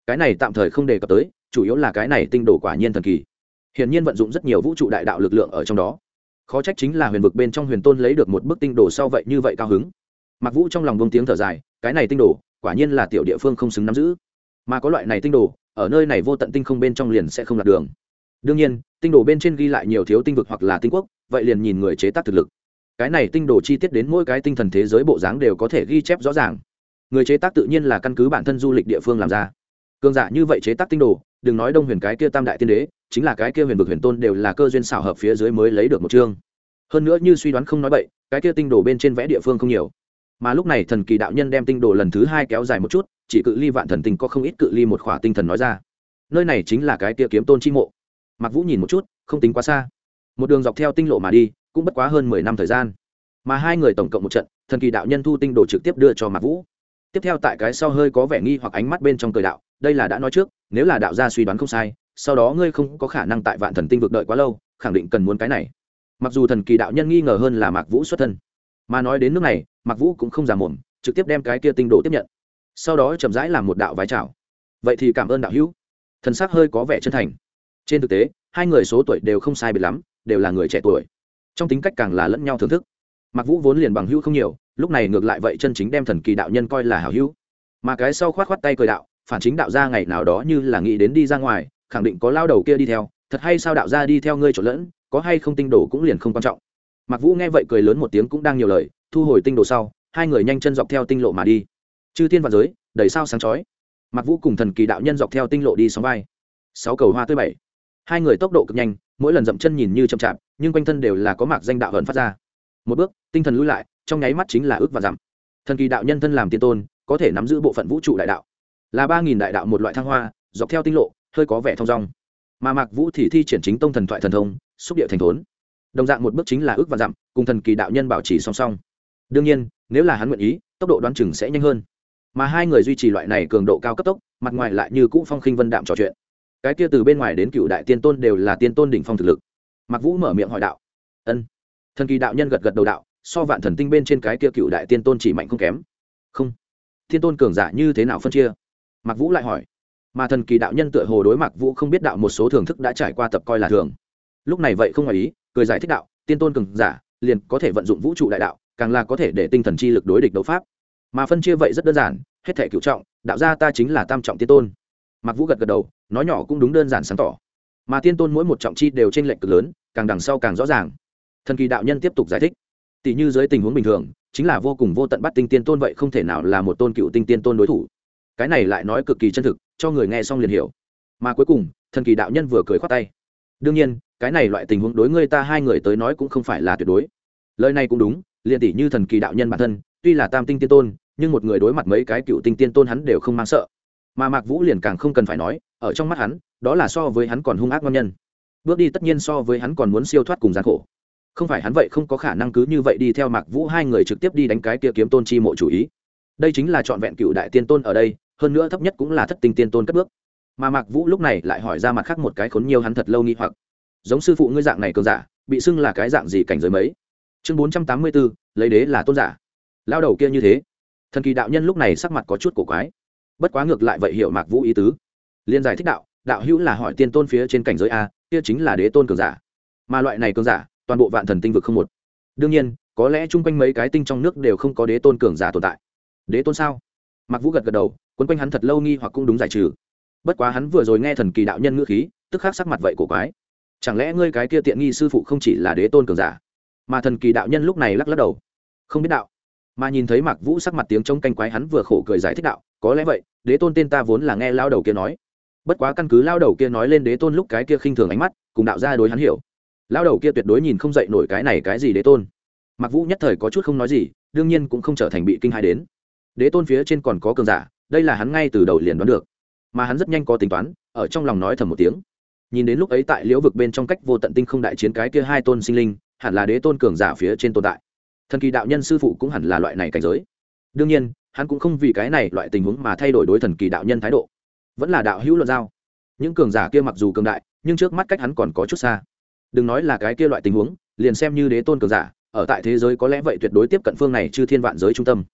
cái này tạm thời không đề cập tới, chủ yếu là cái này tinh đồ quả nhiên thần kỳ, hiển nhiên vận dụng rất nhiều vũ trụ đại đạo lực lượng ở trong đó. Khó trách chính là huyền vực bên trong huyền tôn lấy được một bức tinh đồ sau vậy như vậy cao hứng. Mạc Vũ trong lòng buông tiếng thở dài, cái này tinh đồ quả nhiên là tiểu địa phương không xứng nắm giữ, mà có loại này tinh đồ ở nơi này vô tận tinh không bên trong liền sẽ không lạc đường. Đương nhiên tinh đồ bên trên ghi lại nhiều thiếu tinh vực hoặc là tinh quốc, vậy liền nhìn người chế tác thực lực. Cái này tinh đồ chi tiết đến mỗi cái tinh thần thế giới bộ dáng đều có thể ghi chép rõ ràng, người chế tác tự nhiên là căn cứ bản thân du lịch địa phương làm ra. Cường giả như vậy chế tác tinh đồ, đừng nói đông huyền cái kia tam đại tiên đế, chính là cái kia huyền vực huyền tôn đều là cơ duyên xảo hợp phía dưới mới lấy được một chương. Hơn nữa như suy đoán không nói bậy, cái kia tinh đồ bên trên vẽ địa phương không nhiều, mà lúc này thần kỳ đạo nhân đem tinh đồ lần thứ hai kéo dài một chút, chỉ cự ly vạn thần tinh có không ít cự ly một khỏa tinh thần nói ra, nơi này chính là cái kia kiếm tôn chi mộ. Mạc Vũ nhìn một chút, không tính quá xa, một đường dọc theo tinh lộ mà đi cũng bất quá hơn 10 năm thời gian, mà hai người tổng cộng một trận, thần kỳ đạo nhân thu tinh đồ trực tiếp đưa cho Mạc Vũ. Tiếp theo tại cái sau hơi có vẻ nghi hoặc ánh mắt bên trong cười đạo, đây là đã nói trước, nếu là đạo gia suy đoán không sai, sau đó ngươi không có khả năng tại vạn thần tinh vực đợi quá lâu, khẳng định cần muốn cái này. Mặc dù thần kỳ đạo nhân nghi ngờ hơn là Mạc Vũ xuất thân, mà nói đến nước này Mạc Vũ cũng không giả mồm, trực tiếp đem cái kia tinh đồ tiếp nhận, sau đó chậm rãi làm một đạo vái chào. Vậy thì cảm ơn đạo hữu. Thần sắc hơi có vẻ chân thành. Trên thực tế hai người số tuổi đều không sai biệt lắm, đều là người trẻ tuổi, trong tính cách càng là lẫn nhau thưởng thức. Mạc Vũ vốn liền bằng hữu không nhiều, lúc này ngược lại vậy chân chính đem thần kỳ đạo nhân coi là hảo hữu. Mà cái sau khoát khoát tay cười đạo, phản chính đạo gia ngày nào đó như là nghĩ đến đi ra ngoài, khẳng định có lao đầu kia đi theo, thật hay sao đạo gia đi theo ngươi trộn lẫn, có hay không tinh đồ cũng liền không quan trọng. Mạc Vũ nghe vậy cười lớn một tiếng cũng đang nhiều lời, thu hồi tinh đồ sau hai người nhanh chân dọc theo tinh lộ mà đi. Chư thiên vạn giới đầy sao sáng chói, Mạc Vũ cùng thần kỳ đạo nhân dọc theo tinh lộ đi sóng vai. 6 cầu hoa tươi 7. Hai người tốc độ cực nhanh, mỗi lần dậm chân nhìn như chậm chạp, nhưng quanh thân đều là có mạc danh đạo ẩn phát ra. Một bước tinh thần lùi lại, trong nháy mắt chính là ước và dặm. Thần kỳ đạo nhân thân làm tiên tôn, có thể nắm giữ bộ phận vũ trụ đại đạo, là 3000 đại đạo một loại thăng hoa, dọc theo tinh lộ hơi có vẻ thông dong. Mà Mạc Vũ thì thi triển chính tông thần thoại thần thông, xúc địa thành thốn, đồng dạng một bước chính là ước và dặm, cùng thần kỳ đạo nhân bảo trì song song. Đương nhiên nếu là hắn nguyện ý, tốc độ đoán chừng sẽ nhanh hơn. Mà hai người duy trì loại này cường độ cao cấp tốc, mặt ngoài lại như cũ phong khinh vân đạm trò chuyện. Cái kia từ bên ngoài đến cựu đại tiên tôn đều là tiên tôn đỉnh phong thực lực. Mạc Vũ mở miệng hỏi đạo. Ân. Thần kỳ đạo nhân gật gật đầu đạo, so vạn thần tinh bên trên cái kia cựu đại tiên tôn chỉ mạnh không kém. Không. Tiên tôn cường giả như thế nào phân chia? Mạc Vũ lại hỏi. Mà thần kỳ đạo nhân tựa hồ đối Mạc Vũ không biết đạo một số thưởng thức đã trải qua tập coi là thường. Lúc này vậy không ngoài ý, cười giải thích đạo, tiên tôn cường giả liền có thể vận dụng vũ trụ đại đạo, càng là có thể để tinh thần chi lực đối địch đấu pháp. Mà phân chia vậy rất đơn giản, hết thể cửu trọng, đạo gia ta chính là tam trọng tiên tôn. Mạc Vũ gật gật đầu, nói nhỏ cũng đúng, đơn giản sáng tỏ. Mà tiên tôn mỗi một trọng chi đều chênh lệch cực lớn, càng đằng sau càng rõ ràng. Thần kỳ đạo nhân tiếp tục giải thích, tỷ như dưới tình huống bình thường, chính là vô cùng vô tận bắt tinh tiên tôn vậy không thể nào là một tôn cựu tinh tiên tôn đối thủ. Cái này lại nói cực kỳ chân thực, cho người nghe xong liền hiểu. Mà cuối cùng, thần kỳ đạo nhân vừa cười khoát tay. Đương nhiên, cái này loại tình huống đối ngươi ta hai người tới nói cũng không phải là tuyệt đối. Lời này cũng đúng, liền tỷ như thần kỳ đạo nhân bản thân, tuy là tam tinh tiên tôn, nhưng một người đối mặt mấy cái cựu tinh tiên tôn hắn đều không mang sợ. Mà Mạc Vũ liền càng không cần phải nói, ở trong mắt hắn, đó là so với hắn còn hung ác ngon nhân. Bước đi tất nhiên so với hắn còn muốn siêu thoát cùng gian khổ. Không phải hắn vậy không có khả năng cứ như vậy đi theo Mạc Vũ hai người trực tiếp đi đánh cái kia kiếm tôn chi mộ chủ ý. Đây chính là trọn vẹn cựu đại tiên tôn ở đây, hơn nữa thấp nhất cũng là thất tinh tiên tôn cất bước. Mà Mạc Vũ lúc này lại hỏi ra mặt khác một cái khốn nhiều hắn thật lâu nghi hoặc. Giống sư phụ ngươi dạng này cường giả, bị xưng là cái dạng gì cảnh giới mấy? Chương 484, lấy đế là tôn giả. Lao đầu kia như thế. Thần kỳ đạo nhân lúc này sắc mặt có chút cổ quái. Bất quá ngược lại vậy hiểu Mạc Vũ ý tứ. Liên giải thích đạo, đạo hữu là hỏi tiên tôn phía trên cảnh giới a, kia chính là đế tôn cường giả. Mà loại này cường giả, toàn bộ vạn thần tinh vực không một. Đương nhiên, có lẽ chung quanh mấy cái tinh trong nước đều không có đế tôn cường giả tồn tại. Đế tôn sao? Mạc Vũ gật gật đầu, quấn quanh hắn thật lâu nghi hoặc cũng đúng giải trừ. Bất quá hắn vừa rồi nghe thần kỳ đạo nhân ngữ khí, tức khắc sắc mặt vậy cổ quái. Chẳng lẽ ngươi cái kia tiện nghi sư phụ không chỉ là đế tôn cường giả? Mà thần kỳ đạo nhân lúc này lắc lắc đầu, không biết đạo. Mà nhìn thấy Mạc Vũ sắc mặt tiếng trông canh quái, hắn vừa khổ cười giải thích đạo, có lẽ vậy, đế tôn tên ta vốn là nghe lao đầu kia nói. Bất quá căn cứ lao đầu kia nói lên đế tôn lúc cái kia khinh thường ánh mắt, cùng đạo gia đối hắn hiểu. Lao đầu kia tuyệt đối nhìn không dậy nổi cái này cái gì đế tôn. Mạc Vũ nhất thời có chút không nói gì, đương nhiên cũng không trở thành bị kinh hãi đến. Đế tôn phía trên còn có cường giả, đây là hắn ngay từ đầu liền đoán được. Mà hắn rất nhanh có tính toán, ở trong lòng nói thầm một tiếng. Nhìn đến lúc ấy tại liễu vực bên trong cách vô tận tinh không đại chiến cái kia hai tôn sinh linh, hẳn là đế tôn cường giả phía trên tồn tại. Thần kỳ đạo nhân sư phụ cũng hẳn là loại này cảnh giới. Đương nhiên, hắn cũng không vì cái này loại tình huống mà thay đổi đối thần kỳ đạo nhân thái độ. Vẫn là đạo hữu luận giao. Những cường giả kia mặc dù cường đại, nhưng trước mắt cách hắn còn có chút xa. Đừng nói là cái kia loại tình huống, liền xem như đế tôn cường giả, ở tại thế giới có lẽ vậy tuyệt đối tiếp cận phương này chư thiên vạn giới trung tâm.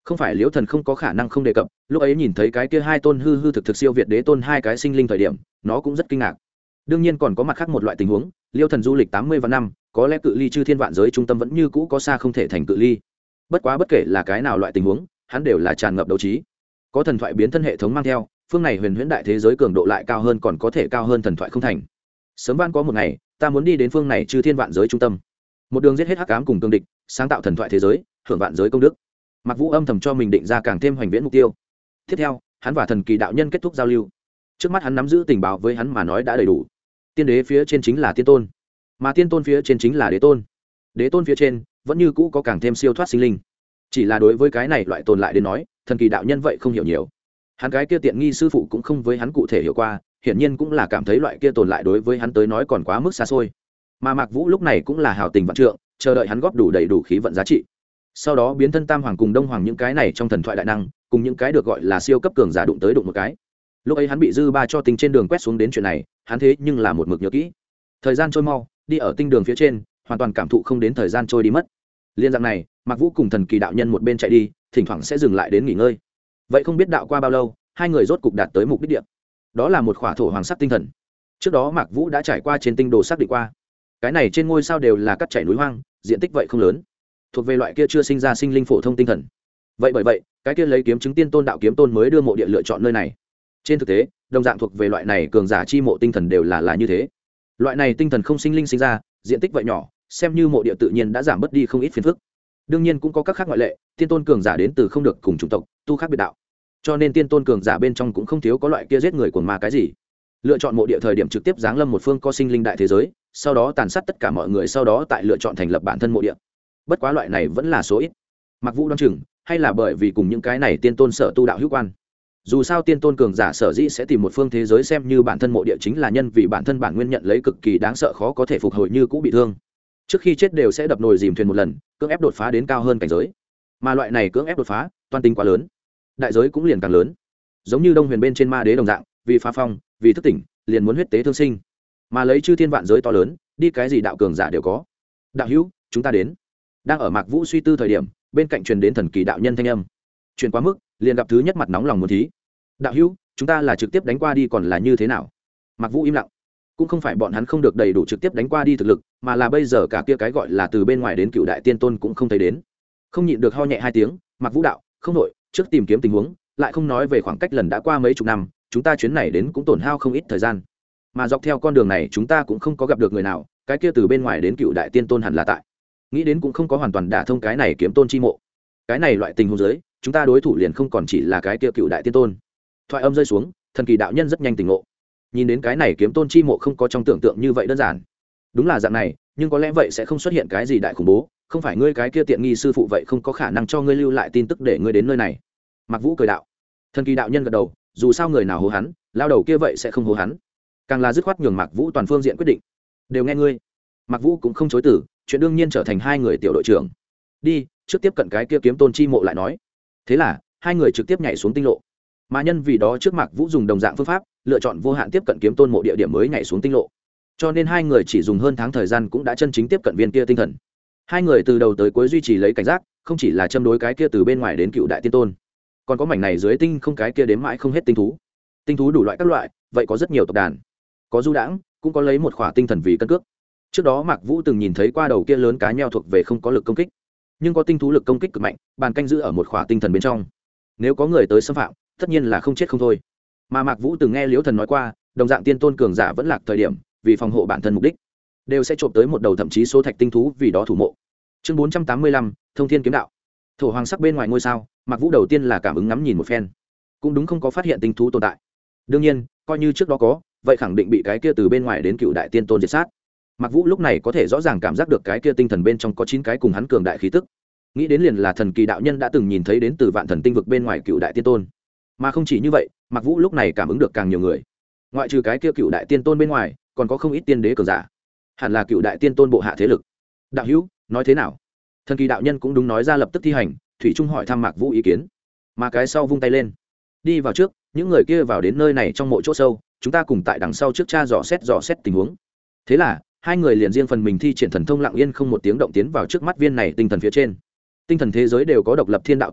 không phải liễu thần không có khả năng không đề cập, lúc ấy nhìn thấy cái kia hai tôn hư hư thực thực siêu việt đế tôn hai cái sinh linh thời điểm nó cũng rất kinh ngạc. Đương nhiên còn có mặt khác một loại tình huống, liễu thần du lịch 80 vạn năm, có lẽ cự ly chư thiên vạn giới trung tâm vẫn như cũ có xa không thể thành cự ly. Bất quá bất kể là cái nào loại tình huống, hắn đều là tràn ngập đấu trí. Có thần thoại biến thân hệ thống mang theo, phương này huyền huyễn đại thế giới cường độ lại cao hơn, còn có thể cao hơn thần thoại không thành. Sớm van có một ngày ta muốn đi đến phương này chư thiên vạn giới trung tâm, một đường giết hết hắc ám cùng cương địch, sáng tạo thần thoại thế giới, hưởng vạn giới công đức. Mạc Vũ âm thầm cho mình định ra càng thêm hoành viễn mục tiêu. Tiếp theo hắn và thần kỳ đạo nhân kết thúc giao lưu. Trước mắt hắn nắm giữ tình báo với hắn mà nói đã đầy đủ. Tiên đế phía trên chính là tiên tôn, mà tiên tôn phía trên chính là đế tôn. Đế tôn phía trên vẫn như cũ có càng thêm siêu thoát sinh linh. Chỉ là đối với cái này loại tồn lại đến nói, thần kỳ đạo nhân vậy không hiểu nhiều. Hắn cái kia tiện nghi sư phụ cũng không với hắn cụ thể hiểu qua, hiển nhiên cũng là cảm thấy loại kia tồn lại đối với hắn tới nói còn quá mức xa xôi. Mà Mạc Vũ lúc này cũng là hào tình vạn trượng, chờ đợi hắn góp đủ đầy đủ khí vận giá trị. Sau đó biến thân tam hoàng cùng đông hoàng những cái này trong thần thoại đại năng, cùng những cái được gọi là siêu cấp cường giả đụng tới đụng một cái. Lúc ấy hắn bị dư ba cho tinh trên đường quét xuống đến chuyện này, hắn thế nhưng là một mực nhớ kỹ. Thời gian trôi mau, đi ở tinh đường phía trên, hoàn toàn cảm thụ không đến thời gian trôi đi mất. Liên dạng này, Mạc Vũ cùng thần kỳ đạo nhân một bên chạy đi, thỉnh thoảng sẽ dừng lại đến nghỉ ngơi. Vậy không biết đạo qua bao lâu, hai người rốt cục đạt tới mục đích địa. Đó là một khỏa thổ hoàng sắc tinh thần. Trước đó Mạc Vũ đã trải qua trên tinh đồ xác định qua. Cái này trên ngôi sao đều là cắt chảy núi hoang, diện tích vậy không lớn, thuộc về loại kia chưa sinh ra sinh linh phổ thông tinh thần. Vậy bởi vậy, cái kia lấy kiếm chứng tiên tôn đạo kiếm tôn mới đưa mộ địa lựa chọn nơi này. Trên thực tế, đồng dạng thuộc về loại này cường giả chi mộ tinh thần đều là như thế. Loại này tinh thần không sinh linh sinh ra, diện tích vậy nhỏ, xem như mộ địa tự nhiên đã giảm bớt đi không ít phiền phức. Đương nhiên cũng có các khác ngoại lệ, tiên tôn cường giả đến từ không được cùng chủng tộc, tu khác biệt đạo. Cho nên tiên tôn cường giả bên trong cũng không thiếu có loại kia giết người cuồng ma cái gì. Lựa chọn mộ địa thời điểm trực tiếp giáng lâm một phương có sinh linh đại thế giới, sau đó tàn sát tất cả mọi người, sau đó tại lựa chọn thành lập bản thân mộ địa. Bất quá loại này vẫn là số ít. Mặc Vũ đoán chừng, hay là bởi vì cùng những cái này tiên tôn sở tu đạo hữu quan. Dù sao tiên tôn cường giả sở dĩ sẽ tìm một phương thế giới xem như bản thân mộ địa chính là nhân vì bản thân bản nguyên nhận lấy cực kỳ đáng sợ khó có thể phục hồi như cũ bị thương. Trước khi chết đều sẽ đập nồi dìm thuyền một lần, cưỡng ép đột phá đến cao hơn cảnh giới. Mà loại này cưỡng ép đột phá, toan tính quá lớn, đại giới cũng liền càng lớn. Giống như Đông Huyền bên trên ma đế đồng dạng, vì phá phong, vì thức tỉnh, liền muốn huyết tế thương sinh. Mà lấy chư thiên vạn giới to lớn, đi cái gì đạo cường giả đều có. Đạo hữu, chúng ta đến. Đang ở Mạc Vũ suy tư thời điểm, bên cạnh truyền đến thần kỳ đạo nhân thanh âm. Truyền quá mức, liền gặp thứ nhất mặt nóng lòng muốn thí. Đạo hữu, chúng ta là trực tiếp đánh qua đi còn là như thế nào? Mạc Vũ im lặng. Cũng không phải bọn hắn không được đầy đủ trực tiếp đánh qua đi thực lực, mà là bây giờ cả kia cái gọi là từ bên ngoài đến cựu đại tiên tôn cũng không thấy đến. Không nhịn được ho nhẹ hai tiếng, Mạc Vũ đạo, không nội, trước tìm kiếm tình huống, lại không nói về khoảng cách lần đã qua mấy chục năm, chúng ta chuyến này đến cũng tổn hao không ít thời gian. Mà dọc theo con đường này chúng ta cũng không có gặp được người nào, cái kia từ bên ngoài đến cựu đại tiên tôn hẳn là tại. Nghĩ đến cũng không có hoàn toàn đả thông cái này kiếm tôn chi mộ. Cái này loại tình huống dưới, chúng ta đối thủ liền không còn chỉ là cái kia cựu đại tiên tôn. Thoại âm rơi xuống, thần kỳ đạo nhân rất nhanh tỉnh ngộ. Nhìn đến cái này kiếm tôn chi mộ không có trong tưởng tượng như vậy đơn giản. Đúng là dạng này, nhưng có lẽ vậy sẽ không xuất hiện cái gì đại khủng bố, không phải ngươi cái kia tiện nghi sư phụ vậy không có khả năng cho ngươi lưu lại tin tức để ngươi đến nơi này. Mạc Vũ cười đạo. Thần kỳ đạo nhân gật đầu, dù sao người nào hố hắn, lao đầu kia vậy sẽ không hố hắn. Càng là dứt khoát nhường Mạc Vũ toàn phương diện quyết định. Đều nghe ngươi. Mạc Vũ cũng không chối từ, chuyện đương nhiên trở thành hai người tiểu đội trưởng. Đi, trước tiếp cận cái kia kiếm tôn chi mộ lại nói. Thế là, hai người trực tiếp nhảy xuống tinh lộ. Mà nhân vì đó trước Mạc Vũ dùng đồng dạng phương pháp, lựa chọn vô hạn tiếp cận kiếm tôn mộ địa điểm mới nhảy xuống tinh lộ. Cho nên hai người chỉ dùng hơn tháng thời gian cũng đã chân chính tiếp cận viên kia tinh thần. Hai người từ đầu tới cuối duy trì lấy cảnh giác, không chỉ là châm đối cái kia từ bên ngoài đến cựu đại tiên tôn, còn có mảnh này dưới tinh không cái kia đếm mãi không hết tinh thú. Tinh thú đủ loại các loại, vậy có rất nhiều tộc đàn. Có du đãng, cũng có lấy một khỏa tinh thần vì cân cước. Trước đó Mạc Vũ từng nhìn thấy qua đầu kia lớn cá nheo thuộc về không có lực công kích, nhưng có tinh thú lực công kích cực mạnh, bàn canh giữ ở một khỏa tinh thần bên trong. Nếu có người tới xâm phạm, tất nhiên là không chết không thôi. Mà Mạc Vũ từng nghe Liễu Thần nói qua, đồng dạng tiên tôn cường giả vẫn lạc thời điểm, vì phòng hộ bản thân mục đích, đều sẽ trộm tới một đầu thậm chí số thạch tinh thú vì đó thủ mộ. Chương 485, Thông Thiên kiếm đạo. Thổ hoàng sắc bên ngoài ngôi sao, Mạc Vũ đầu tiên là cảm ứng ngắm nhìn một phen, cũng đúng không có phát hiện tinh thú tồn tại. Đương nhiên, coi như trước đó có, vậy khẳng định bị cái kia từ bên ngoài đến cựu đại tiên tôn diệt sát. Mạc Vũ lúc này có thể rõ ràng cảm giác được cái kia tinh thần bên trong có 9 cái cùng hắn cường đại khí tức. Nghĩ đến liền là thần kỳ đạo nhân đã từng nhìn thấy đến từ vạn thần tinh vực bên ngoài cựu đại tiên tôn. Mà không chỉ như vậy, Mạc Vũ lúc này cảm ứng được càng nhiều người. Ngoại trừ cái kia cựu đại tiên tôn bên ngoài, còn có không ít tiên đế cường giả. Hẳn là cựu đại tiên tôn bộ hạ thế lực. Đạo hữu, nói thế nào? Thần kỳ đạo nhân cũng đúng nói ra lập tức thi hành, thủy trung hỏi thăm Mạc Vũ ý kiến. Mà cái sau vung tay lên, đi vào trước, những người kia vào đến nơi này trong mộ chỗ sâu, chúng ta cùng tại đằng sau trước cha dò xét tình huống. Thế là hai người liền riêng phần mình thi triển thần thông lặng yên không một tiếng động tiến vào trước mắt viên này tinh thần phía trên. Tinh thần thế giới đều có độc lập thiên đạo tuần hoàn,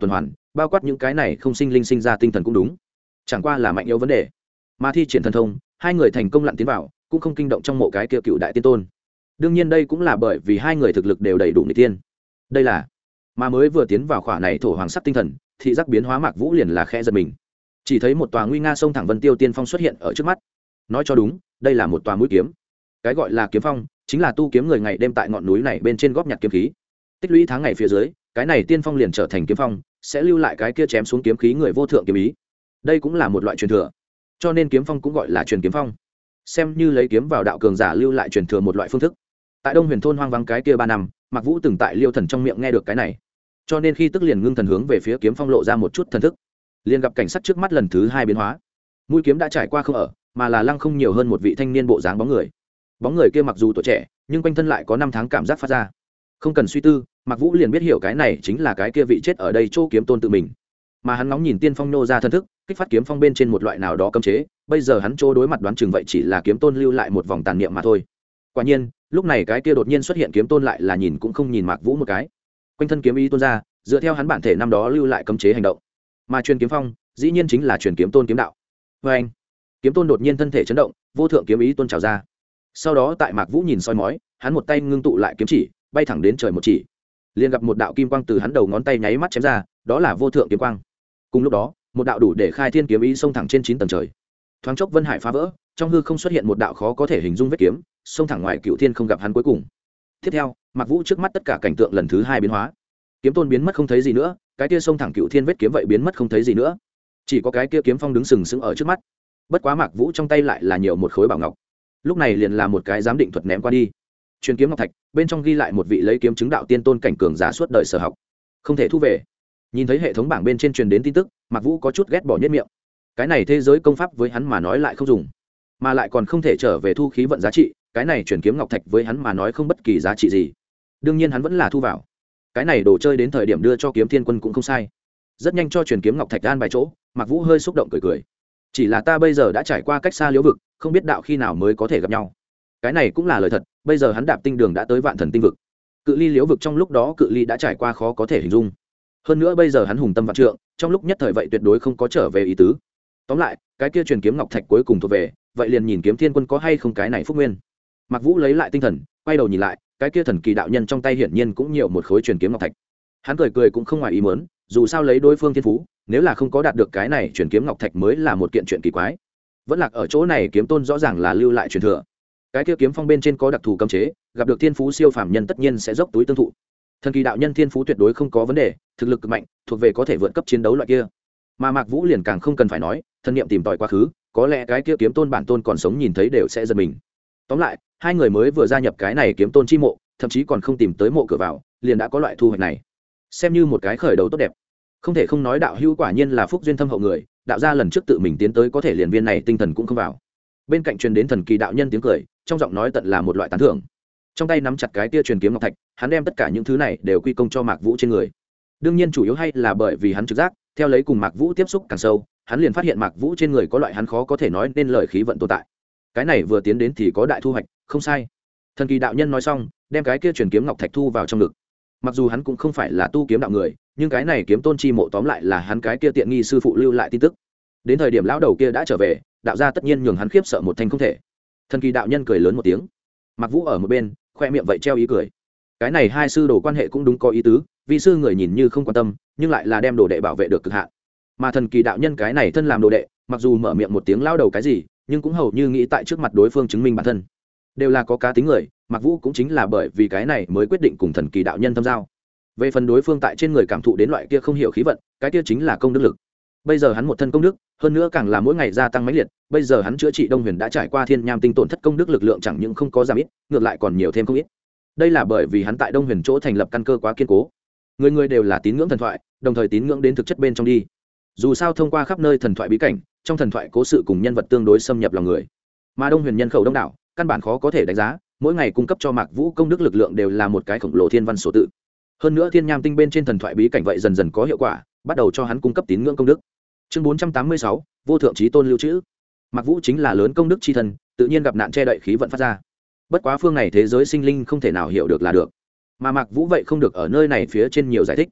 bao quát những cái này không sinh linh sinh ra tinh thần cũng đúng, chẳng qua là mạnh yếu vấn đề. Mà thi triển thần thông, hai người thành công lặn tiến vào, cũng không kinh động trong mộ cái kia cựu đại tiên tôn. Đương nhiên đây cũng là bởi vì hai người thực lực đều đầy đủ nghịch tiên. Đây là mà mới vừa tiến vào khỏa này thổ hoàng sắc tinh thần, thị giác biến hóa Mạc Vũ liền là khẽ giật mình. Chỉ thấy một tòa nguy nga sông thẳng Vân Tiêu Tiên Phong xuất hiện ở trước mắt. Nói cho đúng, đây là một tòa mũi kiếm. Cái gọi là kiếm phong, chính là tu kiếm người ngày đêm tại ngọn núi này bên trên góp nhặt kiếm khí. Tích lũy tháng ngày phía dưới, cái này tiên phong liền trở thành kiếm phong, sẽ lưu lại cái kia chém xuống kiếm khí người vô thượng kiếm ý. Đây cũng là một loại truyền thừa, cho nên kiếm phong cũng gọi là truyền kiếm phong, xem như lấy kiếm vào đạo cường giả lưu lại truyền thừa một loại phương thức. Tại Đông Huyền thôn hoang vắng cái kia 3 năm, Mạc Vũ từng tại Liêu Thần trong miệng nghe được cái này, cho nên khi tức liền ngưng thần hướng về phía kiếm phong lộ ra một chút thần thức, liền gặp cảnh sắc trước mắt lần thứ 2 biến hóa. Mũi kiếm đã trải qua không ở, mà là lăng không nhiều hơn một vị thanh niên bộ dáng bóng người. Bóng người kia mặc dù tuổi trẻ, nhưng quanh thân lại có 5 tháng cảm giác phát ra. Không cần suy tư, Mạc Vũ liền biết hiểu cái này chính là cái kia vị chết ở đây chỗ kiếm tôn tự mình. Mà hắn ngóng nhìn tiên phong nô ra thân thức, kích phát kiếm phong bên trên một loại nào đó cấm chế, bây giờ hắn chỗ đối mặt đoán chừng vậy chỉ là kiếm tôn lưu lại một vòng tàn niệm mà thôi. Quả nhiên, lúc này cái kia đột nhiên xuất hiện kiếm tôn lại là nhìn cũng không nhìn Mạc Vũ một cái. Quanh thân kiếm ý tuôn ra, dựa theo hắn bản thể năm đó lưu lại cấm chế hành động. Mà truyền kiếm phong, dĩ nhiên chính là truyền kiếm tôn kiếm đạo. Và anh, kiếm tôn đột nhiên thân thể chấn động, vô thượng kiếm ý tuôn trào ra. Sau đó tại Mạc Vũ nhìn soi mói, hắn một tay ngưng tụ lại kiếm chỉ, bay thẳng đến trời một chỉ. Liền gặp một đạo kim quang từ hắn đầu ngón tay nháy mắt chém ra, đó là vô thượng kiếm quang. Cùng lúc đó, một đạo đủ để khai thiên kiếm ý xông thẳng trên 9 tầng trời. Thoáng chốc vân hải phá vỡ, trong hư không xuất hiện một đạo khó có thể hình dung vết kiếm, xông thẳng ngoài cựu thiên không gặp hắn cuối cùng. Tiếp theo, Mạc Vũ trước mắt tất cả cảnh tượng lần thứ 2 biến hóa. Kiếm tôn biến mất không thấy gì nữa, cái kia xông thẳng cựu thiên vết kiếm vậy biến mất không thấy gì nữa. Chỉ có cái kia kiếm phong đứng sừng sững ở trước mắt. Bất quá Mạc Vũ trong tay lại là nhiều một khối bảo ngọc. Lúc này liền là một cái giám định thuật ném qua đi. Truyền kiếm ngọc thạch, bên trong ghi lại một vị lấy kiếm chứng đạo tiên tôn cảnh cường giả suốt đời sở học, không thể thu về. Nhìn thấy hệ thống bảng bên trên truyền đến tin tức, Mạc Vũ có chút ghét bỏ nhất miệng. Cái này thế giới công pháp với hắn mà nói lại không dùng, mà lại còn không thể trở về thu khí vận giá trị, cái này truyền kiếm ngọc thạch với hắn mà nói không bất kỳ giá trị gì. Đương nhiên hắn vẫn là thu vào. Cái này đồ chơi đến thời điểm đưa cho Kiếm Thiên Quân cũng không sai. Rất nhanh cho truyền kiếm ngọc thạch an bài chỗ, Mạc Vũ hơi xúc động cười cười. Chỉ là ta bây giờ đã trải qua cách xa liễu vực, không biết đạo khi nào mới có thể gặp nhau. Cái này cũng là lời thật, bây giờ hắn đạp tinh đường đã tới Vạn Thần tinh vực. Cự ly liễu vực trong lúc đó cự ly đã trải qua khó có thể hình dung. Hơn nữa bây giờ hắn hùng tâm vạn trượng, trong lúc nhất thời vậy tuyệt đối không có trở về ý tứ. Tóm lại, cái kia truyền kiếm ngọc thạch cuối cùng thuộc về, vậy liền nhìn Kiếm Thiên Quân có hay không cái này phúc nguyên. Mạc Vũ lấy lại tinh thần, quay đầu nhìn lại, cái kia thần kỳ đạo nhân trong tay hiển nhiên cũng nhiều một khối truyền kiếm ngọc thạch. Hắn cười cười cũng không ngoài ý muốn, dù sao lấy đối phương thiên phú, nếu là không có đạt được cái này truyền kiếm ngọc thạch mới là một kiện chuyện kỳ quái. Vẫn lạc ở chỗ này kiếm tôn rõ ràng là lưu lại truyền thừa. Cái kia kiếm phong bên trên có đặc thù cấm chế, gặp được thiên phú siêu phàm nhân tất nhiên sẽ dốc túi tương thụ. Thần kỳ đạo nhân thiên phú tuyệt đối không có vấn đề, thực lực cực mạnh, thuộc về có thể vượt cấp chiến đấu loại kia. Mà Mạc Vũ liền càng không cần phải nói, thân niệm tìm tòi quá khứ, có lẽ cái kia kiếm tôn bản tôn còn sống nhìn thấy đều sẽ giật mình. Tóm lại, hai người mới vừa gia nhập cái này kiếm tôn chi mộ, thậm chí còn không tìm tới mộ cửa vào, liền đã có loại thu hoạch này, xem như một cái khởi đầu tốt đẹp. Không thể không nói đạo hữu quả nhiên là phúc duyên thâm hậu người, đạo gia lần trước tự mình tiến tới có thể liền viên này tinh thần cũng không vào. Bên cạnh truyền đến thần kỳ đạo nhân tiếng cười, trong giọng nói tận là một loại tán thưởng. Trong tay nắm chặt cái tia truyền kiếm ngọc thạch, hắn đem tất cả những thứ này đều quy công cho Mạc Vũ trên người. Đương nhiên chủ yếu hay là bởi vì hắn trực giác, theo lấy cùng Mạc Vũ tiếp xúc càng sâu, hắn liền phát hiện Mạc Vũ trên người có loại hắn khó có thể nói nên lời khí vận tồn tại. Cái này vừa tiến đến thì có đại thu hoạch, không sai. Thần kỳ đạo nhân nói xong, đem cái kia truyền kiếm ngọc thạch thu vào trong ngực. Mặc dù hắn cũng không phải là tu kiếm đạo người, nhưng cái này kiếm tôn chi mộ tóm lại là hắn cái kia tiện nghi sư phụ lưu lại tin tức. Đến thời điểm lão đầu kia đã trở về, đạo gia tất nhiên nhường hắn khiếp sợ một thành không thể. Thần kỳ đạo nhân cười lớn một tiếng. Mạc Vũ ở một bên, khoe miệng vậy treo ý cười. Cái này hai sư đồ quan hệ cũng đúng có ý tứ, vì sư người nhìn như không quan tâm, nhưng lại là đem đồ đệ bảo vệ được cực hạn. Mà thần kỳ đạo nhân cái này thân làm đồ đệ, mặc dù mở miệng một tiếng lão đầu cái gì, nhưng cũng hầu như nghĩ tại trước mặt đối phương chứng minh bản thân. Đều là có cá tính người, Mạc Vũ cũng chính là bởi vì cái này mới quyết định cùng thần kỳ đạo nhân thâm giao. Về phần đối phương tại trên người cảm thụ đến loại kia không hiểu khí vận, cái kia chính là công đức lực. Bây giờ hắn một thân công đức, hơn nữa càng là mỗi ngày gia tăng mãnh liệt, bây giờ hắn chữa trị Đông Huyền đã trải qua thiên nham tinh tổn thất công đức lực lượng chẳng những không có giảm ít, ngược lại còn nhiều thêm không ít. Đây là bởi vì hắn tại Đông Huyền chỗ thành lập căn cơ quá kiên cố. Người người đều là tín ngưỡng thần thoại, đồng thời tín ngưỡng đến thực chất bên trong đi. Dù sao thông qua khắp nơi thần thoại bí cảnh, trong thần thoại cố sự cùng nhân vật tương đối xâm nhập lòng người. Mà Đông Huyền nhân khẩu đông đảo, căn bản khó có thể đánh giá, mỗi ngày cung cấp cho Mạc Vũ công đức lực lượng đều là một cái khổng lồ thiên văn số tự. Hơn nữa thiên nham tinh bên trên thần thoại bí cảnh vậy dần dần có hiệu quả, bắt đầu cho hắn cung cấp tín ngưỡng công đức. Chương 486, vô thượng chí tôn lưu trữ. Mạc Vũ chính là lớn công đức chi thần, tự nhiên gặp nạn che đậy khí vận phát ra. Bất quá phương này thế giới sinh linh không thể nào hiểu được là được. Mà Mạc Vũ vậy không được ở nơi này phía trên nhiều giải thích.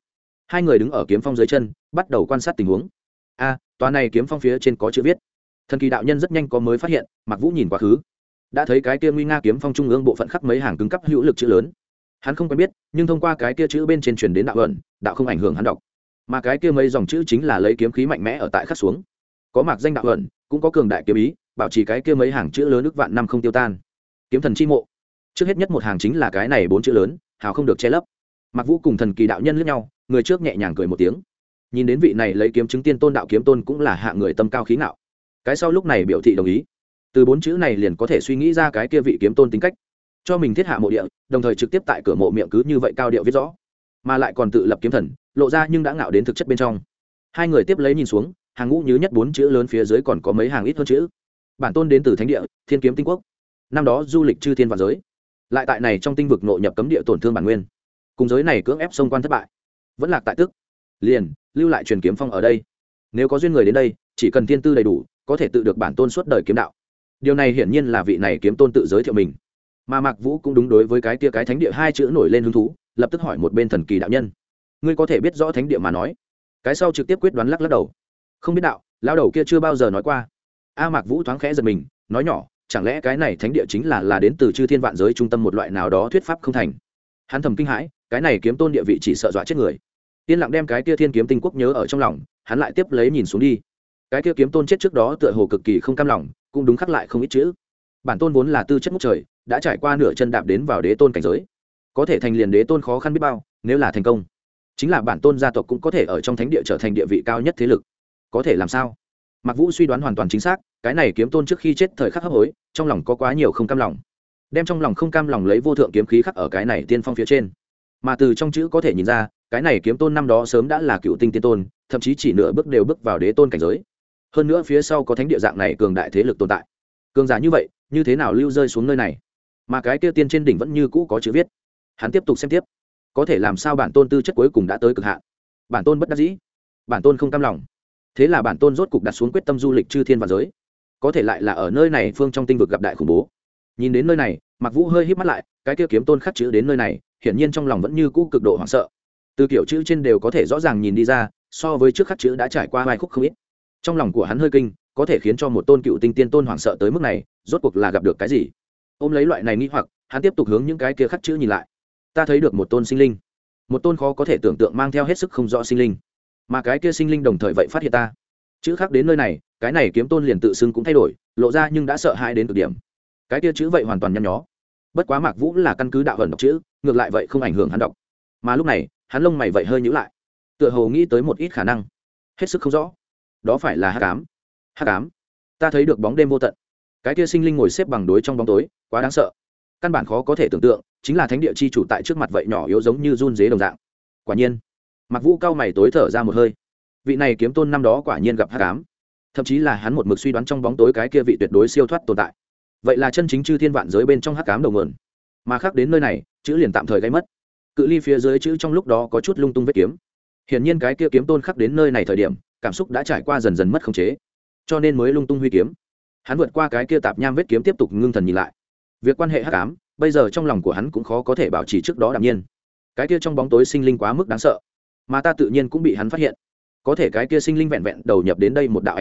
Hai người đứng ở kiếm phong dưới chân bắt đầu quan sát tình huống. Tòa này kiếm phong phía trên có chữ viết. Thần kỳ đạo nhân rất nhanh có mới phát hiện. Mạc Vũ nhìn quá khứ đã thấy cái kia nguy nga kiếm phong trung ương bộ phận khắc mấy hàng cứng cắp hữu lực chữ lớn. Hắn không quen biết, nhưng thông qua cái kia chữ bên trên truyền đến đạo ẩn, đạo không ảnh hưởng hắn đọc. Mà cái kia mấy dòng chữ chính là lấy kiếm khí mạnh mẽ ở tại khắc xuống. Có mạc danh đạo ẩn, cũng có cường đại kiếm ý, bảo trì cái kia mấy hàng chữ lớn ức vạn năm không tiêu tan. Kiếm thần chi mộ. Trước hết nhất một hàng chính là cái này 4 chữ lớn, hào không được che lấp. Mạc Vũ cùng thần kỳ đạo nhân liếc nhau, người trước nhẹ nhàng cười một tiếng. Nhìn đến vị này lấy kiếm chứng tiên tôn đạo kiếm tôn cũng là hạ người tâm cao khí ngạo. Cái sau lúc này biểu thị đồng ý. Từ 4 chữ này liền có thể suy nghĩ ra cái kia vị kiếm tôn tính cách. Cho mình thiết hạ mộ địa, đồng thời trực tiếp tại cửa mộ miệng cứ như vậy cao điệu viết rõ, mà lại còn tự lập kiếm thần, lộ ra nhưng đã ngạo đến thực chất bên trong. Hai người tiếp lấy nhìn xuống, hàng ngũ như nhất 4 chữ lớn phía dưới còn có mấy hàng ít hơn chữ. Bản tôn đến từ thánh địa Thiên Kiếm Tinh Quốc, năm đó du lịch chư thiên vạn giới, lại tại này trong tinh vực nội nhập cấm địa tổn thương bản nguyên, cùng giới này cưỡng ép xông quan thất bại, vẫn lạc tại tức, liền lưu lại truyền kiếm phong ở đây. Nếu có duyên người đến đây, chỉ cần thiên tư đầy đủ, có thể tự được bản tôn suốt đời kiếm đạo. Điều này hiển nhiên là vị này kiếm tôn tự giới thiệu mình. Mà Mạc Vũ cũng đúng đối với cái kia cái thánh địa 2 chữ nổi lên hứng thú, lập tức hỏi một bên thần kỳ đạo nhân: ngươi có thể biết rõ thánh địa mà nói? Cái sau trực tiếp quyết đoán lắc đầu: không biết đạo, lão đầu kia chưa bao giờ nói qua. Mạc Vũ thoáng khẽ giật mình, nói nhỏ: chẳng lẽ cái này thánh địa chính là đến từ chư thiên vạn giới trung tâm một loại nào đó thuyết pháp không thành? Hắn thầm kinh hãi, cái này kiếm tôn địa vị chỉ sợ dọa chết người. Tiên lặng đem cái kia Thiên Kiếm Tinh Quốc nhớ ở trong lòng, hắn lại tiếp lấy nhìn xuống đi. Cái kia kiếm tôn chết trước đó tựa hồ cực kỳ không cam lòng, cũng đúng khắc lại không ít chữ. Bản tôn vốn là tư chất ngút trời, đã trải qua nửa chân đạp đến vào đế tôn cảnh giới, có thể thành liền đế tôn khó khăn biết bao, nếu là thành công, chính là bản tôn gia tộc cũng có thể ở trong thánh địa trở thành địa vị cao nhất thế lực. Có thể làm sao? Mạc Vũ suy đoán hoàn toàn chính xác, cái này kiếm tôn trước khi chết thời khắc hấp hối, trong lòng có quá nhiều không cam lòng, đem trong lòng không cam lòng lấy vô thượng kiếm khí khắc ở cái này tiên phong phía trên. Mà từ trong chữ có thể nhìn ra, cái này kiếm tôn năm đó sớm đã là cựu tinh tiên tôn, thậm chí chỉ nửa bước đều bước vào đế tôn cảnh giới. Hơn nữa phía sau có thánh địa dạng này cường đại thế lực tồn tại, cường giả như vậy như thế nào lưu rơi xuống nơi này? Mà cái kia tiên trên đỉnh vẫn như cũ có chữ viết. Hắn tiếp tục xem tiếp, có thể làm sao bản tôn tư chất cuối cùng đã tới cực hạn, bản tôn bất đắc dĩ, bản tôn không cam lòng. Thế là bản tôn rốt cục đặt xuống quyết tâm du lịch chư thiên vạn giới, có thể lại là ở nơi này phương trong tinh vực gặp đại khủng bố. Nhìn đến nơi này, Mạc Vũ hơi híp mắt lại, cái kia kiếm tôn khắc chữ đến nơi này, hiển nhiên trong lòng vẫn như cũ cực độ hoảng sợ. Từ kiểu chữ trên đều có thể rõ ràng nhìn đi ra, so với trước khắc chữ đã trải qua vài khúc không ít. Trong lòng của hắn hơi kinh, có thể khiến cho một tôn cựu tinh tiên tôn hoảng sợ tới mức này, rốt cuộc là gặp được cái gì? Ôm lấy loại này nghi hoặc, hắn tiếp tục hướng những cái kia khắc chữ nhìn lại. Ta thấy được một tôn sinh linh, một tôn khó có thể tưởng tượng mang theo hết sức không rõ sinh linh, mà cái kia sinh linh đồng thời vậy phát hiện ta. Chữ khắc đến nơi này, cái này kiếm tôn liền tự xưng cũng thay đổi, lộ ra nhưng đã sợ hãi đến cực điểm. Cái kia chữ vậy hoàn toàn nhăn nhó. Bất quá Mạc Vũ là căn cứ đạo ẩn đọc chữ, ngược lại vậy không ảnh hưởng hắn đọc. Mà lúc này, hắn lông mày vậy hơi nhíu lại, tựa hồ nghĩ tới một ít khả năng, hết sức không rõ. Đó phải là hắc ám. Hắc ám. Ta thấy được bóng đêm vô tận. Cái kia sinh linh ngồi xếp bằng đối trong bóng tối, quá đáng sợ. Căn bản khó có thể tưởng tượng, chính là thánh địa chi chủ tại trước mặt vậy nhỏ yếu giống như run rế đồng dạng. Quả nhiên, Mạc Vũ cao mày tối thở ra một hơi. Vị này kiếm tôn năm đó quả nhiên gặp hắc ám, thậm chí là hắn một mực suy đoán trong bóng tối cái kia vị tuyệt đối siêu thoát tồn tại. Vậy là chân chính chư thiên vạn giới bên trong hắc ám đầu nguồn. Mà khác đến nơi này, chữ liền tạm thời gây mất. Cự ly phía dưới chữ trong lúc đó có chút lung tung vết kiếm. Hiển nhiên cái kia kiếm tôn khắc đến nơi này thời điểm, cảm xúc đã trải qua dần dần mất khống chế, cho nên mới lung tung huy kiếm. Hắn vượt qua cái kia tạp nham vết kiếm tiếp tục ngưng thần nhìn lại. Việc quan hệ hắc ám, bây giờ trong lòng của hắn cũng khó có thể bảo trì trước đó đạm nhiên. Cái kia trong bóng tối sinh linh quá mức đáng sợ, mà ta tự nhiên cũng bị hắn phát hiện. Có thể cái kia sinh linh vẹn vẹn đầu nhập đến đây một đạo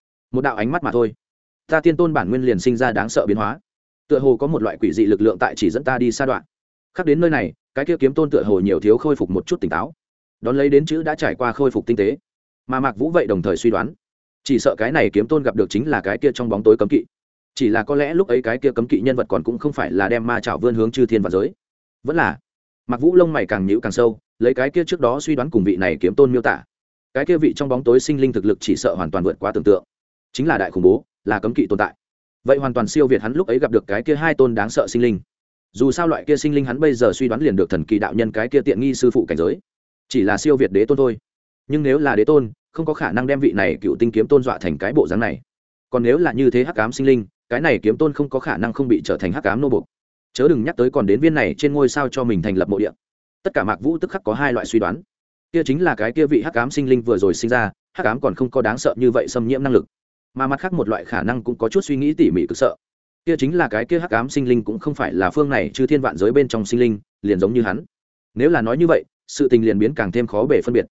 ánh mắt mà thôi. Ta tiên tôn bản nguyên liền sinh ra đáng sợ biến hóa, tựa hồ có một loại quỷ dị lực lượng tại chỉ dẫn ta đi xa đoạn. Khác đến nơi này, cái kia kiếm tôn tựa hồ nhiều thiếu khôi phục một chút tỉnh táo, đón lấy đến chữ đã trải qua khôi phục tinh tế. Mà Mạc Vũ vậy đồng thời suy đoán, chỉ sợ cái này kiếm tôn gặp được chính là cái kia trong bóng tối cấm kỵ. Chỉ là có lẽ lúc ấy cái kia cấm kỵ nhân vật còn cũng không phải là đem ma chảo vươn hướng chư thiên vạn giới, vẫn là. Mạc Vũ lông mày càng nhíu càng sâu, lấy cái kia trước đó suy đoán cùng vị này kiếm tôn miêu tả, cái kia vị trong bóng tối sinh linh thực lực chỉ sợ hoàn toàn vượt quá tưởng tượng, chính là đại khủng bố, là cấm kỵ tồn tại. Vậy hoàn toàn siêu việt hắn lúc ấy gặp được cái kia 2 tôn đáng sợ sinh linh. Dù sao loại kia sinh linh hắn bây giờ suy đoán liền được thần kỳ đạo nhân cái kia tiện nghi sư phụ cảnh giới, chỉ là siêu việt đế tôn thôi. Nhưng nếu là đế tôn, không có khả năng đem vị này cựu tinh kiếm tôn dọa thành cái bộ dáng này. Còn nếu là như thế hắc ám sinh linh, cái này kiếm tôn không có khả năng không bị trở thành hắc ám nô bộc. Chớ đừng nhắc tới còn đến viên này trên ngôi sao cho mình thành lập mộ địa. Tất cả Mạc Vũ tức khắc có 2 loại suy đoán. Kia chính là cái kia vị hắc ám sinh linh vừa rồi sinh ra, hắc ám còn không có đáng sợ như vậy xâm nhiễm năng lực. Mà mặt khác một loại khả năng cũng có chút suy nghĩ tỉ mỉ cực sợ. Kia chính là cái kia hắc ám sinh linh cũng không phải là phương này chư thiên vạn giới bên trong sinh linh, liền giống như hắn. Nếu là nói như vậy, sự tình liền biến càng thêm khó bề phân biệt.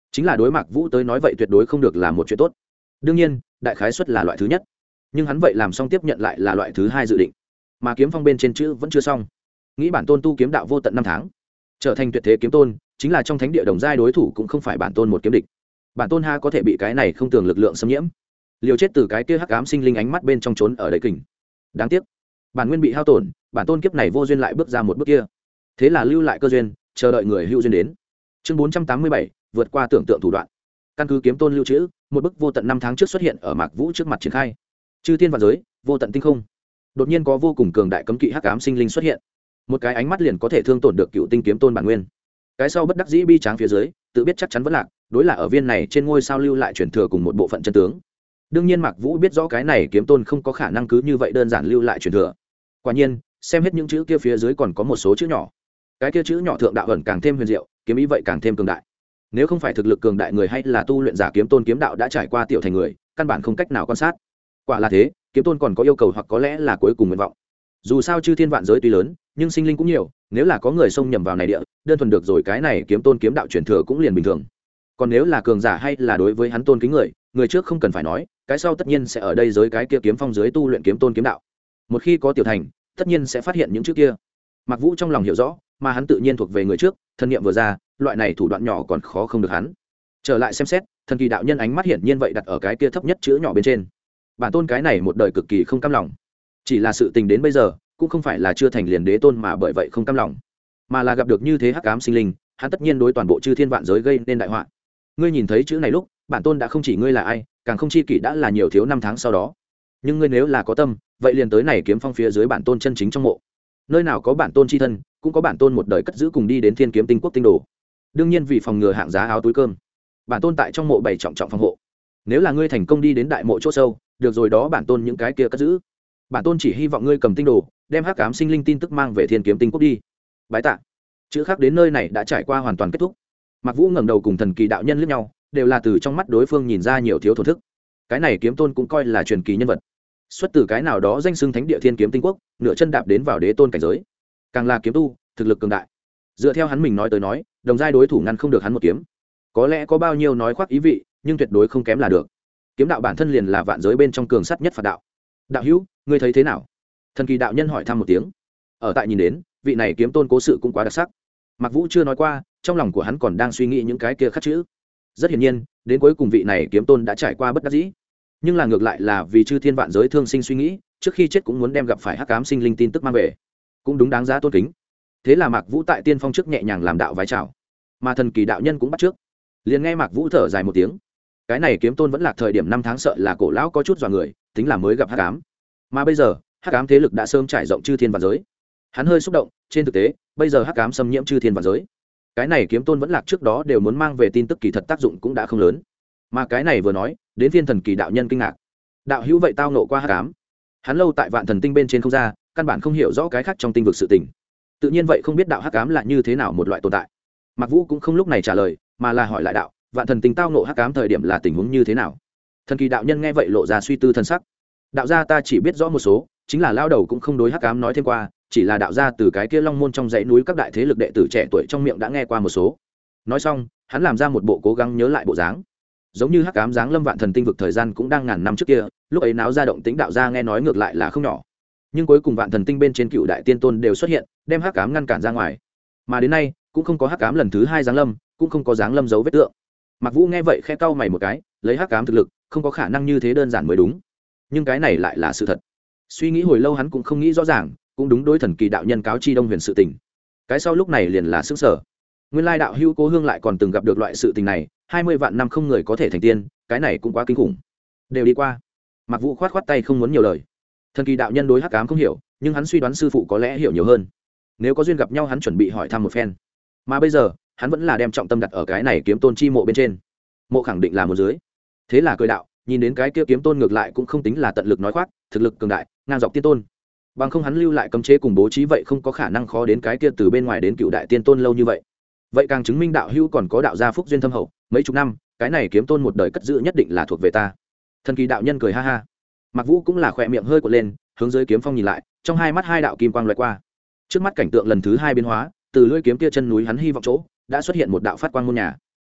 chính là đối Mạc Vũ tới nói vậy tuyệt đối không được là một chuyện tốt. Đương nhiên đại khái suất là loại thứ nhất, nhưng hắn vậy làm xong tiếp nhận lại là loại thứ hai dự định. Mà kiếm phong bên trên chữ vẫn chưa xong, nghĩ bản tôn tu kiếm đạo vô tận 5 tháng, trở thành tuyệt thế kiếm tôn, chính là trong thánh địa đồng giai đối thủ cũng không phải bản tôn một kiếm địch. Bản tôn ha có thể bị cái này không tưởng lực lượng xâm nhiễm, liều chết từ cái kia hắc ám sinh linh ánh mắt bên trong trốn ở đầy kình. Đáng tiếc bản nguyên bị hao tổn, bản tôn kiếp này vô duyên lại bước ra một bước kia, thế là lưu lại cơ duyên, chờ đợi người hữu duyên đến. Chương 487, vượt qua tưởng tượng thủ đoạn. Căn cứ kiếm tôn lưu trữ, một bức vô tận 5 tháng trước xuất hiện ở Mạc Vũ trước mặt triển khai. Chư thiên vạn giới, vô tận tinh không. Đột nhiên có vô cùng cường đại cấm kỵ hắc ám sinh linh xuất hiện. Một cái ánh mắt liền có thể thương tổn được cựu tinh kiếm tôn bản nguyên. Cái sau bất đắc dĩ bi tráng phía dưới, tự biết chắc chắn vẫn lạc, đối là ở viên này trên ngôi sao lưu lại truyền thừa cùng một bộ phận chân tướng. Đương nhiên Mạc Vũ biết rõ cái này kiếm tôn không có khả năng cứ như vậy đơn giản lưu lại truyền thừa. Quả nhiên, xem hết những chữ kia phía dưới còn có một số chữ nhỏ. Cái kia chữ nhỏ thượng đạo ẩn càng thêm huyền diệu, kiếm ý vậy càng thêm cường đại. Nếu không phải thực lực cường đại người hay là tu luyện giả kiếm tôn kiếm đạo đã trải qua tiểu thành người, căn bản không cách nào quan sát. Quả là thế, kiếm tôn còn có yêu cầu hoặc có lẽ là cuối cùng nguyện vọng. Dù sao chư thiên vạn giới tuy lớn, nhưng sinh linh cũng nhiều, nếu là có người xông nhầm vào này địa, đơn thuần được rồi cái này kiếm tôn kiếm đạo truyền thừa cũng liền bình thường. Còn nếu là cường giả hay là đối với hắn tôn kính người, người trước không cần phải nói, cái sau tất nhiên sẽ ở đây giới cái kia kiếm phong dưới tu luyện kiếm tôn kiếm đạo. Một khi có tiểu thành, tất nhiên sẽ phát hiện những chữ kia. Mạc Vũ trong lòng hiểu rõ, mà hắn tự nhiên thuộc về người trước, thân niệm vừa ra, loại này thủ đoạn nhỏ còn khó không được hắn. Trở lại xem xét, thần kỳ đạo nhân ánh mắt hiển nhiên vậy đặt ở cái kia thấp nhất chữ nhỏ bên trên. Bản tôn cái này một đời cực kỳ không cam lòng, chỉ là sự tình đến bây giờ cũng không phải là chưa thành liền đế tôn mà bởi vậy không cam lòng, mà là gặp được như thế hắc ám sinh linh, hắn tất nhiên đối toàn bộ chư thiên vạn giới gây nên đại họa. Ngươi nhìn thấy chữ này lúc, bản tôn đã không chỉ ngươi là ai, càng không chi kỷ đã là nhiều thiếu 5 tháng sau đó. Nhưng ngươi nếu là có tâm, vậy liền tới này kiếm phong phía dưới bản tôn chân chính trong mộ. Nơi nào có bản tôn chi thân, cũng có bản tôn một đời cất giữ cùng đi đến Thiên Kiếm Tinh Quốc tinh đồ. Đương nhiên vì phòng ngừa hạng giá áo túi cơm, bản tôn tại trong mộ bày trọng trọng phòng hộ. Nếu là ngươi thành công đi đến đại mộ chỗ sâu, được rồi đó bản tôn những cái kia cất giữ. Bản tôn chỉ hy vọng ngươi cầm tinh đồ, đem hắc ám sinh linh tin tức mang về Thiên Kiếm Tinh Quốc đi. Bái tạ. Chữ khác đến nơi này đã trải qua hoàn toàn kết thúc. Mạc Vũ ngẩng đầu cùng thần kỳ đạo nhân liếc nhau, đều là từ trong mắt đối phương nhìn ra nhiều thiếu thổ thức. Cái này kiếm tôn cũng coi là truyền kỳ nhân vật, xuất từ cái nào đó danh xưng thánh địa Thiên Kiếm Tinh Quốc, nửa chân đạp đến vào đế tôn cảnh giới, càng là kiếm tu, thực lực cường đại. Dựa theo hắn mình nói tới nói, đồng giai đối thủ ngăn không được hắn một kiếm. Có lẽ có bao nhiêu nói khoác ý vị, nhưng tuyệt đối không kém là được. Kiếm đạo bản thân liền là vạn giới bên trong cường sắt nhất phạt đạo. Đạo hữu, ngươi thấy thế nào? Thần kỳ đạo nhân hỏi thăm một tiếng. Ở tại nhìn đến, vị này kiếm tôn cố sự cũng quá đặc sắc. Mạc Vũ chưa nói qua, trong lòng của hắn còn đang suy nghĩ những cái kia khắc chữ. Rất hiển nhiên, đến cuối cùng vị này kiếm tôn đã trải qua bất đắc dĩ, nhưng là ngược lại là vì chư thiên vạn giới thương sinh suy nghĩ, trước khi chết cũng muốn đem gặp phải hắc ám sinh linh tin tức mang về, cũng đúng đáng giá tôn kính. Thế là Mạc Vũ tại tiên phong trước nhẹ nhàng làm đạo vái chào, mà thần kỳ đạo nhân cũng bắt trước. Liền nghe Mạc Vũ thở dài một tiếng, cái này kiếm tôn vẫn là thời điểm 5 tháng sợ là cổ lão có chút dọa người, tính là mới gặp hắc ám, mà bây giờ hắc ám thế lực đã sớm trải rộng chư thiên vạn giới. Hắn hơi xúc động, trên thực tế bây giờ hắc ám xâm nhiễm chư thiên vạn giới, cái này kiếm tôn vẫn lạc trước đó đều muốn mang về tin tức kỳ thật tác dụng cũng đã không lớn, mà cái này vừa nói đến viên thần kỳ đạo nhân kinh ngạc. Đạo hữu vậy tao nộ qua hắc ám? Hắn lâu tại vạn thần tinh bên trên không ra, căn bản không hiểu rõ cái khác trong tinh vực sự tình, tự nhiên vậy không biết đạo hắc ám là như thế nào một loại tồn tại. Mạc Vũ cũng không lúc này trả lời, mà là hỏi lại đạo, vạn thần tinh tao nộ hắc ám thời điểm là tình huống như thế nào? Thần kỳ đạo nhân nghe vậy lộ ra suy tư thần sắc. Đạo gia ta chỉ biết rõ một số, chính là lao đầu cũng không đối hắc ám nói thêm qua, chỉ là đạo gia từ cái kia long môn trong dãy núi các đại thế lực đệ tử trẻ tuổi trong miệng đã nghe qua một số. Nói xong, hắn làm ra một bộ cố gắng nhớ lại bộ dáng, giống như hắc ám giáng lâm vạn thần tinh vực thời gian cũng đang ngàn năm trước kia, lúc ấy náo ra động tĩnh đạo gia nghe nói ngược lại là không nhỏ, nhưng cuối cùng vạn thần tinh bên trên cựu đại tiên tôn đều xuất hiện, đem hắc ám ngăn cản ra ngoài, mà đến nay cũng không có hắc ám lần thứ 2 giáng lâm, cũng không có giáng lâm dấu vết tượng. Mạc Vũ nghe vậy khẽ cau mày một cái, lấy hắc ám thực lực không có khả năng như thế đơn giản mới đúng, nhưng cái này lại là sự thật. Suy nghĩ hồi lâu hắn cũng không nghĩ rõ ràng, cũng đúng đối thần kỳ đạo nhân cáo chi Đông Huyền sự tình, cái sau lúc này liền là sững sờ. Nguyên lai đạo hữu Cố Hương lại còn từng gặp được loại sự tình này, 20 vạn năm không người có thể thành tiên, cái này cũng quá kinh khủng. Đều đi qua. Mạc Vũ khoát khoát tay không muốn nhiều lời. Thần kỳ đạo nhân đối hắc ám không hiểu, nhưng hắn suy đoán sư phụ có lẽ hiểu nhiều hơn. Nếu có duyên gặp nhau hắn chuẩn bị hỏi thăm một phen, mà bây giờ hắn vẫn là đem trọng tâm đặt ở cái này kiếm tôn chi mộ bên trên. Mộ khẳng định là một dưới. Thế là cười đạo, nhìn đến cái kia kiếm tôn ngược lại cũng không tính là tận lực nói khoác, thực lực cường đại, ngang dọc tiên tôn. Bằng không hắn lưu lại cấm chế cùng bố trí vậy không có khả năng khó đến cái kia từ bên ngoài đến cựu đại tiên tôn lâu như vậy. Vậy càng chứng minh đạo hữu còn có đạo gia phúc duyên thâm hậu, mấy chục năm, cái này kiếm tôn một đời cất giữ nhất định là thuộc về ta. Thần kỳ đạo nhân cười ha ha. Mạc Vũ cũng là khỏe miệng hơi quật lên, hướng dưới kiếm phong nhìn lại, trong hai mắt hai đạo kim quang lóe qua. Trước mắt cảnh tượng lần thứ 2 biến hóa, từ lưỡi kiếm kia chân núi hắn hy vọng chỗ, đã xuất hiện một đạo phát quang môn nhà.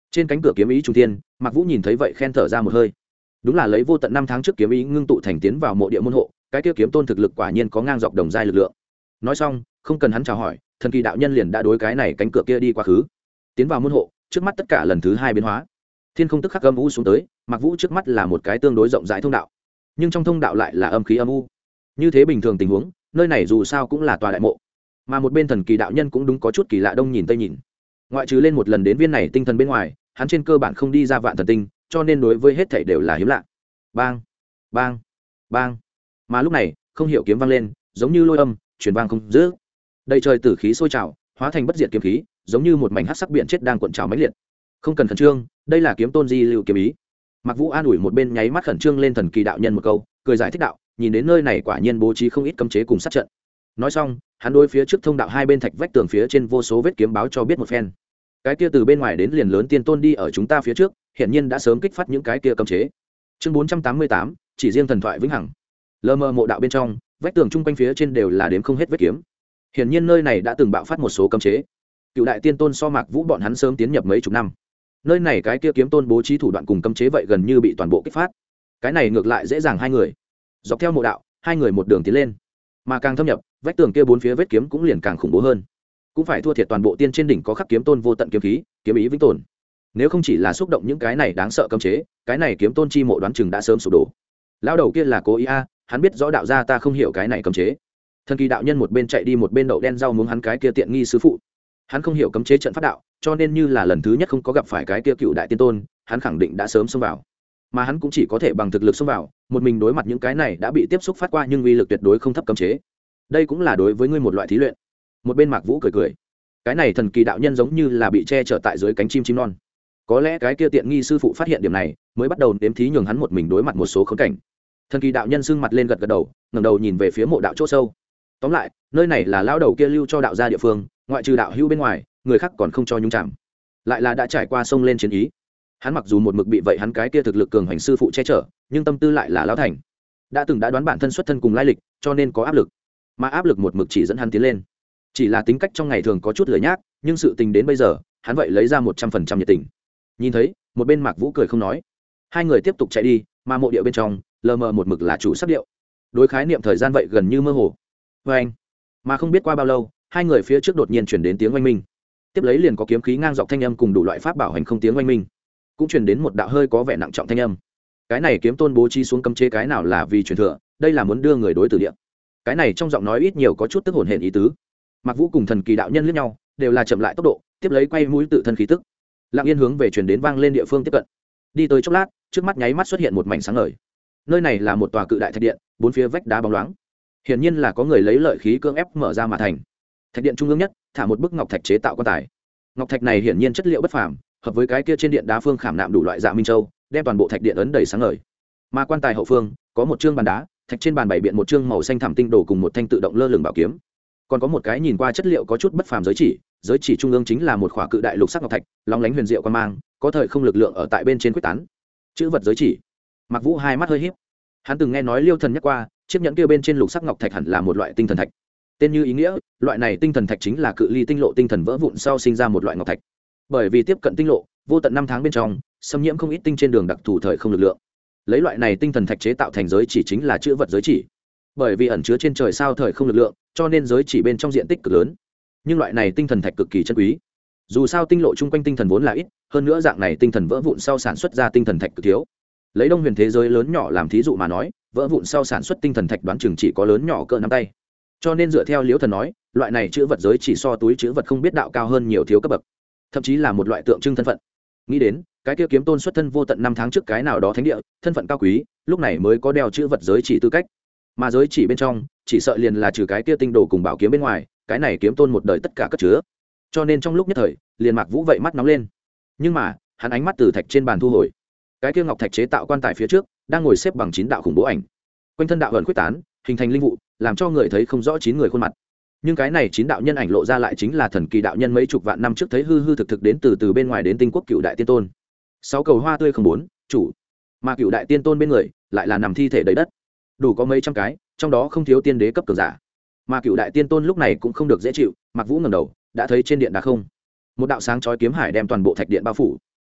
trên cánh cửa kiếm ý trung thiên, Mạc Vũ nhìn thấy vậy khen thở ra một hơi. Đúng là lấy vô tận năm tháng trước kiếm ý ngưng tụ thành tiến vào mộ địa môn hộ, cái kia kiếm tôn thực lực quả nhiên có ngang dọc đồng giai lực lượng. Nói xong, không cần hắn chào hỏi, thần kỳ đạo nhân liền đã đối cái này cánh cửa kia đi quá khứ. Tiến vào môn hộ, trước mắt tất cả lần thứ hai biến hóa. Thiên không tức khắc âm u xuống tới, Mạc Vũ trước mắt là một cái tương đối rộng rãi thông đạo, nhưng trong thông đạo lại là âm khí âm u. Như thế bình thường tình huống, nơi này dù sao cũng là tòa đại mộ, mà một bên thần kỳ đạo nhân cũng đúng có chút kỳ lạ, đông nhìn tây nhìn. Ngoại trừ lên một lần đến viên này tinh thần bên ngoài, hắn trên cơ bản không đi ra vạn thần tinh, cho nên đối với hết thảy đều là hiếm lạ. Bang, bang, bang. Mà lúc này, không hiểu kiếm vang lên, giống như lôi âm, truyền vang không dứt. Đầy trời tử khí sôi trào, hóa thành bất diệt kiếm khí, giống như một mảnh hắc sắc biển chết đang cuộn trào mãnh liệt. Không cần khẩn trương, đây là kiếm tôn di lưu kiếm ý. Mạc Vũ an ủi một bên nháy mắt khẩn trương lên thần kỳ đạo nhân một câu, cười giải thích đạo, nhìn đến nơi này quả nhiên bố trí không ít cấm chế cùng sát trận. Nói xong, hắn đối phía trước thông đạo hai bên thạch vách tường phía trên vô số vết kiếm báo cho biết một phen. Cái kia từ bên ngoài đến liền lớn tiên tôn đi ở chúng ta phía trước, hiển nhiên đã sớm kích phát những cái kia cấm chế. Chương 488, chỉ riêng thần thoại vĩnh hằng. Lơ mơ mộ đạo bên trong, vách tường chung quanh phía trên đều là đếm không hết vết kiếm. Hiển nhiên nơi này đã từng bạo phát một số cấm chế. Cựu đại tiên tôn so Mạc Vũ bọn hắn sớm tiến nhập mấy chục năm. Nơi này cái kia kiếm tôn bố trí thủ đoạn cùng cấm chế vậy gần như bị toàn bộ kích phát. Cái này ngược lại dễ dàng hai người. Dọc theo mộ đạo, hai người một đường tiến lên. Mà càng thâm nhập, vách tường kia bốn phía vết kiếm cũng liền càng khủng bố hơn. Cũng phải thua thiệt toàn bộ tiên trên đỉnh có khắc kiếm tôn vô tận kiếm khí, kiếm ý vĩnh tồn. Nếu không chỉ là xúc động những cái này đáng sợ cấm chế, cái này kiếm tôn chi mộ đoán chừng đã sớm sụp đổ. Lão đầu kia là cố ý a, hắn biết rõ đạo gia ta không hiểu cái này cấm chế. Thần kỳ đạo nhân một bên chạy đi một bên đậu đen rau muống hắn cái kia tiện nghi sư phụ. Hắn không hiểu cấm chế trận pháp đạo, cho nên như là lần thứ nhất không có gặp phải cái kia cựu đại tiên tôn, hắn khẳng định đã sớm xông vào. Mà hắn cũng chỉ có thể bằng thực lực xông vào, một mình đối mặt những cái này đã bị tiếp xúc phát qua nhưng uy lực tuyệt đối không thấp cấm chế. Đây cũng là đối với ngươi một loại thí luyện. Một bên Mạc Vũ cười cười. Cái này thần kỳ đạo nhân giống như là bị che chở tại dưới cánh chim non. Có lẽ cái kia tiện nghi sư phụ phát hiện điểm này, mới bắt đầu đếm thí nhường hắn một mình đối mặt một số khốn cảnh. Thần kỳ đạo nhân sưng mặt lên gật gật đầu, ngẩng đầu nhìn về phía mộ đạo chỗ sâu. Tóm lại, nơi này là lão đầu kia lưu cho đạo gia địa phương, ngoại trừ đạo hữu bên ngoài, người khác còn không cho nhúng chạm. Lại là đã trải qua sông lên chiến ý. Hắn mặc dù một mực bị vậy hắn cái kia thực lực cường hành sư phụ che chở, nhưng tâm tư lại là lão thành. Đã từng đã đoán bản thân xuất thân cùng lai lịch, cho nên có áp lực. Mà áp lực một mực chỉ dẫn hắn tiến lên. Chỉ là tính cách trong ngày thường có chút lười nhác, nhưng sự tình đến bây giờ, hắn vậy lấy ra 100% nhiệt tình. Nhìn thấy, một bên Mạc Vũ cười không nói. Hai người tiếp tục chạy đi, mà mộ địa bên trong, lờ mờ một mực là chủ sắc điệu. Đối khái niệm thời gian vậy gần như mơ hồ. Anh. Mà không biết qua bao lâu, hai người phía trước đột nhiên chuyển đến tiếng oanh minh. Tiếp lấy liền có kiếm khí ngang dọc thanh âm cùng đủ loại pháp bảo hành không tiếng oanh minh. Cũng truyền đến một đạo hơi có vẻ nặng trọng thanh âm. Cái này kiếm tôn bố trí xuống cấm chế cái nào là vì truyền thừa, đây là muốn đưa người đối tử địa. Cái này trong giọng nói ít nhiều có chút tức hồn hển ý tứ. Mạc Vũ cùng thần kỳ đạo nhân liếc nhau, đều là chậm lại tốc độ, tiếp lấy quay mũi tự thân khí tức. Lặng yên hướng về truyền đến vang lên địa phương tiếp cận. Đi tới chốc lát, trước mắt nháy mắt xuất hiện một mảnh sáng ngời. Nơi này là một tòa cự đại thạch điện, bốn phía vách đá bóng loáng. Hiển nhiên là có người lấy lợi khí cưỡng ép mở ra mà thành. Thạch điện trung ương nhất, thả một bức ngọc thạch chế tạo quan tài. Ngọc thạch này hiển nhiên chất liệu bất phàm, hợp với cái kia trên điện đá phương khảm nạm đủ loại dạ minh châu, đem toàn bộ thạch điện ấn đầy sáng ngời. Mà quan tài hậu phương, có một chương bàn đá, thạch trên bàn bày biện một chương màu xanh thảm tinh đồ cùng một thanh tự động lơ lửng bảo kiếm. Còn có một cái nhìn qua chất liệu có chút bất phàm giới chỉ trung ương chính là một khỏa cự đại lục sắc ngọc thạch, lóng lánh huyền diệu quan mang, có thời không lực lượng ở tại bên trên quyết tán. Chữ vật giới chỉ. Mạc Vũ hai mắt hơi híp. Hắn từng nghe nói Liêu Thần nhắc qua, chiếc nhẫn kia bên trên lục sắc ngọc thạch hẳn là một loại tinh thần thạch. Tên như ý nghĩa, loại này tinh thần thạch chính là cự ly tinh lộ tinh thần vỡ vụn sau sinh ra một loại ngọc thạch. Bởi vì tiếp cận tinh lộ, vô tận năm tháng bên trong, xâm nhiễm không ít tinh trên đường đặc thù thời không lực lượng. Lấy loại này tinh thần thạch chế tạo thành giới chỉ chính là chữ vật giới chỉ. Bởi vì ẩn chứa trên trời sao thời không lực lượng, cho nên giới chỉ bên trong diện tích cực lớn. Nhưng loại này tinh thần thạch cực kỳ chân quý. Dù sao tinh lộ chung quanh tinh thần vốn là ít, hơn nữa dạng này tinh thần vỡ vụn sau sản xuất ra tinh thần thạch cực thiếu. Lấy Đông Huyền thế giới lớn nhỏ làm thí dụ mà nói, vỡ vụn sau sản xuất tinh thần thạch đoán chừng chỉ có lớn nhỏ cỡ nắm tay. Cho nên dựa theo Liễu Thần nói, loại này chữ vật giới chỉ so túi chữ vật không biết đạo cao hơn nhiều thiếu cấp bậc, thậm chí là một loại tượng trưng thân phận. Nghĩ đến, cái kia kiếm tôn xuất thân vô tận năm tháng trước cái nào đó thánh địa, thân phận cao quý, lúc này mới có đeo chữ vật giới chỉ tư cách. Mà giới chỉ bên trong, chỉ sợ liền là trừ cái kia tinh đồ cùng bảo kiếm bên ngoài, cái này kiếm tôn một đời tất cả cất chứa. Cho nên trong lúc nhất thời, liền Mạc Vũ vậy mắt nóng lên. Nhưng mà, hắn ánh mắt từ thạch trên bàn thu hồi. Cái kia ngọc thạch chế tạo quan tài phía trước, đang ngồi xếp bằng 9 đạo khủng bố ảnh. Quanh thân đạo ẩn quyết tán, hình thành linh vụ, làm cho người thấy không rõ 9 người khuôn mặt. Nhưng cái này 9 đạo nhân ảnh lộ ra lại chính là thần kỳ đạo nhân mấy chục vạn năm trước thấy hư hư thực thực đến từ bên ngoài đến tinh quốc cựu đại tiên tôn. 6 cầu hoa tươi không bốn, chủ. Mà cựu đại tiên tôn bên người, lại là nằm thi thể đầy đất. Đủ có mấy trăm cái, trong đó không thiếu tiên đế cấp cường giả. Mà cựu đại tiên tôn lúc này cũng không được dễ chịu, Mạc Vũ ngẩng đầu, đã thấy trên điện đá không, một đạo sáng chói kiếm hải đem toàn bộ thạch điện bao phủ.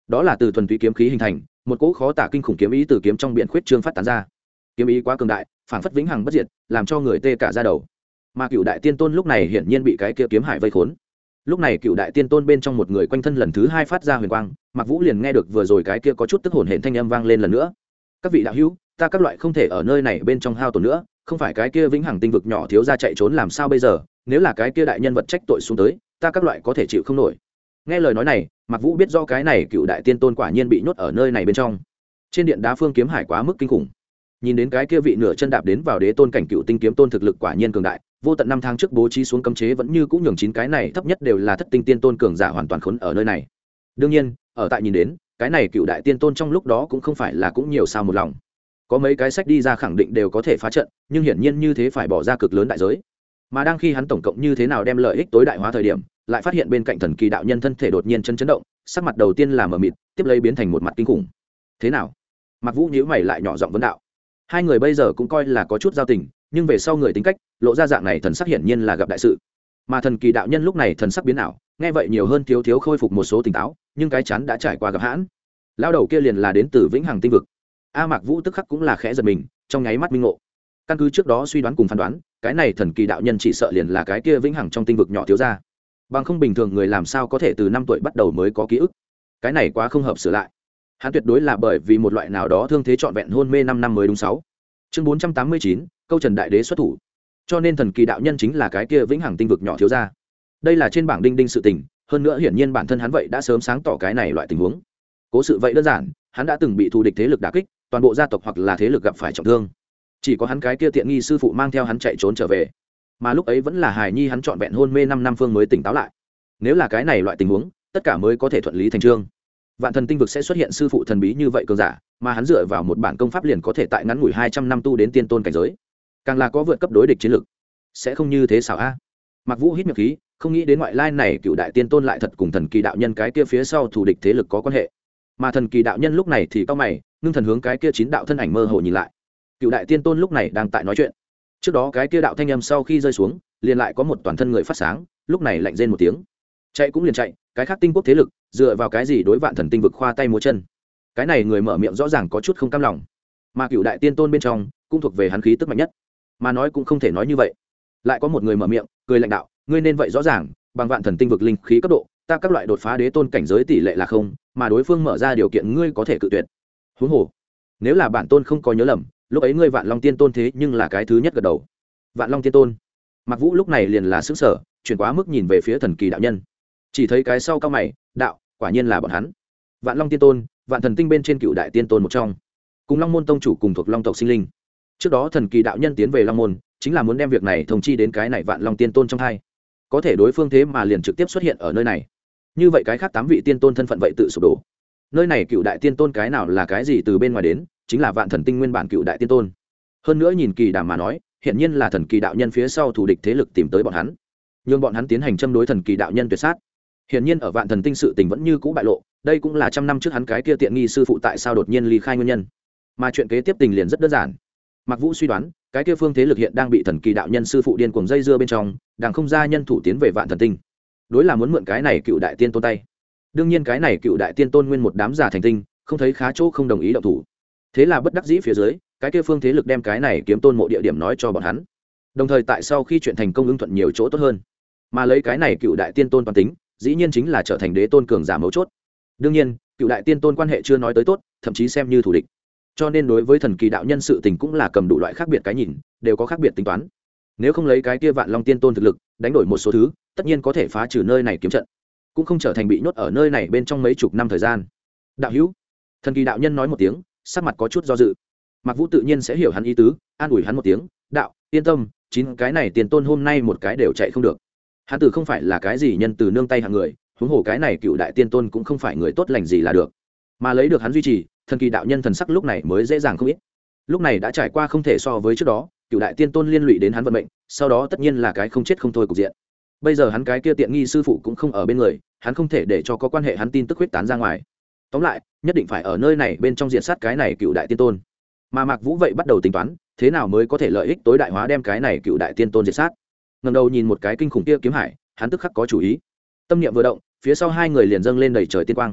đó là từ thuần túy kiếm khí hình thành một cỗ khó tả kinh khủng kiếm ý từ kiếm trong biển khuyết trương phát tán ra. Kiếm ý quá cường đại, phản phất vĩnh hằng bất diệt, làm cho người tê cả da đầu. Mà Cựu Đại Tiên Tôn lúc này hiển nhiên bị cái kia kiếm hải vây khốn. Lúc này Cựu Đại Tiên Tôn bên trong một người quanh thân lần thứ hai phát ra huyền quang, Mạc Vũ liền nghe được vừa rồi cái kia có chút tức hồn hển thanh âm vang lên lần nữa. Các vị đạo hữu, ta các loại không thể ở nơi này bên trong hao tổn nữa, không phải cái kia vĩnh hằng tinh vực nhỏ thiếu gia chạy trốn làm sao bây giờ, nếu là cái kia đại nhân vật trách tội xuống tới, ta các loại có thể chịu không nổi. Nghe lời nói này, Mạc Vũ biết do cái này Cựu Đại Tiên Tôn quả nhiên bị nhốt ở nơi này bên trong. Trên điện đá phương kiếm hải quá mức kinh khủng. Nhìn đến cái kia vị nửa chân đạp đến vào đế tôn cảnh Cựu Tinh kiếm tôn thực lực quả nhiên cường đại, vô tận năm tháng trước bố trí xuống cấm chế vẫn như cũng nhường 9 cái này thấp nhất đều là thất tinh tiên tôn cường giả hoàn toàn khốn ở nơi này. Đương nhiên, ở tại nhìn đến, cái này Cựu Đại Tiên Tôn trong lúc đó cũng không phải là cũng nhiều sao một lòng. Có mấy cái sách đi ra khẳng định đều có thể phá trận, nhưng hiển nhiên như thế phải bỏ ra cực lớn đại giới. Mà đang khi hắn tổng cộng như thế nào đem lợi ích tối đại hóa thời điểm, lại phát hiện bên cạnh thần kỳ đạo nhân thân thể đột nhiên chấn động, sắc mặt đầu tiên là mờ mịt, tiếp lấy biến thành một mặt kinh khủng. Thế nào? Mạc Vũ nhíu mày lại nhỏ giọng vấn đạo. Hai người bây giờ cũng coi là có chút giao tình, nhưng về sau người tính cách, lộ ra dạng này thần sắc hiển nhiên là gặp đại sự. Mà thần kỳ đạo nhân lúc này thần sắc biến ảo, nghe vậy nhiều hơn thiếu thiếu khôi phục một số tỉnh táo, nhưng cái chán đã trải qua gặp hãn. Lao đầu kia liền là đến từ Vĩnh Hằng tinh vực. Mạc Vũ tức khắc cũng là khẽ giật mình, trong nháy mắt minh ngộ. Căn cứ trước đó suy đoán cùng phán đoán, cái này thần kỳ đạo nhân chỉ sợ liền là cái kia Vĩnh Hằng trong tinh vực nhỏ thiếu gia. Bằng không bình thường người làm sao có thể từ 5 tuổi bắt đầu mới có ký ức. Cái này quá không hợp sửa lại. Hắn tuyệt đối là bởi vì một loại nào đó thương thế trọn vẹn hôn mê 5 năm mới đúng 6. Chương 489, câu Trần Đại Đế xuất thủ. Cho nên thần kỳ đạo nhân chính là cái kia Vĩnh Hằng tinh vực nhỏ thiếu gia. Đây là trên bảng đinh đinh sự tình, hơn nữa hiển nhiên bản thân hắn vậy đã sớm sáng tỏ cái này loại tình huống. Cố sự vậy đơn giản, hắn đã từng bị thù địch thế lực đả kích, toàn bộ gia tộc hoặc là thế lực gặp phải trọng thương. Chỉ có hắn cái kia tiện nghi sư phụ mang theo hắn chạy trốn trở về. Mà lúc ấy vẫn là hài nhi hắn trọn vẹn hôn mê 5 năm phương mới tỉnh táo lại. Nếu là cái này loại tình huống, tất cả mới có thể thuận lý thành chương. Vạn thần tinh vực sẽ xuất hiện sư phụ thần bí như vậy cường giả, mà hắn dựa vào một bản công pháp liền có thể tại ngắn ngủi 200 năm tu đến tiên tôn cảnh giới. Càng là có vượt cấp đối địch chiến lực. Sẽ không như thế sao a? Mạc Vũ hít miệng khí, không nghĩ đến ngoại lai này Cựu Đại Tiên Tôn lại thật cùng thần kỳ đạo nhân cái kia phía sau thù địch thế lực có quan hệ. Mà thần kỳ đạo nhân lúc này thì cau mày, ngưng thần hướng cái kia 9 đạo thân ảnh mơ hồ nhìn lại. Cựu Đại Tiên Tôn lúc này đang tại nói chuyện. Trước đó cái kia đạo thanh âm sau khi rơi xuống, liền lại có một toàn thân người phát sáng, lúc này lạnh rên một tiếng. Chạy cũng liền chạy, cái khác tinh quốc thế lực, dựa vào cái gì đối Vạn thần tinh vực khoa tay múa chân? Cái này người mở miệng rõ ràng có chút không cam lòng. Mà Cựu Đại Tiên Tôn bên trong, cũng thuộc về hắn khí tức mạnh nhất. Mà nói cũng không thể nói như vậy. Lại có một người mở miệng, cười lạnh đạo, ngươi nên vậy rõ ràng, bằng Vạn thần tinh vực linh khí cấp độ, ta các loại đột phá đế tôn cảnh giới tỷ lệ là không, mà đối phương mở ra điều kiện ngươi có thể cự tuyệt. Huống hồ, nếu là bản tôn không có nhớ lầm, lúc ấy ngươi Vạn Long Tiên Tôn thế nhưng là cái thứ nhất gật đầu. Vạn Long Tiên Tôn. Mạc Vũ lúc này liền là sững sờ, chuyển quá mức nhìn về phía thần kỳ đạo nhân. Chỉ thấy cái sau cao mày, đạo, quả nhiên là bọn hắn. Vạn Long Tiên Tôn, Vạn thần tinh bên trên Cựu Đại Tiên Tôn một trong, cùng Long môn tông chủ cùng thuộc Long tộc sinh linh. Trước đó thần kỳ đạo nhân tiến về Long môn, chính là muốn đem việc này thông chi đến cái này Vạn Long Tiên Tôn trong hai. Có thể đối phương thế mà liền trực tiếp xuất hiện ở nơi này. Như vậy cái khác 8 vị tiên tôn thân phận vậy tự sụp đổ. Nơi này Cựu Đại Tiên Tôn cái nào là cái gì từ bên ngoài đến, chính là Vạn thần tinh nguyên bản Cựu Đại Tiên Tôn. Hơn nữa nhìn kỳ đàm mà nói, hiện nhiên là thần kỳ đạo nhân phía sau thủ địch thế lực tìm tới bọn hắn, nhưng bọn hắn tiến hành châm đối thần kỳ đạo nhân tuyệt sát. Hiện nhiên ở Vạn thần tinh sự tình vẫn như cũ bại lộ, đây cũng là 100 năm trước hắn cái kia tiện nghi sư phụ tại sao đột nhiên ly khai nguyên nhân. Mà chuyện kế tiếp tình liền rất đơn giản. Mạc Vũ suy đoán, cái kia phương thế lực hiện đang bị thần kỳ đạo nhân sư phụ điên cuồng dây dưa bên trong, đang không ra nhân thủ tiến về Vạn thần tinh. Đối là muốn mượn cái này Cựu Đại Tiên Tôn tay. Đương nhiên cái này Cựu Đại Tiên Tôn nguyên một đám giả thành tinh, không thấy khá chỗ không đồng ý động thủ. Thế là bất đắc dĩ phía dưới, cái kia phương thế lực đem cái này kiếm tôn mộ địa điểm nói cho bọn hắn. Đồng thời tại sau khi chuyện thành công ưng thuận nhiều chỗ tốt hơn, mà lấy cái này Cựu Đại Tiên Tôn toàn tính, dĩ nhiên chính là trở thành đế tôn cường giả mấu chốt. Đương nhiên, Cựu Đại Tiên Tôn quan hệ chưa nói tới tốt, thậm chí xem như thù địch. Cho nên đối với thần kỳ đạo nhân sự tình cũng là cầm đủ loại khác biệt cái nhìn, đều có khác biệt tính toán. Nếu không lấy cái kia Vạn Long Tiên Tôn thực lực, đánh đổi một số thứ, tất nhiên có thể phá trừ nơi này kiếm trận, cũng không trở thành bị nhốt ở nơi này bên trong mấy chục năm thời gian. Đạo hữu, thần kỳ đạo nhân nói một tiếng, sắc mặt có chút do dự. Mạc Vũ tự nhiên sẽ hiểu hắn ý tứ, an ủi hắn một tiếng, đạo, yên tâm, 9 cái này tiền tôn hôm nay một cái đều chạy không được. Hắn tử không phải là cái gì nhân từ nương tay hạng người, huống hồ cái này Cựu Đại Tiên Tôn cũng không phải người tốt lành gì là được, mà lấy được hắn duy trì, thần kỳ đạo nhân thần sắc lúc này mới dễ dàng không ít. Lúc này đã trải qua không thể so với trước đó, Cựu Đại Tiên Tôn liên lụy đến hắn vận mệnh, sau đó tất nhiên là cái không chết không thôi cục diện. Bây giờ hắn cái kia tiện nghi sư phụ cũng không ở bên người, hắn không thể để cho có quan hệ hắn tin tức huyết tán ra ngoài. Tóm lại, nhất định phải ở nơi này bên trong diện sát cái này Cựu Đại Tiên Tôn. Mà Mạc Vũ vậy bắt đầu tính toán, thế nào mới có thể lợi ích tối đại hóa đem cái này Cựu Đại Tiên Tôn diệt sát. Ngẩng đầu nhìn một cái kinh khủng kia kiếm hải, hắn tức khắc có chủ ý. Tâm niệm vừa động, phía sau hai người liền dâng lên đầy trời tiên quang.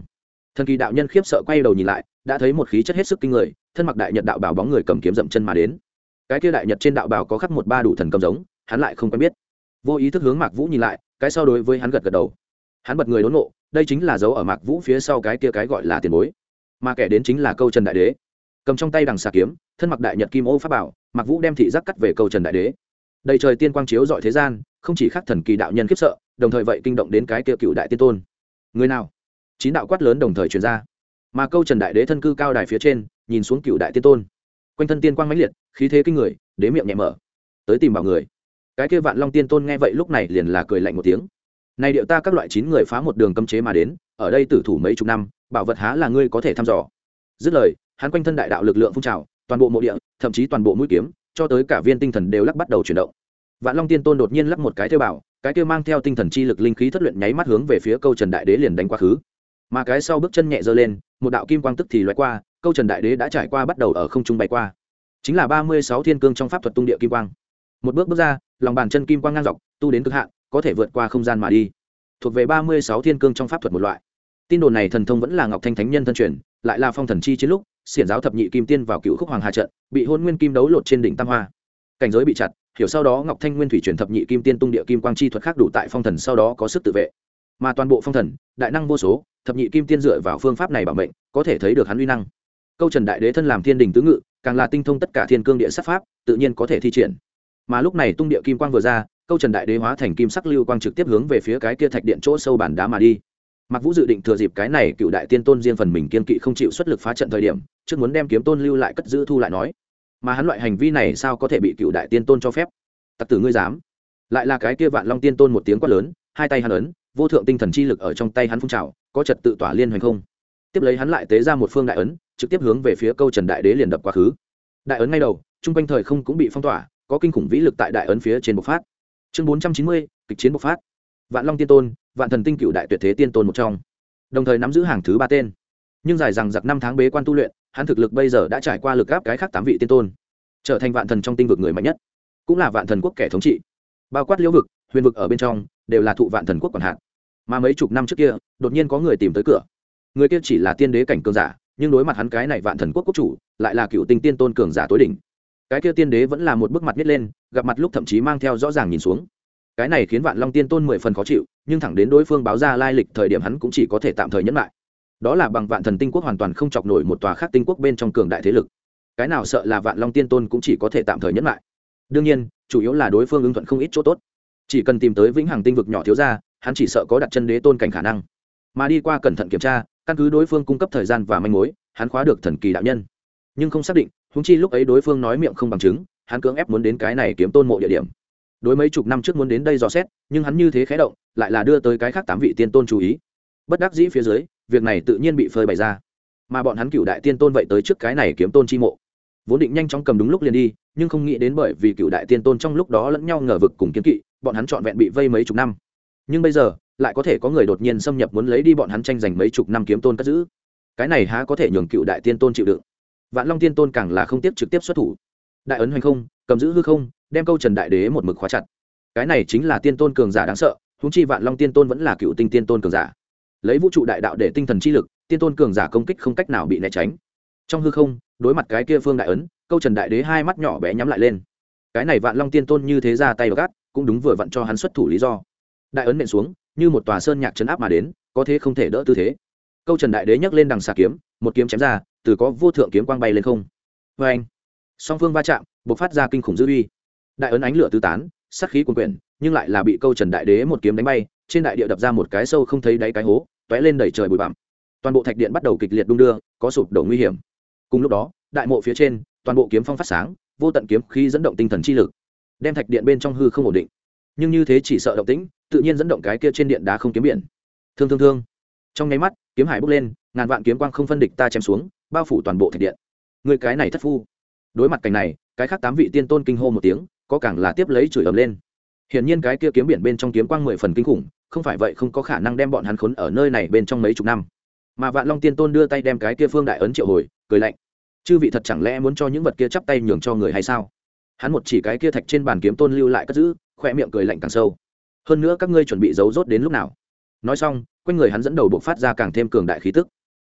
Thần kỳ đạo nhân khiếp sợ quay đầu nhìn lại, đã thấy một khí chất hết sức kinh người, thân mặc đại nhật đạo bào bóng người cầm kiếm dậm chân mà đến. Cái kia đại nhật trên đạo bào có khắc một ba đủ thần cầm giống, hắn lại không quen biết. Vô ý thức hướng Mạc Vũ nhìn lại, cái sau đối với hắn gật gật đầu. Hắn bật người đốn ngộ, đây chính là dấu ở Mạc Vũ phía sau cái kia cái gọi là tiền bối, mà kẻ đến chính là Câu Trần đại đế. Cầm trong tay đằng xà kiếm, thân mặc đại nhật kim ô pháp bảo, Mạc Vũ đem thị giác cắt về Câu Trần đại đế. Đầy trời tiên quang chiếu rọi thế gian, không chỉ khắc thần kỳ đạo nhân khiếp sợ, đồng thời vậy kinh động đến cái kia cựu đại tiên tôn. Người nào? Chín đạo quát lớn đồng thời truyền ra. Mà Câu Trần đại đế thân cư cao đài phía trên, nhìn xuống cựu đại tiên tôn. Quanh thân tiên quang mãnh liệt, khí thế kinh người, đế miệng nhẹ mở. Tới tìm bảo người. Cái kia Vạn Long tiên tôn nghe vậy lúc này liền là cười lạnh một tiếng. Này điệu ta các loại 9 người phá một đường cấm chế mà đến, ở đây tử thủ mấy chục năm, bảo vật há là ngươi có thể thăm dò. Dứt lời, hắn quanh thân đại đạo lực lượng phun trào, toàn bộ mộ địa, thậm chí toàn bộ mũi kiếm, cho tới cả viên tinh thần đều lắc bắt đầu chuyển động. Vạn Long tiên tôn đột nhiên lắc một cái theo bảo, cái kia mang theo tinh thần chi lực linh khí thất luyện nháy mắt hướng về phía Câu Trần đại đế liền đánh quá khứ. Mà cái sau bước chân nhẹ giơ lên, một đạo kim quang tức thì lóe qua, Câu Trần đại đế đã trải qua bắt đầu ở không trung bay qua. Chính là 36 thiên cương trong pháp thuật tung địa kim quang. Một bước bước ra, lòng bàn chân kim quang ngang dọc, tu đến cực hạn, có thể vượt qua không gian mà đi. Thuộc về 36 thiên cương trong pháp thuật một loại. Tin đồn này thần thông vẫn là Ngọc Thanh thánh nhân thân truyền, lại là phong thần chi chiến lúc, xiển giáo thập nhị kim tiên vào cựu khúc hoàng hà trận, bị Hôn Nguyên kim đấu lột trên đỉnh tam hoa. Cảnh giới bị chặt, hiểu sau đó Ngọc Thanh nguyên thủy truyền thập nhị kim tiên tung địa kim quang chi thuật khác đủ tại phong thần sau đó có sức tự vệ. Mà toàn bộ phong thần, đại năng vô số, thập nhị kim tiên dựa vào phương pháp này bảo mệnh, có thể thấy được hắn uy năng. Câu Trần đại đế thân làm thiên đình tứ ngự, càng là tinh thông tất cả thiên cương địa sát pháp, tự nhiên có thể thi triển. Mà lúc này tung địa kim quang vừa ra, Câu Trần đại đế hóa thành kim sắc lưu quang trực tiếp hướng về phía cái kia thạch điện chỗ sâu bản đá mà đi. Mạc Vũ dự định thừa dịp cái này cựu đại tiên tôn riêng phần mình kiên kỵ không chịu xuất lực phá trận thời điểm, trước muốn đem kiếm tôn lưu lại cất giữ thu lại nói. Mà hắn loại hành vi này sao có thể bị cựu đại tiên tôn cho phép? Tặc tử ngươi dám? Lại là cái kia Vạn Long tiên tôn một tiếng quát lớn, hai tay hắn ấn, vô thượng tinh thần chi lực ở trong tay hắn phun trào, có trật tự tỏa liên hoành không. Tiếp lấy hắn lại tế ra một phương đại ấn, trực tiếp hướng về phía Câu Trần đại đế liền đập quá khứ. Đại ấn ngay đầu, trung quanh thời không cũng bị phong tỏa, có kinh khủng vĩ lực tại đại ấn phía trên bộc phát. Chương 490, kịch chiến bộc phát. Vạn Long tiên tôn, Vạn Thần tinh cựu đại tuyệt thế tiên tôn một trong, đồng thời nắm giữ hàng thứ 3 tên. Nhưng dài rằng giặc 5 tháng bế quan tu luyện, hắn thực lực bây giờ đã trải qua lực áp cái khác 8 vị tiên tôn, trở thành Vạn Thần trong tinh vực người mạnh nhất, cũng là Vạn Thần quốc kẻ thống trị. Bao quát Liễu vực, Huyền vực ở bên trong, đều là thụ Vạn Thần quốc quản hạt. Mà mấy chục năm trước kia, đột nhiên có người tìm tới cửa. Người kia chỉ là tiên đế cảnh cường giả, nhưng đối mặt hắn cái này Vạn Thần quốc quốc chủ, lại là cựu tinh tiên tôn cường giả tối đỉnh. Cái kia tiên đế vẫn là một bức mặt nhếch lên, gặp mặt lúc thậm chí mang theo rõ ràng nhìn xuống. Cái này khiến Vạn Long tiên tôn 10 phần khó chịu, nhưng thẳng đến đối phương báo ra lai lịch thời điểm hắn cũng chỉ có thể tạm thời nhẫn lại. Đó là bằng Vạn Thần tinh quốc hoàn toàn không chọc nổi một tòa khác tinh quốc bên trong cường đại thế lực. Cái nào sợ là Vạn Long tiên tôn cũng chỉ có thể tạm thời nhẫn lại. Đương nhiên, chủ yếu là đối phương ứng thuận không ít chỗ tốt. Chỉ cần tìm tới Vĩnh Hằng tinh vực nhỏ thiếu gia, hắn chỉ sợ có đặt chân đế tôn cảnh khả năng. Mà đi qua cẩn thận kiểm tra, căn cứ đối phương cung cấp thời gian và manh mối, hắn khóa được thần kỳ đạo nhân. Nhưng không xác định, huống chi lúc ấy đối phương nói miệng không bằng chứng, hắn cưỡng ép muốn đến cái này kiếm tôn mộ địa điểm. Đối mấy chục năm trước muốn đến đây dò xét, nhưng hắn như thế khẽ động, lại là đưa tới cái khác 8 vị tiên tôn chú ý. Bất đắc dĩ phía dưới, việc này tự nhiên bị phơi bày ra. Mà bọn hắn cựu đại tiên tôn vậy tới trước cái này kiếm tôn chi mộ, vốn định nhanh chóng cầm đúng lúc liền đi, nhưng không nghĩ đến bởi vì cựu đại tiên tôn trong lúc đó lẫn nhau ngờ vực cùng kiến kỵ, bọn hắn trọn vẹn bị vây mấy chục năm. Nhưng bây giờ, lại có thể có người đột nhiên xâm nhập muốn lấy đi bọn hắn tranh giành mấy chục năm kiếm tôn cất giữ. Cái này há có thể nhường cựu đại tiên tôn chịu đựng. Vạn Long tiên tôn càng là không tiếp trực tiếp xuất thủ. Đại ấn hoành không, cầm giữ hư không, đem Câu Trần đại đế một mực khóa chặt. Cái này chính là tiên tôn cường giả đáng sợ, huống chi Vạn Long tiên tôn vẫn là cựu tinh tiên tôn cường giả. Lấy vũ trụ đại đạo để tinh thần chi lực, tiên tôn cường giả công kích không cách nào bị né tránh. Trong hư không, đối mặt cái kia phương đại ấn, Câu Trần đại đế hai mắt nhỏ bé nhắm lại lên. Cái này Vạn Long tiên tôn như thế ra tay gắt, cũng đúng vừa vặn cho hắn xuất thủ lý do. Đại ấn nện xuống, như một tòa sơn nhạc trấn áp mà đến, có thế không thể đỡ tư thế. Câu Trần đại đế nhấc lên đằng xà kiếm, một kiếm chém ra, từ có vô thượng kiếm quang bay lên không. Và anh, song phương va chạm, bộc phát ra kinh khủng dư uy. Đại ấn ánh lửa tứ tán, sát khí cuồn quyển, nhưng lại là bị Câu Trần đại đế một kiếm đánh bay, trên đại địa đập ra một cái sâu không thấy đáy cái hố, tóe lên đẩy trời bụi bặm. Toàn bộ thạch điện bắt đầu kịch liệt đung đưa, có sụp đổ nguy hiểm. Cùng lúc đó, đại mộ phía trên, toàn bộ kiếm phong phát sáng, vô tận kiếm khí dẫn động tinh thần chi lực, đem thạch điện bên trong hư không ổn định. Nhưng như thế chỉ sợ động tĩnh, tự nhiên dẫn động cái kia trên điện đá không kiếm biển. Thương thương thương. Trong nháy mắt, kiếm hải bốc lên, ngàn vạn kiếm quang không phân địch ta chém xuống, bao phủ toàn bộ thạch điện. Người cái này thất phu. Đối mặt cảnh này, cái khác 8 vị tiên tôn kinh hô một tiếng, có càng là tiếp lấy chửi ầm lên. Hiển nhiên cái kia kiếm biển bên trong kiếm quang 10 phần kinh khủng, không phải vậy không có khả năng đem bọn hắn khốn ở nơi này bên trong mấy chục năm. Mà Vạn Long tiên tôn đưa tay đem cái kia phương đại ấn triệu hồi, cười lạnh. Chư vị thật chẳng lẽ muốn cho những vật kia chắp tay nhường cho người hay sao? Hắn một chỉ cái kia thạch trên bàn kiếm tôn lưu lại cất giữ, khóe miệng cười lạnh càng sâu. Hơn nữa các ngươi chuẩn bị giấu rốt đến lúc nào? Nói xong, quanh người hắn dẫn đầu bộc phát ra càng thêm cường đại khí tức.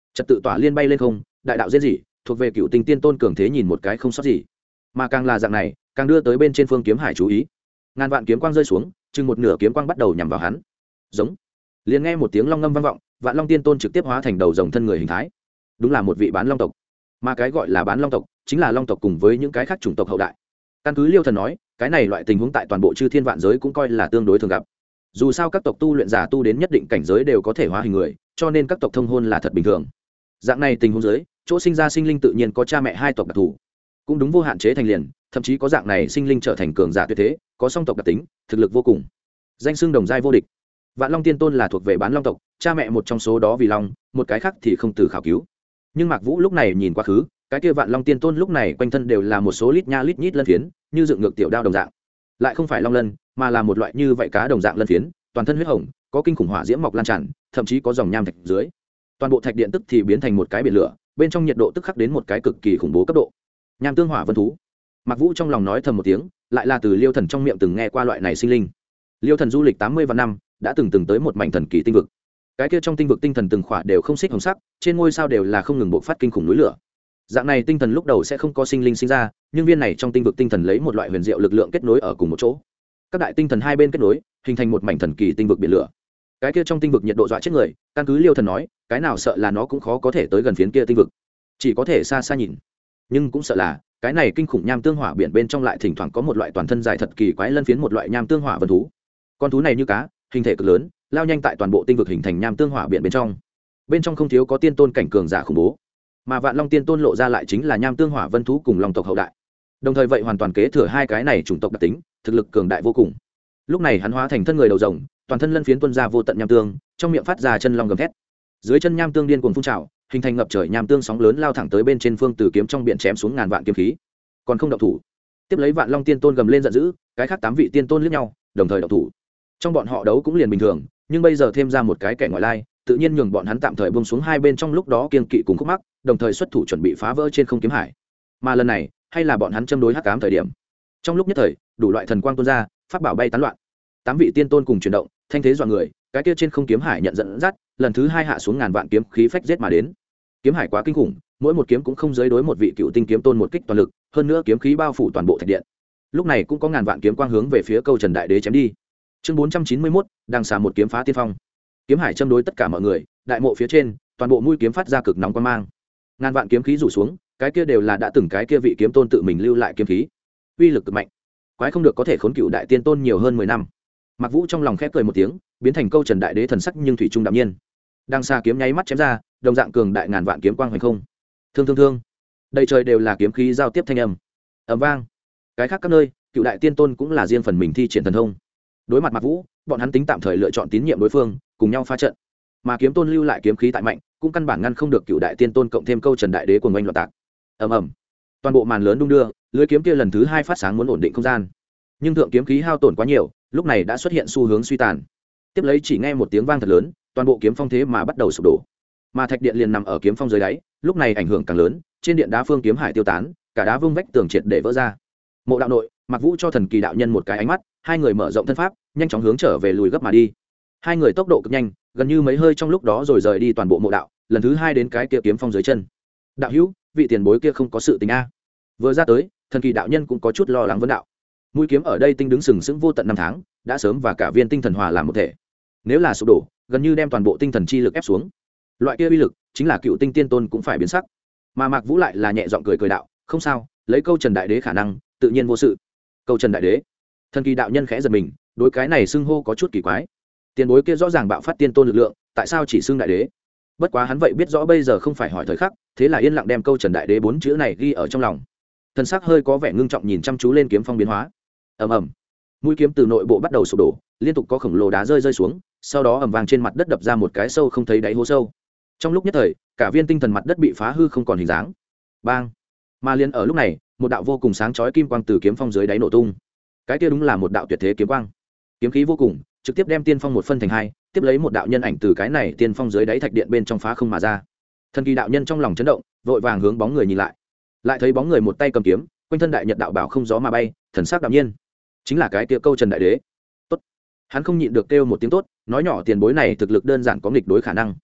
trật tự tỏa liên bay lên không, đại đạo diễn dị thuộc về cựu tinh tiên tôn cường thế nhìn một cái không sót gì, mà càng là dạng này càng đưa tới bên trên phương kiếm hải chú ý. Ngàn vạn kiếm quang rơi xuống, chừng một nửa kiếm quang bắt đầu nhằm vào hắn. Giống. Liền nghe một tiếng long ngâm vang vọng, Vạn Long Tiên Tôn trực tiếp hóa thành đầu rồng thân người hình thái. Đúng là một vị bán long tộc, mà cái gọi là bán long tộc chính là long tộc cùng với những cái khác chủng tộc hậu đại. Căn cứ Liêu Thần nói, cái này loại tình huống tại toàn bộ chư thiên vạn giới cũng coi là tương đối thường gặp. Dù sao các tộc tu luyện giả tu đến nhất định cảnh giới đều có thể hóa hình người, cho nên các tộc thông hôn là thật bình thường. Dạng này tình huống giới, chỗ sinh ra sinh linh tự nhiên có cha mẹ hai tộc đặc thù, cũng đúng vô hạn chế thành liền, thậm chí có dạng này sinh linh trở thành cường giả tuyệt thế, có song tộc đặc tính, thực lực vô cùng, danh xưng đồng giai vô địch. Vạn Long Tiên Tôn là thuộc về bán long tộc, cha mẹ một trong số đó vì long, một cái khác thì không từ khảo cứu. Nhưng Mạc Vũ lúc này nhìn quá khứ, cái kia Vạn Long Tiên Tôn lúc này quanh thân đều là một số lít nha lít nhít lân phiến, như dựng ngược tiểu đao đồng dạng, lại không phải long lân, mà là một loại như vậy cá đồng dạng lân phiến, toàn thân huyết hồng, có kinh khủng hỏa diễm mọc lan tràn, thậm chí có dòng nham thạch dưới. Toàn bộ thạch điện tức thì biến thành một cái biển lửa, bên trong nhiệt độ tức khắc đến một cái cực kỳ khủng bố cấp độ. Nham tương hỏa vân thú. Mạc Vũ trong lòng nói thầm một tiếng, lại là từ Liêu Thần trong miệng từng nghe qua loại này sinh linh. Liêu Thần du lịch 80 vạn năm, đã từng tới một mảnh thần kỳ tinh vực. Cái kia trong tinh vực tinh thần từng khỏa đều không xích hồng sắc, trên ngôi sao đều là không ngừng bộc phát kinh khủng núi lửa. Dạng này tinh thần lúc đầu sẽ không có sinh linh sinh ra, nhưng viên này trong tinh vực tinh thần lấy một loại huyền diệu lực lượng kết nối ở cùng một chỗ. Các đại tinh thần hai bên kết nối, hình thành một mảnh thần kỳ tinh vực biển lửa. Cái kia trong tinh vực nhiệt độ dọa chết người, căn cứ Liêu Thần nói, cái nào sợ là nó cũng khó có thể tới gần phiến kia tinh vực, chỉ có thể xa xa nhìn. Nhưng cũng sợ là cái này kinh khủng nham tương hỏa biển bên trong lại thỉnh thoảng có một loại toàn thân dài thật kỳ quái lân phiến, một loại nham tương hỏa vân thú. Con thú này như cá, hình thể cực lớn, lao nhanh tại toàn bộ tinh vực hình thành nham tương hỏa biển bên trong không thiếu có tiên tôn cảnh cường giả khủng bố, mà Vạn Long Tiên Tôn lộ ra lại chính là nham tương hỏa vân thú cùng long tộc hậu đại, đồng thời vậy hoàn toàn kế thừa hai cái này chủng tộc đặc tính, thực lực cường đại vô cùng. Lúc này hắn hóa thành thân người đầu rồng, toàn thân lân phiến tuôn ra vô tận nham tương, trong miệng phát ra chân long gầm thét, dưới chân nham tương điên cuồng phun trào, hình thành ngập trời nham tương sóng lớn lao thẳng tới bên trên phương từ kiếm trong biển chém xuống ngàn vạn kiếm khí. Còn không động thủ. Tiếp lấy Vạn Long Tiên Tôn gầm lên giận dữ, cái khác 8 vị tiên tôn liếc nhau, đồng thời động thủ. Trong bọn họ đấu cũng liền bình thường, nhưng bây giờ thêm ra một cái kẻ ngoại lai, tự nhiên nhường bọn hắn tạm thời buông xuống hai bên trong lúc đó kiên kỵ cùng khúc mắc, đồng thời xuất thủ chuẩn bị phá vỡ trên không kiếm hải. Mà lần này, hay là bọn hắn châm đối hắc ám thời điểm. Trong lúc nhất thời, đủ loại thần quang tuôn ra, pháp bảo bay tán loạn. 8 vị tiên tôn cùng chuyển động, thanh thế dọa người, cái kia trên không kiếm hải nhận dẫn dắt, lần thứ 2 hạ xuống ngàn vạn kiếm khí phách giết mà đến. Kiếm hải quá kinh khủng, mỗi một kiếm cũng không giới đối một vị cựu tinh kiếm tôn một kích toàn lực, hơn nữa kiếm khí bao phủ toàn bộ thạch điện. Lúc này cũng có ngàn vạn kiếm quang hướng về phía Câu Trần Đại Đế chém đi. Chương 491, đang xả một kiếm phá tiên phong. Kiếm hải châm đối tất cả mọi người, đại mộ phía trên, toàn bộ mũi kiếm phát ra cực nóng quang mang. Ngàn vạn kiếm khí rủ xuống, cái kia đều là đã từng cái kia vị kiếm tôn tự mình lưu lại kiếm khí, uy lực cực mạnh. Quái không được có thể khốn cựu đại tiên tôn nhiều hơn 10 năm. Mạc Vũ trong lòng khẽ cười một tiếng, biến thành Câu Trần Đại Đế thần sắc nhưng thủy trung đạm nhiên. Đang xa kiếm nháy mắt chém ra, đồng dạng cường đại ngàn vạn kiếm quang hoành không. Thương. Đầy trời đều là kiếm khí giao tiếp thanh âm. Ầm vang. Cái khác các nơi, cựu đại tiên tôn cũng là riêng phần mình thi triển thần thông. Đối mặt Mạc Vũ, bọn hắn tính tạm thời lựa chọn tín nhiệm đối phương, cùng nhau phá trận. Mà kiếm tôn lưu lại kiếm khí tại mạnh, cũng căn bản ngăn không được cựu đại tiên tôn cộng thêm Câu Trần Đại Đế cuồng oanh loạn tạc. Ầm. Toàn bộ màn lớn đung đưa, lưới kiếm kia lần thứ 2 phát sáng muốn ổn định không gian. Nhưng thượng kiếm khí hao tổn quá nhiều, lúc này đã xuất hiện xu hướng suy tàn. Tiếp lấy chỉ nghe một tiếng vang thật lớn, toàn bộ kiếm phong thế mà bắt đầu sụp đổ. Mà thạch điện liền nằm ở kiếm phong dưới đáy, lúc này ảnh hưởng càng lớn, trên điện đá phương kiếm hải tiêu tán, cả đá vung vách tường triệt để vỡ ra. Mộ đạo nội, Mạc Vũ cho Thần Kỳ đạo nhân một cái ánh mắt, hai người mở rộng thân pháp, nhanh chóng hướng trở về lùi gấp mà đi. Hai người tốc độ cực nhanh, gần như mấy hơi trong lúc đó rồi rời đi toàn bộ mộ đạo, lần thứ 2 đến cái kia kiếm phong dưới chân. Đạo hữu, vị tiền bối kia không có sự tình a. Vừa ra tới, Thần Kỳ đạo nhân cũng có chút lo lắng vấn đạo. Mũi kiếm ở đây tinh đứng sừng sững vô tận năm tháng, đã sớm và cả viên tinh thần hòa làm một thể. Nếu là sụp đổ, gần như đem toàn bộ tinh thần chi lực ép xuống. Loại kia uy lực, chính là cựu tinh tiên tôn cũng phải biến sắc. Mà Mạc Vũ lại là nhẹ giọng cười đạo, không sao, lấy Câu Trần Đại Đế khả năng, tự nhiên vô sự. Câu Trần Đại Đế. Thần Kỳ đạo nhân khẽ giật mình, đối cái này xưng hô có chút kỳ quái. Tiền bối kia rõ ràng bạo phát tiên tôn lực lượng, tại sao chỉ xưng đại đế? Bất quá hắn vậy biết rõ bây giờ không phải hỏi thời khắc, thế là yên lặng đem Câu Trần Đại Đế 4 chữ này ghi ở trong lòng. Thần sắc hơi có vẻ ngưng trọng nhìn chăm chú lên kiếm phong biến hóa. Ầm. Mũi kiếm từ nội bộ bắt đầu sụp đổ, liên tục có khổng lồ đá rơi xuống, sau đó ầm vang trên mặt đất đập ra một cái sâu không thấy đáy hố sâu. Trong lúc nhất thời, cả viên tinh thần mặt đất bị phá hư không còn hình dáng. Bang! Mà liền ở lúc này, một đạo vô cùng sáng chói kim quang từ kiếm phong dưới đáy nổ tung. Cái kia đúng là một đạo tuyệt thế kiếm quang. Kiếm khí vô cùng, trực tiếp đem tiên phong một phân thành hai, tiếp lấy một đạo nhân ảnh từ cái này tiên phong dưới đáy thạch điện bên trong phá không mà ra. Thần Kỳ đạo nhân trong lòng chấn động, vội vàng hướng bóng người nhìn lại. Lại thấy bóng người một tay cầm kiếm, quanh thân đại nhật đạo bảo không gió mà bay, thần sắc đạm nhiên. Chính là cái kia Câu Trần Đại Đế. Tốt. Hắn không nhịn được kêu một tiếng tốt, nói nhỏ tiền bối này thực lực đơn giản có nghịch đối khả năng.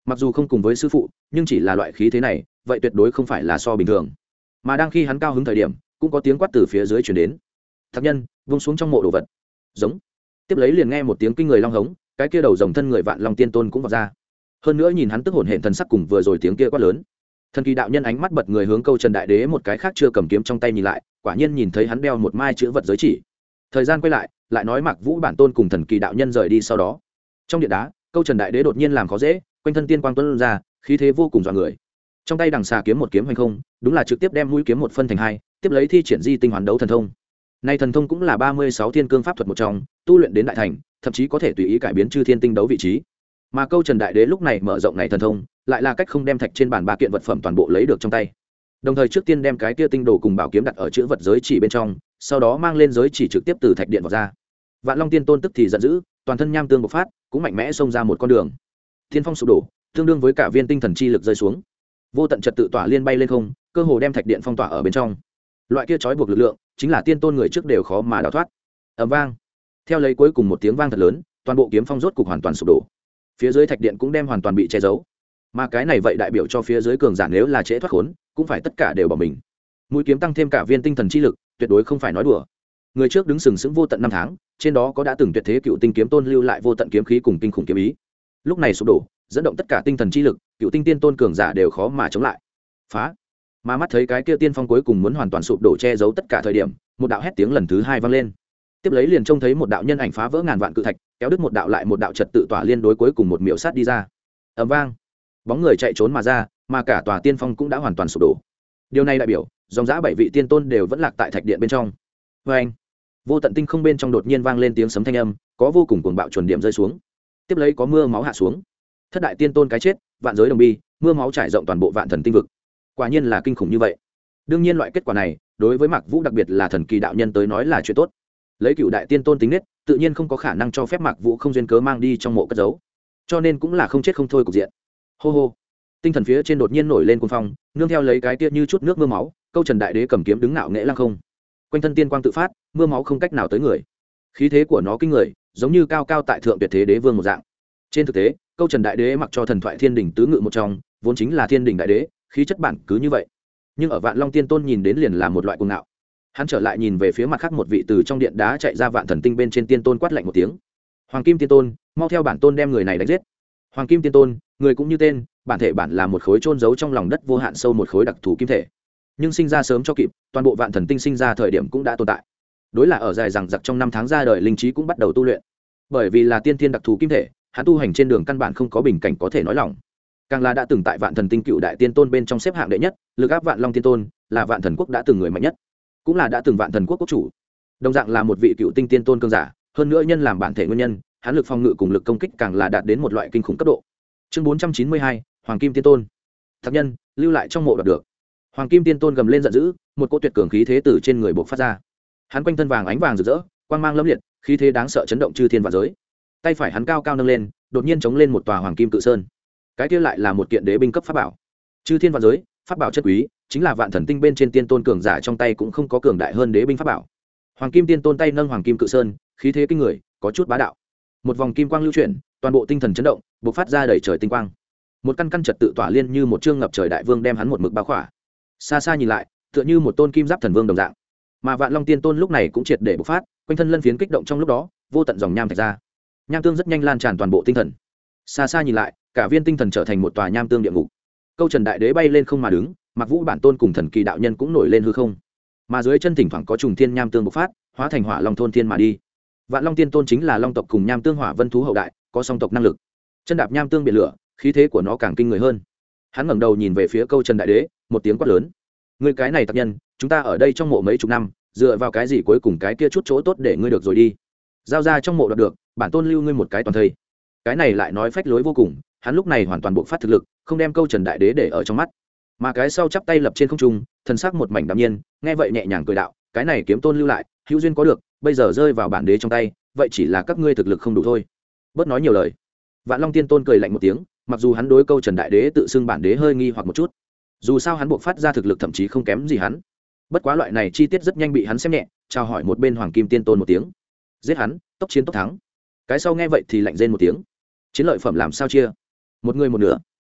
mặc dù không cùng với sư phụ nhưng chỉ là loại khí thế này vậy tuyệt đối không phải là so bình thường. Mà đang khi hắn cao hứng thời điểm cũng có tiếng quát từ phía dưới chuyển đến: thạc nhân vung xuống trong mộ đồ vật. Giống. Tiếp lấy liền nghe một tiếng kinh người long hống, cái kia đầu rồng thân người Vạn Long Tiên Tôn cũng vọt ra. Hơn nữa nhìn hắn tức hổn hển thần sắc cùng vừa rồi tiếng kia quát lớn. Thần kỳ đạo nhân ánh mắt bật người hướng Câu Trần Đại Đế một cái khác chưa cầm kiếm trong tay nhìn lại, quả nhiên nhìn thấy hắn đeo một mai chữ vật giới chỉ. Thời gian quay lại nói Mạc Vũ bản tôn cùng thần kỳ đạo nhân rời đi sau đó. Trong điện đá, Câu Trần Đại Đế đột nhiên làm khó dễ, quanh thân tiên quang tuôn ra, khí thế vô cùng dọa người. Trong tay đằng xà kiếm một kiếm hoành không, đúng là trực tiếp đem mũi kiếm một phân thành hai, tiếp lấy thi triển di tinh hoàn đấu thần thông. Nay thần thông cũng là 36 thiên cương pháp thuật một trong, tu luyện đến đại thành, thậm chí có thể tùy ý cải biến chư thiên tinh đấu vị trí. Mà Câu Trần Đại Đế lúc này mở rộng này thần thông, lại là cách không đem thạch trên bàn ba kiện vật phẩm toàn bộ lấy được trong tay. Đồng thời trước tiên đem cái kia tinh đồ cùng bảo kiếm đặt ở chữ vật giới chỉ bên trong, sau đó mang lên giới chỉ trực tiếp từ thạch điện vào ra. Vạn Long Tiên Tôn tức thì giận dữ, toàn thân nham tương bộc phát, cũng mạnh mẽ xông ra một con đường. Thiên phong sụp đổ, tương đương với cả viên tinh thần chi lực rơi xuống. Vô tận trật tự tỏa liên bay lên không, cơ hồ đem thạch điện phong tỏa ở bên trong. Loại kia trói buộc lực lượng, chính là tiên tôn người trước đều khó mà đào thoát. Ầm vang. Theo lấy cuối cùng một tiếng vang thật lớn, toàn bộ kiếm phong rốt cục hoàn toàn sụp đổ. Phía dưới thạch điện cũng đem hoàn toàn bị che giấu. Mà cái này vậy đại biểu cho phía dưới cường giả nếu là trễ thoát khốn, cũng phải tất cả đều bỏ mình. Mũi kiếm tăng thêm cả viên tinh thần chi lực, tuyệt đối không phải nói đùa. Người trước đứng sừng sững vô tận năm tháng, trên đó có đã từng tuyệt thế cựu tinh kiếm tôn lưu lại vô tận kiếm khí cùng kinh khủng kiếm ý. Lúc này sụp đổ, dẫn động tất cả tinh thần chi lực, cựu tinh tiên tôn cường giả đều khó mà chống lại. Phá! Mà mắt thấy cái kia tiên phong cuối cùng muốn hoàn toàn sụp đổ che giấu tất cả thời điểm, một đạo hét tiếng lần thứ hai vang lên. Tiếp lấy liền trông thấy một đạo nhân ảnh phá vỡ ngàn vạn cự thạch, kéo đứt một đạo lại một đạo trật tự tỏa liên đối cuối cùng một miểu sát đi ra. Ầm vang! Bóng người chạy trốn mà ra, mà cả tòa tiên phong cũng đã hoàn toàn sụp đổ. Điều này đại biểu, dòng dã 7 vị tiên tôn đều vẫn lạc tại thạch điện bên trong. Oeng! Vô tận tinh không bên trong đột nhiên vang lên tiếng sấm thanh âm, có vô cùng cuồng bạo chuẩn điểm rơi xuống. Tiếp lấy có mưa máu hạ xuống. Thất đại tiên tôn cái chết, vạn giới đồng bi, mưa máu trải rộng toàn bộ vạn thần tinh vực. Quả nhiên là kinh khủng như vậy. Đương nhiên loại kết quả này, đối với Mạc Vũ đặc biệt là thần kỳ đạo nhân tới nói là chuyện tốt. Lấy cựu đại tiên tôn tính nết, tự nhiên không có khả năng cho phép Mạc Vũ không duyên cớ mang đi trong mộ cất giấu. Cho nên cũng là không chết không thôi cục diện. Hô hô. Tinh thần phía trên đột nhiên nổi lên cuồng phong, nương theo lấy cái tiết như chút nước mưa máu, Câu Trần Đại Đế cầm kiếm đứng ngạo nghễ lăng không. Quanh thân tiên quang tự phát, mưa máu không cách nào tới người. Khí thế của nó kinh người, giống như cao cao tại thượng tuyệt thế đế vương một dạng. Trên thực tế, Câu Trần Đại Đế mặc cho thần thoại thiên đỉnh tứ ngự một trong, vốn chính là thiên đỉnh đại đế, khí chất bản cứ như vậy. Nhưng ở Vạn Long Tiên Tôn nhìn đến liền là một loại cuồng ngạo. Hắn trở lại nhìn về phía mặt khác một vị từ trong điện đá chạy ra Vạn Thần Tinh bên trên tiên tôn quát lạnh một tiếng: "Hoàng Kim Tiên Tôn, mau theo bản tôn đem người này đánh giết." Hoàng Kim Tiên Tôn, người cũng như tên, bản thể bản là một khối chôn giấu trong lòng đất vô hạn sâu một khối đặc thù kim thể. Nhưng sinh ra sớm cho kịp, toàn bộ Vạn Thần Tinh sinh ra thời điểm cũng đã tồn tại. Đối là ở dài rằng giặc trong năm tháng ra đời linh trí cũng bắt đầu tu luyện. Bởi vì là tiên thiên đặc thù kim thể, hắn tu hành trên đường căn bản không có bình cảnh có thể nói lòng. Càng là đã từng tại Vạn Thần Tinh cựu đại tiên tôn bên trong xếp hạng đệ nhất, lực áp Vạn Long Tiên Tôn, là Vạn Thần Quốc đã từng người mạnh nhất, cũng là đã từng Vạn Thần Quốc quốc chủ. Đồng dạng là một vị cựu tinh tiên tôn cường giả, hơn nữa nhân làm bản thể nguyên nhân, hắn lực phòng ngự cùng lực công kích càng là đạt đến một loại kinh khủng cấp độ. Chương 492, Hoàng Kim Tiên Tôn. Thạc nhân, lưu lại trong mộ đoạt được. Hoàng Kim Tiên Tôn gầm lên giận dữ, một cỗ tuyệt cường khí thế từ trên người bộc phát ra. Hắn quanh thân vàng ánh vàng rực rỡ, quang mang lẫm liệt, khí thế đáng sợ chấn động chư thiên vạn giới. Tay phải hắn cao cao nâng lên, đột nhiên chống lên một tòa hoàng kim cự sơn. Cái kia lại là một kiện đế binh cấp pháp bảo. Chư thiên vạn giới, pháp bảo chất quý, chính là Vạn Thần Tinh bên trên tiên tôn cường giả trong tay cũng không có cường đại hơn đế binh pháp bảo. Hoàng Kim Tiên Tôn tay nâng hoàng kim cự sơn, khí thế kinh người, có chút bá đạo. Một vòng kim quang lưu chuyển, toàn bộ tinh thần chấn động, bộc phát ra đầy trời tinh quang. Một căn căn trật tự tỏa liên như một chương ngập trời đại vương đem hắn một mực bao khỏa. Xa xa nhìn lại, tựa như một tôn kim giáp thần vương đồng dạng. Mà Vạn Long Tiên Tôn lúc này cũng triệt để bộc phát, quanh thân lân phiến kích động trong lúc đó, vô tận dòng nham thạch ra. Nham tương rất nhanh lan tràn toàn bộ tinh thần. Xa xa nhìn lại, cả viên tinh thần trở thành một tòa nham tương địa ngục. Câu Trần Đại Đế bay lên không mà đứng, Mạc Vũ bản tôn cùng thần kỳ đạo nhân cũng nổi lên hư không. Mà dưới chân thỉnh thoảng có trùng thiên nham tương bộc phát, hóa thành hỏa long thôn thiên mà đi. Vạn Long Tiên Tôn chính là long tộc cùng nham tương hỏa vân thú hậu đại, có song tộc năng lực. Chân đạp nham tương biển lửa, khí thế của nó càng kinh người hơn. Hắn ngẩng đầu nhìn về phía Câu Trần Đại Đế, một tiếng quát lớn: "Ngươi cái này tặc nhân, chúng ta ở đây trong mộ mấy chục năm, dựa vào cái gì cuối cùng cái kia chút chỗ tốt để ngươi được rồi đi? Giao ra trong mộ đoạt được, bản tôn lưu ngươi một cái toàn thây." Cái này lại nói phách lối vô cùng, hắn lúc này hoàn toàn bộc phát thực lực, không đem Câu Trần Đại Đế để ở trong mắt. Mà cái sau chắp tay lập trên không trung, thần sắc một mảnh đạm nhiên, nghe vậy nhẹ nhàng cười đạo: "Cái này kiếm tôn lưu lại, hữu duyên có được, bây giờ rơi vào bản đế trong tay, vậy chỉ là các ngươi thực lực không đủ thôi." Bớt nói nhiều lời. Vạn Long Tiên Tôn cười lạnh một tiếng, mặc dù hắn đối Câu Trần Đại Đế tự xưng bản đế hơi nghi hoặc một chút, dù sao hắn buộc phát ra thực lực thậm chí không kém gì hắn. Bất quá loại này chi tiết rất nhanh bị hắn xem nhẹ, chào hỏi một bên Hoàng Kim Tiên Tôn một tiếng: "Giết hắn, tốc chiến tốc thắng." Cái sau nghe vậy thì lạnh rên một tiếng: "Chiến lợi phẩm làm sao chia?" "Một người một nửa."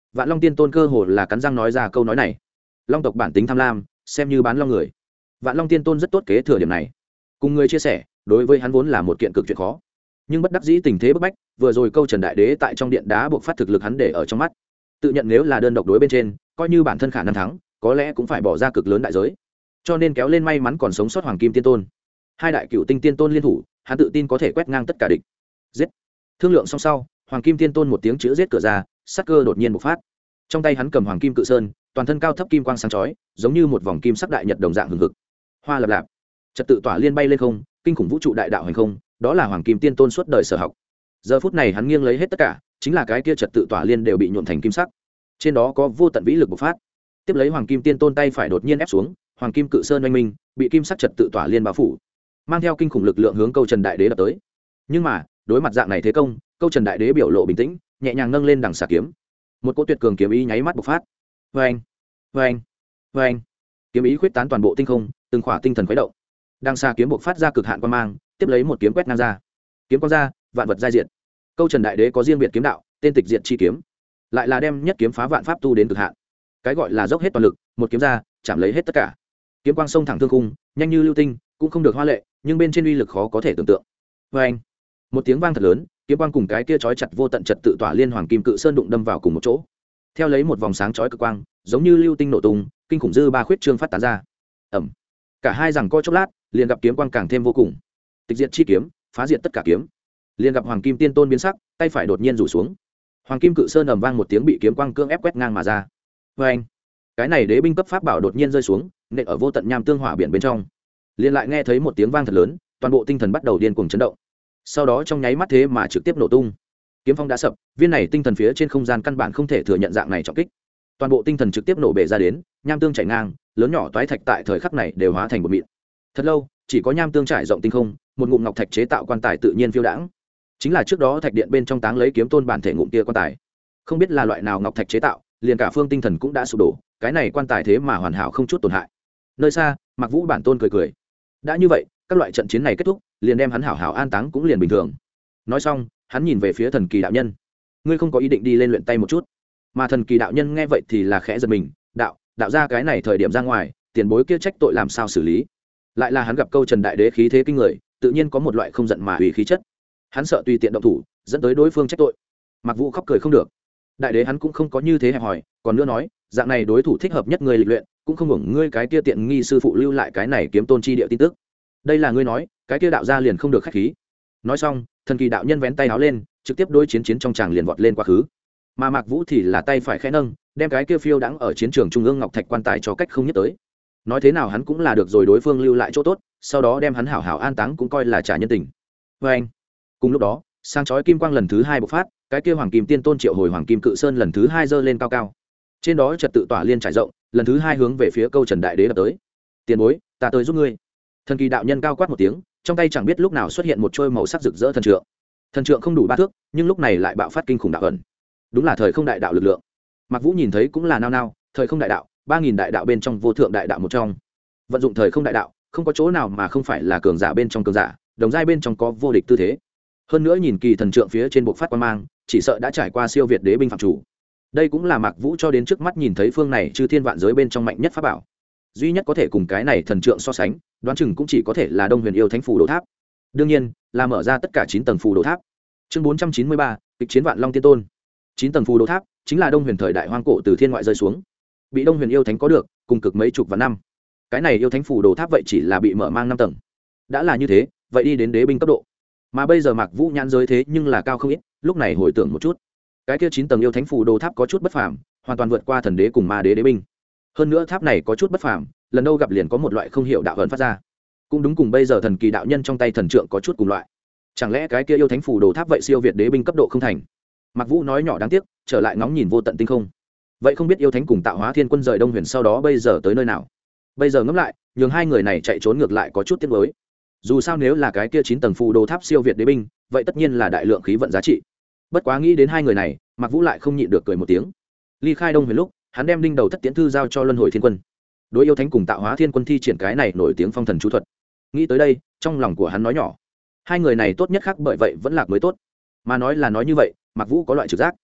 Vạn Long Tiên Tôn cơ hồ là cắn răng nói ra câu nói này. Long tộc bản tính tham lam, xem như bán long người. Vạn Long Tiên Tôn rất tốt kế thừa điểm này, cùng người chia sẻ, đối với hắn vốn là một kiện cực chuyện khó. Nhưng bất đắc dĩ tình thế bức bách, vừa rồi câu Trần Đại Đế tại trong điện đá buộc phát thực lực hắn để ở trong mắt. Tự nhận nếu là đơn độc đối bên trên, coi như bản thân khả năng thắng, có lẽ cũng phải bỏ ra cực lớn đại giới. Cho nên kéo lên may mắn còn sống sót Hoàng Kim Tiên Tôn. Hai đại cựu tinh tiên tôn liên thủ, hắn tự tin có thể quét ngang tất cả địch. Giết. Thương lượng xong sau, Hoàng Kim Tiên Tôn một tiếng chữ giết cửa ra, sát cơ đột nhiên bộc phát. Trong tay hắn cầm Hoàng Kim Cự Sơn, toàn thân cao thấp kim quang sáng chói, giống như một vòng kim sắc đại nhật đồng dạng hừng hực. Hoa lập lạp, trật tự tỏa liên bay lên không, kinh khủng vũ trụ đại đạo hành không, đó là Hoàng Kim Tiên Tôn suốt đời sở học. Giờ phút này hắn nghiêng lấy hết tất cả, chính là cái kia trật tự tỏa liên đều bị nhuộm thành kim sắc. Trên đó có vô tận vĩ lực bộc phát. Tiếp lấy Hoàng Kim Tiên Tôn tay phải đột nhiên ép xuống, Hoàng Kim Cự Sơn oanh minh, bị kim sắc trật tự tỏa liên bao phủ, mang theo kinh khủng lực lượng hướng câu Trần Đại Đế đập tới. Nhưng mà, đối mặt dạng này thế công, câu Trần Đại Đế biểu lộ bình tĩnh, nhẹ nhàng nâng lên đằng xà kiếm. Một cỗ tuyệt cường kiếm ý nháy mắt bộc phát. Oeng, oeng, oeng. Kiếm ý khuếch tán toàn bộ tinh không, từng khỏa tinh thần khuấy động. Đằng xà kiếm bộc phát ra cực hạn quang mang, tiếp lấy một kiếm quét ngang ra. Kiếm quang ra, vạn vật giai diệt. Câu Trần Đại Đế có riêng biệt kiếm đạo, tên Tịch Diệt chi kiếm, lại là đem nhất kiếm phá vạn pháp tu đến cực hạn. Cái gọi là dốc hết toàn lực, một kiếm ra, chạm lấy hết tất cả. Kiếm quang sông thẳng thương khung, nhanh như lưu tinh, cũng không được hoa lệ, nhưng bên trên uy lực khó có thể tưởng tượng. Oeng, một tiếng vang thật lớn, kiếm quang cùng cái kia chói chặt vô tận trật tự tỏa liên Hoàng Kim Cự Sơn đụng đâm vào cùng một chỗ. Theo lấy một vòng sáng chói cực quang, giống như lưu tinh nổ tung, kinh khủng dư ba khuyết trương phát tán ra. Ầm. Cả hai rằng co chốc lát, liền gặp kiếm quang càng thêm vô cùng. Tịch Diệt chi kiếm, phá diệt tất cả kiếm. Liền gặp Hoàng Kim Tiên Tôn biến sắc, tay phải đột nhiên rủ xuống. Hoàng Kim Cự Sơn ầm vang một tiếng bị kiếm quang cương ép quét ngang mà ra. Oeng. Cái này đế binh cấp pháp bảo đột nhiên rơi xuống, nện ở vô tận nham tương hỏa biển bên trong. Liền lại nghe thấy một tiếng vang thật lớn, toàn bộ tinh thần bắt đầu điên cuồng chấn động. Sau đó trong nháy mắt thế mà trực tiếp nổ tung. Kiếm phong đã sập, viên này tinh thần phía trên không gian căn bản không thể thừa nhận dạng này trọng kích. Toàn bộ tinh thần trực tiếp nổ bể ra đến, nham tương chảy ngang, lớn nhỏ toái thạch tại thời khắc này đều hóa thành bột mịn. Thật lâu, chỉ có nham tương trải rộng tinh không, một ngụm ngọc thạch chế tạo quan tài tự nhiên phiêu đãng. Chính là trước đó thạch điện bên trong táng lấy kiếm tôn bản thể ngụm kia quan tài. Không biết là loại nào ngọc thạch chế tạo, liền cả phương tinh thần cũng đã sụp đổ, cái này quan tài thế mà hoàn hảo không chút tổn hại. Nơi xa, Mạc Vũ bản tôn cười cười. Đã như vậy, các loại trận chiến này kết thúc, liền đem hắn hảo hảo an táng cũng liền bình thường. Nói xong, hắn nhìn về phía Thần Kỳ đạo nhân. Ngươi không có ý định đi lên luyện tay một chút? Mà Thần Kỳ đạo nhân nghe vậy thì là khẽ giật mình, đạo ra cái này thời điểm ra ngoài, tiền bối kia trách tội làm sao xử lý? Lại là hắn gặp câu Trần Đại Đế khí thế kinh người, tự nhiên có một loại không giận mà uy khí chất. Hắn sợ tùy tiện động thủ, dẫn tới đối phương trách tội. Mạc Vũ khóc cười không được. Đại đế hắn cũng không có như thế hẹp hòi, còn nữa nói, dạng này đối thủ thích hợp nhất người lịch luyện, cũng không hưởng ngươi cái kia tiện nghi sư phụ lưu lại cái này kiếm tôn chi địa tin tức. Đây là ngươi nói, cái kia đạo gia liền không được khách khí. Nói xong, Thần Kỳ đạo nhân vén tay áo lên, trực tiếp đối chiến trong tràng liền vọt lên quá khứ. Mà Mạc Vũ thì là tay phải khẽ nâng, đem cái kia phiêu đãng ở chiến trường trung ương ngọc thạch quan tài cho cách không nhất tới. Nói thế nào hắn cũng là được rồi đối phương lưu lại chỗ tốt, sau đó đem hắn hảo hảo an táng cũng coi là trả nhân tình. Và anh. Cùng lúc đó, sang chói kim quang lần thứ hai bộc phát, cái kia Hoàng Kim Tiên Tôn triệu hồi Hoàng Kim Cự Sơn lần thứ hai giơ lên cao cao. Trên đó trật tự tỏa liên trải rộng, lần thứ hai hướng về phía câu Trần Đại Đế đập tới. Tiền bối, ta tới giúp ngươi. Thần Kỳ đạo nhân cao quát một tiếng, trong tay chẳng biết lúc nào xuất hiện một trôi màu sắc rực rỡ thần trượng. Thần trượng không đủ 3 thước, nhưng lúc này lại bạo phát kinh khủng đạo ẩn. Đúng là thời không đại đạo lực lượng. Mạc Vũ nhìn thấy cũng là nao nao, thời không đại đạo, 3000 đại đạo bên trong vô thượng đại đạo một trong. Vận dụng thời không đại đạo, không có chỗ nào mà không phải là cường giả bên trong cường giả, đồng giai bên trong có vô địch tư thế. Hơn nữa nhìn kỳ thần trượng phía trên bộc phát quang mang, chỉ sợ đã trải qua siêu việt đế binh phạm chủ. Đây cũng là Mạc Vũ cho đến trước mắt nhìn thấy phương này chư thiên vạn giới bên trong mạnh nhất pháp bảo. Duy nhất có thể cùng cái này thần trượng so sánh, đoán chừng cũng chỉ có thể là Đông Huyền Yêu Thánh Phù Đồ Tháp. Đương nhiên, là mở ra tất cả 9 tầng phù đồ tháp. Chương 493, kịch chiến Vạn Long Tiên Tôn. 9 tầng phù đồ tháp chính là Đông Huyền thời đại hoang cổ từ thiên ngoại rơi xuống, bị Đông Huyền Yêu Thánh có được, cùng cực mấy chục vạn năm. Cái này Yêu Thánh phù đồ tháp vậy chỉ là bị mở mang 5 tầng. Đã là như thế, vậy đi đến đế binh cấp độ. Mà bây giờ Mạc Vũ nhãn giới thế nhưng là cao không ít, lúc này hồi tưởng một chút, cái kia 9 tầng Yêu Thánh phù đồ tháp có chút bất phàm, hoàn toàn vượt qua thần đế cùng ma đế đế binh. Hơn nữa tháp này có chút bất phàm, lần đâu gặp liền có một loại không hiểu đạo ẩn phát ra. Cũng đúng cùng bây giờ thần kỳ đạo nhân trong tay thần trượng có chút cùng loại. Chẳng lẽ cái kia Yêu Thánh phù đồ tháp vậy siêu việt đế binh cấp độ không thành? Mạc Vũ nói nhỏ đáng tiếc, trở lại ngóng nhìn vô tận tinh không. Vậy không biết Yêu Thánh cùng Tạo Hóa Thiên Quân rời Đông Huyền sau đó bây giờ tới nơi nào? Bây giờ ngẫm lại, nhường hai người này chạy trốn ngược lại có chút tiếc nuối. Dù sao nếu là cái kia 9 tầng phù đồ tháp siêu việt đế binh, vậy tất nhiên là đại lượng khí vận giá trị. Bất quá nghĩ đến hai người này, Mạc Vũ lại không nhịn được cười một tiếng. Ly khai Đông Huyền lúc, hắn đem đinh đầu thất tiễn thư giao cho Luân Hồi Thiên Quân. Đối Yêu Thánh cùng Tạo Hóa Thiên Quân thi triển cái này nổi tiếng phong thần chú thuật. Nghĩ tới đây, trong lòng của hắn nói nhỏ, hai người này tốt nhất khác bởi vậy vẫn lạc mới tốt. Mà nói là nói như vậy, Mạc Vũ có loại trực giác.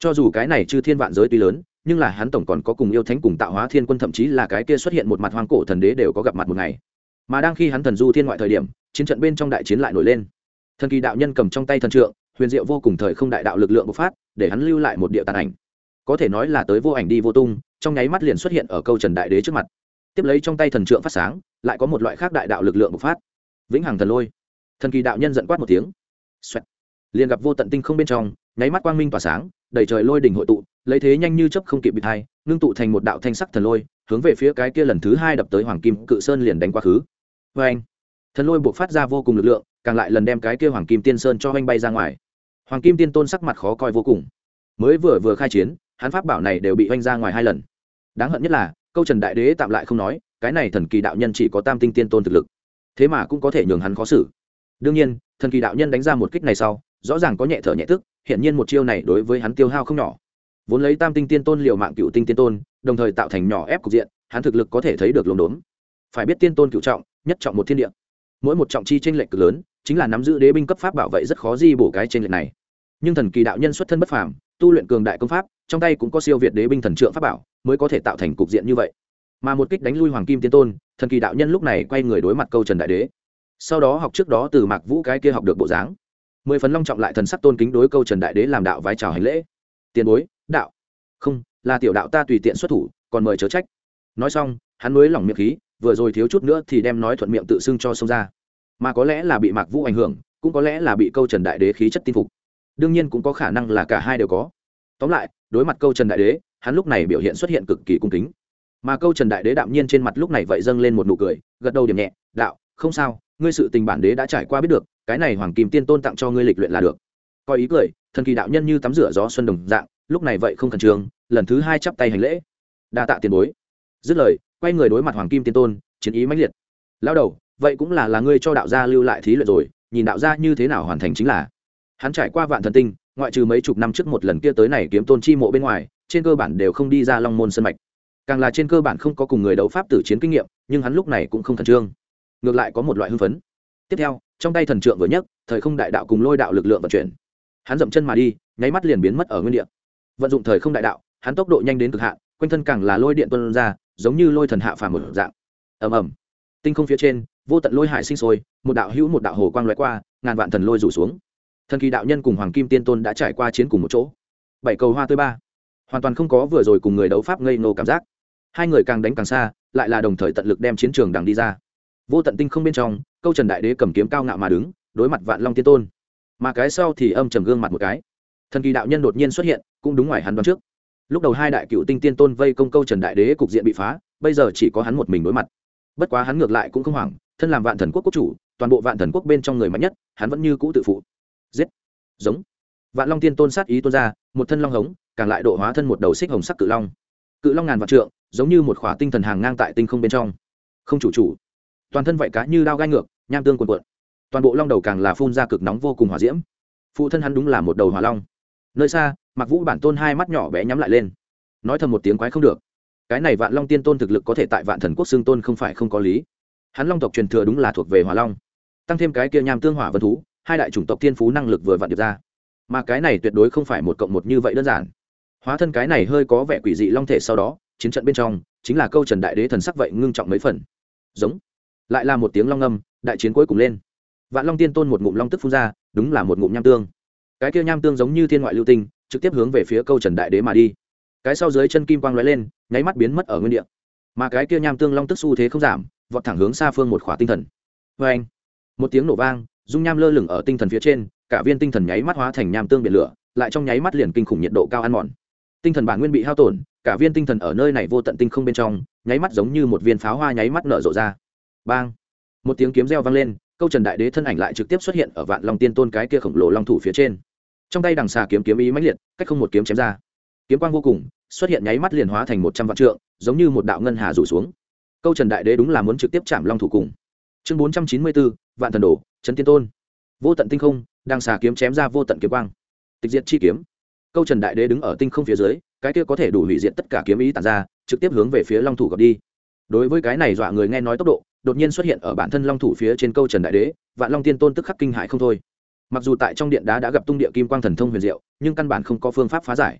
cho dù cái này chư thiên vạn giới tuy lớn, nhưng là hắn tổng còn có cùng yêu thánh cùng tạo hóa thiên quân, thậm chí là cái kia xuất hiện một mặt hoang cổ thần đế đều có gặp mặt một ngày. Mà đang khi hắn thần du thiên ngoại thời điểm, chiến trận bên trong đại chiến lại nổi lên. Thần kỳ đạo nhân cầm trong tay thần trượng, huyền diệu vô cùng thời không đại đạo lực lượng bộc phát, để hắn lưu lại một địa tàn ảnh. Có thể nói là tới vô ảnh đi vô tung, trong nháy mắt liền xuất hiện ở câu Trần Đại Đế trước mặt. Tiếp lấy trong tay thần trượng phát sáng, lại có một loại khác đại đạo lực lượng bộc phát. Vĩnh hằng thần lôi. Thần kỳ đạo nhân giận quát một tiếng. Xoẹt. Liền gặp vô tận tinh không bên trong, nháy mắt quang minh tỏa sáng, đầy trời lôi đỉnh hội tụ, lấy thế nhanh như chớp không kịp bịt hai, ngưng tụ thành một đạo thanh sắc thần lôi, hướng về phía cái kia lần thứ hai đập tới Hoàng Kim Cự Sơn liền đánh quá khứ. Oeng! Thần lôi bộc phát ra vô cùng lực lượng, càng lại lần đem cái kia Hoàng Kim Tiên Sơn cho oanh bay ra ngoài. Hoàng Kim Tiên Tôn sắc mặt khó coi vô cùng. Mới vừa khai chiến, hắn pháp bảo này đều bị oanh ra ngoài 2 lần. Đáng hận nhất là, câu Trần Đại Đế tạm lại không nói, cái này thần kỳ đạo nhân chỉ có Tam Tinh Tiên Tôn thực lực, thế mà cũng có thể nhường hắn khó xử. Đương nhiên, thần kỳ đạo nhân đánh ra một kích này sau, rõ ràng có nhẹ thở nhẹ tức, hiển nhiên một chiêu này đối với hắn tiêu hao không nhỏ. Vốn lấy Tam Tinh Tiên Tôn liều mạng Cựu Tinh Tiên Tôn, đồng thời tạo thành nhỏ ép cục diện, hắn thực lực có thể thấy được lồn đốn. Phải biết Tiên Tôn cửu trọng, nhất trọng một thiên địa. Mỗi một trọng chi chênh lệch cực lớn, chính là nắm giữ đế binh cấp pháp bảo vậy rất khó di bổ cái chênh lệch này. Nhưng thần kỳ đạo nhân xuất thân bất phàm, tu luyện cường đại công pháp, trong tay cũng có siêu việt đế binh thần trượng pháp bảo, mới có thể tạo thành cục diện như vậy. Mà một kích đánh lui Hoàng Kim Tiên Tôn, thần kỳ đạo nhân lúc này quay người đối mặt câu Trần Đại Đế. Sau đó học trước đó từ Mạc Vũ cái kia học được bộ dáng, 10 phần long trọng lại thần sắc tôn kính đối câu Trần Đại Đế làm đạo vái chào hành lễ. Tiền bối, đạo. Không, là tiểu đạo ta tùy tiện xuất thủ, còn mời chớ trách. Nói xong, hắn mới lỏng miệng khí, vừa rồi thiếu chút nữa thì đem nói thuận miệng tự xưng cho xông ra. Mà có lẽ là bị Mạc Vũ ảnh hưởng, cũng có lẽ là bị câu Trần Đại Đế khí chất tin phục. Đương nhiên cũng có khả năng là cả hai đều có. Tóm lại, đối mặt câu Trần Đại Đế, hắn lúc này biểu hiện xuất hiện cực kỳ cung kính. Mà câu Trần Đại Đế đạm nhiên trên mặt lúc này vậy dâng lên một nụ cười, gật đầu điểm nhẹ, đạo, không sao, ngươi sự tình bản đế đã trải qua biết được, cái này Hoàng Kim Tiên Tôn tặng cho ngươi lịch luyện là được. Coi ý cười, thần kỳ đạo nhân như tắm rửa gió xuân đồng dạng, lúc này vậy không khẩn trương, lần thứ 2 chắp tay hành lễ. Đa tạ tiền bối. Dứt lời, quay người đối mặt Hoàng Kim Tiên Tôn, chiến ý mãnh liệt. Lão đầu, vậy cũng là ngươi cho đạo gia lưu lại thí luyện rồi, nhìn đạo gia như thế nào hoàn thành chính là. Hắn trải qua vạn thần tinh, ngoại trừ mấy chục năm trước một lần kia tới này kiếm tôn chi mộ bên ngoài, trên cơ bản đều không đi ra Long Môn sơn mạch. Càng là trên cơ bản không có cùng người đấu pháp tử chiến kinh nghiệm, nhưng hắn lúc này cũng không khẩn trương, ngược lại có một loại hưng phấn. Tiếp theo, trong tay thần trượng vừa nhấc, thời không đại đạo cùng lôi đạo lực lượng vận chuyển. Hắn dậm chân mà đi, nháy mắt liền biến mất ở nguyên địa. Vận dụng thời không đại đạo, hắn tốc độ nhanh đến cực hạn, quanh thân càng là lôi điện tuôn ra, giống như lôi thần hạ phàm một dạng. Ầm ầm. Tinh không phía trên, vô tận lôi hải sinh sôi, một đạo hữu một đạo hồ quang lóe qua, ngàn vạn thần lôi rủ xuống. Thần kỳ đạo nhân cùng Hoàng Kim Tiên Tôn đã trải qua chiến cùng một chỗ. 7 cầu hoa tươi 3. Hoàn toàn không có vừa rồi cùng người đấu pháp ngây ngô cảm giác. Hai người càng đánh càng xa, lại là đồng thời tận lực đem chiến trường đằng đi ra. Vô tận tinh không bên trong, câu Trần Đại Đế cầm kiếm cao ngạo mà đứng, đối mặt Vạn Long Tiên Tôn. Mà cái sau thì âm trầm gương mặt một cái. Thần kỳ đạo nhân đột nhiên xuất hiện, cũng đúng ngoài hắn đoán trước. Lúc đầu hai đại cựu tinh tiên tôn vây công câu Trần Đại Đế, cục diện bị phá, bây giờ chỉ có hắn một mình đối mặt. Bất quá hắn ngược lại cũng không hoảng, thân làm Vạn Thần Quốc quốc chủ, toàn bộ Vạn Thần Quốc bên trong người mạnh nhất, hắn vẫn như cũ tự phụ. Giết! Giống! Vạn Long Tiên Tôn sát ý tuôn ra, một thân long hống, càng lại độ hóa thân một đầu xích hồng sắc cự long. Cự long ngàn vạn trượng, giống như một khỏa tinh thần hàng ngang tại tinh không bên trong. Không chủ, toàn thân vậy cá như đao gai ngược, nham tương cuồn cuộn. Toàn bộ long đầu càng là phun ra cực nóng vô cùng hỏa diễm. Phụ thân hắn đúng là một đầu hỏa long. Nơi xa, Mạc Vũ bản tôn hai mắt nhỏ bé nhắm lại lên, nói thầm một tiếng quái không được. Cái này Vạn Long Tiên Tôn thực lực có thể tại Vạn Thần Quốc xưng tôn không phải không có lý. Hắn long tộc truyền thừa đúng là thuộc về hỏa long, tăng thêm cái kia nham tương hỏa vân thú, hai đại chủng tộc thiên phú năng lực vừa vặn điệp ra. Mà cái này tuyệt đối không phải 1 cộng 1 như vậy đơn giản. Hóa thân cái này hơi có vẻ quỷ dị long thể sau đó, chiến trận bên trong chính là câu Trần Đại Đế thần sắc vậy ngưng trọng mấy phần. Giống, lại là một tiếng long ngâm, đại chiến cuối cùng lên. Vạn Long Tiên Tôn một ngụm long tức phun ra, đúng là một ngụm nham tương. Cái kia nham tương giống như thiên ngoại lưu tinh, trực tiếp hướng về phía câu Trần Đại Đế mà đi. Cái sau dưới chân kim quang lóe lên, nháy mắt biến mất ở nguyên địa. Mà cái kia nham tương long tức xu thế không giảm, vọt thẳng hướng xa phương một khỏa tinh thần. Oeng! Một tiếng nổ vang, dung nham lơ lửng ở tinh thần phía trên, cả viên tinh thần nháy mắt hóa thành nham tương biển lửa, lại trong nháy mắt liền kinh khủng nhiệt độ cao ăn mòn. Tinh thần bản nguyên bị hao tổn, cả viên tinh thần ở nơi này vô tận tinh không bên trong, nháy mắt giống như một viên pháo hoa nháy mắt nở rộ ra. Bang! Một tiếng kiếm reo vang lên, câu Trần Đại Đế thân ảnh lại trực tiếp xuất hiện ở Vạn Long Tiên Tôn cái kia khổng lồ long thủ phía trên. Trong tay đằng xà kiếm kiếm ý mãnh liệt, cách không một kiếm chém ra. Kiếm quang vô cùng, xuất hiện nháy mắt liền hóa thành 100 vạn trượng, giống như một đạo ngân hà rủ xuống. Câu Trần Đại Đế đúng là muốn trực tiếp chạm long thủ cùng. Chương 494, Vạn Thần Đồ, Trấn Tiên Tôn. Vô tận tinh không, đằng xà kiếm chém ra vô tận kiếm quang. Tịch diệt chi kiếm. Câu Trần Đại Đế đứng ở tinh không phía dưới, cái kia có thể đủ hủy diệt tất cả kiếm ý tản ra, trực tiếp hướng về phía long thủ gọt đi. Đối với cái này dọa người nghe nói tốc độ, đột nhiên xuất hiện ở bản thân long thủ phía trên câu Trần Đại Đế, Vạn Long Tiên Tôn tức khắc kinh hãi không thôi. Mặc dù tại trong điện đá đã gặp tung địa kim quang thần thông huyền diệu, nhưng căn bản không có phương pháp phá giải.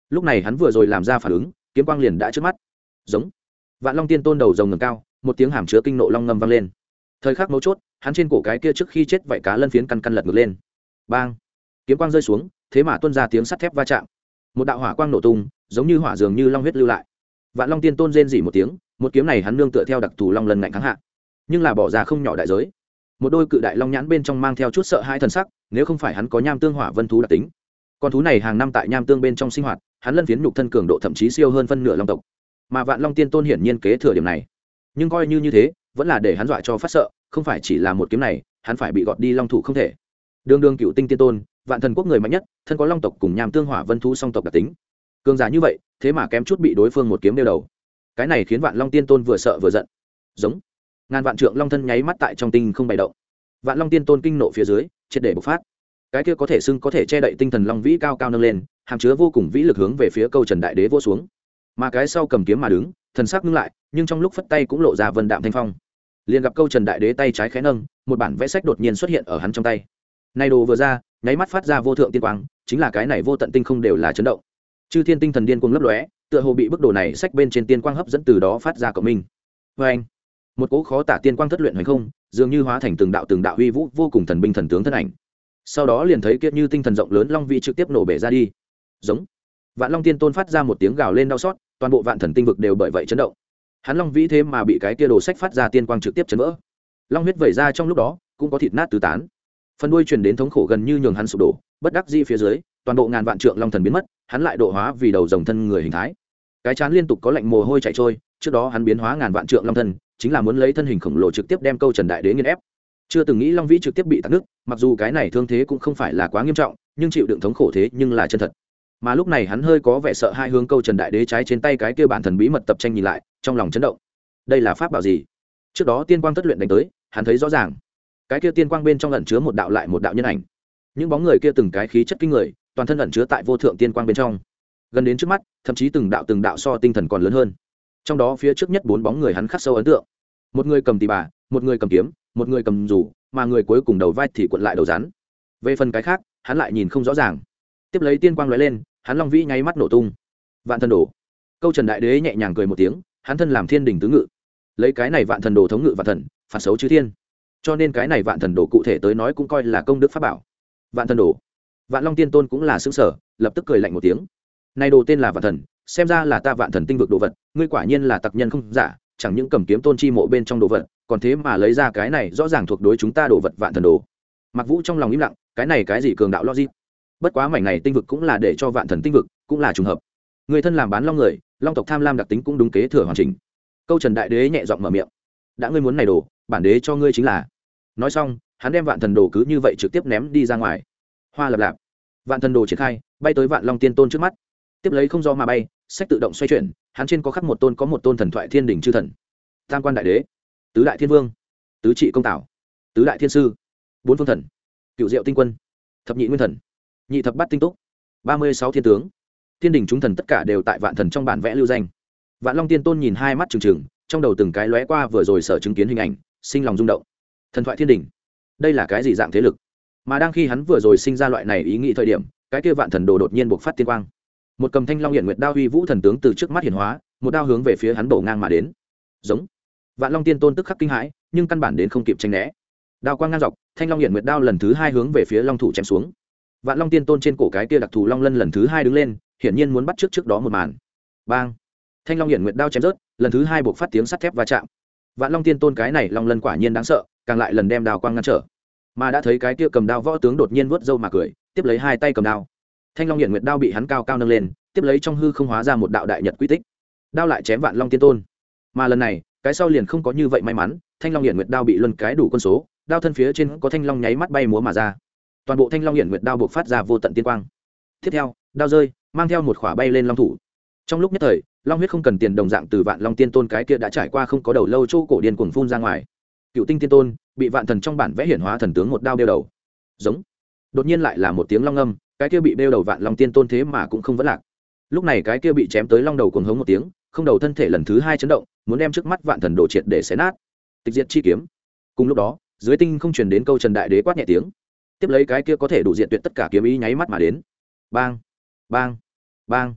lúc này hắn vừa rồi làm ra phản ứng, kiếm quang liền đã trước mắt. Giống. Vạn Long Tiên Tôn đầu rồng ngẩng cao, một tiếng hàm chứa kinh nộ long ngâm vang lên. Thời khắc mấu chốt, hắn trên cổ cái kia trước khi chết vảy cá lân phiến căn căn lật ngược lên. Bang! Kiếm quang rơi xuống, thế mà tuôn ra tiếng sắt thép va chạm. Một đạo hỏa quang nổ tung, giống như hỏa dường như long huyết lưu lại. Vạn Long Tiên Tôn rên rỉ một tiếng, một kiếm này hắn nương tựa theo đặc thù long lần ngạnh kháng hạ, nhưng là bỏ ra không nhỏ đại giới. Một đôi cự đại long nhãn bên trong mang theo chút sợ hãi thần sắc, nếu không phải hắn có nham tương hỏa vân thú đặc tính, con thú này hàng năm tại nham tương bên trong sinh hoạt, hắn lân phiến nhục thân cường độ thậm chí siêu hơn phân nửa long tộc. Mà Vạn Long Tiên Tôn hiển nhiên kế thừa điểm này, nhưng coi như thế, vẫn là để hắn dọa cho phát sợ, không phải chỉ là một kiếm này, hắn phải bị gọt đi long thủ không thể. Đường Đường Cựu Tinh Tiên Tôn, Vạn Thần Quốc người mạnh nhất, thân có long tộc cùng nham tương hỏa vân thú song tộc đặc tính, cường giả như vậy, thế mà kém chút bị đối phương một kiếm đeo đầu. Cái này khiến Vạn Long Tiên Tôn vừa sợ vừa giận. Giống. Ngàn vạn trượng long thân nháy mắt tại trong tinh không bày động. Vạn Long Tiên Tôn kinh nộ phía dưới, triệt để bộc phát. Cái kia có thể xưng có thể che đậy tinh thần long vĩ cao cao nâng lên, hàm chứa vô cùng vĩ lực hướng về phía Câu Trần Đại Đế vỗ xuống. Mà cái sau cầm kiếm mà đứng, thần sắc ngưng lại, nhưng trong lúc phất tay cũng lộ ra vân đạm thanh phong. Liền gặp Câu Trần Đại Đế tay trái khẽ nâng, một bản vẽ sách đột nhiên xuất hiện ở hắn trong tay. Này đồ vừa ra, nháy mắt phát ra vô thượng tiên quang, chính là cái này vô tận tinh không đều là chấn động. Chư thiên tinh thần điên cuồng lấp lóe, tựa hồ bị bức đồ này sách bên trên tiên quang hấp dẫn, từ đó phát ra cộng minh. Và anh, một cỗ khó tả tiên quang thất luyện hành không, dường như hóa thành từng đạo uy vũ vô cùng thần binh thần tướng thân ảnh. Sau đó liền thấy kiệt như tinh thần rộng lớn long vị trực tiếp nổ bể ra đi. Giống. Vạn Long Tiên Tôn phát ra một tiếng gào lên đau xót, toàn bộ vạn thần tinh vực đều bởi vậy chấn động. Hắn long vĩ thế mà bị cái kia đồ sách phát ra tiên quang trực tiếp chấn vỡ. Long huyết vẩy ra trong lúc đó, cũng có thịt nát tứ tán. Phần đuôi truyền đến thống khổ gần như nhường hắn sụp đổ, bất đắc dĩ phía dưới, toàn bộ ngàn vạn trượng long thần biến mất, hắn lại độ hóa vì đầu rồng thân người hình thái. Cái chán liên tục có lạnh mồ hôi chảy trôi, trước đó hắn biến hóa ngàn vạn trượng long thần, chính là muốn lấy thân hình khổng lồ trực tiếp đem Câu Trần Đại Đế nghiền ép. Chưa từng nghĩ long vĩ trực tiếp bị tắc nước, mặc dù cái này thương thế cũng không phải là quá nghiêm trọng, nhưng chịu đựng thống khổ thế nhưng là chân thật. Mà lúc này hắn hơi có vẻ sợ hai, hướng Câu Trần Đại Đế trái trên tay cái kia bản thần bí mật tập tranh nhìn lại, trong lòng chấn động. Đây là pháp bảo gì? Trước đó tiên quang tất luyện đánh tới, hắn thấy rõ ràng, cái kia tiên quang bên trong ẩn chứa một đạo lại một đạo nhân ảnh. Những bóng người kia từng cái khí chất kinh người, toàn thân ẩn chứa tại vô thượng tiên quang bên trong. Gần đến trước mắt, thậm chí từng đạo so tinh thần còn lớn hơn. Trong đó phía trước nhất 4 bóng người hắn khắc sâu ấn tượng. Một người cầm tỳ bà, một người cầm kiếm, một người cầm dù, mà người cuối cùng đầu vai thì cuộn lại đầu rắn. Về phần cái khác, hắn lại nhìn không rõ ràng. Tiếp lấy tiên quang lóe lên, hắn long vĩ nháy mắt nổ tung. Vạn thần đồ. Câu Trần Đại Đế nhẹ nhàng cười một tiếng, hắn thân làm thiên đình tứ ngự, lấy cái này vạn thần đồ thống ngự vạn thần, phạt xấu chư thiên. Cho nên cái này vạn thần đồ cụ thể tới nói cũng coi là công đức pháp bảo. Vạn thần đồ. Vạn Long Tiên Tôn cũng là xứng sở, lập tức cười lạnh một tiếng. Này đồ tên là vạn thần, xem ra là ta vạn thần tinh vực đồ vật, ngươi quả nhiên là tặc nhân không giả, chẳng những cầm kiếm tôn chi mộ bên trong đồ vật, còn thế mà lấy ra cái này rõ ràng thuộc đối chúng ta đồ vật vạn thần đồ. Mặc Vũ trong lòng im lặng, cái này cái gì cường đạo logic. Bất quá mảnh này tinh vực cũng là để cho vạn thần tinh vực, cũng là trùng hợp. Người thân làm bán long người, long tộc tham lam đặc tính cũng đúng kế thừa hoàn chỉnh. Câu Trần Đại Đế nhẹ giọng mở miệng, đã ngươi muốn này đồ, bản đế cho ngươi chính là. Nói xong, hắn đem vạn thần đồ cứ như vậy trực tiếp ném đi ra ngoài. Hoa lập lạp, vạn thần đồ triển khai, bay tới Vạn Long Tiên Tôn trước mắt. Tiếp lấy không do mà bay, sách tự động xoay chuyển, hắn trên có khắc một tôn thần thoại thiên đỉnh chư thần. Tam quan đại đế, tứ đại thiên vương, tứ trị công tảo, tứ đại thiên sư, 4 phương thần, cựu diệu tinh quân, thập nhị nguyên thần, nhị thập bát tinh túc, 36 thiên tướng. Thiên đỉnh chúng thần tất cả đều tại vạn thần trong bản vẽ lưu danh. Vạn Long Tiên Tôn nhìn hai mắt trừng trừng, trong đầu từng cái lóe qua vừa rồi sở chứng kiến hình ảnh, sinh lòng rung động. Thần thoại thiên đỉnh, đây là cái gì dạng thế lực? Mà đang khi hắn vừa rồi sinh ra loại này ý nghĩ thời điểm, cái kia vạn thần đồ đột nhiên bộc phát tiên quang. Một cầm thanh long hiển nguyệt đao uy vũ thần tướng từ trước mắt hiển hóa, một đao hướng về phía hắn bổ ngang mà đến. Giống. Vạn Long Tiên Tôn tức khắc kinh hãi, nhưng căn bản đến không kịp tránh né. Đao quang ngang dọc, thanh long hiển nguyệt đao lần thứ 2 hướng về phía long thủ chém xuống. Vạn Long Tiên Tôn trên cổ cái kia đặc thù long lân lần thứ 2 đứng lên, hiển nhiên muốn bắt trước đó một màn. Bang. Thanh long hiển nguyệt đao chém rớt, lần thứ 2 bộc phát tiếng sắt thép va chạm. Vạn Long Tiên Tôn cái này long lân quả nhiên đáng sợ, càng lại lần đem đao quang ngăn trở. Mà đã thấy cái kia cầm đao võ tướng đột nhiên vuốt râu mà cười, tiếp lấy hai tay cầm đao. Thanh long hiển nguyệt đao bị hắn cao cao nâng lên, tiếp lấy trong hư không hóa ra một đạo đại nhật quy tích. Đao lại chém Vạn Long Tiên Tôn. Mà lần này, cái sau liền không có như vậy may mắn, thanh long hiển nguyệt đao bị luân cái đủ quân số, đao thân phía trên có thanh long nháy mắt bay múa mà ra. Toàn bộ thanh long hiển nguyệt đao bộc phát ra vô tận tiên quang. Tiếp theo, đao rơi, mang theo một khỏa bay lên long thủ. Trong lúc nhất thời, long huyết không cần tiền đồng dạng từ Vạn Long Tiên Tôn cái kia đã trải qua không có đầu lâu chỗ cổ điên cuồng phun ra ngoài. Cựu Tinh Tiên Tôn bị vạn thần trong bản vẽ hiển hóa thần tướng một đao đeo đầu. Giống. Đột nhiên lại là một tiếng long âm, cái kia bị đeo đầu Vạn Long Tiên Tôn thế mà cũng không vấn lạc. Lúc này cái kia bị chém tới long đầu cuồng hống một tiếng, không đầu thân thể lần thứ 2 chấn động, muốn đem trước mắt vạn thần đồ triệt để xé nát. Tịch diệt chi kiếm. Cùng lúc đó, dưới tinh không truyền đến Câu Trần Đại Đế quát nhẹ tiếng. Tiếp lấy cái kia có thể đủ diệt tuyệt tất cả kiếm ý nháy mắt mà đến. Bang, bang, bang.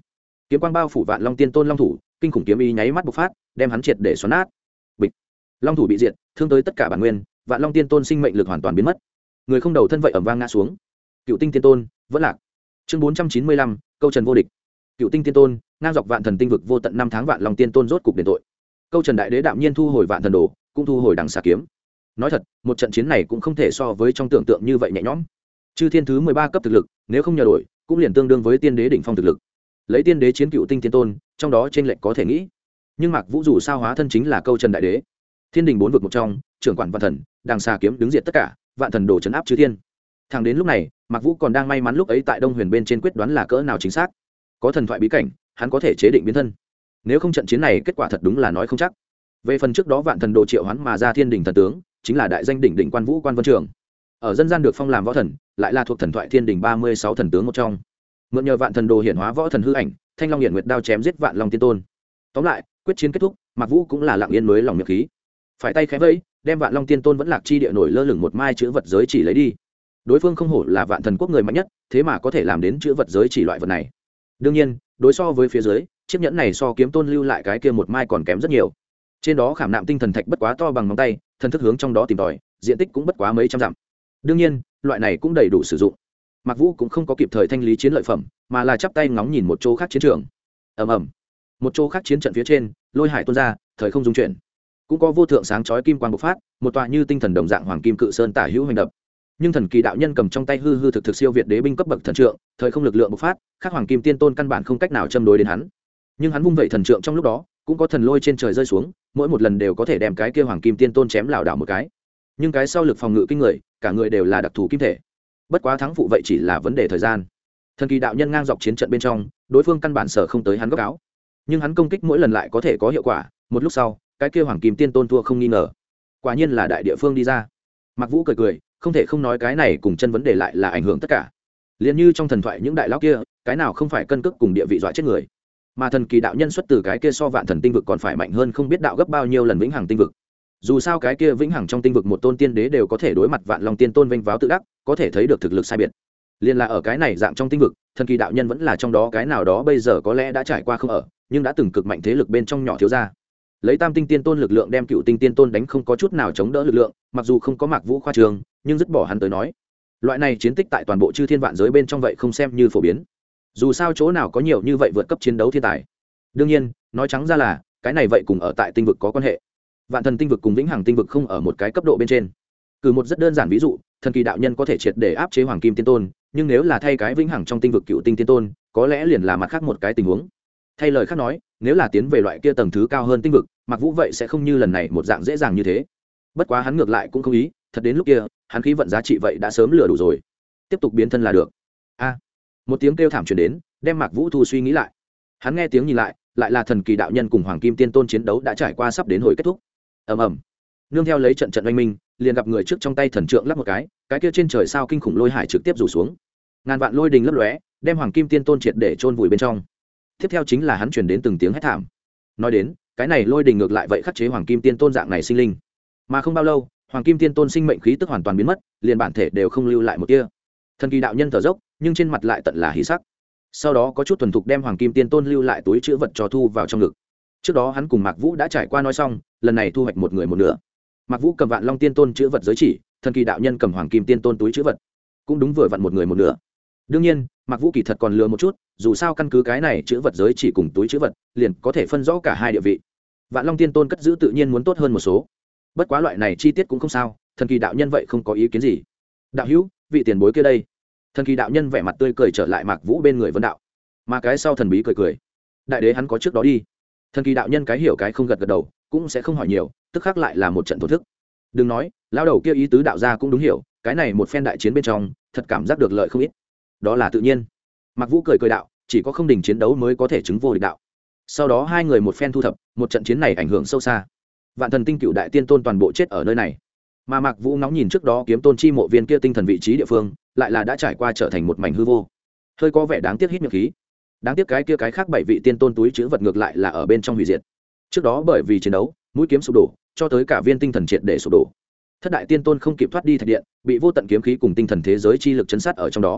kiếm quang bao phủ vạn long tiên tôn long thủ, kinh khủng kiếm ý nháy mắt bộc phát, đem hắn triệt để xoắn nát. Bịch, long thủ bị diệt, thương tới tất cả bản nguyên, vạn long tiên tôn sinh mệnh lực hoàn toàn biến mất, người không đầu thân vậy ầm vang ngã xuống. Cựu tinh tiên tôn vẫn lạc. Chương 495, câu trần vô địch. Cựu tinh tiên tôn ngang dọc vạn thần tinh vực vô tận năm tháng, vạn long tiên tôn rốt cục đền tội. Câu trần đại đế đạm nhiên thu hồi vạn thần đồ, cũng thu hồi đằng xà kiếm. Nói thật, một trận chiến này cũng không thể so với trong tưởng tượng như vậy nhẹ nhõm. Chư thiên thứ 13 cấp thực lực, nếu không nhờ đổi, cũng liền tương đương với tiên đế đỉnh phong thực lực. Lấy tiên đế chiến cựu tinh tiên tôn, trong đó trên lệnh có thể nghĩ. Nhưng Mạc Vũ dù sao hóa thân chính là câu trần đại đế, thiên đình 4 vực một trong, trưởng quản vạn thần, đằng xà kiếm đứng diệt tất cả, vạn thần đồ trấn áp chư thiên. Thẳng đến lúc này, Mạc Vũ còn đang may mắn lúc ấy tại Đông Huyền bên trên quyết đoán là cỡ nào chính xác. Có thần thoại bí cảnh, hắn có thể chế định biến thân. Nếu không trận chiến này kết quả thật đúng là nói không chắc. Về phần trước đó vạn thần đồ triệu hắn mà ra thiên đình thần tướng, chính là đại danh đỉnh đỉnh quan vũ quan vân trường. Ở dân gian được phong làm võ thần, lại là thuộc thần thoại thiên đình 36 thần tướng một trong. Mượn nhờ vạn thần đồ hiển hóa võ thần hư ảnh, thanh long hiển nguyệt đao chém giết vạn long tiên tôn. Tóm lại, quyết chiến kết thúc, Mạc Vũ cũng là lặng yên mới lòng miệng khí. Phải tay khẽ vẫy, đem vạn long tiên tôn vẫn lạc chi địa nổi lơ lửng một mai chữ vật giới chỉ lấy đi. Đối phương không hổ là vạn thần quốc người mạnh nhất, thế mà có thể làm đến chữ vật giới chỉ loại vật này. Đương nhiên, đối so với phía dưới, chiếc nhẫn này so kiếm tôn lưu lại cái kia một mai còn kém rất nhiều. Trên đó khảm nạm tinh thần thạch bất quá to bằng ngón tay, thần thức hướng trong đó tìm tòi, diện tích cũng bất quá mấy trăm dặm. Đương nhiên, loại này cũng đầy đủ sử dụng. Mạc Vũ cũng không có kịp thời thanh lý chiến lợi phẩm, mà là chắp tay ngóng nhìn một chỗ khác chiến trường. Ầm ầm, một chỗ khác chiến trận phía trên, lôi hải tuôn ra, thời không dung chuyển, cũng có vô thượng sáng chói kim quang bộc phát, một tòa như tinh thần đồng dạng hoàng kim cự sơn tả hữu hành đập. Nhưng thần kỳ đạo nhân cầm trong tay hư hư thực thực siêu việt đế binh cấp bậc thần trượng, thời không lực lượng bộc phát, khác hoàng kim tiên tôn căn bản không cách nào châm đối đến hắn. Nhưng hắn vung vậy thần trượng trong lúc đó, cũng có thần lôi trên trời rơi xuống, mỗi một lần đều có thể đem cái kia hoàng kim tiên tôn chém lảo đảo một cái. Nhưng cái sau lực phòng ngự kinh người, cả người đều là đặc thù kim thể. Bất quá thắng phụ vậy chỉ là vấn đề thời gian. Thần kỳ đạo nhân ngang dọc chiến trận bên trong, đối phương căn bản sở không tới hắn góc áo. Nhưng hắn công kích mỗi lần lại có thể có hiệu quả, một lúc sau, cái kia hoàng kim tiên tôn thua không nghi ngờ. Quả nhiên là đại địa phương đi ra. Mạc Vũ cười cười, không thể không nói cái này cùng chân vấn đề lại là ảnh hưởng tất cả. Liên như trong thần thoại những đại lão kia, cái nào không phải cân cước cùng địa vị dọa chết người. Mà thần kỳ đạo nhân xuất từ cái kia so vạn thần tinh vực còn phải mạnh hơn không biết đạo gấp bao nhiêu lần vĩnh hằng tinh vực. Dù sao cái kia vĩnh hằng trong tinh vực một tôn tiên đế đều có thể đối mặt vạn long tiên tôn vênh váo tự đắc, có thể thấy được thực lực sai biệt. Liên là ở cái này dạng trong tinh vực, thần kỳ đạo nhân vẫn là trong đó cái nào đó bây giờ có lẽ đã trải qua không ở, nhưng đã từng cực mạnh thế lực bên trong nhỏ thiếu gia. Lấy tam tinh tiên tôn lực lượng đem cựu tinh tiên tôn đánh không có chút nào chống đỡ lực lượng, mặc dù không có Mạc Vũ khoa trường, nhưng dứt bỏ hắn tới nói, loại này chiến tích tại toàn bộ chư thiên vạn giới bên trong vậy không xem như phổ biến. Dù sao chỗ nào có nhiều như vậy vượt cấp chiến đấu thiên tài. Đương nhiên, nói trắng ra là cái này vậy cùng ở tại tinh vực có quan hệ. Vạn thần tinh vực cùng vĩnh hằng tinh vực không ở một cái cấp độ bên trên. Cử một rất đơn giản ví dụ, thần kỳ đạo nhân có thể triệt để áp chế hoàng kim tiên tôn, nhưng nếu là thay cái vĩnh hằng trong tinh vực cựu tinh tiên tôn, có lẽ liền là mặt khác một cái tình huống. Thay lời khác nói, nếu là tiến về loại kia tầng thứ cao hơn tinh vực, Mạc Vũ vậy sẽ không như lần này một dạng dễ dàng như thế. Bất quá hắn ngược lại cũng không ý, thật đến lúc kia, hắn khí vận giá trị vậy đã sớm lừa đủ rồi. Tiếp tục biến thân là được. A, một tiếng kêu thảm truyền đến, đem Mạc Vũ thu suy nghĩ lại. Hắn nghe tiếng nhìn lại, lại là thần kỳ đạo nhân cùng hoàng kim tiên tôn chiến đấu đã trải qua sắp đến hồi kết thúc. Ầm ầm, nương theo lấy trận trận oanh minh, liền gặp người trước trong tay thần trượng lắp một cái kia trên trời sao kinh khủng lôi hải trực tiếp rủ xuống, ngàn vạn lôi đình lấp lóe, đem hoàng kim tiên tôn triệt để chôn vùi bên trong. Tiếp theo chính là hắn truyền đến từng tiếng hét thảm. Nói đến cái này lôi đình ngược lại vậy khắc chế hoàng kim tiên tôn dạng này sinh linh, mà không bao lâu hoàng kim tiên tôn sinh mệnh khí tức hoàn toàn biến mất, liền bản thể đều không lưu lại một tia. Thần kỳ đạo nhân thở dốc, nhưng trên mặt lại tận là hỉ sắc. Sau đó có chút thuần thục đem hoàng kim tiên tôn lưu lại túi chữ vật cho thu vào trong ngực. Trước đó hắn cùng Mạc Vũ đã trải qua nói xong, lần này thu hoạch một người một nửa. Mạc Vũ cầm vạn long tiên tôn chữ vật giới chỉ, thần kỳ đạo nhân cầm hoàng kim tiên tôn túi chữ vật, cũng đúng vừa vặn một người một nửa. Đương nhiên Mạc Vũ kỳ thật còn lừa một chút, dù sao căn cứ cái này chữ vật giới chỉ cùng túi chữ vật, liền có thể phân rõ cả hai địa vị. Vạn long tiên tôn cất giữ tự nhiên muốn tốt hơn một số, bất quá loại này chi tiết cũng không sao, thần kỳ đạo nhân vậy không có ý kiến gì. Đạo hữu, vị tiền bối kia đây. Thần kỳ đạo nhân vẻ mặt tươi cười trở lại Mạc Vũ bên người vấn đạo, mà cái sau thần bí cười cười, đại đế hắn có trước đó đi. Thần kỳ đạo nhân cái hiểu cái không gật gật đầu, cũng sẽ không hỏi nhiều, tức khắc lại là một trận thổ thức. Đừng nói, lão đầu kia ý tứ đạo gia cũng đúng hiểu, cái này một phen đại chiến bên trong, thật cảm giác được lợi không ít. Đó là tự nhiên. Mạc Vũ cười cười đạo, chỉ có không đình chiến đấu mới có thể chứng vô địch đạo. Sau đó hai người một phen thu thập, một trận chiến này ảnh hưởng sâu xa. Vạn thần tinh cựu đại tiên tôn toàn bộ chết ở nơi này. Mà Mạc Vũ ngóng nhìn trước đó kiếm tôn chi mộ viên kia tinh thần vị trí địa phương, lại là đã trải qua trở thành một mảnh hư vô. Hơi có vẻ đáng tiếc hít miệng khí. Đáng tiếc cái kia cái khác bảy vị tiên tôn túi chứa vật ngược lại là ở bên trong hủy diệt. Trước đó bởi vì chiến đấu, mũi kiếm sụp đổ, cho tới cả viên tinh thần triệt để sụp đổ. Thất đại tiên tôn không kịp thoát đi thạch điện, bị vô tận kiếm khí cùng tinh thần thế giới chi lực chấn sát ở trong đó.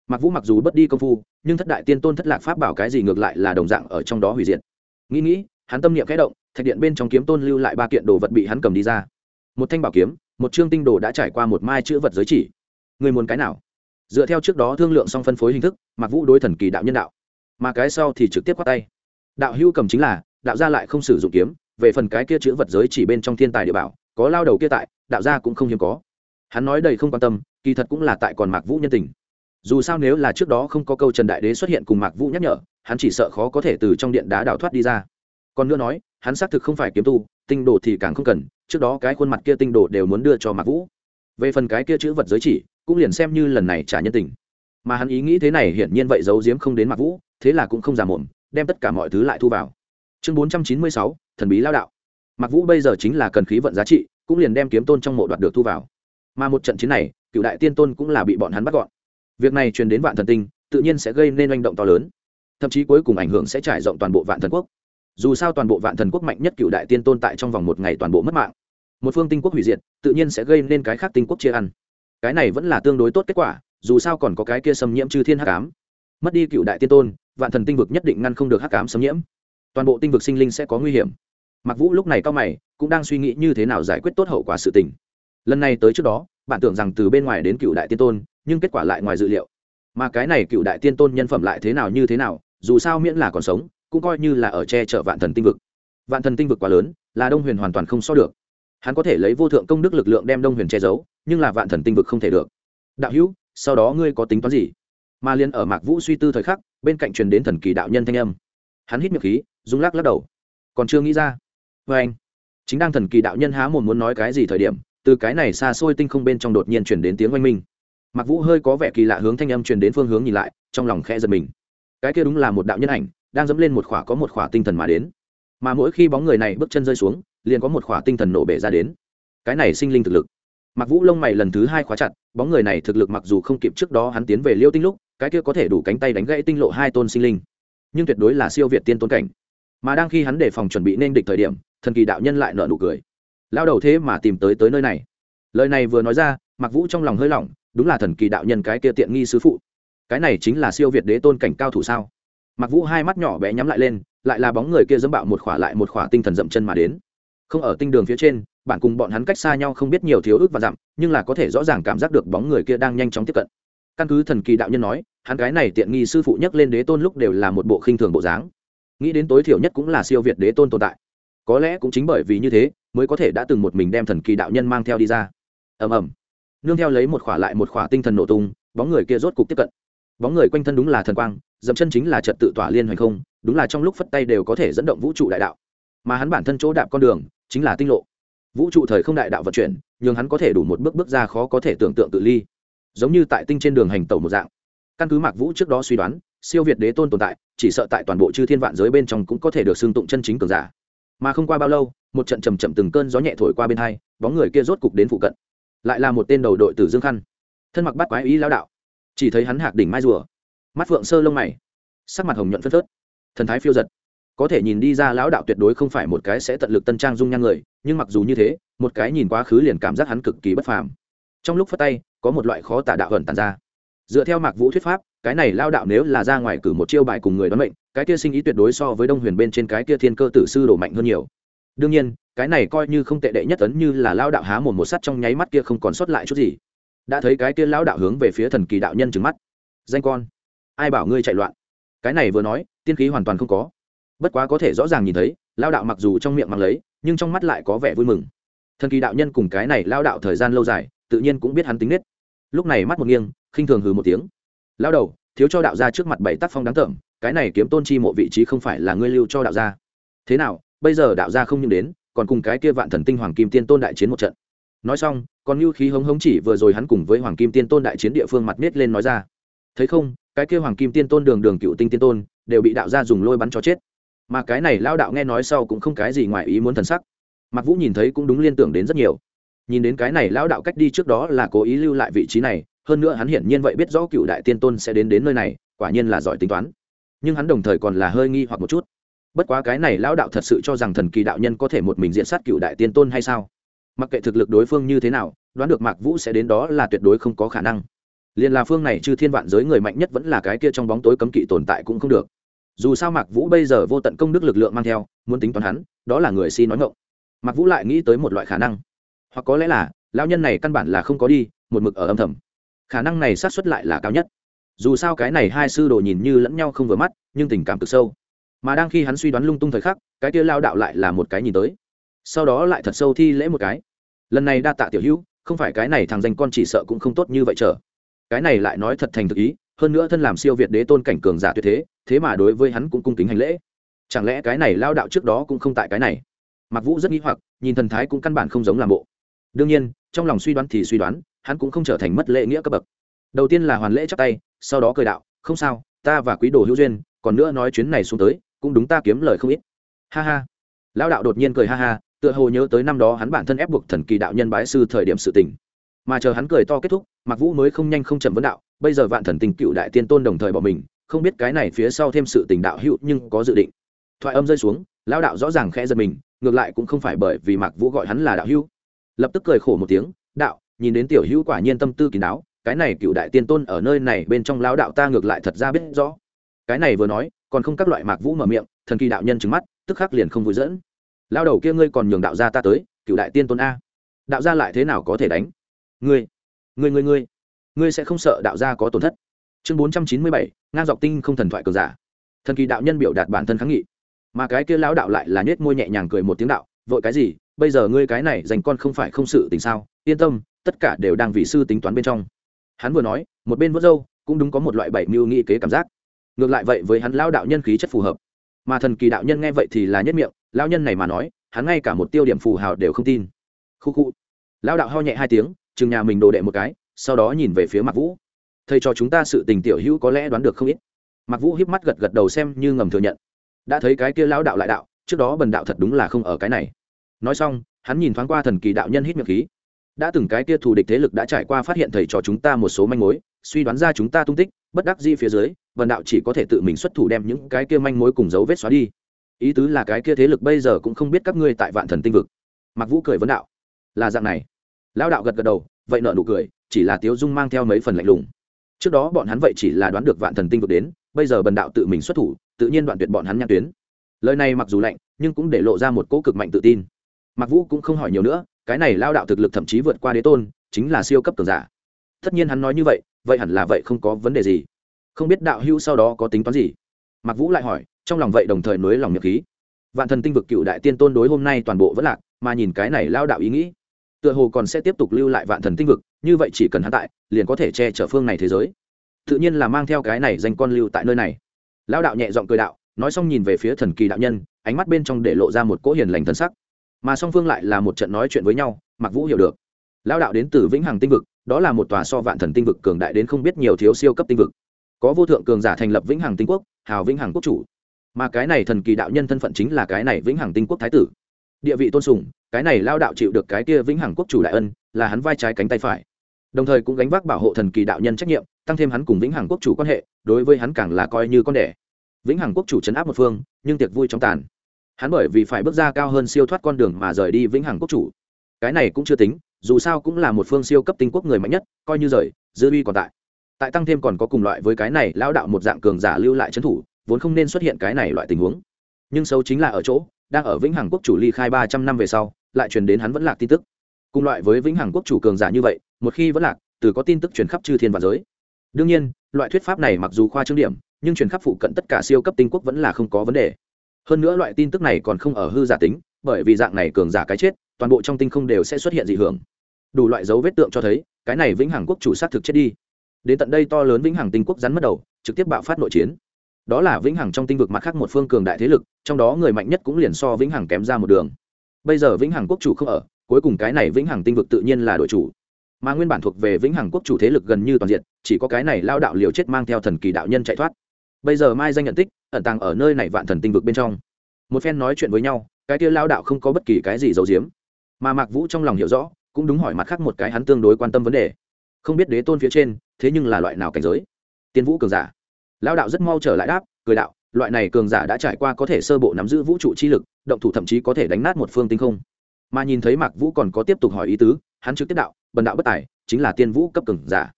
Mạc Vũ mặc dù bất đi công phu, nhưng thất đại tiên tôn thất lạc pháp bảo cái gì ngược lại là đồng dạng ở trong đó hủy diệt. Nghĩ, hắn tâm niệm khẽ động, thạch điện bên trong kiếm tôn lưu lại 3 kiện đồ vật bị hắn cầm đi ra. Một thanh bảo kiếm, một chương tinh đồ đã trải qua một mai chữ vật giới chỉ. Người muốn cái nào? Dựa theo trước đó thương lượng xong phân phối hình thức, Mạc Vũ đối thần kỳ đạo nhân đạo, mà cái sau thì trực tiếp quát tay. Đạo hữu cầm chính là, đạo gia lại không sử dụng kiếm, về phần cái kia chữ vật giới chỉ bên trong thiên tài địa bảo, có lao đầu kia tại, đạo gia cũng không hiếm có. Hắn nói đầy không quan tâm, kỳ thật cũng là tại còn Mạc Vũ nhân tình. Dù sao nếu là trước đó không có câu Trần Đại Đế xuất hiện cùng Mạc Vũ nhắc nhở, hắn chỉ sợ khó có thể từ trong điện đá đào thoát đi ra. Còn nữa nói, hắn xác thực không phải kiếm tu, tinh đồ thì càng không cần, trước đó cái khuôn mặt kia tinh đồ đều muốn đưa cho Mạc Vũ. Về phần cái kia chữ vật giới chỉ, cũng liền xem như lần này trả nhân tình. Mà hắn ý nghĩ thế này hiển nhiên vậy giấu giếm không đến Mạc Vũ, thế là cũng không giả mồm, đem tất cả mọi thứ lại thu vào. Chương 496, thần bí lao đạo. Mạc Vũ bây giờ chính là cần khí vận giá trị, cũng liền đem kiếm tôn trong mộ đoạt được thu vào. Mà một trận chiến này, Cửu đại tiên tôn cũng là bị bọn hắn bắt gọn. Việc này truyền đến Vạn Thần Tinh, tự nhiên sẽ gây nên oanh động to lớn, thậm chí cuối cùng ảnh hưởng sẽ trải rộng toàn bộ Vạn Thần Quốc. Dù sao toàn bộ Vạn Thần Quốc mạnh nhất Cửu đại tiên tôn tại trong vòng 1 ngày toàn bộ mất mạng, một phương tinh quốc hủy diệt, tự nhiên sẽ gây nên cái khác tinh quốc chia ăn. Cái này vẫn là tương đối tốt kết quả, dù sao còn có cái kia xâm nhiễm chư thiên hắc ám. Mất đi Cửu đại tiên tôn, Vạn Thần Tinh vực nhất định ngăn không được hắc ám xâm nhiễm, toàn bộ tinh vực sinh linh sẽ có nguy hiểm. Mạc Vũ lúc này cao mày, cũng đang suy nghĩ như thế nào giải quyết tốt hậu quả sự tình. Lần này tới trước đó, bạn tưởng rằng từ bên ngoài đến Cửu đại tiên tôn, nhưng kết quả lại ngoài dự liệu. Mà cái này Cửu đại tiên tôn nhân phẩm lại thế nào như thế nào, dù sao miễn là còn sống, cũng coi như là ở che chở Vạn Thần Tinh vực. Vạn Thần Tinh vực quá lớn, là Đông Huyền hoàn toàn không so được. Hắn có thể lấy vô thượng công đức lực lượng đem Đông Huyền che giấu, nhưng là Vạn Thần Tinh vực không thể được. Đạo hữu, sau đó ngươi có tính toán gì? Mà liên ở Mạc Vũ suy tư thời khắc, bên cạnh truyền đến thần kỳ đạo nhân thanh âm. Hắn hít miệng khí, rung lắc lắc đầu, còn chưa nghĩ ra. Và anh, chính đang thần kỳ đạo nhân há mồm muốn nói cái gì thời điểm, từ cái này xa xôi tinh không bên trong đột nhiên truyền đến tiếng oanh minh. Mạc Vũ hơi có vẻ kỳ lạ hướng thanh âm truyền đến phương hướng nhìn lại, trong lòng khẽ giật mình. Cái kia đúng là một đạo nhân ảnh, đang dẫm lên một khỏa tinh thần mà đến. Mà mỗi khi bóng người này bước chân rơi xuống, liền có một khỏa tinh thần nổ bể ra đến. Cái này sinh linh thực lực. Mạc Vũ lông mày lần thứ 2 khóa chặt, bóng người này thực lực mặc dù không kịp trước đó hắn tiến về Liêu Tinh lúc, cái kia có thể đủ cánh tay đánh gãy tinh lộ 2 tôn sinh linh, nhưng tuyệt đối là siêu việt tiên tôn cảnh. Mà đang khi hắn đề phòng chuẩn bị nên địch thời điểm, thần kỳ đạo nhân lại nở nụ cười. Lao đầu thế mà tìm tới nơi này. Lời này vừa nói ra, Mạc Vũ trong lòng hơi lỏng, đúng là thần kỳ đạo nhân cái kia tiện nghi sư phụ. Cái này chính là siêu việt đế tôn cảnh cao thủ sao? Mạc Vũ hai mắt nhỏ bé nhắm lại lên, lại là bóng người kia giẫm bạo một khỏa tinh thần dậm chân mà đến. Không ở tinh đường phía trên, bản cùng bọn hắn cách xa nhau không biết nhiều thiếu ước và dặm, nhưng là có thể rõ ràng cảm giác được bóng người kia đang nhanh chóng tiếp cận. Căn cứ thần kỳ đạo nhân nói, hắn cái này tiện nghi sư phụ nhắc lên đế tôn lúc đều là một bộ khinh thường bộ dáng, nghĩ đến tối thiểu nhất cũng là siêu việt đế tôn tồn tại. Có lẽ cũng chính bởi vì như thế, mới có thể đã từng một mình đem thần kỳ đạo nhân mang theo đi ra. Ầm ầm, nương theo lấy một khỏa tinh thần nổ tung, bóng người kia rốt cục tiếp cận. Bóng người quanh thân đúng là thần quang, dậm chân chính là trật tự tỏa liên hoành không, đúng là trong lúc phất tay đều có thể dẫn động vũ trụ đại đạo. Mà hắn bản thân chỗ đạp con đường chính là tinh lộ, vũ trụ thời không đại đạo vận chuyển, nhưng hắn có thể đủ một bước bước ra khó có thể tưởng tượng tự ly, giống như tại tinh trên đường hành tẩu một dạng. Căn cứ Mạc Vũ trước đó suy đoán, siêu việt đế tôn tồn tại, chỉ sợ tại toàn bộ chư thiên vạn giới bên trong cũng có thể được xưng tụng chân chính cường giả. Mà không qua bao lâu, một trận trầm trầm từng cơn gió nhẹ thổi qua bên hai, bóng người kia rốt cục đến phụ cận. Lại là một tên đầu đội tử dương khăn, thân mặc bát quái ý lão đạo. Chỉ thấy hắn hạc đỉnh mai rùa, mắt phượng sơ lông mày, sắc mặt hồng nhuận phớt phớt, thần thái phiêu giật, có thể nhìn đi ra lão đạo tuyệt đối không phải một cái sẽ tận lực tân trang dung nhan người, nhưng mặc dù như thế, một cái nhìn quá khứ liền cảm giác hắn cực kỳ bất phàm. Trong lúc phất tay, có một loại khó tả đạo ẩn tàn ra. Dựa theo Mạc Vũ thuyết pháp, cái này lão đạo nếu là ra ngoài cử một chiêu bài cùng người đoán mệnh, cái kia sinh ý tuyệt đối so với Đông Huyền bên trên cái kia thiên cơ tử sư đổ mạnh hơn nhiều. Đương nhiên, cái này coi như không tệ đệ nhất ấn, như là lão đạo há mồm một sắt trong nháy mắt kia không còn sót lại chút gì. Đã thấy cái kia lão đạo hướng về phía thần kỳ đạo nhân trừng mắt. Danh con, ai bảo ngươi chạy loạn? Cái này vừa nói, tiên khí hoàn toàn không có. Bất quá có thể rõ ràng nhìn thấy, lão đạo mặc dù trong miệng mang lấy, nhưng trong mắt lại có vẻ vui mừng. Thần kỳ đạo nhân cùng cái này lão đạo thời gian lâu dài, tự nhiên cũng biết hắn tính nết. Lúc này mắt một nghiêng, khinh thường hừ một tiếng. Lão đầu, thiếu cho đạo gia trước mặt bảy tác phong đáng tởm, cái này kiếm tôn chi mộ vị trí không phải là ngươi lưu cho đạo gia. Thế nào, bây giờ đạo gia không những đến, còn cùng cái kia Vạn Thần Tinh Hoàng Kim Tiên Tôn đại chiến một trận. Nói xong, còn lưu khí hống hống chỉ vừa rồi hắn cùng với Hoàng Kim Tiên Tôn đại chiến địa phương mặt nết lên nói ra. Thấy không, cái kia Hoàng Kim Tiên Tôn đường Cựu Tinh Tiên Tôn đều bị đạo gia dùng lôi bắn cho chết. Mà cái này lão đạo nghe nói sau cũng không cái gì ngoài ý muốn thần sắc. Mạc Vũ nhìn thấy cũng đúng liên tưởng đến rất nhiều. Nhìn đến cái này lão đạo cách đi trước đó là cố ý lưu lại vị trí này, hơn nữa hắn hiển nhiên vậy biết rõ Cựu Đại Tiên Tôn sẽ đến nơi này, quả nhiên là giỏi tính toán. Nhưng hắn đồng thời còn là hơi nghi hoặc một chút. Bất quá cái này lão đạo thật sự cho rằng thần kỳ đạo nhân có thể một mình diện sát Cựu Đại Tiên Tôn hay sao? Mặc kệ thực lực đối phương như thế nào, đoán được Mạc Vũ sẽ đến đó là tuyệt đối không có khả năng. liền là phương này chư thiên vạn giới người mạnh nhất vẫn là cái kia trong bóng tối cấm kỵ tồn tại cũng không được. Dù sao Mạc Vũ bây giờ vô tận công đức lực lượng mang theo, muốn tính toán hắn, đó là người si nói ngọng. Mạc Vũ lại nghĩ tới một loại khả năng, hoặc có lẽ là lão nhân này căn bản là không có đi, một mực ở âm thầm. Khả năng này xác suất lại là cao nhất. Dù sao cái này hai sư đồ nhìn như lẫn nhau không vừa mắt, nhưng tình cảm cực sâu. Mà đang khi hắn suy đoán lung tung thời khắc, cái kia lao đạo lại là một cái nhìn tới, sau đó lại thật sâu thi lễ một cái. Lần này đa tạ tiểu hữu, không phải cái này thằng danh con chỉ sợ cũng không tốt như vậy trở. Cái này lại nói thật thành thực ý, hơn nữa thân làm siêu việt đế tôn cảnh cường giả tuyệt thế, thế mà đối với hắn cũng cung kính hành lễ. Chẳng lẽ cái này lao đạo trước đó cũng không tại cái này? Mạc Vũ rất nghi hoặc, nhìn thần thái cũng căn bản không giống làm bộ. Đương nhiên, trong lòng suy đoán thì suy đoán, hắn cũng không trở thành mất lễ nghĩa cấp bậc. Đầu tiên là hoàn lễ chắp tay, sau đó cười đạo, không sao, ta và quý đồ hữu duyên, còn nữa nói chuyến này xuống tới, cũng đúng ta kiếm lời không ít. Ha ha. Lão đạo đột nhiên cười ha ha, tựa hồ nhớ tới năm đó hắn bản thân ép buộc thần kỳ đạo nhân bái sư thời điểm sự tình. Mà chờ hắn cười to kết thúc, Mạc Vũ mới không nhanh không chậm vấn đạo, bây giờ vạn thần tình cựu đại tiên tôn đồng thời bỏ mình, không biết cái này phía sau thêm sự tình đạo hữu nhưng có dự định. Thoại âm rơi xuống, lão đạo rõ ràng khẽ giật mình, ngược lại cũng không phải bởi vì Mạc Vũ gọi hắn là đạo hữu. Lập tức cười khổ một tiếng, đạo, nhìn đến tiểu hữu quả nhiên tâm tư kín đáo, cái này cựu đại tiên tôn ở nơi này bên trong lão đạo ta ngược lại thật ra biết rõ. Cái này vừa nói, còn không các loại Mạc Vũ mở miệng, thần kỳ đạo nhân trừng mắt, tức khắc liền không vui dẫn. Lão đầu kia ngươi còn nhường đạo gia ta tới, cựu đại tiên tôn a. Đạo gia lại thế nào có thể đánh? Ngươi sẽ không sợ đạo gia có tổn thất? Chương 497, ngang dọc tinh không thần thoại cường giả. Thần kỳ đạo nhân biểu đạt bản thân kháng nghị, mà cái kia lão đạo lại là nhếch môi nhẹ nhàng cười một tiếng đạo, vội cái gì, bây giờ ngươi cái này dành con không phải không sự tình sao, yên tâm, tất cả đều đang vì sư tính toán bên trong. Hắn vừa nói, một bên vớt râu, cũng đúng có một loại bảy mưu nghị kế cảm giác. Ngược lại vậy với hắn lão đạo nhân khí chất phù hợp, mà thần kỳ đạo nhân nghe vậy thì là nhếch miệng, lão nhân này mà nói, hắn ngay cả một tiêu điểm phù hào đều không tin. Khu khu. Lão đạo ho nhẹ hai tiếng, chừng nhà mình đồ đệ một cái, sau đó nhìn về phía Mạc Vũ. Thầy cho chúng ta sự tình tiểu hữu có lẽ đoán được không ít. Mạc Vũ híp mắt gật gật đầu xem như ngầm thừa nhận. Đã thấy cái kia lão đạo lại đạo, trước đó bần đạo thật đúng là không ở cái này. Nói xong, hắn nhìn thoáng qua thần kỳ đạo nhân hít miệng khí. Đã từng cái kia thù địch thế lực đã trải qua phát hiện thầy cho chúng ta một số manh mối, suy đoán ra chúng ta tung tích, bất đắc dĩ phía dưới, bần đạo chỉ có thể tự mình xuất thủ đem những cái kia manh mối cùng dấu vết xóa đi. Ý tứ là cái kia thế lực bây giờ cũng không biết các ngươi tại Vạn Thần Tinh vực. Mạc Vũ cười vấn đạo, là dạng này. Lão đạo gật gật đầu, vậy nợ nụ cười, chỉ là tiếu dung mang theo mấy phần lạnh lùng. Trước đó bọn hắn vậy chỉ là đoán được Vạn Thần Tinh vực đến, bây giờ bần đạo tự mình xuất thủ, tự nhiên đoạn tuyệt bọn hắn nhãn tuyến. Lời này mặc dù lạnh, nhưng cũng để lộ ra một cỗ cực mạnh tự tin. Mạc Vũ cũng không hỏi nhiều nữa, cái này lao đạo thực lực thậm chí vượt qua đế tôn, chính là siêu cấp cường giả. Tất nhiên hắn nói như vậy, vậy hẳn là vậy không có vấn đề gì. Không biết đạo hữu sau đó có tính toán gì? Mạc Vũ lại hỏi, trong lòng vậy đồng thời nối lòng miệng khí. Vạn Thần Tinh vực cựu đại tiên tôn đối hôm nay toàn bộ vẫn lạc, mà nhìn cái này lao đạo ý nghĩ, tựa hồ còn sẽ tiếp tục lưu lại Vạn Thần Tinh vực, như vậy chỉ cần hắn tại, liền có thể che chở phương này thế giới. Tự nhiên là mang theo cái này danh con lưu tại nơi này. Lao đạo nhẹ giọng cười đạo, nói xong nhìn về phía thần kỳ đạo nhân, ánh mắt bên trong để lộ ra một cỗ hiền lành thân sắc. Mà song phương lại là một trận nói chuyện với nhau. Mạc Vũ hiểu được, Lao đạo đến từ Vĩnh Hằng Tinh vực, đó là một tòa so Vạn Thần Tinh vực cường đại đến không biết nhiều thiếu siêu cấp tinh vực, có vô thượng cường giả thành lập Vĩnh Hằng Tinh quốc, hào Vĩnh Hằng quốc chủ. Mà cái này thần kỳ đạo nhân thân phận chính là cái này Vĩnh Hằng Tinh quốc thái tử, địa vị tôn sùng. Cái này Lao đạo chịu được cái kia Vĩnh Hằng quốc chủ đại ân, là hắn vai trái cánh tay phải, đồng thời cũng gánh vác bảo hộ thần kỳ đạo nhân trách nhiệm, tăng thêm hắn cùng Vĩnh Hằng quốc chủ quan hệ, đối với hắn càng là coi như con đẻ. Vĩnh Hằng quốc chủ trấn áp một phương, nhưng tiệc vui trong tàn, hắn bởi vì phải bước ra cao hơn siêu thoát con đường mà rời đi Vĩnh Hằng quốc chủ. Cái này cũng chưa tính, dù sao cũng là một phương siêu cấp tinh quốc người mạnh nhất, coi như rời, dư uy còn tại tăng thêm còn có cùng loại với cái này lão đạo một dạng cường giả lưu lại trấn thủ, vốn không nên xuất hiện cái này loại tình huống. Nhưng xấu chính là ở chỗ, đang ở Vĩnh Hằng quốc chủ ly khai 300 năm về sau, lại truyền đến hắn vẫn lạc tin tức. Cùng loại với Vĩnh Hằng quốc chủ cường giả như vậy, một khi vẫn lạc, từ có tin tức truyền khắp chư thiên và giới. Đương nhiên, loại thuyết pháp này mặc dù khoa trương điểm, nhưng truyền khắp phụ cận tất cả siêu cấp tinh quốc vẫn là không có vấn đề. Hơn nữa loại tin tức này còn không ở hư giả tính, bởi vì dạng này cường giả cái chết, toàn bộ trong tinh không đều sẽ xuất hiện dị hưởng. Đủ loại dấu vết tượng cho thấy, cái này Vĩnh Hằng quốc chủ xác thực chết đi. Đến tận đây to lớn Vĩnh Hằng Tinh quốc rắn mất đầu, trực tiếp bạo phát nội chiến. Đó là Vĩnh Hằng trong tinh vực mặt khác một phương cường đại thế lực, trong đó người mạnh nhất cũng liền so Vĩnh Hằng kém ra một đường. Bây giờ Vĩnh Hằng quốc chủ không ở, cuối cùng cái này Vĩnh Hằng tinh vực tự nhiên là đội chủ. Mà nguyên bản thuộc về Vĩnh Hằng quốc chủ thế lực gần như toàn diện, chỉ có cái này lao đạo liều chết mang theo thần kỳ đạo nhân chạy thoát. Bây giờ mai danh nhận tích, ẩn tàng ở nơi này Vạn Thần Tinh vực bên trong. Một phen nói chuyện với nhau, cái kia lao đạo không có bất kỳ cái gì giấu giếm, mà Mạc Vũ trong lòng hiểu rõ, cũng đúng hỏi mặt khác một cái hắn tương đối quan tâm vấn đề. Không biết đế tôn phía trên, thế nhưng là loại nào cảnh giới? Tiên vũ cường giả. Lao đạo rất mau trở lại đáp, cười đạo, loại này cường giả đã trải qua có thể sơ bộ nắm giữ vũ trụ chi lực, động thủ thậm chí có thể đánh nát một phương tinh không. Mà nhìn thấy Mạc Vũ còn có tiếp tục hỏi ý tứ, hắn trực tiếp đạo, bần đạo bất tài, chính là tiên vũ cấp cường giả.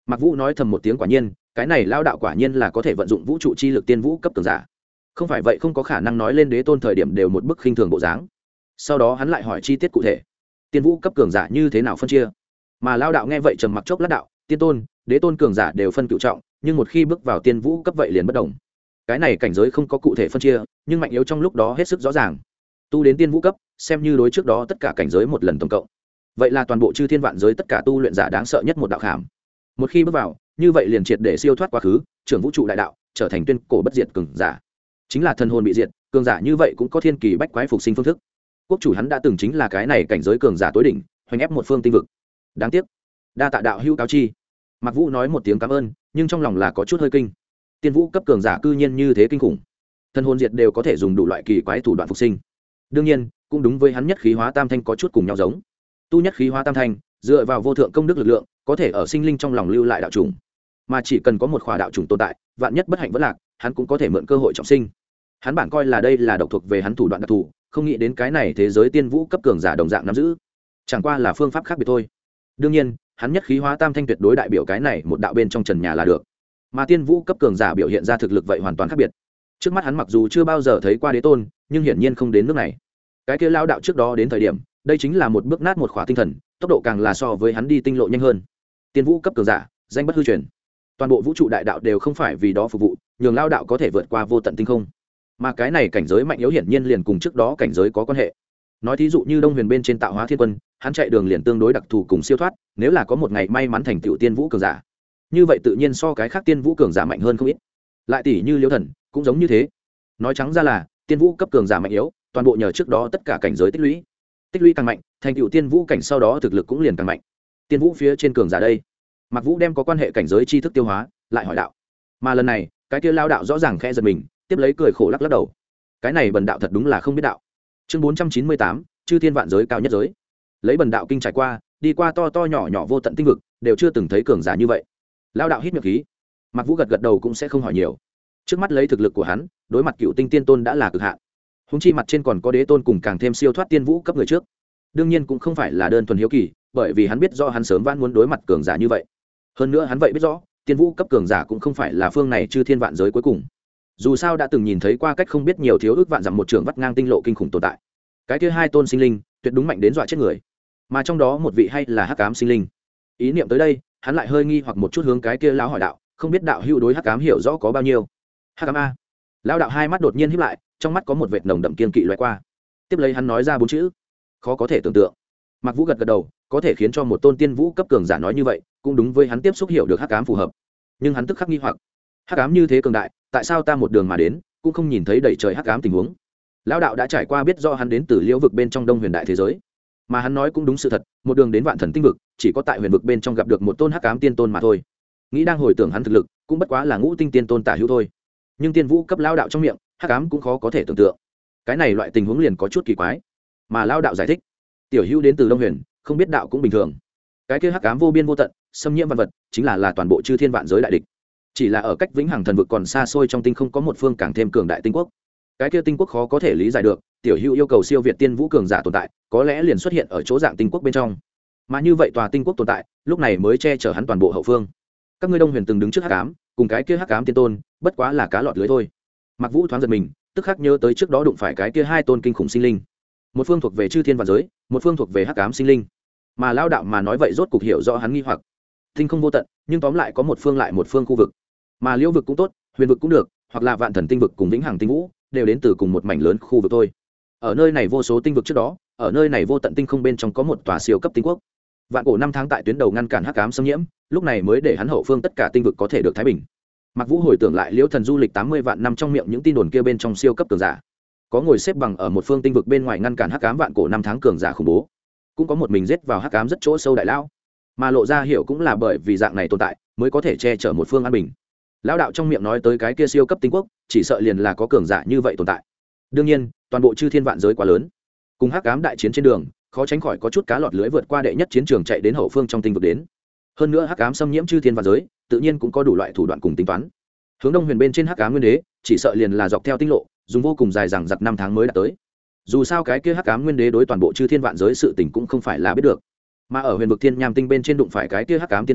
Mạc Vũ nói thầm một tiếng, quả nhiên cái này lao đạo quả nhiên là có thể vận dụng vũ trụ chi lực tiên vũ cấp cường giả, không phải vậy không có khả năng nói lên đế tôn thời điểm đều một bức khinh thường bộ dáng. Sau đó hắn lại hỏi chi tiết cụ thể, tiên vũ cấp cường giả như thế nào phân chia. Mà lao đạo nghe vậy trầm mặc chốc lát đạo, tiên tôn đế tôn cường giả đều phân cựu trọng, nhưng một khi bước vào tiên vũ cấp vậy liền bất đồng. Cái này cảnh giới không có cụ thể phân chia, nhưng mạnh yếu trong lúc đó hết sức rõ ràng. Tu đến tiên vũ cấp xem như đối trước đó tất cả cảnh giới một lần tổng cộng, vậy là toàn bộ chư thiên vạn giới tất cả tu luyện giả đáng sợ nhất một đạo khảm. Một khi bước vào như vậy liền triệt để siêu thoát quá khứ, trưởng vũ trụ đại đạo, trở thành tuyên cổ bất diệt cường giả. Chính là thần hồn bị diệt, cường giả như vậy cũng có thiên kỳ bách quái phục sinh phương thức. Quốc chủ hắn đã từng chính là cái này cảnh giới cường giả tối đỉnh, hoành ép một phương tinh vực. Đáng tiếc, đa tạ đạo hữu cáo chi. Mạc Vũ nói một tiếng cảm ơn, nhưng trong lòng là có chút hơi kinh. Tiên vũ cấp cường giả cư nhiên như thế kinh khủng, thần hồn diệt đều có thể dùng đủ loại kỳ quái thủ đoạn phục sinh. Đương nhiên cũng đúng với hắn nhất khí hóa tam thanh có chút cùng nhau giống. Tu nhất khí hóa tam thanh dựa vào vô thượng công đức lực lượng có thể ở sinh linh trong lòng lưu lại đạo chủng, mà chỉ cần có một khỏa đạo chủng tồn tại, vạn nhất bất hạnh vẫn lạc, hắn cũng có thể mượn cơ hội trọng sinh. Hắn bản coi là đây là độc thuộc về hắn thủ đoạn đặc thù, không nghĩ đến cái này thế giới tiên vũ cấp cường giả đồng dạng nắm giữ, chẳng qua là phương pháp khác biệt thôi. Đương nhiên hắn nhất khí hóa tam thanh tuyệt đối đại biểu cái này một đạo bên trong trần nhà là được, mà tiên vũ cấp cường giả biểu hiện ra thực lực vậy hoàn toàn khác biệt. Trước mắt hắn mặc dù chưa bao giờ thấy qua đế tôn, nhưng hiển nhiên không đến nước này. Cái kia lao đạo trước đó đến thời điểm, đây chính là một bước nát một khỏa tinh thần, tốc độ càng là so với hắn đi tinh lộ nhanh hơn. Tiên vũ cấp cường giả danh bất hư truyền, toàn bộ vũ trụ đại đạo đều không phải vì đó phục vụ, nhường lao đạo có thể vượt qua vô tận tinh không. Mà cái này cảnh giới mạnh yếu hiển nhiên liền cùng trước đó cảnh giới có quan hệ. Nói thí dụ như Đông Huyền bên trên tạo hóa thiên quân, hắn chạy đường liền tương đối đặc thù cùng siêu thoát, nếu là có một ngày may mắn thành tựu tiên vũ cường giả, như vậy tự nhiên so cái khác tiên vũ cường giả mạnh hơn không ít. Lại tỷ như Liễu Thần cũng giống như thế. Nói trắng ra là tiên vũ cấp cường giả mạnh yếu toàn bộ nhờ trước đó tất cả cảnh giới tích lũy càng mạnh, thành tựu tiên vũ cảnh sau đó thực lực cũng liền càng mạnh. Tiên vũ phía trên cường giả đây, Mạc Vũ đem có quan hệ cảnh giới tri thức tiêu hóa, lại hỏi đạo. Mà lần này cái kia lao đạo rõ ràng khẽ giật mình, tiếp lấy cười khổ lắc lắc đầu. Cái này bần đạo thật đúng là không biết đạo. Chương 498, chư thiên vạn giới cao nhất giới. Lấy bần đạo kinh trải qua, đi qua to to nhỏ nhỏ vô tận tinh vực, đều chưa từng thấy cường giả như vậy. Lao đạo hít miệng khí. Mạc Vũ gật gật đầu cũng sẽ không hỏi nhiều. Trước mắt lấy thực lực của hắn, đối mặt Cựu Tinh Tiên Tôn đã là cực hạn. Huống chi mặt trên còn có đế tôn cùng càng thêm siêu thoát tiên vũ cấp người trước. Đương nhiên cũng không phải là đơn thuần hiếu kỳ, bởi vì hắn biết rõ hắn sớm vãn muốn đối mặt cường giả như vậy. Hơn nữa hắn vậy biết rõ, tiên vũ cấp cường giả cũng không phải là phương này chư thiên vạn giới cuối cùng. Dù sao đã từng nhìn thấy qua cách không biết nhiều thiếu ước vạn dặm một trường vắt ngang tinh lộ kinh khủng tồn tại. Cái kia hai tôn sinh linh, tuyệt đúng mạnh đến dọa chết người. Mà trong đó một vị hay là hắc ám sinh linh. Ý niệm tới đây, hắn lại hơi nghi hoặc một chút hướng cái kia lão hỏi đạo, không biết đạo hữu đối hắc ám hiểu rõ có bao nhiêu. Hắc ám a. Lão đạo hai mắt đột nhiên híp lại, trong mắt có một vệt nồng đậm kiên kỵ lóe qua. Tiếp lấy hắn nói ra bốn chữ, khó có thể tưởng tượng. Mạc Vũ gật gật đầu, có thể khiến cho một tôn tiên vũ cấp cường giả nói như vậy, cũng đúng với hắn tiếp xúc hiểu được hắc ám phù hợp. Nhưng hắn tức khắc nghi hoặc, hắc ám như thế cường đại, tại sao ta một đường mà đến, cũng không nhìn thấy đầy trời hắc ám tình huống. Lão đạo đã trải qua biết do hắn đến từ Liễu vực bên trong Đông Huyền đại thế giới, mà hắn nói cũng đúng sự thật, một đường đến Vạn Thần tinh vực, chỉ có tại Huyền vực bên trong gặp được một tôn hắc ám tiên tôn mà thôi. Nghĩ đang hồi tưởng hắn thực lực, cũng bất quá là ngũ tinh tiên tôn tả hữu thôi. Nhưng tiên vũ cấp lão đạo trong miệng, hắc ám cũng khó có thể tưởng tượng. Cái này loại tình huống liền có chút kỳ quái. Mà lão đạo giải thích, tiểu hữu đến từ Đông Huyền, không biết đạo cũng bình thường. Cái kia hắc ám vô biên vô tận, xâm nhiễm vạn vật, chính là toàn bộ chư thiên vạn giới đại địch. Chỉ là ở cách vĩnh hằng thần vực còn xa xôi trong tinh không có một phương càng thêm cường đại tinh quốc. Cái kia tinh quốc khó có thể lý giải được, tiểu hữu yêu cầu siêu việt tiên vũ cường giả tồn tại, có lẽ liền xuất hiện ở chỗ dạng tinh quốc bên trong. Mà như vậy tòa tinh quốc tồn tại, lúc này mới che chở hắn toàn bộ hậu phương. Các ngươi Đông Huyền từng đứng trước hắc ám, cùng cái kia hắc ám tiên tôn, bất quá là cá lọt lưới thôi. Mạc Vũ thoáng giật mình, tức khắc nhớ tới trước đó đụng phải cái kia hai tôn kinh khủng sinh linh. Một phương thuộc về chư thiên vạn giới, một phương thuộc về hắc ám sinh linh. Mà lão đạo mà nói vậy rốt cục hiểu rõ hắn nghi hoặc. Tinh không vô tận, nhưng tóm lại có một phương lại một phương khu vực. Mà Liễu vực cũng tốt, Huyền vực cũng được, hoặc là Vạn Thần tinh vực cùng Vĩnh Hằng tinh vũ, đều đến từ cùng một mảnh lớn khu vực thôi. Ở nơi này vô số tinh vực trước đó, ở nơi này vô tận tinh không bên trong có một tòa siêu cấp tinh quốc. Vạn cổ năm tháng tại tuyến đầu ngăn cản hắc ám xâm nhiễm, lúc này mới để hắn hậu phương tất cả tinh vực có thể được thái bình. Mạc Vũ hồi tưởng lại Liễu Thần du lịch 80 vạn năm trong miệng những tin đồn kia bên trong siêu cấp cường giả. Có ngồi xếp bằng ở một phương tinh vực bên ngoài ngăn cản hắc ám vạn cổ năm tháng cường giả khủng bố, cũng có một mình giết vào hắc ám rất chỗ sâu đại lao. Mà lộ ra hiểu cũng là bởi vì dạng này tồn tại, mới có thể che chở một phương an bình. Lão đạo trong miệng nói tới cái kia siêu cấp tinh quốc, chỉ sợ liền là có cường giả như vậy tồn tại. Đương nhiên, toàn bộ chư thiên vạn giới quá lớn, cùng hắc ám đại chiến trên đường, khó tránh khỏi có chút cá lọt lưới vượt qua đệ nhất chiến trường chạy đến hậu phương trong tinh vực đến. Hơn nữa hắc ám xâm nhiễm chư thiên vạn giới, tự nhiên cũng có đủ loại thủ đoạn cùng tính toán. Hướng Đông Huyền bên trên hắc ám nguyên đế, chỉ sợ liền là dọc theo tinh lộ, dùng vô cùng dài dằng dặc năm tháng mới đạt tới. Dù sao cái kia hắc ám nguyên đế đối toàn bộ chư thiên vạn giới sự tình cũng không phải là biết được. Mà ở Huyền vực thiên nham tinh bên trên đụng phải cái kia hắc ám tiên tôn,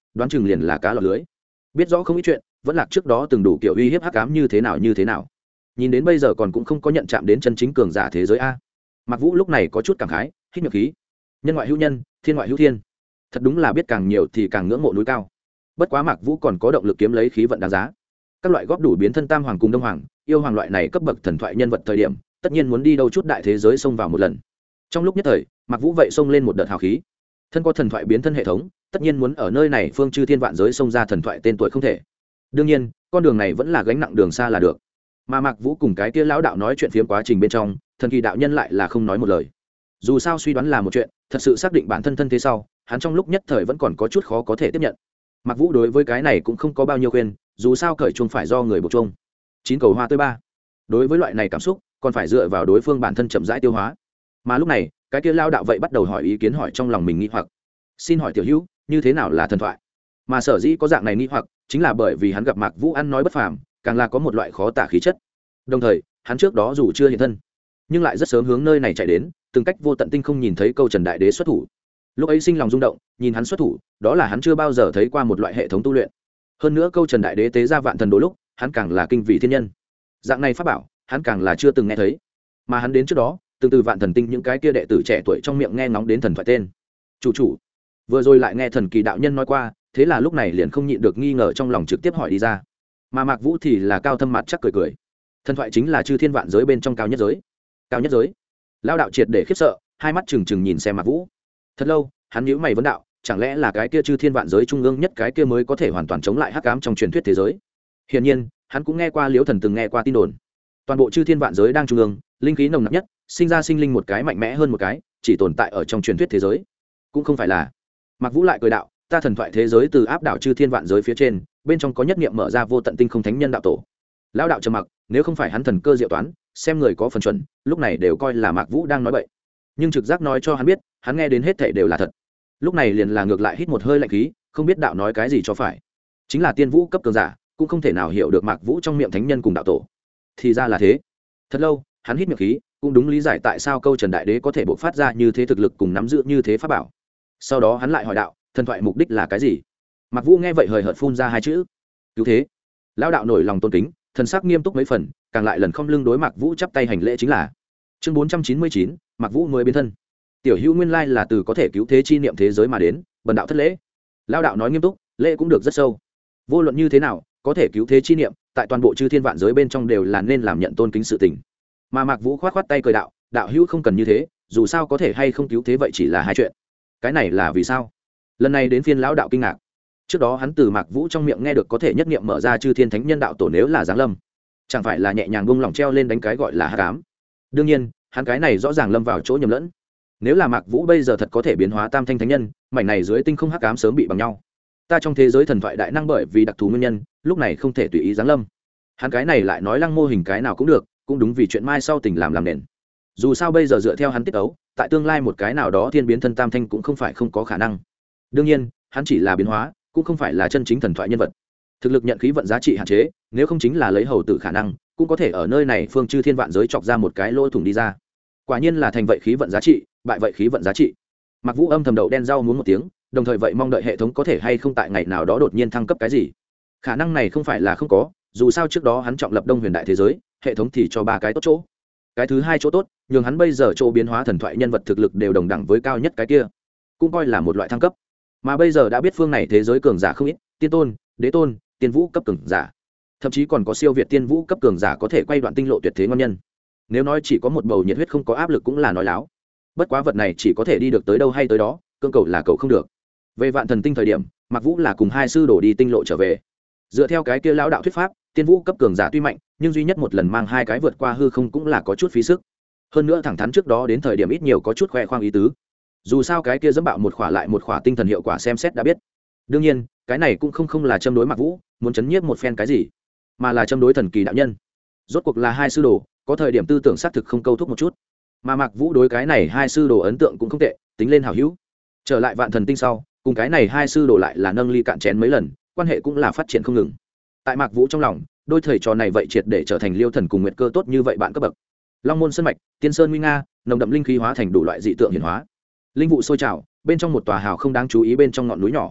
đoán chừng liền là cá lọt lưới. Biết rõ không ít chuyện, vẫn lạc trước đó từng đủ kiểu uy hiếp hắc ám như thế nào. Nhìn đến bây giờ còn cũng không có nhận chạm đến chân chính cường giả thế giới a. Mạc Vũ lúc này có chút cảm khái, hít miệng khí. Nhân ngoại hữu nhân, thiên ngoại hữu thiên. Thật đúng là biết càng nhiều thì càng ngưỡng mộ núi cao. Bất quá Mạc Vũ còn có động lực kiếm lấy khí vận đáng giá. Các loại góp đủ biến thân tam hoàng cùng đông hoàng, yêu hoàng loại này cấp bậc thần thoại nhân vật thời điểm, tất nhiên muốn đi đâu chút đại thế giới xông vào một lần. Trong lúc nhất thời, Mạc Vũ vậy xông lên một đợt hào khí. Thân có thần thoại biến thân hệ thống, tất nhiên muốn ở nơi này phương chư thiên vạn giới xông ra thần thoại tên tuổi không thể. Đương nhiên, con đường này vẫn là gánh nặng đường xa là được. Mà Mạc Vũ cùng cái kia lão đạo nói chuyện phiếm quá trình bên trong, thần kỳ đạo nhân lại là không nói một lời. Dù sao suy đoán là một chuyện, thật sự xác định bản thân thân thế sau, hắn trong lúc nhất thời vẫn còn có chút khó có thể tiếp nhận. Mạc Vũ đối với cái này cũng không có bao nhiêu khuyên, dù sao cởi chuông phải do người buộc chuông. Chín cầu hoa tươi ba. Đối với loại này cảm xúc, còn phải dựa vào đối phương bản thân chậm rãi tiêu hóa. Mà lúc này, cái kia lao đạo vậy bắt đầu hỏi ý kiến, hỏi trong lòng mình nghi hoặc. Xin hỏi tiểu hữu, như thế nào là thần thoại? Mà sở dĩ có dạng này nghi hoặc, chính là bởi vì hắn gặp Mạc Vũ ăn nói bất phàm, càng là có một loại khó tả khí chất. Đồng thời, hắn trước đó dù chưa hiện thân, nhưng lại rất sớm hướng nơi này chạy đến, từng cách vô tận tinh không nhìn thấy Câu Trần Đại Đế xuất thủ. Lúc ấy sinh lòng rung động, nhìn hắn xuất thủ, đó là hắn chưa bao giờ thấy qua một loại hệ thống tu luyện. Hơn nữa Câu Trần Đại Đế tế ra vạn thần đồ lúc, hắn càng là kinh vị thiên nhân. Dạng này pháp bảo, hắn càng là chưa từng nghe thấy. Mà hắn đến trước đó, từng từ vạn thần tinh những cái kia đệ tử trẻ tuổi trong miệng nghe ngóng đến thần thoại tên. Chủ, vừa rồi lại nghe thần kỳ đạo nhân nói qua, thế là lúc này liền không nhịn được nghi ngờ trong lòng, trực tiếp hỏi đi ra. Mà Mạc Vũ thì là cao thâm mặt chắc cười. Thần thoại chính là chư thiên vạn giới bên trong cao nhất giới. Cao nhất giới? Lao đạo triệt để khiếp sợ, hai mắt trừng trừng nhìn xem Mạc Vũ. Thật lâu, hắn nhíu mày vấn đạo, chẳng lẽ là cái kia chư thiên vạn giới trung ương nhất cái kia mới có thể hoàn toàn chống lại hắc ám trong truyền thuyết thế giới? Hiển nhiên, hắn cũng nghe qua Liễu Thần từng nghe qua tin đồn. Toàn bộ chư thiên vạn giới đang trung ương, linh khí nồng nặc nhất, sinh ra sinh linh một cái mạnh mẽ hơn một cái, chỉ tồn tại ở trong truyền thuyết thế giới. Cũng không phải là. Mạc Vũ lại cười đạo, ta thần thoại thế giới từ áp đảo chư thiên vạn giới phía trên, bên trong có nhất niệm mở ra vô tận tinh không thánh nhân đạo tổ. Lão đạo trầm mặc, nếu không phải hắn thần cơ diệu toán, xem người có phần chuẩn, lúc này đều coi là Mạc Vũ đang nói bậy. Nhưng trực giác nói cho hắn biết, hắn nghe đến hết thảy đều là thật. Lúc này liền là ngược lại hít một hơi lạnh khí, không biết đạo nói cái gì cho phải. Chính là tiên vũ cấp cường giả, cũng không thể nào hiểu được Mạc Vũ trong miệng thánh nhân cùng đạo tổ. Thì ra là thế. Thật lâu, hắn hít miệng khí, cũng đúng lý giải tại sao Câu Trần Đại Đế có thể bộc phát ra như thế thực lực cùng nắm giữ như thế pháp bảo. Sau đó hắn lại hỏi đạo, thần thoại mục đích là cái gì? Mạc Vũ nghe vậy hời hợt phun ra hai chữ: cứu thế. Lão đạo nổi lòng tôn kính, thần sắc nghiêm túc mấy phần, càng lại lần không lưng đối Mạc Vũ chắp tay hành lễ, chính là chương 499, Mạc Vũ mới biến thân. Tiểu hữu nguyên lai là từ có thể cứu thế chi niệm thế giới mà đến, bần đạo thất lễ. Lão đạo nói nghiêm túc, lễ cũng được rất sâu. Vô luận như thế nào, có thể cứu thế chi niệm, tại toàn bộ chư thiên vạn giới bên trong đều là nên làm nhận tôn kính sự tình. Mà Mạc Vũ khoát khoát tay cười đạo, đạo hữu không cần như thế, dù sao có thể hay không cứu thế vậy chỉ là hai chuyện. Cái này là vì sao? Lần này đến phiên lão đạo kinh ngạc. Trước đó hắn từ Mạc Vũ trong miệng nghe được có thể nhất niệm mở ra chư thiên thánh nhân đạo tổ nếu là giáng lâm, chẳng phải là nhẹ nhàng buông lỏng treo lên đánh cái gọi là hắc ám. Đương nhiên, hắn cái này rõ ràng lâm vào chỗ nhầm lẫn. Nếu là Mạc Vũ bây giờ thật có thể biến hóa tam thanh thánh nhân, mảnh này dưới tinh không hắc ám sớm bị bằng nhau. Ta trong thế giới thần thoại đại năng bởi vì đặc thù nguyên nhân, lúc này không thể tùy ý giáng lâm. Hắn cái này lại nói lăng mô hình cái nào cũng được, cũng đúng vì chuyện mai sau tình làm nền. Dù sao bây giờ dựa theo hắn tiết ấu, tại tương lai một cái nào đó thiên biến thân tam thanh cũng không phải không có khả năng. Đương nhiên, hắn chỉ là biến hóa, cũng không phải là chân chính thần thoại nhân vật. Thực lực nhận khí vận giá trị hạn chế, nếu không chính là lấy hầu tử khả năng, cũng có thể ở nơi này phương chư thiên vạn giới chọc ra một cái lỗ thủng đi ra. Quả nhiên là thành vậy khí vận giá trị, bại vậy khí vận giá trị. Mạc Vũ âm thầm đậu đen rau muốn một tiếng, đồng thời vậy mong đợi hệ thống có thể hay không tại ngày nào đó đột nhiên thăng cấp cái gì. Khả năng này không phải là không có, dù sao trước đó hắn trọng lập Đông Huyền đại thế giới, hệ thống thì cho ba cái tốt chỗ. Cái thứ hai chỗ tốt, nhường hắn bây giờ chỗ biến hóa thần thoại nhân vật thực lực đều đồng đẳng với cao nhất cái kia, cũng coi là một loại thăng cấp. Mà bây giờ đã biết phương này thế giới cường giả không ít, tiên tôn, đế tôn, tiên vũ cấp cường giả, thậm chí còn có siêu việt tiên vũ cấp cường giả có thể quay đoạn tinh lộ tuyệt thế ngon nhân. Nếu nói chỉ có một bầu nhiệt huyết không có áp lực cũng là nói láo. Bất quá vật này chỉ có thể đi được tới đâu hay tới đó, cương cầu là cầu không được. Về vạn thần tinh thời điểm, Mạc Vũ là cùng hai sư đổ đi tinh lộ trở về. Dựa theo cái kia lão đạo thuyết pháp, tiên vũ cấp cường giả tuy mạnh, nhưng duy nhất một lần mang hai cái vượt qua hư không cũng là có chút phí sức. Hơn nữa thẳng thắn trước đó đến thời điểm ít nhiều có chút khoe khoang ý tứ. Dù sao cái kia dẫm bạo một khỏa lại một khỏa tinh thần hiệu quả xem xét đã biết. Đương nhiên, cái này cũng không là châm đối Mạc Vũ, muốn chấn nhiếp một phen cái gì, mà là châm đối thần kỳ đạo nhân. Rốt cuộc là hai sư đồ, có thời điểm tư tưởng xác thực không câu thúc một chút. Mà Mạc Vũ đối cái này hai sư đồ ấn tượng cũng không tệ, tính lên hảo hữu. Trở lại vạn thần tinh sau, cùng cái này hai sư đồ lại là nâng ly cạn chén mấy lần, quan hệ cũng là phát triển không ngừng. Tại Mạc Vũ trong lòng, đôi thầy trò này vậy triệt để trở thành Liêu Thần cùng Nguyệt Cơ tốt như vậy bạn cấp bậc. Long môn sơn mạch, tiên sơn nguy nga, nồng đậm linh khí hóa thành đủ loại dị tượng hiển hóa. Linh vụ sôi trào, bên trong một tòa hào không đáng chú ý bên trong ngọn núi nhỏ.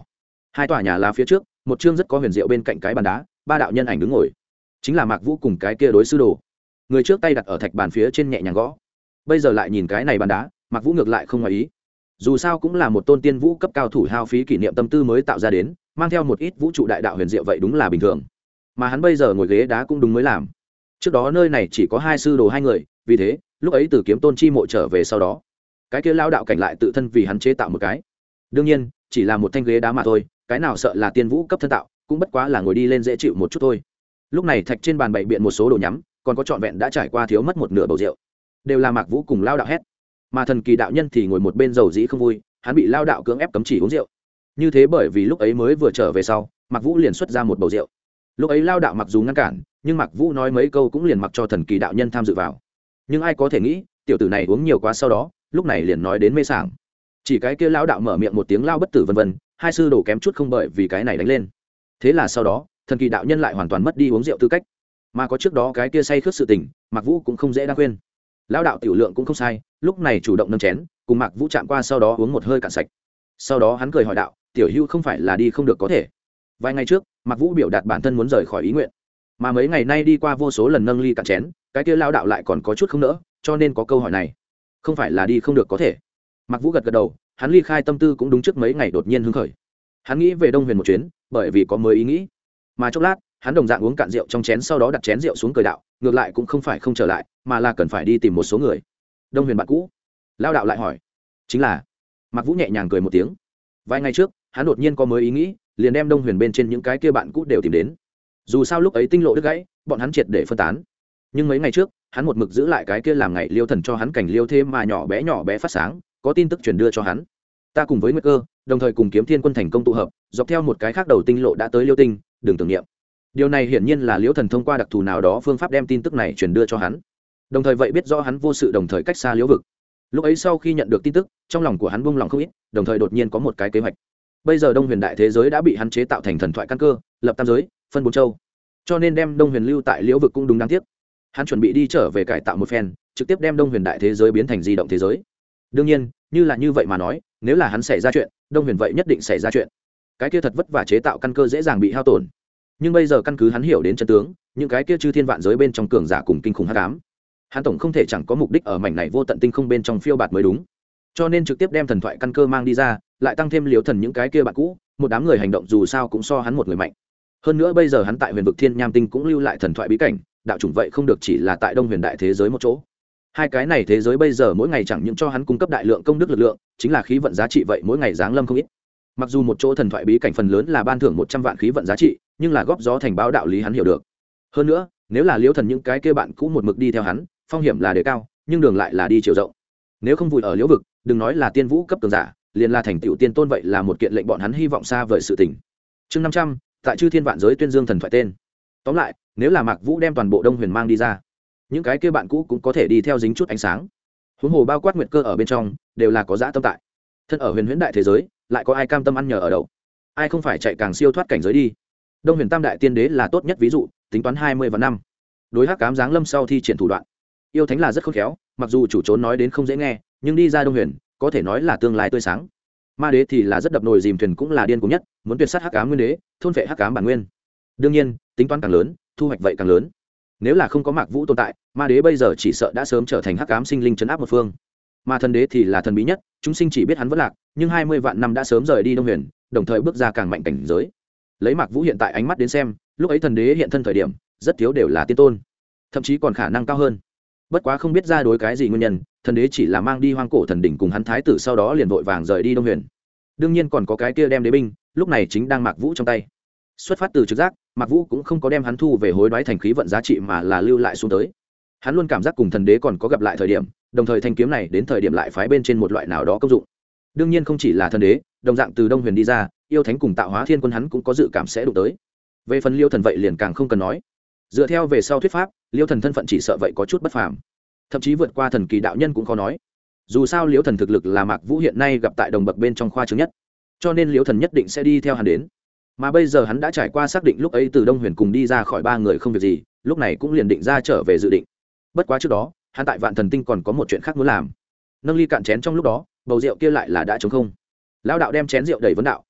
hai tòa nhà lá phía trước một chương rất có huyền diệu bên cạnh cái bàn đá, ba đạo nhân ảnh đứng ngồi, chính là Mạc Vũ cùng cái kia đối sư đồ. Người trước tay đặt ở thạch bàn phía trên nhẹ nhàng gõ, bây giờ lại nhìn cái này bàn đá, Mạc Vũ ngược lại không ngoài ý. Dù sao cũng là một tôn tiên vũ cấp cao thủ hao phí kỷ niệm tâm tư mới tạo ra đến, mang theo một ít vũ trụ đại đạo huyền diệu vậy đúng là bình thường. Mà hắn bây giờ ngồi ghế đá cũng đúng mới làm. Trước đó nơi này chỉ có hai sư đồ hai người, vì thế lúc ấy từ kiếm tôn chi mộ trở về sau đó, cái kia lao đạo cảnh lại tự thân vì hắn chế tạo một cái. Đương nhiên chỉ là một thanh ghế đá mà thôi, cái nào sợ là tiên vũ cấp thân tạo, cũng bất quá là ngồi đi lên dễ chịu một chút thôi. Lúc này thạch trên bàn bày biện một số đồ nhắm, còn có trọn vẹn đã trải qua thiếu mất một nửa bầu rượu, đều là Mạc Vũ cùng lao đạo hét. Mà thần kỳ đạo nhân thì ngồi một bên dầu dĩ không vui, hắn bị lao đạo cưỡng ép cấm chỉ uống rượu. Như thế bởi vì lúc ấy mới vừa trở về sau, Mạc Vũ liền xuất ra một bầu rượu. Lúc ấy lao đạo mặc dù ngăn cản, nhưng Mạc Vũ nói mấy câu cũng liền mặc cho thần kỳ đạo nhân tham dự vào. Nhưng ai có thể nghĩ, tiểu tử này uống nhiều quá sau đó, lúc này liền nói đến mê sảng. Chỉ cái kia lao đạo mở miệng một tiếng lao bất tử vân vân, hai sư đồ kém chút không bởi vì cái này đánh lên. Thế là sau đó, thần kỳ đạo nhân lại hoàn toàn mất đi uống rượu tư cách. Mà có trước đó cái kia say khướt sự tình, Mạc Vũ cũng không dễ đang quên. Lao đạo tiểu lượng cũng không sai, lúc này chủ động nâng chén, cùng Mạc Vũ chạm qua sau đó uống một hơi cạn sạch. Sau đó hắn cười hỏi đạo, tiểu hữu không phải là đi không được có thể. Vài ngày trước, Mạc Vũ biểu đạt bản thân muốn rời khỏi ý nguyện, mà mấy ngày nay đi qua vô số lần nâng ly cạn chén, cái kia lao đạo lại còn có chút không nỡ, cho nên có câu hỏi này. Không phải là đi không được có thể. Mạc Vũ gật gật đầu, hắn ly khai tâm tư cũng đúng trước mấy ngày đột nhiên hứng khởi. Hắn nghĩ về Đông Huyền một chuyến, bởi vì có mới ý nghĩ. Mà chốc lát, hắn đồng dạng uống cạn rượu trong chén sau đó đặt chén rượu xuống cười đạo, ngược lại cũng không phải không trở lại, mà là cần phải đi tìm một số người. Đông Huyền bạn cũ? Lao đạo lại hỏi. Chính là. Mạc Vũ nhẹ nhàng cười một tiếng. Vài ngày trước, hắn đột nhiên có mới ý nghĩ, liền đem Đông Huyền bên trên những cái kia bạn cũ đều tìm đến. Dù sao lúc ấy tinh lộ đứt gãy, bọn hắn triệt để phân tán. Nhưng mấy ngày trước, hắn một mực giữ lại cái kia làm ngày liêu thần cho hắn cảnh liêu thêm mà nhỏ bé phát sáng, có tin tức truyền đưa cho hắn. Ta cùng với Nguyệt Cơ, đồng thời cùng Kiếm Thiên quân thành công tụ hợp, dọc theo một cái khác đầu tinh lộ đã tới Liêu Tinh, đừng tưởng niệm. Điều này hiển nhiên là Liêu Thần thông qua đặc thù nào đó phương pháp đem tin tức này truyền đưa cho hắn. Đồng thời vậy biết rõ hắn vô sự đồng thời cách xa Liễu vực. Lúc ấy sau khi nhận được tin tức, trong lòng của hắn buông lòng không ít, đồng thời đột nhiên có một cái kế hoạch. Bây giờ Đông Huyền đại thế giới đã bị hắn chế tạo thành thần thoại căn cơ, lập tam giới, phân bốn châu. Cho nên đem Đông Huyền lưu tại Liễu vực cũng đúng đáng tiếc. Hắn chuẩn bị đi trở về cải tạo một phen, trực tiếp đem Đông Huyền đại thế giới biến thành di động thế giới. Đương nhiên, như là như vậy mà nói, nếu là hắn xảy ra chuyện, Đông Huyền vậy nhất định xảy ra chuyện. Cái kia thật vất vả chế tạo căn cơ dễ dàng bị hao tổn. Nhưng bây giờ căn cứ hắn hiểu đến chân tướng, những cái kia chư thiên vạn giới bên trong cường giả cùng kinh khủng hắc ám, hắn tổng không thể chẳng có mục đích ở mảnh này vô tận tinh không bên trong phiêu bạt mới đúng. Cho nên trực tiếp đem thần thoại căn cơ mang đi ra, lại tăng thêm Liễu Thần những cái kia bạn cũ, một đám người hành động dù sao cũng so hắn một người mạnh. Hơn nữa bây giờ hắn tại Huyền vực Thiên Nham Tinh cũng lưu lại thần thoại bí cảnh, đạo chủng vậy không được chỉ là tại Đông Huyền đại thế giới một chỗ. Hai cái này thế giới bây giờ mỗi ngày chẳng những cho hắn cung cấp đại lượng công đức lực lượng, chính là khí vận giá trị vậy mỗi ngày giáng lâm không ít. Mặc dù một chỗ thần thoại bí cảnh phần lớn là ban thưởng 100 vạn khí vận giá trị, nhưng là góp gió thành bão đạo lý hắn hiểu được. Hơn nữa, nếu là Liễu Thần những cái kia bạn cũ một mực đi theo hắn, phong hiểm là đề cao, nhưng đường lại là đi chiều rộng. Nếu không vùi ở Liễu vực, đừng nói là tiên vũ cấp cường giả, liền là thành tựu tiên tôn vậy là một kiện lệnh bọn hắn hy vọng xa vời sự tình. Chương 500, tại chư thiên vạn giới tuyên dương thần thoại tên. Tóm lại, nếu là Mạc Vũ đem toàn bộ Đông Huyền mang đi ra, những cái kia bạn cũ cũng có thể đi theo dính chút ánh sáng. Huống hồ bao quát Nguyệt Cơ ở bên trong, đều là có dã tâm tại. Thân ở huyền huyễn đại thế giới, lại có ai cam tâm ăn nhờ ở đậu? Ai không phải chạy càng siêu thoát cảnh giới đi? Đông Huyền Tam đại tiên đế là tốt nhất ví dụ, tính toán 20 và năm. Đối hắc ám giáng lâm sau thi triển thủ đoạn, yêu thánh là rất khôn khéo, mặc dù chủ trốn nói đến không dễ nghe, nhưng đi ra Đông Huyền, có thể nói là tương lai tươi sáng. Ma đế thì là rất đập nồi dìm thuyền cũng là điên cuồng nhất, muốn tuyệt sát hắc ám nguyên đế, thôn phệ hắc ám bản nguyên. Đương nhiên, tính toán càng lớn, thu hoạch vậy càng lớn. Nếu là không có Mạc Vũ tồn tại, ma đế bây giờ chỉ sợ đã sớm trở thành hắc ám sinh linh trấn áp một phương. Mà thần đế thì là thần bí nhất, chúng sinh chỉ biết hắn vẫn lạc, nhưng 20 vạn năm đã sớm rời đi Đông Huyền, đồng thời bước ra càng mạnh cảnh giới. Lấy Mạc Vũ hiện tại ánh mắt đến xem, lúc ấy thần đế hiện thân thời điểm, rất thiếu đều là tiên tôn, thậm chí còn khả năng cao hơn. Bất quá không biết ra đối cái gì nguyên nhân, thần đế chỉ là mang đi hoang cổ thần đỉnh cùng hắn thái tử, sau đó liền vội vàng rời đi Đông Huyền. Đương nhiên còn có cái kia đem đế binh, lúc này chính đang Mạc Vũ trong tay. Xuất phát từ trực giác, Mạc Vũ cũng không có đem hắn thu về hối đoái thành khí vận giá trị mà là lưu lại xuống tới. Hắn luôn cảm giác cùng thần đế còn có gặp lại thời điểm, đồng thời thanh kiếm này đến thời điểm lại phái bên trên một loại nào đó công dụng. Đương nhiên không chỉ là thần đế, đồng dạng từ Đông Huyền đi ra, yêu thánh cùng tạo hóa thiên quân hắn cũng có dự cảm sẽ đụng tới. Về phần Liêu Thần vậy liền càng không cần nói. Dựa theo về sau thuyết pháp, Liêu Thần thân phận chỉ sợ vậy có chút bất phàm, thậm chí vượt qua thần kỳ đạo nhân cũng khó nói. Dù sao Liêu Thần thực lực là Mạc Vũ hiện nay gặp tại đồng bậc bên trong khoa trương nhất, cho nên Liêu Thần nhất định sẽ đi theo hắn đến. Mà bây giờ hắn đã trải qua xác định lúc ấy từ Đông Huyền cùng đi ra khỏi ba người không việc gì, lúc này cũng liền định ra trở về dự định. Bất quá trước đó, hắn tại Vạn Thần Tinh còn có một chuyện khác muốn làm. Nâng ly cạn chén trong lúc đó, bầu rượu kia lại là đã trống không. Lão đạo đem chén rượu đầy vấn đạo,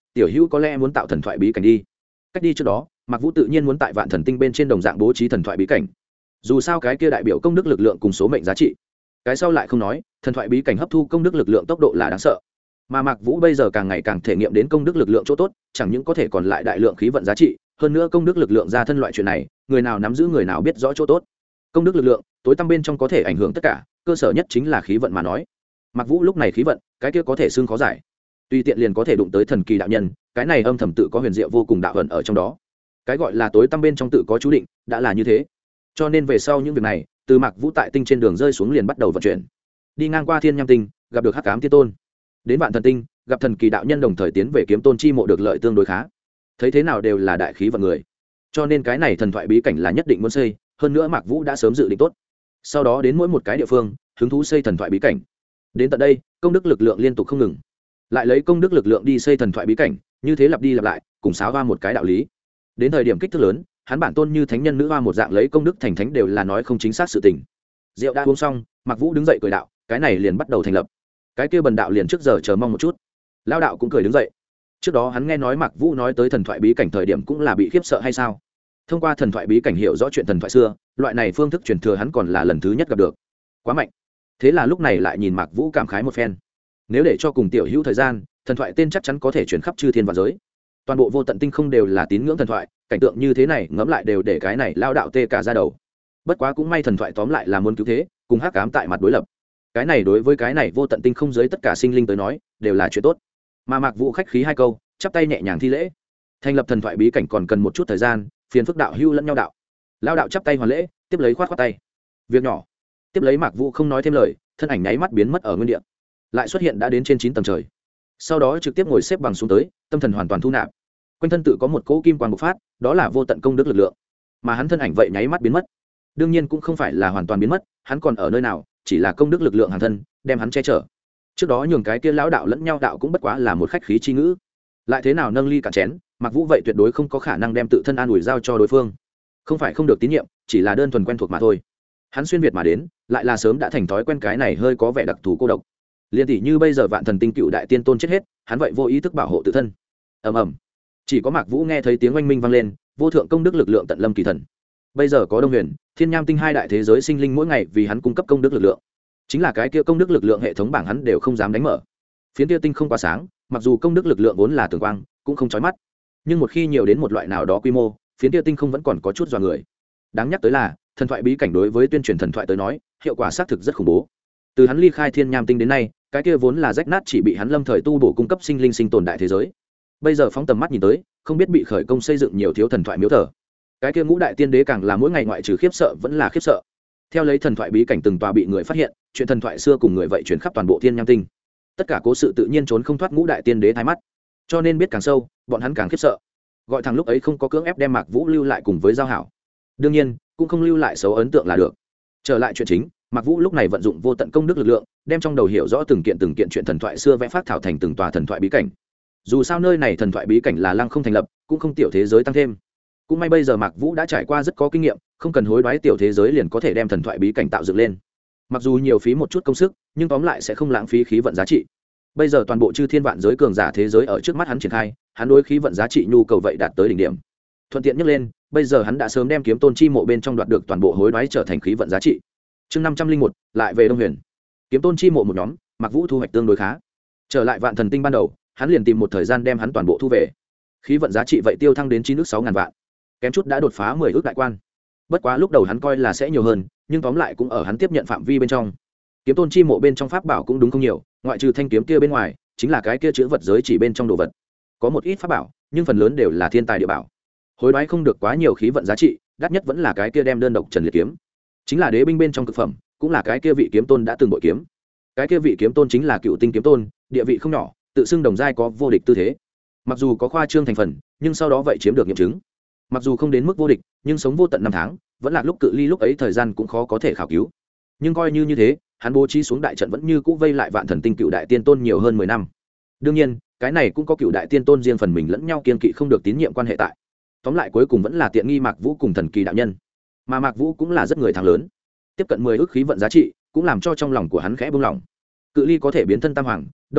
tiểu hữu có lẽ muốn tạo thần thoại bí cảnh đi. Cách đi trước đó, Mạc Vũ tự nhiên muốn tại Vạn Thần Tinh bên trên đồng dạng bố trí thần thoại bí cảnh. Dù sao cái kia đại biểu công đức lực lượng cùng số mệnh giá trị. Cái sau lại không nói, thần thoại bí cảnh hấp thu công đức lực lượng tốc độ là đáng sợ. Mà Mạc Vũ bây giờ càng ngày càng thể nghiệm đến công đức lực lượng chỗ tốt, chẳng những có thể còn lại đại lượng khí vận giá trị, hơn nữa công đức lực lượng ra thân loại chuyện này, người nào nắm giữ người nào biết rõ chỗ tốt. Công đức lực lượng, tối tăm bên trong có thể ảnh hưởng tất cả, cơ sở nhất chính là khí vận mà nói. Mạc Vũ lúc này khí vận, cái kia có thể xương khó giải. Tùy tiện liền có thể đụng tới thần kỳ đạo nhân, cái này âm thầm tự có huyền diệu vô cùng đạo ẩn ở trong đó. Cái gọi là tối tăm bên trong tự có chú định, đã là như thế. Cho nên về sau những việc này, từ Mạc Vũ tại tinh trên đường rơi xuống liền bắt đầu vận chuyển. Đi ngang qua Thiên Nham Tinh, gặp được Hắc Ám Tiên Tôn. Đến Vạn Thần Tinh, gặp thần kỳ đạo nhân đồng thời tiến về Kiếm Tôn chi mộ được lợi tương đối khá. Thấy thế nào đều là đại khí vận người. Cho nên cái này thần thoại bí cảnh là nhất định muốn xây, hơn nữa Mạc Vũ đã sớm dự định tốt. Sau đó đến mỗi một cái địa phương, hứng thú xây thần thoại bí cảnh. Đến tận đây, công đức lực lượng liên tục không ngừng. Lại lấy công đức lực lượng đi xây thần thoại bí cảnh, như thế lặp đi lặp lại, cùng xáo va một cái đạo lý. Đến thời điểm kích thước lớn, hắn bản tôn như thánh nhân nữ hoa một dạng lấy công đức thành thánh đều là nói không chính xác sự tình. Rượu đã uống xong, Mạc Vũ đứng dậy cười đạo, cái này liền bắt đầu thành lập. Cái kia bần đạo liền trước giờ chờ mong một chút. Lão đạo cũng cười đứng dậy. Trước đó hắn nghe nói Mạc Vũ nói tới thần thoại bí cảnh thời điểm cũng là bị khiếp sợ hay sao? Thông qua thần thoại bí cảnh hiểu rõ chuyện thần thoại xưa, loại này phương thức truyền thừa hắn còn là lần thứ nhất gặp được. Quá mạnh. Thế là lúc này lại nhìn Mạc Vũ cảm khái một phen. Nếu để cho cùng tiểu hữu thời gian, thần thoại tên chắc chắn có thể truyền khắp chư thiên vạn giới. Toàn bộ vô tận tinh không đều là tín ngưỡng thần thoại, cảnh tượng như thế này ngẫm lại đều để cái này lao đạo tê cả ra đầu. Bất quá cũng may thần thoại tóm lại là muốn cứu thế, cùng hắc ám tại mặt đối lập. Cái này đối với cái này vô tận tinh không giới tất cả sinh linh tới nói, đều là chuyện tốt. Mà Mạc Vũ khách khí hai câu, chắp tay nhẹ nhàng thi lễ. Thành lập thần thoại bí cảnh còn cần một chút thời gian, phiền phức đạo hữu lẫn nhau đạo. Lao đạo chắp tay hoàn lễ, tiếp lấy khoát khoát tay. Việc nhỏ. Tiếp lấy Mạc Vũ không nói thêm lời, thân ảnh nháy mắt biến mất ở nguyên địa, lại xuất hiện đã đến trên 9 tầng trời. Sau đó trực tiếp ngồi xếp bằng xuống tới, tâm thần hoàn toàn thu nạp. Quanh thân tự có một cỗ kim quang bộc phát, đó là vô tận công đức lực lượng. Mà hắn thân ảnh vậy nháy mắt biến mất. Đương nhiên cũng không phải là hoàn toàn biến mất, hắn còn ở nơi nào, chỉ là công đức lực lượng hàn thân, đem hắn che chở. Trước đó nhường cái kia lão đạo lẫn nhau đạo cũng bất quá là một khách khí chi ngữ. Lại thế nào nâng ly cạn chén, Mạc Vũ vậy tuyệt đối không có khả năng đem tự thân an ủi giao cho đối phương. Không phải không được tín nhiệm, chỉ là đơn thuần quen thuộc mà thôi. Hắn xuyên việt mà đến, lại là sớm đã thành thói quen cái này hơi có vẻ đặc thù cô độc. Liên tỷ như bây giờ Vạn Thần Tinh cựu đại tiên tôn chết hết, hắn vậy vô ý thức bảo hộ tự thân. Ầm ầm. Chỉ có Mạc Vũ nghe thấy tiếng oanh minh vang lên, vô thượng công đức lực lượng tận lâm kỳ thần. Bây giờ có Đông Huyền, Thiên Nham Tinh hai đại thế giới sinh linh mỗi ngày vì hắn cung cấp công đức lực lượng. Chính là cái kia công đức lực lượng hệ thống bảng hắn đều không dám đánh mở. Phiến kia tinh không quá sáng, mặc dù công đức lực lượng vốn là tường quang, cũng không chói mắt. Nhưng một khi nhiều đến một loại nào đó quy mô, phiến kia tinh không vẫn còn có chút dọa người. Đáng nhắc tới là, thần thoại bí cảnh đối với tuyên truyền thần thoại tới nói, hiệu quả xác thực rất khủng bố. Từ hắn ly khai Thiên Nham Tinh đến nay, cái kia vốn là rách nát chỉ bị hắn lâm thời tu bổ cung cấp sinh linh sinh tồn đại thế giới. Bây giờ phóng tầm mắt nhìn tới, không biết bị khởi công xây dựng nhiều thiếu thần thoại miếu thờ. Cái kia ngũ đại tiên đế càng là mỗi ngày ngoại trừ khiếp sợ vẫn là khiếp sợ. Theo lấy thần thoại bí cảnh từng tòa bị người phát hiện, chuyện thần thoại xưa cùng người vậy truyền khắp toàn bộ Thiên Nham Tinh. Tất cả cố sự tự nhiên trốn không thoát ngũ đại tiên đế thái mắt. Cho nên biết càng sâu, bọn hắn càng khiếp sợ. Gọi thằng lúc ấy không có cưỡng ép đem Mạc Vũ lưu lại cùng với giao hảo. Đương nhiên, cũng không lưu lại xấu ấn tượng là được. Trở lại chuyện chính, Mạc Vũ lúc này vận dụng vô tận công đức lực lượng, đem trong đầu hiểu rõ từng kiện chuyện thần thoại xưa vẽ phát thảo thành từng tòa thần thoại bí cảnh. Dù sao nơi này thần thoại bí cảnh là lăng không thành lập, cũng không tiểu thế giới tăng thêm. Cũng may bây giờ Mạc Vũ đã trải qua rất có kinh nghiệm, không cần hối đoái tiểu thế giới liền có thể đem thần thoại bí cảnh tạo dựng lên. Mặc dù nhiều phí một chút công sức, nhưng tóm lại sẽ không lãng phí khí vận giá trị. Bây giờ toàn bộ chư thiên vạn giới cường giả thế giới ở trước mắt hắn triển khai, hắn đối khí vận giá trị nhu cầu vậy đạt tới đỉnh điểm. Thuận tiện nhất lên, bây giờ hắn đã sớm đem kiếm tôn chi mộ bên trong đoạt được toàn bộ hối đoái trở thành khí vận giá trị. Chương 501, lại về Đông Huyền. Kiếm tôn chi mộ một nhóm, Mạc Vũ thu hoạch tương đối khá. Trở lại Vạn Thần Tinh ban đầu, hắn liền tìm một thời gian đem hắn toàn bộ thu về. Khí vận giá trị vậy tiêu thăng đến 9 ức 6.000 vạn, kém chút đã đột phá 10 ức đại quan. Bất quá lúc đầu hắn coi là sẽ nhiều hơn, nhưng tóm lại cũng ở hắn tiếp nhận phạm vi bên trong. Kiếm tôn chi mộ bên trong pháp bảo cũng đúng không nhiều, ngoại trừ thanh kiếm kia bên ngoài, chính là cái kia chứa vật giới chỉ bên trong đồ vật. Có một ít pháp bảo, nhưng phần lớn đều là thiên tài địa bảo. Hối đoái không được quá nhiều khí vận giá trị, đắt nhất vẫn là cái kia đem đơn độc Trần Liệt kiếm. Chính là đế binh bên trong cực phẩm, cũng là cái kia vị kiếm tôn đã từng bội kiếm. Cái kia vị kiếm tôn chính là Cựu Tinh kiếm tôn, địa vị không nhỏ, tự xưng đồng giai có vô địch tư thế. Mặc dù có khoa trương thành phần, nhưng sau đó vậy chiếm được nghiệm chứng. Mặc dù không đến mức vô địch, nhưng sống vô tận 5 tháng, vẫn là lúc cự ly lúc ấy thời gian cũng khó có thể khảo cứu. Nhưng coi như thế, hắn bố trí xuống đại trận vẫn như cũ vây lại Vạn Thần Tinh cựu đại tiên tôn nhiều hơn 10 năm. Đương nhiên, cái này cũng có cựu đại tiên tôn riêng phần mình lẫn nhau kiên kỵ không được tín nhiệm quan hệ tại. Tóm lại cuối cùng vẫn là tiện nghi Mạc Vũ cùng thần kỳ đạo nhân. Mà Mạc Vũ cũng là rất người thắng lớn, tiếp cận 10 ức khí vận giá trị, cũng làm cho trong lòng của hắn khẽ buông lỏng. Cự ly có thể biến thân Tam Hoàng, Đông Hoàng,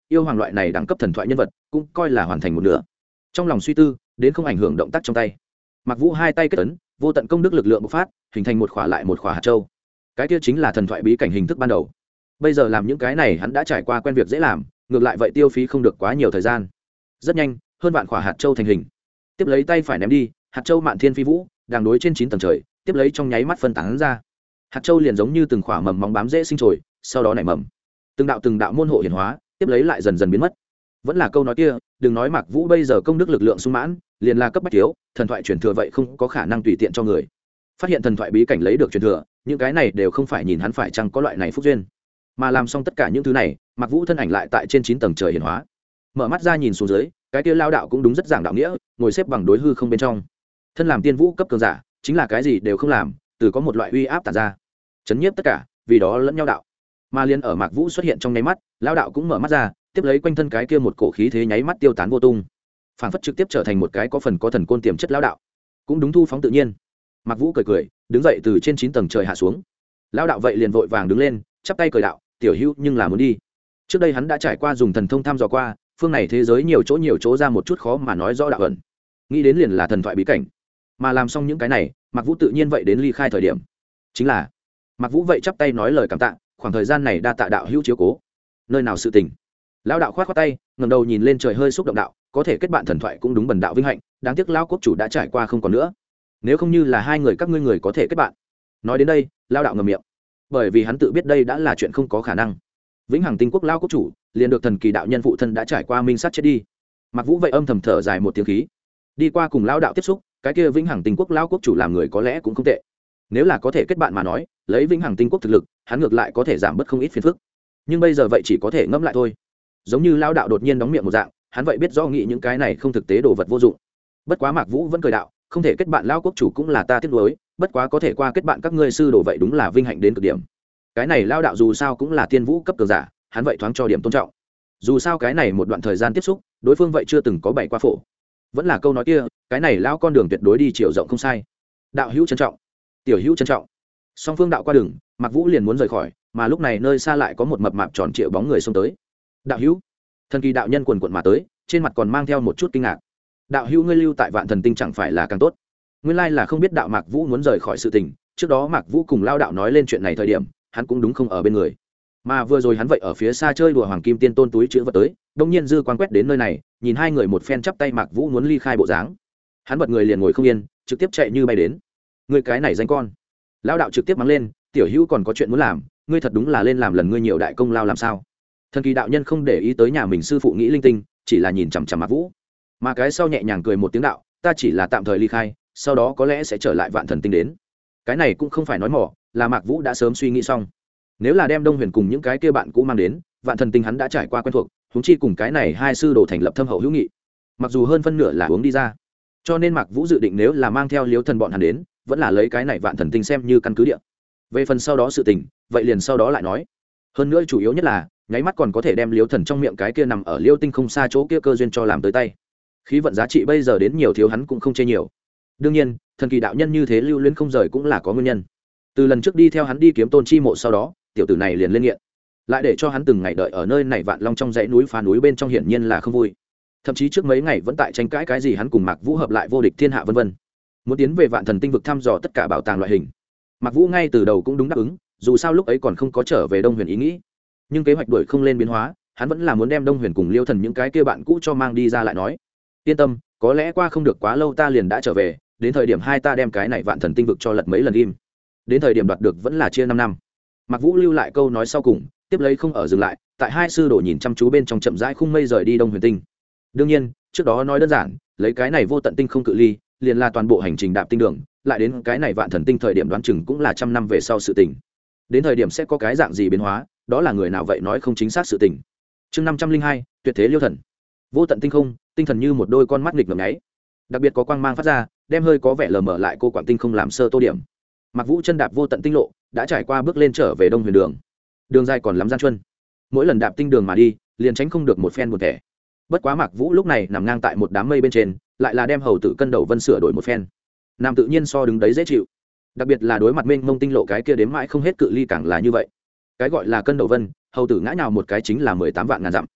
yêu hoàng loại này đẳng cấp thần thoại nhân vật cũng coi là hoàn thành một nửa. Trong lòng suy tư đến không ảnh hưởng động tác trong tay, Mạc Vũ hai tay kết ấn, vô tận công đức lực lượng bộc phát, hình thành một khỏa lại một khỏa hạt châu. Cái kia chính là thần thoại bí cảnh hình thức ban đầu. Bây giờ làm những cái này hắn đã trải qua quen việc dễ làm, ngược lại vậy tiêu phí không được quá nhiều thời gian. Rất nhanh, hơn vạn khỏa hạt châu thành hình. Tiếp lấy tay phải ném đi, hạt châu mạn thiên phi vũ, đang đối trên 9 tầng trời, tiếp lấy trong nháy mắt phân tán ra. Hạt châu liền giống như từng khỏa mầm móng bám rễ sinh trồi, sau đó nảy mầm. Từng đạo môn hộ hiển hóa, tiếp lấy lại dần dần biến mất. Vẫn là câu nói kia, đừng nói Mạc Vũ bây giờ công đức lực lượng sung mãn, liền là cấp bách thiếu, thần thoại truyền thừa vậy không có khả năng tùy tiện cho người. Phát hiện thần thoại bí cảnh lấy được truyền thừa, những cái này đều không phải nhìn hắn phải chăng có loại này phúc duyên, mà làm xong tất cả những thứ này, Mạc Vũ thân ảnh lại tại trên 9 tầng trời hiển hóa. Mở mắt ra nhìn xuống dưới, cái kia lao đạo cũng đúng rất giảng đạo nghĩa, ngồi xếp bằng đối hư không bên trong. Thân làm tiên vũ cấp cường giả, chính là cái gì đều không làm, từ có một loại uy áp tản ra, chấn nhiếp tất cả, vì đó lẫn nhau đạo. Mà liên ở Mạc Vũ xuất hiện trong nháy mắt, lao đạo cũng mở mắt ra, tiếp lấy quanh thân cái kia một cổ khí thế nháy mắt tiêu tán vô tung, phản phất trực tiếp trở thành một cái có phần có thần côn tiềm chất lao đạo, cũng đúng thu phóng tự nhiên. Mạc Vũ cười đứng dậy từ trên 9 tầng trời hạ xuống. Lao đạo vậy liền vội vàng đứng lên, chắp tay cười đạo, tiểu hữu nhưng là muốn đi. Trước đây hắn đã trải qua dùng thần thông thăm dò qua, phương này thế giới nhiều chỗ ra một chút khó mà nói rõ đạo ẩn, nghĩ đến liền là thần thoại bí cảnh. Mà làm xong những cái này, Mạc Vũ tự nhiên vậy đến ly khai thời điểm, chính là Mạc Vũ vậy chắp tay nói lời cảm tạ, khoảng thời gian này đa tạ đạo hữu chiếu cố. Nơi nào sự tình. Lão đạo khoát khoát tay, ngẩng đầu nhìn lên trời hơi xúc động đạo, có thể kết bạn thần thoại cũng đúng bần đạo vinh hạnh, đáng tiếc lão quốc chủ đã trải qua không còn nữa. Nếu không như là hai người các ngươi người có thể kết bạn. Nói đến đây, lão đạo ngậm miệng, bởi vì hắn tự biết đây đã là chuyện không có khả năng. Vĩnh Hằng Tinh Quốc lão quốc chủ liền được thần kỳ đạo nhân phụ thân đã trải qua minh sát chết đi. Mạc Vũ vậy âm thầm thở dài một tiếng khí, đi qua cùng lão đạo tiếp xúc, cái kia Vĩnh Hằng Tinh Quốc lão quốc chủ làm người có lẽ cũng không tệ. Nếu là có thể kết bạn mà nói, lấy Vĩnh Hằng Tinh Quốc thực lực, hắn ngược lại có thể giảm bớt không ít phiền phức. Nhưng bây giờ vậy chỉ có thể ngẫm lại thôi. Giống như lão đạo đột nhiên đóng miệng một dạng, hắn vậy biết rõ nghĩ những cái này không thực tế đồ vật vô dụng. Bất quá Mạc Vũ vẫn cười đạo, không thể kết bạn lão quốc chủ cũng là ta tiếc nuối, bất quá có thể qua kết bạn các ngươi sư đồ vậy đúng là vinh hạnh đến cực điểm. Cái này lão đạo dù sao cũng là tiên vũ cấp cường giả, hắn vậy thoáng cho điểm tôn trọng. Dù sao cái này một đoạn thời gian tiếp xúc, đối phương vậy chưa từng có bày qua phổ. Vẫn là câu nói kia, cái này lão con đường tuyệt đối đi chiều rộng không sai. Đạo hữu trân trọng, tiểu hữu trân trọng. Song phương đạo qua đường, Mạc Vũ liền muốn rời khỏi, mà lúc này nơi xa lại có một mập mạp tròn trịa bóng người xông tới. Đạo hữu, thần kỳ đạo nhân quần quần mà tới, trên mặt còn mang theo một chút kinh ngạc. Đạo hữu ngươi lưu tại Vạn Thần Tinh chẳng phải là càng tốt? Nguyên lai là không biết đạo Mạc Vũ muốn rời khỏi sự tình, trước đó Mạc Vũ cùng lao đạo nói lên chuyện này thời điểm, hắn cũng đúng không ở bên người. Mà vừa rồi hắn vậy ở phía xa chơi đùa Hoàng Kim Tiên Tôn túi chứa vật tới, đông nhiên dư quan quét đến nơi này, nhìn hai người một phen chắp tay Mạc Vũ muốn ly khai bộ dáng. Hắn bật người liền ngồi không yên, trực tiếp chạy như bay đến. Ngươi cái này danh con. Lao đạo trực tiếp mắng lên, tiểu hữu còn có chuyện muốn làm, ngươi thật đúng là lên làm lần ngươi nhiều đại công lao làm sao? Thần kỳ đạo nhân không để ý tới nhà mình sư phụ nghĩ linh tinh, chỉ là nhìn chằm chằm Mạc Vũ. Mà cái sau nhẹ nhàng cười một tiếng đạo, ta chỉ là tạm thời ly khai, sau đó có lẽ sẽ trở lại Vạn Thần Tinh đến. Cái này cũng không phải nói mỏ, là Mạc Vũ đã sớm suy nghĩ xong. Nếu là đem Đông Huyền cùng những cái kia bạn cũ mang đến, Vạn Thần Tinh hắn đã trải qua quen thuộc, huống chi cùng cái này hai sư đồ thành lập thâm hậu hữu nghị. Mặc dù hơn phân nửa là uống đi ra, cho nên Mạc Vũ dự định nếu là mang theo Liễu Thần bọn hắn đến, vẫn là lấy cái này Vạn Thần Tinh xem như căn cứ địa. Về phần sau đó sự tình, vậy liền sau đó lại nói. Hơn nữa chủ yếu nhất là, nháy mắt còn có thể đem Liễu Thần trong miệng cái kia nằm ở Liễu Tinh không xa chỗ kia cơ duyên cho làm tới tay. Khí vận giá trị bây giờ đến nhiều thiếu hắn cũng không chê nhiều. Đương nhiên, thần kỳ đạo nhân như thế lưu luyến không rời cũng là có nguyên nhân. Từ lần trước đi theo hắn đi kiếm Tôn Chi mộ sau đó, tiểu tử này liền lên nghiện, lại để cho hắn từng ngày đợi ở nơi này Vạn Long trong dãy núi phá núi bên trong hiển nhiên là không vui. Thậm chí trước mấy ngày vẫn tại tranh cãi cái gì hắn cùng Mạc Vũ hợp lại vô địch thiên hạ vân vân, muốn tiến về Vạn Thần Tinh vực thăm dò tất cả bảo tàng loại hình. Mạc Vũ ngay từ đầu cũng đúng đáp ứng, dù sao lúc ấy còn không có trở về Đông Huyền ý nghĩ, nhưng kế hoạch đuổi không lên biến hóa, hắn vẫn là muốn đem Đông Huyền cùng Liêu Thần những cái kia bạn cũ cho mang đi ra lại nói, yên tâm, có lẽ qua không được quá lâu ta liền đã trở về, đến thời điểm hai ta đem cái này Vạn Thần Tinh vực cho lật mấy lần im, đến thời điểm đoạt được vẫn là chia 5 năm. Mạc Vũ lưu lại câu nói sau cùng, tiếp lấy không ở dừng lại, tại hai sư đồ nhìn chăm chú bên trong chậm rãi khung mây rời đi Đông Huyền Tinh. Đương nhiên, trước đó nói đơn giản, lấy cái này vô tận tinh không cự ly, liền là toàn bộ hành trình đạp tinh đường, lại đến cái này Vạn Thần Tinh thời điểm đoán chừng cũng là 100 năm về sau sự tình. Đến thời điểm sẽ có cái dạng gì biến hóa, đó là người nào vậy nói không chính xác sự tình. Chương 502, tuyệt thế Liêu Thần. Vô tận tinh không, tinh thần như một đôi con mắt nghịch ngợm nháy, đặc biệt có quang mang phát ra, đem hơi có vẻ lờ mờ lại cô quạng tinh không làm sơ tô điểm. Mạc Vũ chân đạp vô tận tinh lộ, đã trải qua bước lên trở về Đông Huyền đường. Đường dài còn lắm gian truân, mỗi lần đạp tinh đường mà đi, liền tránh không được một phen buồn tẻ. Bất quá Mạc Vũ lúc này nằm ngang tại một đám mây bên trên, lại là đem hầu tử cân đầu vân sửa đổi một phen. Nam tự nhiên so đứng đấy dễ chịu, đặc biệt là đối mặt mênh mông tinh lộ cái kia đếm mãi không hết cự ly càng là như vậy. Cái gọi là cân đầu vân, hầu tử ngã nhào một cái chính là 18 vạn ngàn dặm.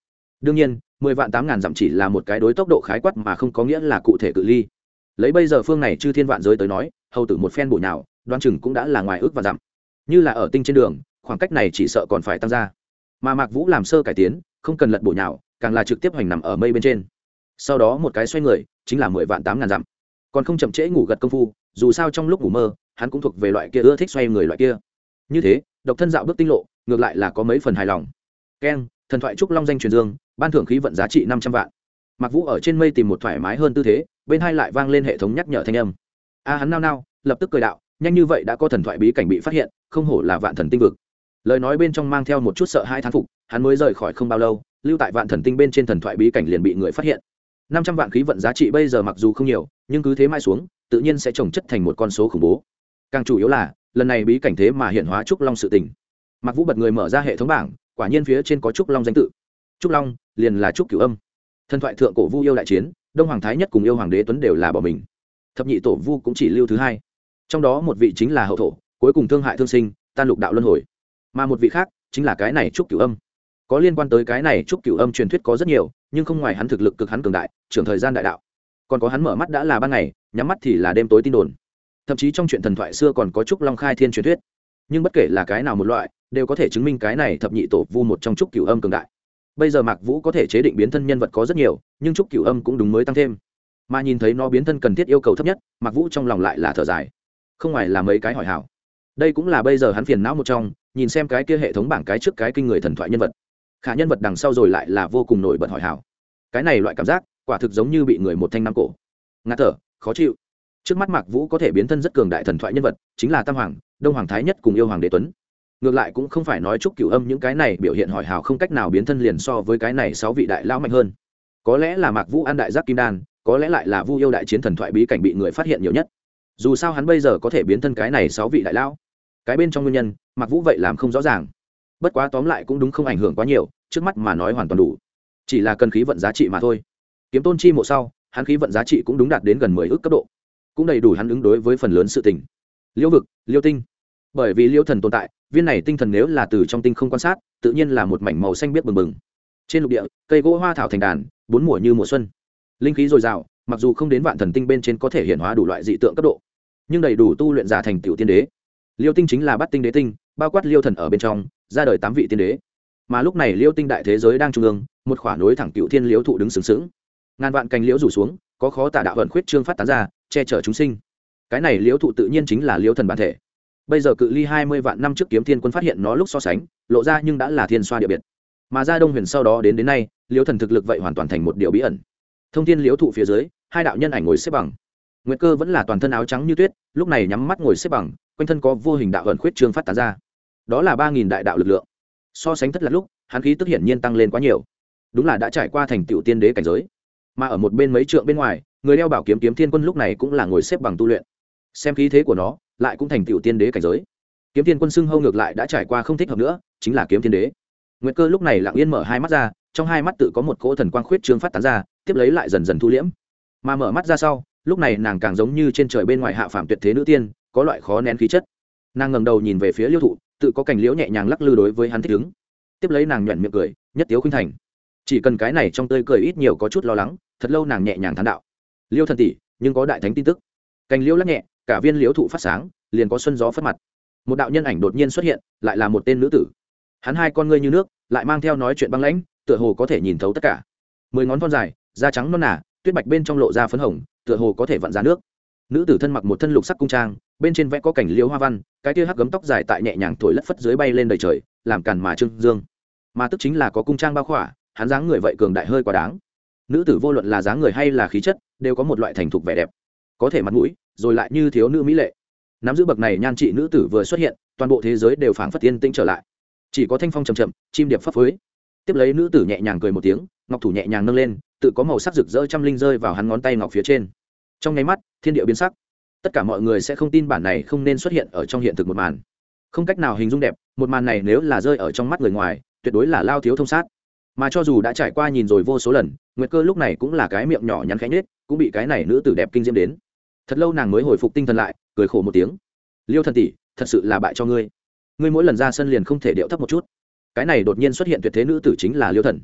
đương nhiên 10.000.000 dặm chỉ là một cái đối tốc độ khái quát mà không có nghĩa là cụ thể cự ly. Lấy bây giờ phương này chư thiên vạn giới tới nói, hầu tử một phen bổ nhào đoán chừng cũng đã là ngoài ước và dặm. Như là ở tinh trên đường, khoảng cách này chỉ sợ còn phải tăng ra. Mà Mạc Vũ làm sơ cải tiến, không cần lật bổ nhào, càng là trực tiếp hoành nằm ở mây bên trên. Sau đó một cái xoay người, chính là 10.800.000 dặm. Còn không chậm trễ ngủ gật công phu, dù sao trong lúc ngủ mơ, hắn cũng thuộc về loại kia ưa thích xoay người loại kia. Như thế, độc thân dạo bước tinh lộ, ngược lại là có mấy phần hài lòng. Keng, thần thoại trúc long danh truyền dương, ban thưởng khí vận giá trị 500 vạn. Mạc Vũ ở trên mây tìm một thoải mái hơn tư thế, bên hai lại vang lên hệ thống nhắc nhở thanh âm. Hắn nao nao, lập tức cười đạo, nhanh như vậy đã có thần thoại bí cảnh bị phát hiện, không hổ là Vạn Thần Tinh vực. Lời nói bên trong mang theo một chút sợ hãi thán phục, hắn mới rời khỏi không bao lâu, lưu tại Vạn Thần Tinh bên trên thần thoại bí cảnh liền bị người phát hiện. 500 vạn khí vận giá trị bây giờ mặc dù không nhiều, nhưng cứ thế mai xuống, tự nhiên sẽ chồng chất thành một con số khủng bố. Càng chủ yếu là, lần này bí cảnh thế mà hiện hóa trúc long sự tình. Mạc Vũ bật người mở ra hệ thống bảng, quả nhiên phía trên có trúc long danh tự. Trúc long liền là trúc cửu âm. Thần thoại thượng cổ vu yêu đại chiến, Đông Hoàng Thái Nhất cùng yêu hoàng đế Tuấn đều là bỏ mình. Thập nhị tổ vu cũng chỉ lưu thứ hai. Trong đó một vị chính là hậu thổ, cuối cùng thương hại thương sinh, tan lục đạo luân hồi. Mà một vị khác chính là cái này trúc cửu âm. Có liên quan tới cái này trúc cửu âm truyền thuyết có rất nhiều, nhưng không ngoài hắn thực lực cực hắn cường đại, trưởng thời gian đại đạo. Còn có hắn mở mắt đã là ban ngày, nhắm mắt thì là đêm tối tin đồn. Thậm chí trong chuyện thần thoại xưa còn có trúc long khai thiên truyền thuyết. Nhưng bất kể là cái nào một loại, đều có thể chứng minh cái này thập nhị tổ vu một trong trúc cửu âm cường đại. Bây giờ Mạc Vũ có thể chế định biến thân nhân vật có rất nhiều, nhưng trúc cửu âm cũng đúng mới tăng thêm. Mà nhìn thấy nó biến thân cần thiết yêu cầu thấp nhất, Mạc Vũ trong lòng lại là thở dài. Không ngoài là mấy cái hỏi hảo. Đây cũng là bây giờ hắn phiền não một trong, nhìn xem cái kia hệ thống bảng cái trước cái kinh người thần thoại nhân vật. Khả nhân vật đằng sau rồi lại là vô cùng nổi bật hỏi hảo. Cái này loại cảm giác, quả thực giống như bị người một thanh nắm cổ. Ngạt thở, khó chịu. Trước mắt Mạc Vũ có thể biến thân rất cường đại thần thoại nhân vật, chính là Tam Hoàng, Đông Hoàng Thái Nhất cùng yêu hoàng đế Tuấn. Ngược lại cũng không phải nói trúc cửu âm những cái này biểu hiện hỏi hảo không cách nào biến thân liền so với cái này 6 vị đại lão mạnh hơn. Có lẽ là Mạc Vũ ăn đại giác kim đan, có lẽ lại là vu yêu đại chiến thần thoại bí cảnh bị người phát hiện nhiều nhất. Dù sao hắn bây giờ có thể biến thân cái này 6 vị đại lão, cái bên trong nguyên nhân Mạc Vũ vậy làm không rõ ràng. Bất quá tóm lại cũng đúng không ảnh hưởng quá nhiều, trước mắt mà nói hoàn toàn đủ, chỉ là cần khí vận giá trị mà thôi. Kiếm tôn chi mộ sau, hắn khí vận giá trị cũng đúng đạt đến gần 10 ức cấp độ, cũng đầy đủ hắn ứng đối với phần lớn sự tình. Liêu vực, Liêu tinh, bởi vì Liêu thần tồn tại, viên này tinh thần nếu là từ trong tinh không quan sát, tự nhiên là một mảnh màu xanh biếc bừng bừng. Trên lục địa, cây gỗ hoa thảo thành đàn, bốn mùa như mùa xuân, linh khí dồi dào, mặc dù không đến Vạn Thần Tinh bên trên có thể hiện hóa đủ loại dị tượng cấp độ, nhưng đầy đủ tu luyện giả thành tiểu tiên đế. Liêu tinh chính là bát tinh đế tinh, bao quát Liêu thần ở bên trong, ra đời 8 vị tiên đế. Mà lúc này Liêu tinh đại thế giới đang trung ương, một khỏa nối thẳng cựu thiên liễu thụ đứng sướng sướng, ngàn vạn cành liễu rủ xuống, có khó tả đạo vận khuyết trương phát tán ra, che chở chúng sinh. Cái này liễu thụ tự nhiên chính là Liêu thần bản thể. Bây giờ cự ly 20 vạn năm trước Kiếm Thiên Quân phát hiện nó lúc so sánh, lộ ra nhưng đã là thiên xoa địa biệt. Mà ra Đông Huyền sau đó đến nay, Liêu thần thực lực vậy hoàn toàn thành một điều bí ẩn. Thông thiên liễu thụ phía dưới, hai đạo nhân ảnh ngồi xếp bằng. Nguyệt Cơ vẫn là toàn thân áo trắng như tuyết, lúc này nhắm mắt ngồi xếp bằng, quanh thân có vô hình đạo vận khuyết trương phát tán ra. Đó là 3000 đại đạo lực lượng. So sánh Thất Lạc lúc, hắn khí tức hiển nhiên tăng lên quá nhiều. Đúng là đã trải qua thành tiểu tiên đế cảnh giới. Mà ở một bên mấy trượng bên ngoài, người đeo bảo kiếm Kiếm Thiên Quân lúc này cũng là ngồi xếp bằng tu luyện. Xem khí thế của nó, lại cũng thành tiểu tiên đế cảnh giới. Kiếm Thiên Quân xưng hô ngược lại đã trải qua không thích hợp nữa, chính là Kiếm Thiên Đế. Nguyệt Cơ lúc này lặng yên mở hai mắt ra, trong hai mắt tự có một cỗ thần quang khuyết trương phát tán ra, tiếp lấy lại dần dần thu liễm. Mà mở mắt ra sau, lúc này nàng càng giống như trên trời bên ngoài hạ phàm tuyệt thế nữ tiên, có loại khó nén khí chất. Nàng ngẩng đầu nhìn về phía Liêu thụ, tự có cành liễu nhẹ nhàng lắc lư đối với hắn thích ứng. Tiếp lấy nàng nhuyễn miệng cười, nhất tiếu khuynh thành. Chỉ cần cái này trong tươi cười ít nhiều có chút lo lắng, thật lâu nàng nhẹ nhàng thán đạo: "Liêu thần tỷ, nhưng có đại thánh tin tức." Cành liễu lắc nhẹ, cả viên liễu thụ phát sáng, liền có xuân gió phất mặt. Một đạo nhân ảnh đột nhiên xuất hiện, lại là một tên nữ tử. Hắn hai con ngươi như nước, lại mang theo nói chuyện băng lãnh, tựa hồ có thể nhìn thấu tất cả. 10 ngón thon dài, da trắng non nả, tuyết bạch bên trong lộ ra phấn hồng, tựa hồ có thể vặn ra nước. Nữ tử thân mặc một thân lục sắc cung trang, bên trên vẽ có cảnh liễu hoa văn, cái kia hắc gấm tóc dài tại nhẹ nhàng thổi lất phất dưới bay lên đầy trời, làm càn mà trưng dương. Mà tức chính là có cung trang bao khỏa, hắn dáng người vậy cường đại hơi quá đáng. Nữ tử vô luận là dáng người hay là khí chất, đều có một loại thành thục vẻ đẹp, có thể mặt mũi, rồi lại như thiếu nữ mỹ lệ. Nắm giữ bậc này nhan trị nữ tử vừa xuất hiện, toàn bộ thế giới đều phảng phất yên tĩnh trở lại, chỉ có thanh phong trầm trầm, chim điệp phấp phới. Tiếp lấy nữ tử nhẹ nhàng cười một tiếng, ngọc thủ nhẹ nhàng nâng lên, tự có màu sắc rực rỡ trăm linh rơi vào hắn ngón tay ngọc phía trên. Trong nháy mắt, thiên địa biến sắc. Tất cả mọi người sẽ không tin bản này không nên xuất hiện ở trong hiện thực một màn, không cách nào hình dung đẹp. Một màn này nếu là rơi ở trong mắt người ngoài, tuyệt đối là lao thiếu thông sát. Mà cho dù đã trải qua nhìn rồi vô số lần, Nguyệt Cơ lúc này cũng là cái miệng nhỏ nhắn khẽ nhếch, cũng bị cái này nữ tử đẹp kinh diễm đến. Thật lâu nàng mới hồi phục tinh thần lại, cười khổ một tiếng: "Liêu thần tỷ, thật sự là bại cho ngươi. Ngươi mỗi lần ra sân liền không thể điệu thấp một chút." Cái này đột nhiên xuất hiện tuyệt thế nữ tử chính là Liêu thần.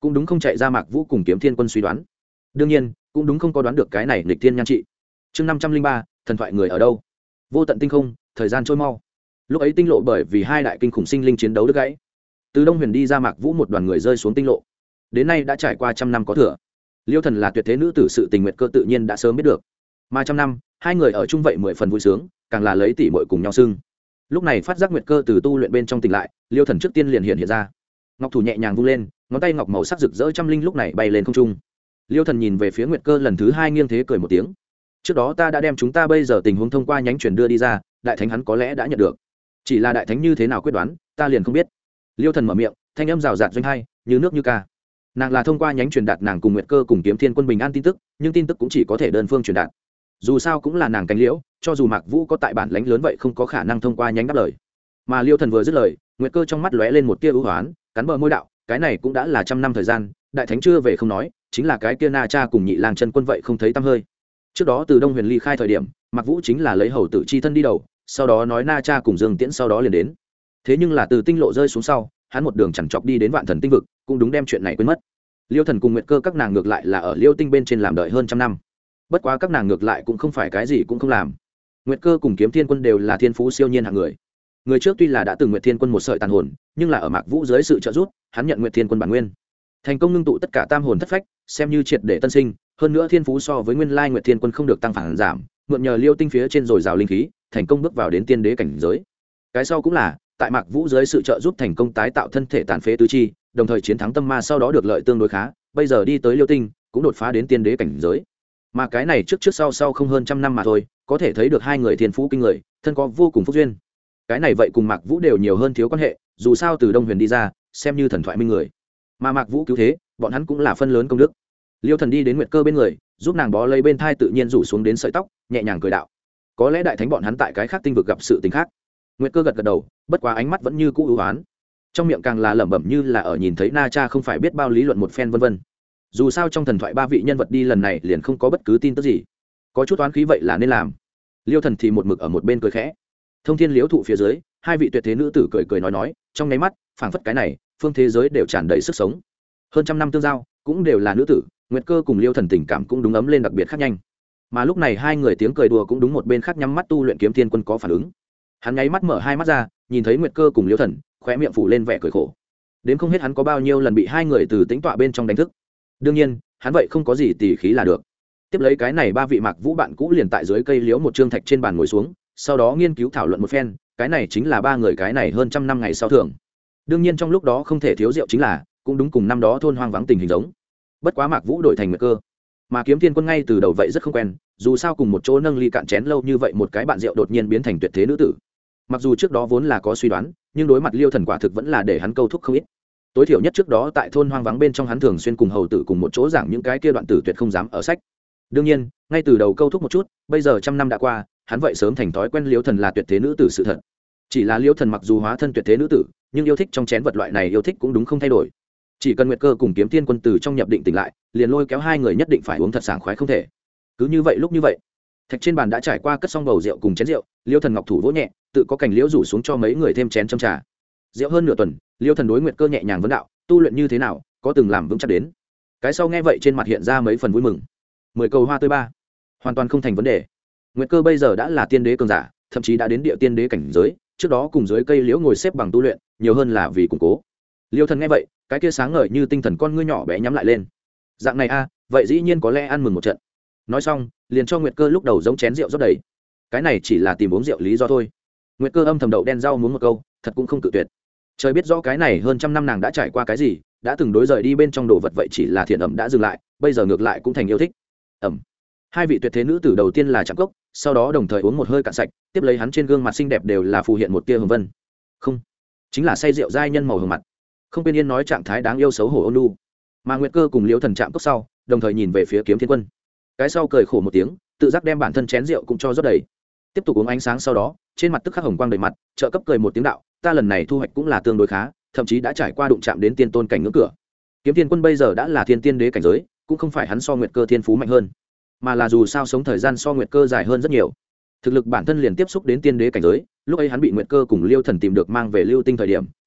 cũng đúng không chạy ra Mạc Vũ cùng Kiếm Thiên Quân suy đoán. Đương nhiên cũng đúng không có đoán được cái này nghịch thiên nhan trị. Chương 503, thần thoại người ở đâu? Vô tận tinh không, thời gian trôi mau. Lúc ấy tinh lộ bởi vì hai đại kinh khủng sinh linh chiến đấu đứt gãy. Từ Đông Huyền đi ra Mạc Vũ một đoàn người rơi xuống tinh lộ. Đến nay đã trải qua trăm năm có thừa. Liêu Thần là tuyệt thế nữ tử, sự tình nguyệt cơ tự nhiên đã sớm biết được. Mà trăm năm, hai người ở chung vậy 10 phần vui sướng, càng là lấy tỷ muội cùng nhau xưng. Lúc này phát giác nguyệt cơ từ tu luyện bên trong tỉnh lại, Liêu Thần trước tiên liền hiện ra. Ngọc thủ nhẹ nhàng vung lên, ngón tay ngọc màu sắc rực rỡ trăm linh lúc này bay lên không trung. Liêu Thần nhìn về phía nguyệt cơ lần thứ hai nghiêng thế cười một tiếng. Trước đó ta đã đem chúng ta bây giờ tình huống thông qua nhánh truyền đưa đi ra, đại thánh hắn có lẽ đã nhận được. Chỉ là đại thánh như thế nào quyết đoán, ta liền không biết. Liêu Thần mở miệng, thanh âm rào rạt doanh hai, như nước như ca. Nàng là thông qua nhánh truyền đạt nàng cùng nguyệt cơ cùng Kiếm Thiên Quân bình an tin tức, nhưng tin tức cũng chỉ có thể đơn phương truyền đạt. Dù sao cũng là nàng cánh liễu, cho dù Mạc Vũ có tại bản lãnh lớn vậy không có khả năng thông qua nhánh đáp lời. Mà Liêu Thần vừa dứt lời, nguyệt cơ trong mắt lóe lên một tia ưu hoán, cắn bờ môi đạo, cái này cũng đã là trăm năm thời gian, đại thánh chưa về không nói, chính là cái kia Na Cha cùng Nhị Lang Chân Quân vậy không thấy tăm hơi. Trước đó từ Đông Huyền ly khai thời điểm, Mạc Vũ chính là lấy hầu tử chi thân đi đầu, sau đó nói Na Cha cùng Dương Tiễn sau đó liền đến. Thế nhưng là từ tinh lộ rơi xuống sau, hắn một đường chẳng chọc đi đến Vạn Thần tinh vực, cũng đúng đem chuyện này quên mất. Liêu Thần cùng nguyệt cơ các nàng ngược lại là ở Liêu Tinh bên trên làm đợi hơn trăm năm. Bất quá các nàng ngược lại cũng không phải cái gì cũng không làm. Nguyệt cơ cùng Kiếm Thiên Quân đều là thiên phú siêu nhiên hạng người. Người trước tuy là đã từng Nguyệt Thiên Quân một sợi tàn hồn, nhưng là ở Mạc Vũ dưới sự trợ giúp, hắn nhận Nguyệt Thiên Quân bản nguyên, thành công ngưng tụ tất cả tam hồn thất phách, xem như triệt để tân sinh. Hơn nữa thiên phú so với nguyên lai Nguyệt Thiên Quân không được tăng phản giảm, mượn nhờ Liêu Tinh phía trên dồi dào linh khí, thành công bước vào đến tiên đế cảnh giới. Cái sau cũng là tại Mạc Vũ dưới sự trợ giúp thành công tái tạo thân thể tàn phế tứ chi, đồng thời chiến thắng tâm ma, sau đó được lợi tương đối khá, bây giờ đi tới Liêu Tinh cũng đột phá đến tiên đế cảnh giới. Mà cái này trước sau không hơn trăm năm mà thôi, có thể thấy được hai người thiên phú kinh người, thân có vô cùng phúc duyên. Cái này vậy cùng Mạc Vũ đều nhiều hơn thiếu quan hệ, dù sao từ Đông Huyền đi ra, xem như thần thoại minh người. Mà Mạc Vũ cứu thế, bọn hắn cũng là phân lớn công đức. Liêu Thần đi đến nguyệt cơ bên người, giúp nàng bó lấy bên thai tự nhiên rủ xuống đến sợi tóc, nhẹ nhàng cười đạo, có lẽ đại thánh bọn hắn tại cái khác tinh vực gặp sự tình khác. Nguyệt cơ gật gật đầu, bất quá ánh mắt vẫn như cũ ưu ái, trong miệng càng là lẩm bẩm như là ở nhìn thấy Na Cha không phải biết bao lý luận một phen vân vân. Dù sao trong thần thoại ba vị nhân vật đi lần này liền không có bất cứ tin tức gì, có chút oán khí vậy là nên làm. Liêu Thần thì một mực ở một bên cười khẽ. Thông thiên liễu thụ phía dưới, hai vị tuyệt thế nữ tử cười cười nói, trong nháy mắt phảng phất cái này phương thế giới đều tràn đầy sức sống. Hơn trăm năm tương giao, cũng đều là nữ tử, nguyệt cơ cùng Liêu Thần tình cảm cũng đúng ấm lên đặc biệt khác nhanh. Mà lúc này hai người tiếng cười đùa cũng đúng một bên khác nhắm mắt tu luyện Kiếm Thiên Quân có phản ứng. Hắn nháy mắt mở hai mắt ra, nhìn thấy nguyệt cơ cùng Liêu Thần, khóe miệng phủ lên vẻ cười khổ. Đến không hết hắn có bao nhiêu lần bị hai người từ tĩnh tọa bên trong đánh thức. Đương nhiên hắn vậy không có gì tỉ khí là được. Tiếp lấy cái này ba vị Mạc Vũ bạn cũ liền tại dưới cây liễu một trương thạch trên bàn ngồi xuống, sau đó nghiên cứu thảo luận một phen. Cái này chính là ba người cái này hơn trăm năm ngày sau thường. Đương nhiên trong lúc đó không thể thiếu rượu chính là, cũng đúng cùng năm đó thôn hoang vắng tình hình giống. Bất quá Mạc Vũ đổi thành nguyệt cơ, mà Kiếm Thiên Quân ngay từ đầu vậy rất không quen, dù sao cùng một chỗ nâng ly cạn chén lâu như vậy, một cái bạn rượu đột nhiên biến thành tuyệt thế nữ tử. Mặc dù trước đó vốn là có suy đoán, nhưng đối mặt Liêu Thần quả thực vẫn là để hắn câu thúc không ít. Tối thiểu nhất trước đó tại thôn hoang vắng bên trong hắn thường xuyên cùng hầu tử cùng một chỗ giảng những cái kia đoạn tử tuyệt không dám ở sách. Đương nhiên ngay từ đầu câu thúc một chút, bây giờ trăm năm đã qua, hắn vậy sớm thành thói quen Liêu Thần là tuyệt thế nữ tử sự thật. Chỉ là Liêu Thần mặc dù hóa thân tuyệt thế nữ tử, nhưng yêu thích trong chén vật loại này yêu thích cũng đúng không thay đổi. Chỉ cần nguyệt cơ cùng Kiếm Thiên Quân từ trong nhập định tỉnh lại, liền lôi kéo hai người nhất định phải uống thật sảng khoái không thể. Cứ như vậy lúc như vậy, thạch trên bàn đã trải qua cất xong bầu rượu cùng chén rượu, Liêu Thần ngọc thủ vỗ nhẹ, tự có cảnh liễu rủ xuống cho mấy người thêm chén châm trà. Rượu hơn nửa tuần, Liêu Thần đối nguyệt cơ nhẹ nhàng vấn đạo, tu luyện như thế nào, có từng làm vững chắc đến. Cái sau nghe vậy trên mặt hiện ra mấy phần vui mừng. 10 cầu hoa tươi ba, hoàn toàn không thành vấn đề. Nguyệt cơ bây giờ đã là tiên đế cường giả, thậm chí đã đến địa tiên đế cảnh giới, trước đó cùng dưới cây liễu ngồi xếp bằng tu luyện, nhiều hơn là vì củng cố. Liêu Thần nghe vậy, cái kia sáng ngời như tinh thần con ngươi nhỏ bé nhắm lại lên. Dạng này a, vậy dĩ nhiên có lẽ ăn mừng một trận. Nói xong, liền cho nguyệt cơ lúc đầu giống chén rượu rót đầy. Cái này chỉ là tìm uống rượu lý do thôi. Nguyệt cơ âm thầm đậu đen rau muốn một câu, thật cũng không cự tuyệt. Trời biết rõ cái này hơn trăm năm nàng đã trải qua cái gì, đã từng đối rời đi bên trong đồ vật vậy chỉ là thiện ẩm đã dừng lại, bây giờ ngược lại cũng thành yêu thích. Ẩm. Hai vị tuyệt thế nữ tử đầu tiên là chạm cốc, sau đó đồng thời uống một hơi cạn sạch, tiếp lấy hắn trên gương mặt xinh đẹp đều là phù hiện một tia hồng vân. Không, chính là say rượu giai nhân màu hồng mặt. Không quên yên nói trạng thái đáng yêu xấu hổ ôn nhu. Mà nguyệt cơ cùng Liêu Thần chạm cốc sau, đồng thời nhìn về phía Kiếm Thiên Quân. Cái sau cười khổ một tiếng, tự giác đem bản thân chén rượu cũng cho rót đầy. Tiếp tục uống ánh sáng sau đó, trên mặt tức khắc hồng quang đầy mặt, trợ cấp cười một tiếng đạo, ta lần này thu hoạch cũng là tương đối khá, thậm chí đã trải qua đụng chạm đến tiên tôn cảnh ngưỡng cửa. Kiếm Thiên Quân bây giờ đã là thiên tiên đế cảnh giới, cũng không phải hắn so nguyệt cơ thiên phú mạnh hơn, mà là dù sao sống thời gian so nguyệt cơ dài hơn rất nhiều. Thực lực bản thân liền tiếp xúc đến tiên đế cảnh giới, lúc ấy hắn bị nguyệt cơ cùng Liêu Thần tìm được mang về Lưu Tinh thời điểm,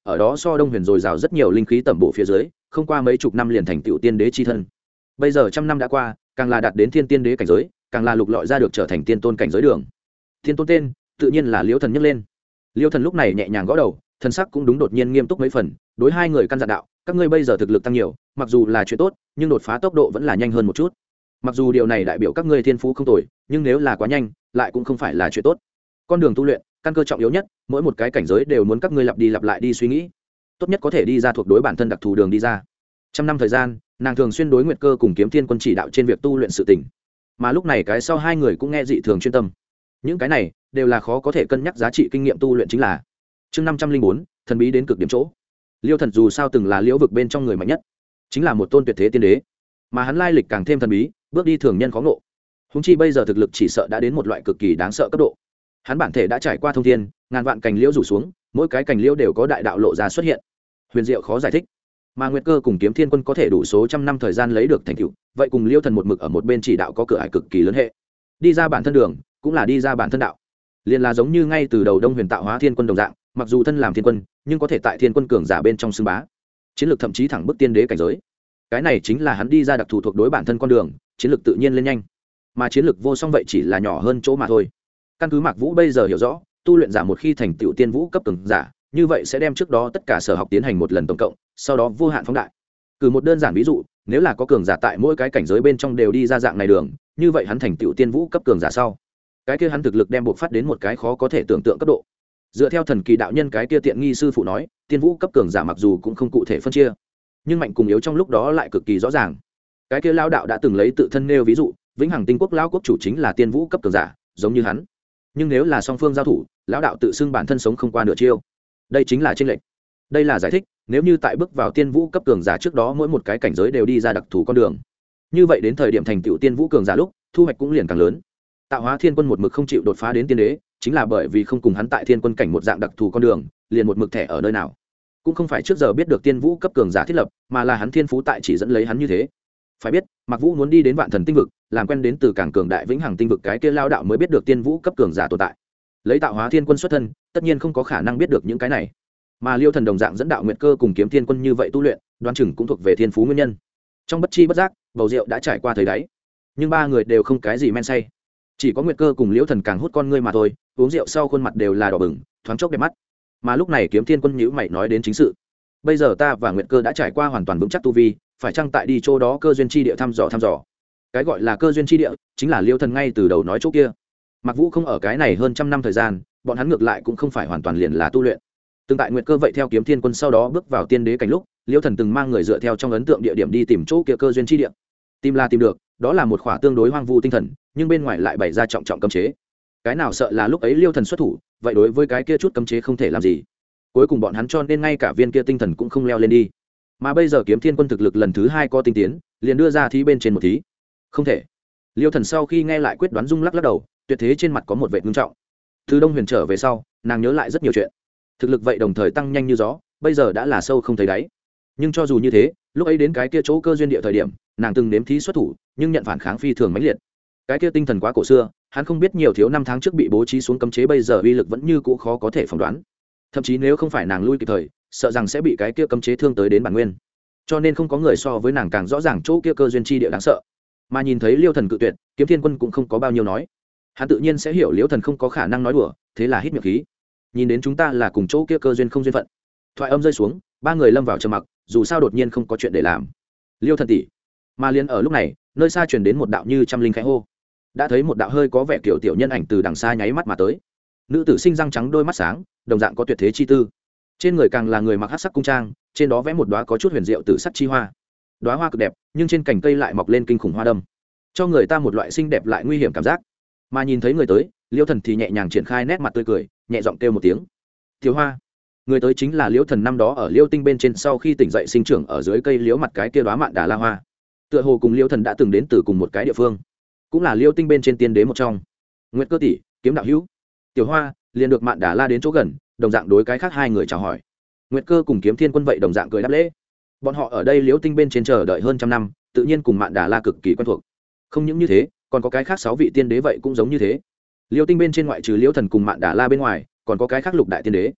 ở đó so đông huyền dồi dào rất nhiều linh khí tẩm bổ phía dưới không qua mấy chục năm liền thành tựu tiên đế chi thân. Bây giờ trăm năm đã qua, càng là đạt đến thiên tiên đế cảnh giới, càng là lục lọi ra được trở thành tiên tôn cảnh giới đường. Tiên tôn tên tự nhiên là Liễu Thần nhấc lên. Liễu Thần lúc này nhẹ nhàng gõ đầu, thần sắc cũng đúng đột nhiên nghiêm túc mấy phần, đối hai người căn dặn đạo: các ngươi bây giờ thực lực tăng nhiều, mặc dù là chuyện tốt, nhưng đột phá tốc độ vẫn là nhanh hơn một chút. Mặc dù điều này đại biểu các ngươi thiên phú không tồi, nhưng nếu là quá nhanh, lại cũng không phải là chuyện tốt. Con đường tu luyện, căn cơ trọng yếu nhất, mỗi một cái cảnh giới đều muốn các ngươi lặp đi lặp lại đi suy nghĩ, tốt nhất có thể đi ra thuộc đối bản thân đặc thù đường đi ra. Trăm năm thời gian, nàng thường xuyên đối Nguyệt Cơ cùng Kiếm Thiên Quân chỉ đạo trên việc tu luyện sự tình, mà lúc này cái sau hai người cũng nghe dị thường chuyên tâm. Những cái này đều là khó có thể cân nhắc giá trị kinh nghiệm tu luyện chính là. Chương 504, thần bí đến cực điểm chỗ. Liêu Thần dù sao từng là liễu vực bên trong người mạnh nhất, chính là một tôn tuyệt thế tiên đế, mà hắn lai lịch càng thêm thần bí, bước đi thường nhân khó ngộ. Húng chi bây giờ thực lực chỉ sợ đã đến một loại cực kỳ đáng sợ cấp độ. Hắn bản thể đã trải qua thông thiên, ngàn vạn cành liễu rủ xuống, mỗi cái cành liễu đều có đại đạo lộ ra xuất hiện, huyền diệu khó giải thích. Mà Nguyệt Cơ cùng Kiếm Thiên Quân có thể đủ số trăm năm thời gian lấy được thành tựu, vậy cùng Liêu Thần một mực ở một bên chỉ đạo có cửa ải cực kỳ lớn hệ. Đi ra bản thân đường, cũng là đi ra bản thân đạo. Liên là giống như ngay từ đầu Đông Huyền tạo hóa Thiên Quân đồng dạng, mặc dù thân làm thiên quân, nhưng có thể tại thiên quân cường giả bên trong xưng bá, chiến lược thậm chí thẳng bức tiên đế cảnh giới. Cái này chính là hắn đi ra đặc thù thuộc đối bản thân con đường, chiến lược tự nhiên lên nhanh. Mà chiến lược vô song vậy chỉ là nhỏ hơn chỗ mà thôi. Căn cứ Mạc Vũ bây giờ hiểu rõ, tu luyện giả một khi thành tựu tiên vũ cấp cường giả, như vậy sẽ đem trước đó tất cả sở học tiến hành một lần tổng cộng, sau đó vô hạn phóng đại. Cử một đơn giản ví dụ, nếu là có cường giả tại mỗi cái cảnh giới bên trong đều đi ra dạng này đường, như vậy hắn thành tựu tiên vũ cấp cường giả sau, cái kia hắn thực lực đem buộc phát đến một cái khó có thể tưởng tượng cấp độ. Dựa theo thần kỳ đạo nhân cái kia tiện nghi sư phụ nói, tiên vũ cấp cường giả mặc dù cũng không cụ thể phân chia, nhưng mạnh cùng yếu trong lúc đó lại cực kỳ rõ ràng. Cái kia lao đạo đã từng lấy tự thân nêu ví dụ, vĩnh hằng tinh quốc lao quốc chủ chính là tiên vũ cấp cường giả, giống như hắn. Nhưng nếu là song phương giao thủ, lão đạo tự xưng bản thân sống không qua nửa chiêu. Đây chính là chênh lệch. Đây là giải thích, nếu như tại bước vào tiên vũ cấp cường giả trước đó mỗi một cái cảnh giới đều đi ra đặc thù con đường, như vậy đến thời điểm thành tựu tiên vũ cường giả lúc, thu hoạch cũng liền càng lớn. Tạo hóa Thiên Quân một mực không chịu đột phá đến tiên đế, chính là bởi vì không cùng hắn tại thiên quân cảnh một dạng đặc thù con đường, liền một mực thẻ ở nơi nào. Cũng không phải trước giờ biết được tiên vũ cấp cường giả thiết lập, mà là hắn thiên phú tại chỉ dẫn lấy hắn như thế. Phải biết, Mạc Vũ muốn đi đến vạn thần tinh vực, làm quen đến từ cảng cường đại vĩnh hằng tinh vực cái kia lao đạo mới biết được tiên vũ cấp cường giả tồn tại. Lấy Tạo hóa Thiên Quân xuất thân, tất nhiên không có khả năng biết được những cái này. Mà Liêu Thần đồng dạng dẫn đạo Nguyệt Cơ cùng Kiếm Thiên Quân như vậy tu luyện, đoán chừng cũng thuộc về thiên phú nguyên nhân. Trong bất chi bất giác, bầu rượu đã trải qua thời đáy, nhưng ba người đều không cái gì men say. Chỉ có Nguyệt Cơ cùng Liễu Thần càng hút con ngươi mà thôi, uống rượu sau khuôn mặt đều là đỏ bừng, thoáng chốc đẹp mắt. Mà lúc này Kiếm Thiên Quân nhíu mày nói đến chính sự. Bây giờ ta và Nguyệt Cơ đã trải qua hoàn toàn vững chắc tu vi, phải chăng tại đi chỗ đó cơ duyên chi địa thăm dò. Cái gọi là cơ duyên chi địa, chính là Liễu Thần ngay từ đầu nói chỗ kia. Mặc Vũ không ở cái này hơn trăm năm thời gian, bọn hắn ngược lại cũng không phải hoàn toàn liền là tu luyện. Từng tại Nguyệt Cơ vậy theo Kiếm Thiên Quân sau đó bước vào tiên đế cảnh lúc, Liễu Thần từng mang người dựa theo trong ấn tượng địa điểm đi tìm chỗ kia cơ duyên chi địa. Tìm là tìm được, đó là một khỏa tương đối hoang vu tinh thần, nhưng bên ngoài lại bày ra trọng trọng cấm chế. Cái nào sợ là lúc ấy Liêu Thần xuất thủ, vậy đối với cái kia chút cấm chế không thể làm gì. Cuối cùng bọn hắn cho nên ngay cả viên kia tinh thần cũng không leo lên đi. Mà bây giờ Kiếm Thiên Quân thực lực lần thứ hai có tinh tiến, liền đưa ra thí bên trên một thí. Không thể. Liêu Thần sau khi nghe lại quyết đoán rung lắc lắc đầu, tuyệt thế trên mặt có một vẻ ngưng trọng. Từ Đông Huyền trở về sau, nàng nhớ lại rất nhiều chuyện. Thực lực vậy đồng thời tăng nhanh như gió, bây giờ đã là sâu không thấy đáy. Nhưng cho dù như thế, lúc ấy đến cái kia chỗ cơ duyên địa thời điểm, nàng từng nếm thí xuất thủ, nhưng nhận phản kháng phi thường mãnh liệt. Cái kia tinh thần quá cổ xưa, hắn không biết nhiều thiếu năm tháng trước bị bố trí xuống cấm chế bây giờ uy lực vẫn như cũ khó có thể phỏng đoán. Thậm chí nếu không phải nàng lui kịp thời, sợ rằng sẽ bị cái kia cấm chế thương tới đến bản nguyên. Cho nên không có người so với nàng càng rõ ràng chỗ kia cơ duyên chi địa đáng sợ. Mà nhìn thấy Liêu Thần cự tuyệt, Kiếm Thiên Quân cũng không có bao nhiêu nói. Hắn tự nhiên sẽ hiểu Liêu Thần không có khả năng nói đùa, thế là hít miệng khí. Nhìn đến chúng ta là cùng chỗ kia cơ duyên không duyên phận. Thoại âm rơi xuống, ba người lâm vào trầm mặc, dù sao đột nhiên không có chuyện để làm. Liêu Thần tỷ. Mà liền ở lúc này, nơi xa truyền đến một đạo như trăm linh khẽ hô. Đã thấy một đạo hơi có vẻ kiểu tiểu nhân ảnh từ đằng xa nháy mắt mà tới. Nữ tử sinh răng trắng đôi mắt sáng, đồng dạng có tuyệt thế chi tư. Trên người càng là người mặc hắc sắc cung trang, trên đó vẽ một đóa có chút huyền diệu tử sắc chi hoa. Đóa hoa cực đẹp, nhưng trên cành cây lại mọc lên kinh khủng hoa đâm, cho người ta một loại xinh đẹp lại nguy hiểm cảm giác. Mà nhìn thấy người tới, Liêu Thần thì nhẹ nhàng triển khai nét mặt tươi cười, nhẹ giọng kêu một tiếng tiểu hoa. Người tới chính là Liêu Thần năm đó ở Liêu Tinh bên trên sau khi tỉnh dậy sinh trưởng ở dưới cây liễu mặt cái kia đóa mạn đà la hoa. Tựa hồ cùng Liêu Thần đã từng đến từ cùng một cái địa phương, cũng là Liêu Tinh bên trên tiên đế một trong. Nguyệt Cơ tỷ, Kiếm đạo hữu. Tiểu hoa liền được mạn đà la đến chỗ gần, đồng dạng đối cái khác hai người chào hỏi. Nguyệt Cơ cùng Kiếm Thiên Quân vậy đồng dạng cười đáp lễ. Bọn họ ở đây Liêu Tinh bên trên chờ đợi hơn trăm năm, tự nhiên cùng mạn đà la cực kỳ quen thuộc. Không những như thế, còn có cái khác 6 vị tiên đế vậy cũng giống như thế. Liêu Tinh bên trên ngoại trừ Liêu Thần cùng mạn đà la bên ngoài, còn có cái khác lục đại tiên đế.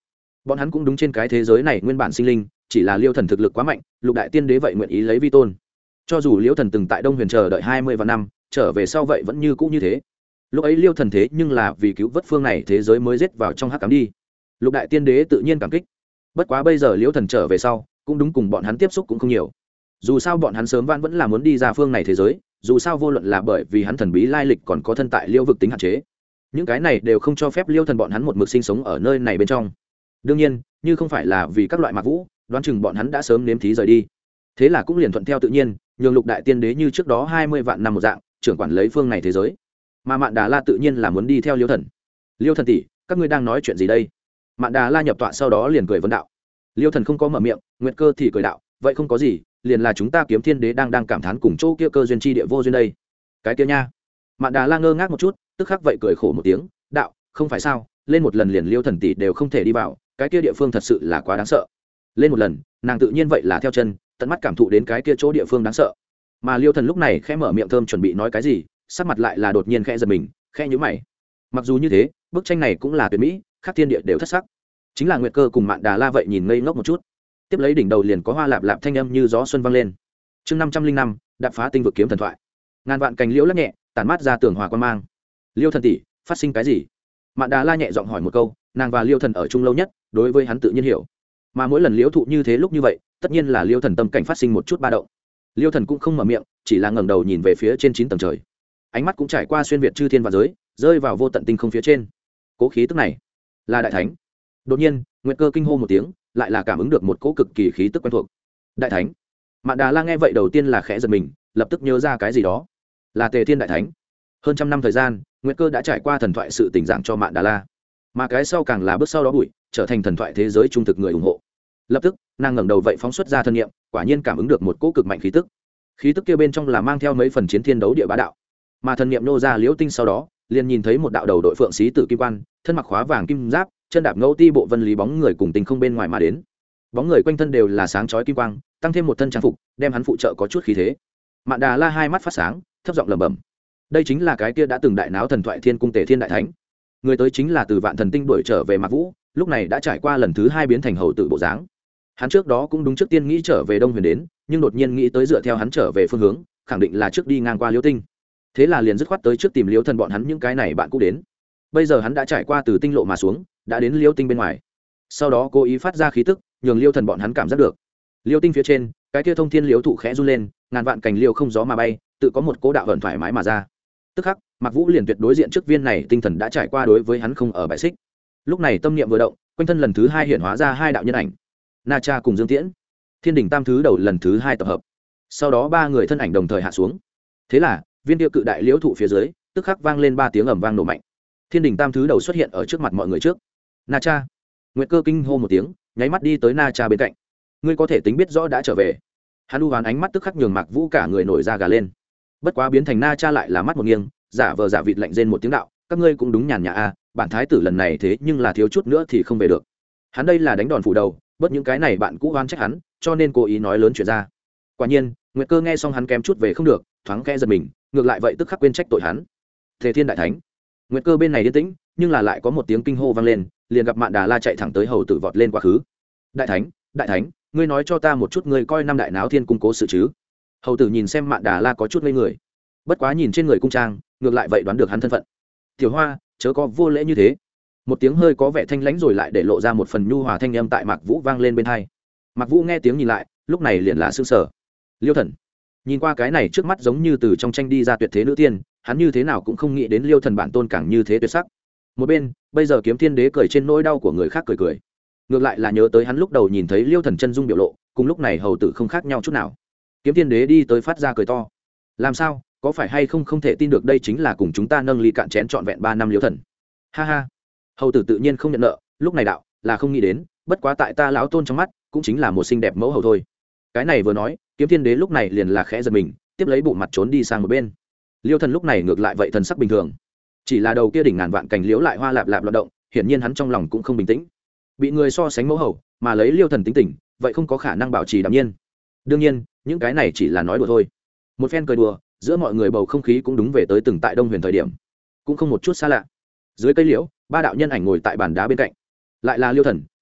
bọn hắn cũng đúng trên cái thế giới này nguyên bản sinh linh, chỉ là liêu thần thực lực quá mạnh, lục đại tiên đế vậy nguyện ý lấy vi tôn. Cho dù liêu thần từng tại đông huyền chờ đợi 20 vạn năm, trở về sau vậy vẫn như cũ như thế. Lúc ấy liêu thần thế nhưng là vì cứu vớt phương này thế giới mới giết vào trong hắc ám đi, lục đại tiên đế tự nhiên cảm kích. Bất quá bây giờ liêu thần trở về sau cũng đúng cùng bọn hắn tiếp xúc cũng không nhiều, dù sao bọn hắn sớm vẫn là muốn đi ra phương này thế giới, dù sao vô luận là bởi vì hắn thần bí lai lịch còn có thân tại liêu vực tính hạn chế, những cái này đều không cho phép liêu thần bọn hắn một mực sinh sống ở nơi này bên trong. Đương nhiên như không phải là vì các loại mạc vũ, đoán chừng bọn hắn đã sớm nếm thí rời đi. Thế là cũng liền thuận theo tự nhiên, nhường lục đại tiên đế như trước đó 20 vạn năm một dạng trưởng quản lấy phương này thế giới. Mà Mạn Đà La tự nhiên là muốn đi theo liêu thần. Liêu thần tỷ, các ngươi đang nói chuyện gì đây? Mạn Đà La nhập tọa sau đó liền cười vấn đạo. Liêu thần không có mở miệng, Nguyệt Cơ thì cười đạo, vậy không có gì, liền là chúng ta Kiếm Thiên Đế đang cảm thán cùng chỗ kia cơ duyên chi địa vô duyên đây. Cái kia nha. Mạn Đà La ngơ ngác một chút, tức khắc vậy cười khổ một tiếng, đạo, không phải sao, lên một lần liền liêu thần tỷ đều không thể đi vào, cái kia địa phương thật sự là quá đáng sợ. Lên một lần, nàng tự nhiên vậy là theo chân, tận mắt cảm thụ đến cái kia chỗ địa phương đáng sợ. Mà liêu thần lúc này khẽ mở miệng thơm chuẩn bị nói cái gì, sắc mặt lại là đột nhiên khẽ giật mình, khẽ nhíu mày. Mặc dù như thế, bức tranh này cũng là tuyệt mỹ, khắp thiên địa đều thất sắc. Chính là Nguyệt Cơ cùng Mạn Đà La vậy nhìn ngây ngốc một chút. Tiếp lấy đỉnh đầu liền có hoa lạp lạp thanh âm như gió xuân vang lên. Chương 505, đạp phá tinh vực kiếm thần thoại. Ngàn vạn cành liễu lắc nhẹ, tản mát ra tường hòa quan mang. Liêu thần tỷ, phát sinh cái gì? Mạn Đà La nhẹ giọng hỏi một câu, nàng và Liêu thần ở chung lâu nhất, đối với hắn tự nhiên hiểu. Mà mỗi lần liễu thụ như thế lúc như vậy, tất nhiên là Liêu thần tâm cảnh phát sinh một chút ba động. Liêu thần cũng không mở miệng, chỉ là ngẩng đầu nhìn về phía trên 9 tầng trời. Ánh mắt cũng trải qua xuyên việt chư thiên và giới, rơi vào vô tận tinh không phía trên. Cố khí tức này là đại thánh. Đột nhiên, Nguyệt Cơ kinh hô một tiếng, lại là cảm ứng được một cỗ cực kỳ khí tức quen thuộc. Đại thánh. Mạn Đà La nghe vậy đầu tiên là khẽ giật mình, lập tức nhớ ra cái gì đó. Là Tề Thiên đại thánh. Hơn trăm năm thời gian, Nguyệt Cơ đã trải qua thần thoại sự tình giảng cho Mạn Đà La, mà cái sau càng là bước sau đó bụi, trở thành thần thoại thế giới trung thực người ủng hộ. Lập tức, nàng ngẩng đầu vậy phóng xuất ra thân niệm, quả nhiên cảm ứng được một cỗ cực mạnh khí tức. Khí tức kia bên trong là mang theo mấy phần chiến thiên đấu địa bá đạo. Mà thần niệm nô ra liễu tinh sau đó, liền nhìn thấy một đạo đầu đội phượng xí tử kim quan, thân mặc khóa vàng kim giáp, chân đạp ngẫu ti bộ vân lý bóng người cùng tình không bên ngoài mà đến. Bóng người quanh thân đều là sáng chói kim quang, tăng thêm một thân trang phục, đem hắn phụ trợ có chút khí thế. Mạn Đà La hai mắt phát sáng, thấp giọng lẩm bẩm. Đây chính là cái kia đã từng đại náo thần thoại thiên cung Tề Thiên đại thánh. Người tới chính là từ Vạn Thần Tinh đuổi trở về Mạc Vũ, lúc này đã trải qua lần thứ 2 biến thành hầu tử bộ dáng. Hắn trước đó cũng đúng trước tiên nghĩ trở về Đông Huyền đến, nhưng đột nhiên nghĩ tới dựa theo hắn trở về phương hướng, khẳng định là trước đi ngang qua Liễu Tinh. Thế là liền dứt khoát tới trước tìm Liễu Thần bọn hắn những cái này bạn cũ đến. Bây giờ hắn đã trải qua từ tinh lộ mà xuống, đã đến Liễu Tinh bên ngoài. Sau đó cố ý phát ra khí tức, nhường Liễu Thần bọn hắn cảm giác được. Liễu Tinh phía trên, cái kia thông thiên liễu thụ khẽ run lên, ngàn vạn cành liễu không gió mà bay, tự có một cố đạo vận thoải mái mà ra. Tức khắc, Mạc Vũ liền tuyệt đối diện trước viên này tinh thần đã trải qua đối với hắn không ở bại xích. Lúc này tâm niệm vừa động, quanh thân lần thứ 2 hiện hóa ra 2 đạo nhân ảnh. Na Cha cùng Dương Tiễn, Thiên đỉnh tam thứ đầu lần thứ 2 tập hợp. Sau đó 3 người thân ảnh đồng thời hạ xuống. Thế là, viên địa cự đại liễu thụ phía dưới, tức khắc vang lên 3 tiếng ầm vang nổ mạnh. Thiên đỉnh tam thứ đầu xuất hiện ở trước mặt mọi người trước. Na Cha. Nguyệt Cơ kinh hô một tiếng, nháy mắt đi tới Na Cha bên cạnh. Ngươi có thể tính biết rõ đã trở về. Hắn u hoán ánh mắt tức khắc nhường Mạc Vũ cả người nổi da gà lên. Bất quá biến thành Na Cha lại là mắt một nghiêng, giả vờ giả vịt lạnh rên một tiếng đạo, các ngươi cũng đúng nhàn nhã a, bản thái tử lần này thế nhưng là thiếu chút nữa thì không về được. Hắn đây là đánh đòn phủ đầu, bớt những cái này bạn cũ oan trách hắn, cho nên cố ý nói lớn chuyện ra. Quả nhiên, Nguyệt Cơ nghe xong hắn kém chút về không được, thoáng khẽ giật mình, ngược lại vậy tức khắc quên trách tội hắn. Tề Thiên đại thánh. Nguyệt Cơ bên này yên tĩnh, nhưng là lại có một tiếng kinh hô vang lên, liền gặp Mạn Đà La chạy thẳng tới hầu tử vọt lên quá khứ. Đại thánh, ngươi nói cho ta một chút ngươi coi năm đại náo thiên cung cố sự chứ? Hầu tử nhìn xem Mạn Đà La có chút ngây người, bất quá nhìn trên người cung trang, ngược lại vậy đoán được hắn thân phận. Tiểu Hoa, chớ có vô lễ như thế. Một tiếng hơi có vẻ thanh lãnh rồi lại để lộ ra một phần nhu hòa thanh âm tại Mạc Vũ vang lên bên tai. Mạc Vũ nghe tiếng nhìn lại, lúc này liền là sững sờ. Liêu Thần. Nhìn qua cái này trước mắt giống như từ trong tranh đi ra tuyệt thế nữ tiên, hắn như thế nào cũng không nghĩ đến Liêu Thần bản tôn càng như thế tuyệt sắc. Một bên, bây giờ Kiếm Thiên Đế cười trên nỗi đau của người khác cười cười. Ngược lại là nhớ tới hắn lúc đầu nhìn thấy Liêu Thần chân dung biểu lộ, cùng lúc này hầu tử không khác nhau chút nào. Kiếm Thiên Đế đi tới phát ra cười to. Làm sao, có phải hay không thể tin được đây chính là cùng chúng ta nâng ly cạn chén trọn vẹn 3 năm Liêu Thần. Ha ha. Hầu tử tự nhiên không nhận nợ, lúc này đạo là không nghĩ đến, bất quá tại ta lão tôn trong mắt, cũng chính là một xinh đẹp mẫu hầu thôi. Cái này vừa nói, Kiếm Thiên Đế lúc này liền là khẽ giật mình, tiếp lấy bụng mặt trốn đi sang một bên. Liêu Thần lúc này ngược lại vậy thần sắc bình thường, chỉ là đầu kia đỉnh ngàn vạn cành liễu lại hoa lạp lạp loạn động, hiển nhiên hắn trong lòng cũng không bình tĩnh. Bị người so sánh mẫu hầu, mà lấy Liêu Thần tính tình, vậy không có khả năng bảo trì đạm nhiên. Đương nhiên, những cái này chỉ là nói đùa thôi. Một phen cười đùa, giữa mọi người bầu không khí cũng đúng về tới từng tại Đông Huyền thời điểm, cũng không một chút xa lạ. Dưới cây liễu, 3 đạo nhân ảnh ngồi tại bàn đá bên cạnh, lại là Liêu Thần,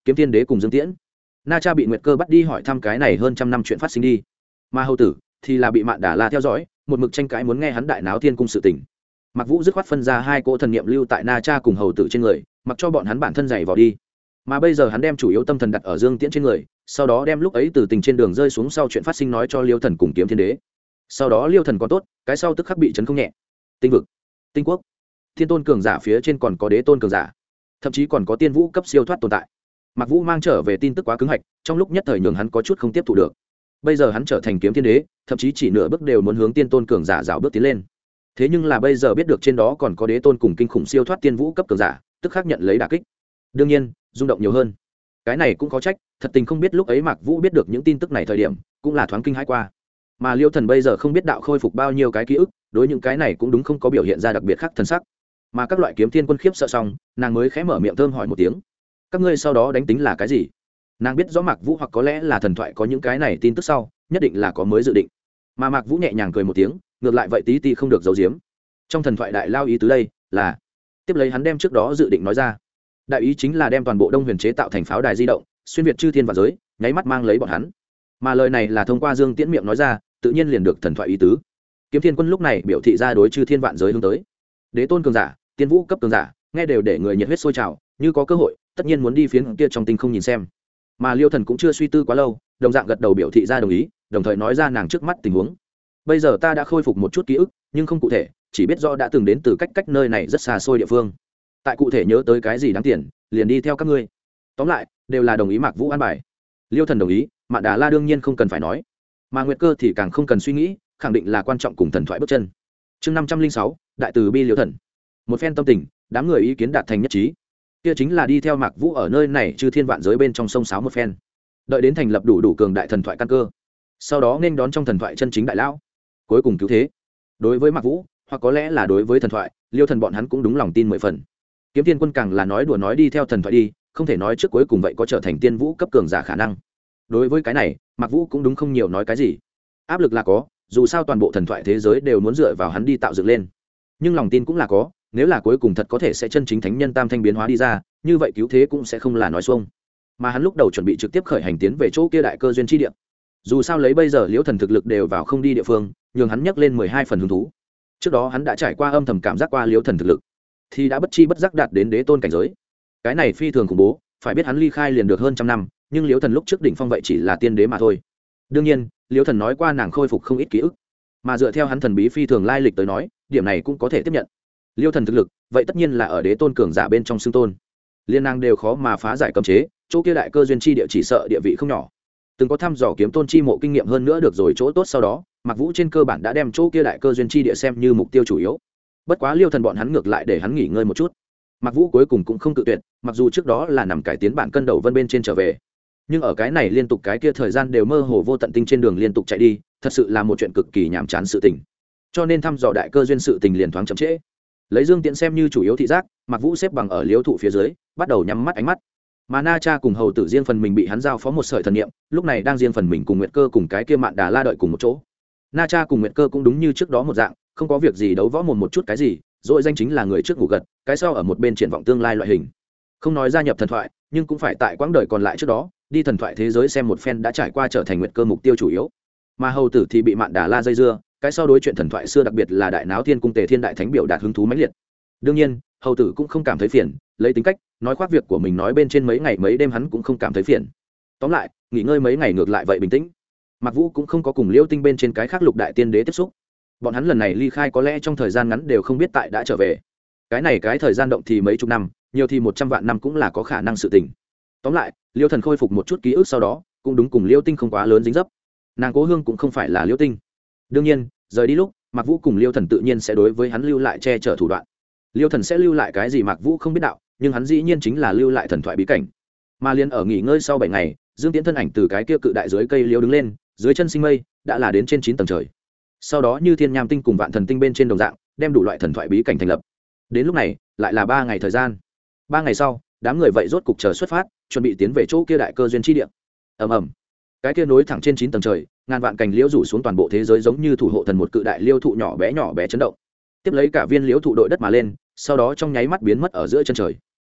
Kiếm Thiên Đế cùng Dương Tiễn. Na Cha bị Nguyệt Cơ bắt đi hỏi thăm cái này hơn trăm năm chuyện phát sinh đi, mà Hầu Tử thì là bị Mạn Đà La theo dõi, một mực tranh cãi muốn nghe hắn đại náo thiên cung sự tình. Mạc Vũ dứt khoát phân ra hai cỗ thần niệm lưu tại Na Cha cùng Hầu Tử trên người, mặc cho bọn hắn bản thân dày vào đi. Mà bây giờ hắn đem chủ yếu tâm thần đặt ở Dương Tiễn trên người, sau đó đem lúc ấy từ tình trên đường rơi xuống sau chuyện phát sinh nói cho Liêu Thần cùng Kiếm Thiên Đế. Sau đó Liêu Thần còn tốt, cái sau tức khắc bị chấn không nhẹ. Tinh vực, tinh quốc, thiên tôn cường giả phía trên còn có đế tôn cường giả, thậm chí còn có tiên vũ cấp siêu thoát tồn tại. Mạc Vũ mang trở về tin tức quá cứng hạch, trong lúc nhất thời nhường hắn có chút không tiếp thu được. Bây giờ hắn trở thành Kiếm Thiên Đế, thậm chí chỉ nửa bước đều muốn hướng tiên tôn cường giả dạo bước tiến lên. Thế nhưng là bây giờ biết được trên đó còn có đế tôn cùng kinh khủng siêu thoát tiên vũ cấp cường giả, tức khắc nhận lấy đả kích. Đương nhiên, rung động nhiều hơn. Cái này cũng có trách, thật tình không biết lúc ấy Mạc Vũ biết được những tin tức này thời điểm, cũng là thoáng kinh hãi qua. Mà Liêu Thần bây giờ không biết đạo khôi phục bao nhiêu cái ký ức, đối những cái này cũng đúng không có biểu hiện ra đặc biệt khác thần sắc. Mà các loại kiếm thiên quân khiếp sợ xong, nàng mới khẽ mở miệng thơm hỏi một tiếng. Các ngươi sau đó đánh tính là cái gì? Nàng biết rõ Mạc Vũ hoặc có lẽ là thần thoại có những cái này tin tức sau, nhất định là có mới dự định. Mà Mạc Vũ nhẹ nhàng cười một tiếng, ngược lại vậy tí ti không được giấu giếm. Trong thần thoại đại lao ý tứ đây là, tiếp lấy hắn đem trước đó dự định nói ra. Đại ý chính là đem toàn bộ Đông Huyền chế tạo thành pháo đài di động, xuyên việt chư thiên và giới, nháy mắt mang lấy bọn hắn. Mà lời này là thông qua Dương Tiễn miệng nói ra, tự nhiên liền được thần thoại ý tứ. Kiếm Thiên Quân lúc này biểu thị ra đối chư thiên vạn giới hướng tới. Đế tôn cường giả, tiên vũ cấp cường giả, nghe đều để người nhiệt huyết sôi trào, như có cơ hội, tất nhiên muốn đi phiến kia trong tinh không nhìn xem. Mà Liêu Thần cũng chưa suy tư quá lâu, đồng dạng gật đầu biểu thị ra đồng ý, đồng thời nói ra nàng trước mắt tình huống. Bây giờ ta đã khôi phục một chút ký ức, nhưng không cụ thể, chỉ biết rõ đã từng đến từ cách nơi này rất xa xôi địa phương. Tại cụ thể nhớ tới cái gì đáng tiền, liền đi theo các ngươi. Tóm lại, đều là đồng ý Mạc Vũ an bài. Liêu Thần đồng ý, Mạn Đà La đương nhiên không cần phải nói, mà Nguyệt Cơ thì càng không cần suy nghĩ, khẳng định là quan trọng cùng thần thoại bước chân. Chương 506, đại từ bi Liêu Thần. Một phen tâm tình, đám người ý kiến đạt thành nhất trí. Kia chính là đi theo Mạc Vũ ở nơi này chư thiên vạn giới bên trong sông sáo một phen. Đợi đến thành lập đủ cường đại thần thoại căn cơ, sau đó nên đón trong thần thoại chân chính đại lão, cuối cùng cứu thế. Đối với Mạc Vũ, hoặc có lẽ là đối với thần thoại, Liêu Thần bọn hắn cũng đúng lòng tin 10 phần. Kiếm Thiên Quân càng là nói đùa nói đi theo thần thoại đi, không thể nói trước cuối cùng vậy có trở thành tiên vũ cấp cường giả khả năng. Đối với cái này, Mạc Vũ cũng đúng không nhiều nói cái gì. Áp lực là có, dù sao toàn bộ thần thoại thế giới đều muốn dựa vào hắn đi tạo dựng lên. Nhưng lòng tin cũng là có, nếu là cuối cùng thật có thể sẽ chân chính thánh nhân tam thanh biến hóa đi ra, như vậy cứu thế cũng sẽ không là nói xuông. Mà hắn lúc đầu chuẩn bị trực tiếp khởi hành tiến về chỗ kia đại cơ duyên chi địa. Dù sao lấy bây giờ Liễu Thần thực lực đều vào không đi địa phương, nhường hắn nhắc lên 12 phần hứng thú. Trước đó hắn đã trải qua âm thầm cảm giác qua Liễu Thần thực lực, thì đã bất chi bất giác đạt đến đế tôn cảnh giới. Cái này phi thường khủng bố, phải biết hắn ly khai liền được hơn trăm năm, nhưng Liễu Thần lúc trước đỉnh phong vậy chỉ là tiên đế mà thôi. Đương nhiên, Liễu Thần nói qua nàng khôi phục không ít ký ức, mà dựa theo hắn thần bí phi thường lai lịch tới nói, điểm này cũng có thể tiếp nhận. Liêu Thần thực lực, vậy tất nhiên là ở đế tôn cường giả bên trong xưng tôn. Liên năng đều khó mà phá giải cấm chế, chỗ kia đại cơ duyên chi địa chỉ sợ địa vị không nhỏ. Từng có thăm dò kiếm tôn chi mộ kinh nghiệm hơn nữa được rồi chỗ tốt sau đó, Mạc Vũ trên cơ bản đã đem chỗ kia đại cơ duyên chi địa xem như mục tiêu chủ yếu. Bất quá Liêu Thần bọn hắn ngược lại để hắn nghỉ ngơi một chút. Mạc Vũ cuối cùng cũng không cự tuyệt, mặc dù trước đó là nằm cải tiến bản cân đầu vân bên trên trở về, nhưng ở cái này liên tục cái kia thời gian đều mơ hồ vô tận tinh trên đường liên tục chạy đi, thật sự là một chuyện cực kỳ nhàm chán sự tình. Cho nên thăm dò đại cơ duyên sự tình liền thoáng chậm trễ. Lấy Dương Tiễn xem như chủ yếu thị giác, Mạc Vũ xếp bằng ở liễu thụ phía dưới, bắt đầu nhắm mắt ánh mắt. Mà Na Cha cùng Hầu Tử riêng phần mình bị hắn giao phó một sợi thần niệm, lúc này đang riêng phần mình cùng Nguyệt Cơ cùng cái kia Mạn Đà La đợi cùng một chỗ. Na Cha cùng Nguyệt Cơ cũng đúng như trước đó một dạng, không có việc gì đấu võ mồm một chút cái gì, rồi danh chính là người trước ngủ gật, cái sau ở một bên triển vọng tương lai loại hình. Không nói gia nhập thần thoại, nhưng cũng phải tại quãng đời còn lại trước đó, đi thần thoại thế giới xem một phen đã trải qua trở thành Nguyệt Cơ mục tiêu chủ yếu. Mà Hầu Tử thì bị Mạn Đà La dây dưa, cái sau đối chuyện thần thoại xưa đặc biệt là đại náo thiên cung Tề Thiên đại thánh biểu đạt hứng thú mãnh liệt. Đương nhiên, Hầu Tử cũng không cảm thấy phiền, lấy tính cách nói khoác việc của mình nói bên trên mấy ngày mấy đêm hắn cũng không cảm thấy phiền. Tóm lại, nghỉ ngơi mấy ngày ngược lại vậy bình tĩnh. Mạc Vũ cũng không có cùng Liêu Tinh bên trên cái khác lục đại tiên đế tiếp xúc. Bọn hắn lần này ly khai có lẽ trong thời gian ngắn đều không biết tại đã trở về. Cái này cái thời gian động thì mấy chục năm, nhiều thì 100 vạn năm cũng là có khả năng sự tình. Tóm lại, Liêu Thần khôi phục một chút ký ức sau đó, cũng đúng cùng Liêu Tinh không quá lớn dính dấp. Nàng Cố Hương cũng không phải là Liêu Tinh. Đương nhiên, rời đi lúc, Mạc Vũ cùng Liêu Thần tự nhiên sẽ đối với hắn lưu lại che chở thủ đoạn. Liêu Thần sẽ lưu lại cái gì Mạc Vũ không biết đạo, nhưng hắn dĩ nhiên chính là lưu lại thần thoại bí cảnh. Mà liên ở nghỉ ngơi sau 7 ngày, Dương Tiễn thân ảnh từ cái kia cự đại dưới cây liễu đứng lên, dưới chân sinh mây, đã là đến trên 9 tầng trời. Sau đó như Thiên Nham tinh cùng Vạn Thần tinh bên trên đồng dạng, đem đủ loại thần thoại bí cảnh thành lập. Đến lúc này, lại là 3 ngày thời gian. 3 ngày sau, đám người vậy rốt cục chờ xuất phát, chuẩn bị tiến về chỗ kia đại cơ duyên chi địa. Ầm ầm. Cái kia nối thẳng trên 9 tầng trời, ngàn vạn cành liễu rủ xuống toàn bộ thế giới giống như thủ hộ thần một cự đại liễu thụ nhỏ bé chấn động. Tiếp lấy cả viên liễu thụ đội đất mà lên, sau đó trong nháy mắt biến mất ở giữa chân trời.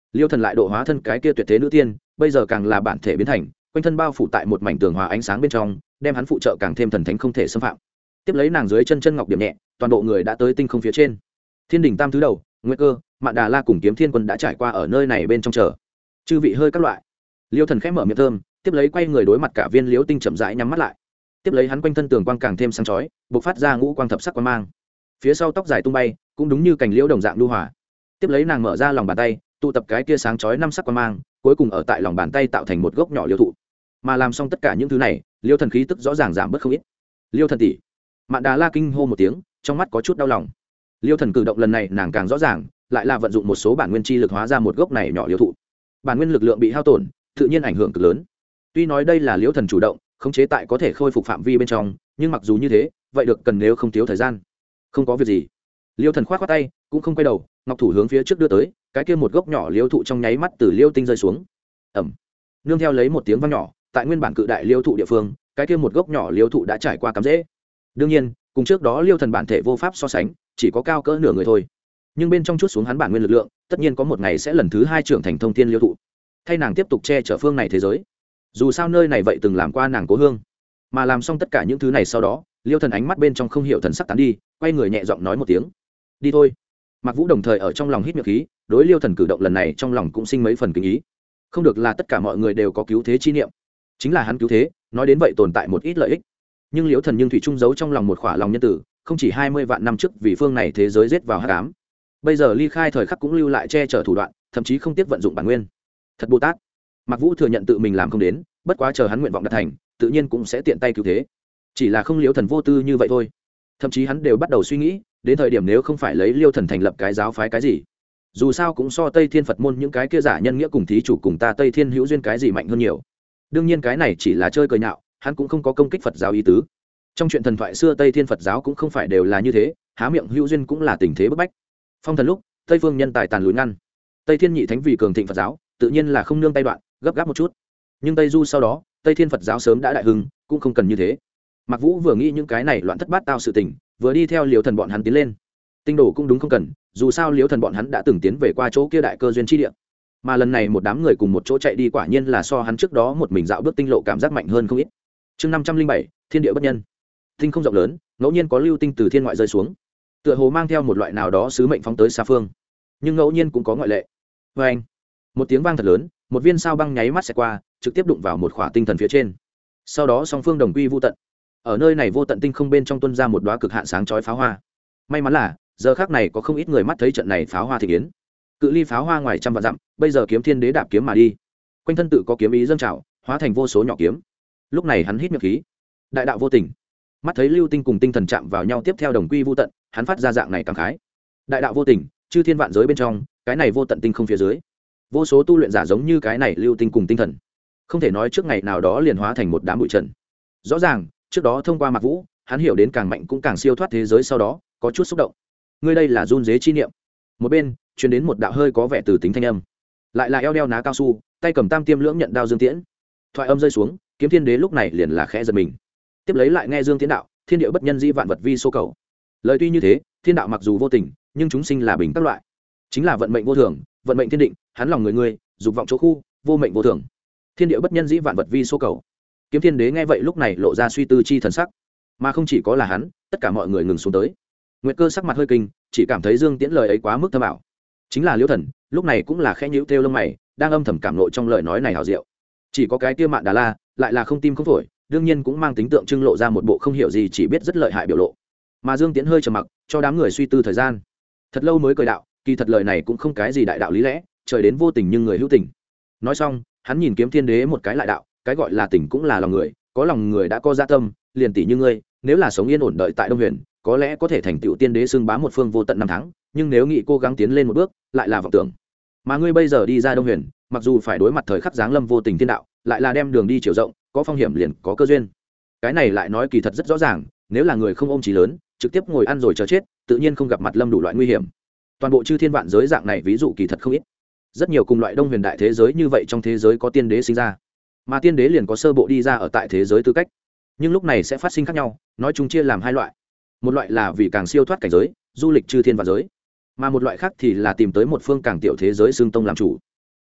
liêu thần lại độ hóa thân cái kia tuyệt thế nữ tiên, bây giờ càng là bản thể biến thành, quanh thân bao phủ tại một mảnh tường hòa ánh sáng bên trong, đem hắn phụ trợ càng thêm thần thánh không thể xâm phạm. Tiếp lấy nàng dưới chân chân ngọc điểm nhẹ, toàn bộ người đã tới tinh không phía trên. Thiên đỉnh tam thứ đầu, Nguyệt Cơ, Mạn Đà La cùng Kiếm Thiên Quân đã trải qua ở nơi này bên trong chờ. Chư vị hơi các loại. Liêu thần khẽ mở miệng thơm, tiếp lấy quay người đối mặt cả viên liễu tinh chậm rãi nhắm mắt lại. Tiếp lấy hắn quanh thân tường quang càng thêm sáng chói, bộc phát ra ngũ quang thập sắc quang mang. Phía sau tóc dài tung bay, cũng đúng như cành liễu đồng dạng lưu hòa. Tiếp lấy nàng mở ra lòng bàn tay, tụ tập cái kia sáng chói năm sắc quang mang, cuối cùng ở tại lòng bàn tay tạo thành một gốc nhỏ liễu thụ. Mà làm xong tất cả những thứ này, Liêu thần khí tức rõ ràng giảm bớt không ít. Liêu thần tỷ. Mạn Đà La kinh hô một tiếng, trong mắt có chút đau lòng. Liêu thần cử động lần này nàng càng rõ ràng, lại là vận dụng một số bản nguyên chi lực hóa ra một gốc này nhỏ liễu thụ. Bản nguyên lực lượng bị hao tổn, tự nhiên ảnh hưởng cực lớn. Tuy nói đây là Liêu thần chủ động, khống chế tại có thể khôi phục phạm vi bên trong, nhưng mặc dù như thế, vậy được cần nếu không thiếu thời gian. Không có việc gì. Liêu thần khoát khoát tay, cũng không quay đầu, ngọc thủ hướng phía trước đưa tới, cái kia một gốc nhỏ liễu thụ trong nháy mắt từ liêu tinh rơi xuống. Ầm. Nương theo lấy một tiếng vang nhỏ, tại nguyên bản cự đại liêu thụ địa phương, cái kia một gốc nhỏ liêu thụ đã trải qua cắm rễ. Đương nhiên, cùng trước đó liêu thần bản thể vô pháp so sánh, chỉ có cao cỡ nửa người thôi. Nhưng bên trong chút xuống hắn bản nguyên lực lượng, tất nhiên có một ngày sẽ lần thứ hai trưởng thành thông thiên liêu thụ, thay nàng tiếp tục che chở phương này thế giới. Dù sao nơi này vậy từng làm qua nàng cố hương. Mà làm xong tất cả những thứ này sau đó, liêu thần ánh mắt bên trong không hiểu thần sắc tán đi, quay người nhẹ giọng nói một tiếng, đi thôi. Mạc Vũ đồng thời ở trong lòng hít miệng khí, đối liêu thần cử động lần này trong lòng cũng sinh mấy phần kính ý. Không được là tất cả mọi người đều có cứu thế chi niệm, chính là hắn cứu thế, nói đến vậy tồn tại một ít lợi ích. Nhưng liêu thần nhưng thủy chung giấu trong lòng một khỏa lòng nhân tử, không chỉ 20 vạn năm trước vì phương này thế giới giết vào hắc ám, bây giờ ly khai thời khắc cũng lưu lại che chở thủ đoạn, thậm chí không tiếc vận dụng bản nguyên. Thật Bồ Tát. Mạc Vũ thừa nhận tự mình làm không đến, bất quá chờ hắn nguyện vọng đạt thành, tự nhiên cũng sẽ tiện tay cứu thế. Chỉ là không liêu thần vô tư như vậy thôi. Thậm chí hắn đều bắt đầu suy nghĩ, đến thời điểm nếu không phải lấy liêu thần thành lập cái giáo phái cái gì, dù sao cũng so Tây Thiên Phật môn những cái kia giả nhân nghĩa cùng thí chủ cùng ta Tây Thiên hữu duyên cái gì mạnh hơn nhiều. Đương nhiên cái này chỉ là chơi cười nhạo, hắn cũng không có công kích Phật giáo ý tứ. Trong chuyện thần thoại xưa Tây Thiên Phật giáo cũng không phải đều là như thế, há miệng hữu duyên cũng là tình thế bức bách. Phong thần lúc, Tây phương nhân tài tàn lùi ngăn, Tây Thiên nhị thánh vì cường thịnh Phật giáo, tự nhiên là không nương tay đoạn, gấp gáp một chút. Nhưng Tây Du sau đó, Tây Thiên Phật giáo sớm đã đại hưng, cũng không cần như thế. Mạc Vũ vừa nghĩ những cái này loạn thất bát tao sự tình, vừa đi theo Liêu thần bọn hắn tiến lên. Tinh đồ cũng đúng không cần, dù sao Liêu thần bọn hắn đã từng tiến về qua chỗ kia đại cơ duyên chi địa, mà lần này một đám người cùng một chỗ chạy đi quả nhiên là so hắn trước đó một mình dạo bước tinh lộ cảm giác mạnh hơn không ít. Chương 507, thiên địa bất nhân. Tinh không rộng lớn, ngẫu nhiên có lưu tinh từ thiên ngoại rơi xuống, tựa hồ mang theo một loại nào đó sứ mệnh phóng tới xa phương, nhưng ngẫu nhiên cũng có ngoại lệ. Vê anh, một tiếng vang thật lớn, một viên sao băng nháy mắt sẽ qua, trực tiếp đụng vào một khỏa tinh thần phía trên. Sau đó song phương đồng quy vu tận. Ở nơi này vô tận tinh không bên trong tuôn ra một đóa cực hạn sáng chói pháo hoa. May mắn là giờ khắc này có không ít người mắt thấy trận này pháo hoa thị yến. Cự ly pháo hoa ngoài trăm vạn dặm, bây giờ Kiếm Thiên Đế đạp kiếm mà đi, quanh thân tự có kiếm ý dâng trào, hóa thành vô số nhỏ kiếm. Lúc này hắn hít miệng khí, đại đạo vô tình. Mắt thấy lưu tinh cùng tinh thần chạm vào nhau tiếp theo đồng quy vu tận, hắn phát ra dạng này cảm khái. Đại đạo vô tình, chư thiên vạn giới bên trong, cái này vô tận tinh không phía dưới, vô số tu luyện giả giống như cái này lưu tinh cùng tinh thần, không thể nói trước ngày nào đó liền hóa thành một đám bụi trần. Rõ ràng trước đó thông qua Mạc Vũ, hắn hiểu đến càng mạnh cũng càng siêu thoát thế giới, sau đó có chút xúc động. Ngươi đây là run dế chi niệm. Một bên truyền đến một đạo hơi có vẻ từ tính thanh âm, lại là eo đeo ná cao su, tay cầm tam tiêm lưỡng nhận đao Dương Tiễn. Thoại âm rơi xuống, Kiếm Thiên Đế lúc này liền là khẽ giật mình, tiếp lấy lại nghe Dương Tiễn đạo, thiên địa bất nhân dĩ vạn vật vi số cầu. Lời tuy như thế, thiên đạo mặc dù vô tình, nhưng chúng sinh là bình các loại, chính là vận mệnh vô thường, vận mệnh thiên định, hắn lòng người dục vọng chỗ khu, vô mệnh vô thường. Thiên địa bất nhân dĩ vạn vật vi số cầu. Kiếm Thiên Đế nghe vậy lúc này lộ ra suy tư chi thần sắc, mà không chỉ có là hắn, tất cả mọi người ngừng xuống tới. Nguyệt Cơ sắc mặt hơi kinh, chỉ cảm thấy Dương Tiễn lời ấy quá mức thâm ảo. Chính là Liêu Thần, lúc này cũng là khẽ nhíu thêu lông mày, đang âm thầm cảm nộ trong lời nói này hảo diệu. Chỉ có cái kia Mạn Đà La, lại là không tim không phổi, đương nhiên cũng mang tính tượng trưng lộ ra một bộ không hiểu gì chỉ biết rất lợi hại biểu lộ. Mà Dương Tiễn hơi trầm mặc, cho đám người suy tư thời gian. Thật lâu mới cười đạo, kỳ thật lời này cũng không cái gì đại đạo lý lẽ, trời đến vô tình nhưng người hữu tình. Nói xong, hắn nhìn Kiếm Thiên Đế một cái lại đạo, cái gọi là tình cũng là lòng người, có lòng người đã có dạ tâm, liền tỷ như ngươi, nếu là sống yên ổn đợi tại Đông Huyền, có lẽ có thể thành tựu tiên đế xưng bá một phương vô tận năm tháng, nhưng nếu nghị cố gắng tiến lên một bước, lại là vọng tưởng. Mà ngươi bây giờ đi ra Đông Huyền, mặc dù phải đối mặt thời khắc giáng lâm vô tình thiên đạo, lại là đem đường đi chiều rộng, có phong hiểm liền có cơ duyên. Cái này lại nói kỳ thật rất rõ ràng, nếu là người không ôm chí lớn, trực tiếp ngồi ăn rồi chờ chết, tự nhiên không gặp mặt lâm đủ loại nguy hiểm. Toàn bộ chư thiên vạn giới dạng này ví dụ kỳ thật không ít. Rất nhiều cùng loại Đông Huyền đại thế giới như vậy, trong thế giới có tiên đế sinh ra, mà tiên đế liền có sơ bộ đi ra ở tại thế giới tư cách. Nhưng lúc này sẽ phát sinh khác nhau, nói chung chia làm hai loại. Một loại là vì càng siêu thoát cảnh giới, du lịch chư thiên vạn giới, mà một loại khác thì là tìm tới một phương càng tiểu thế giới xương tông làm chủ.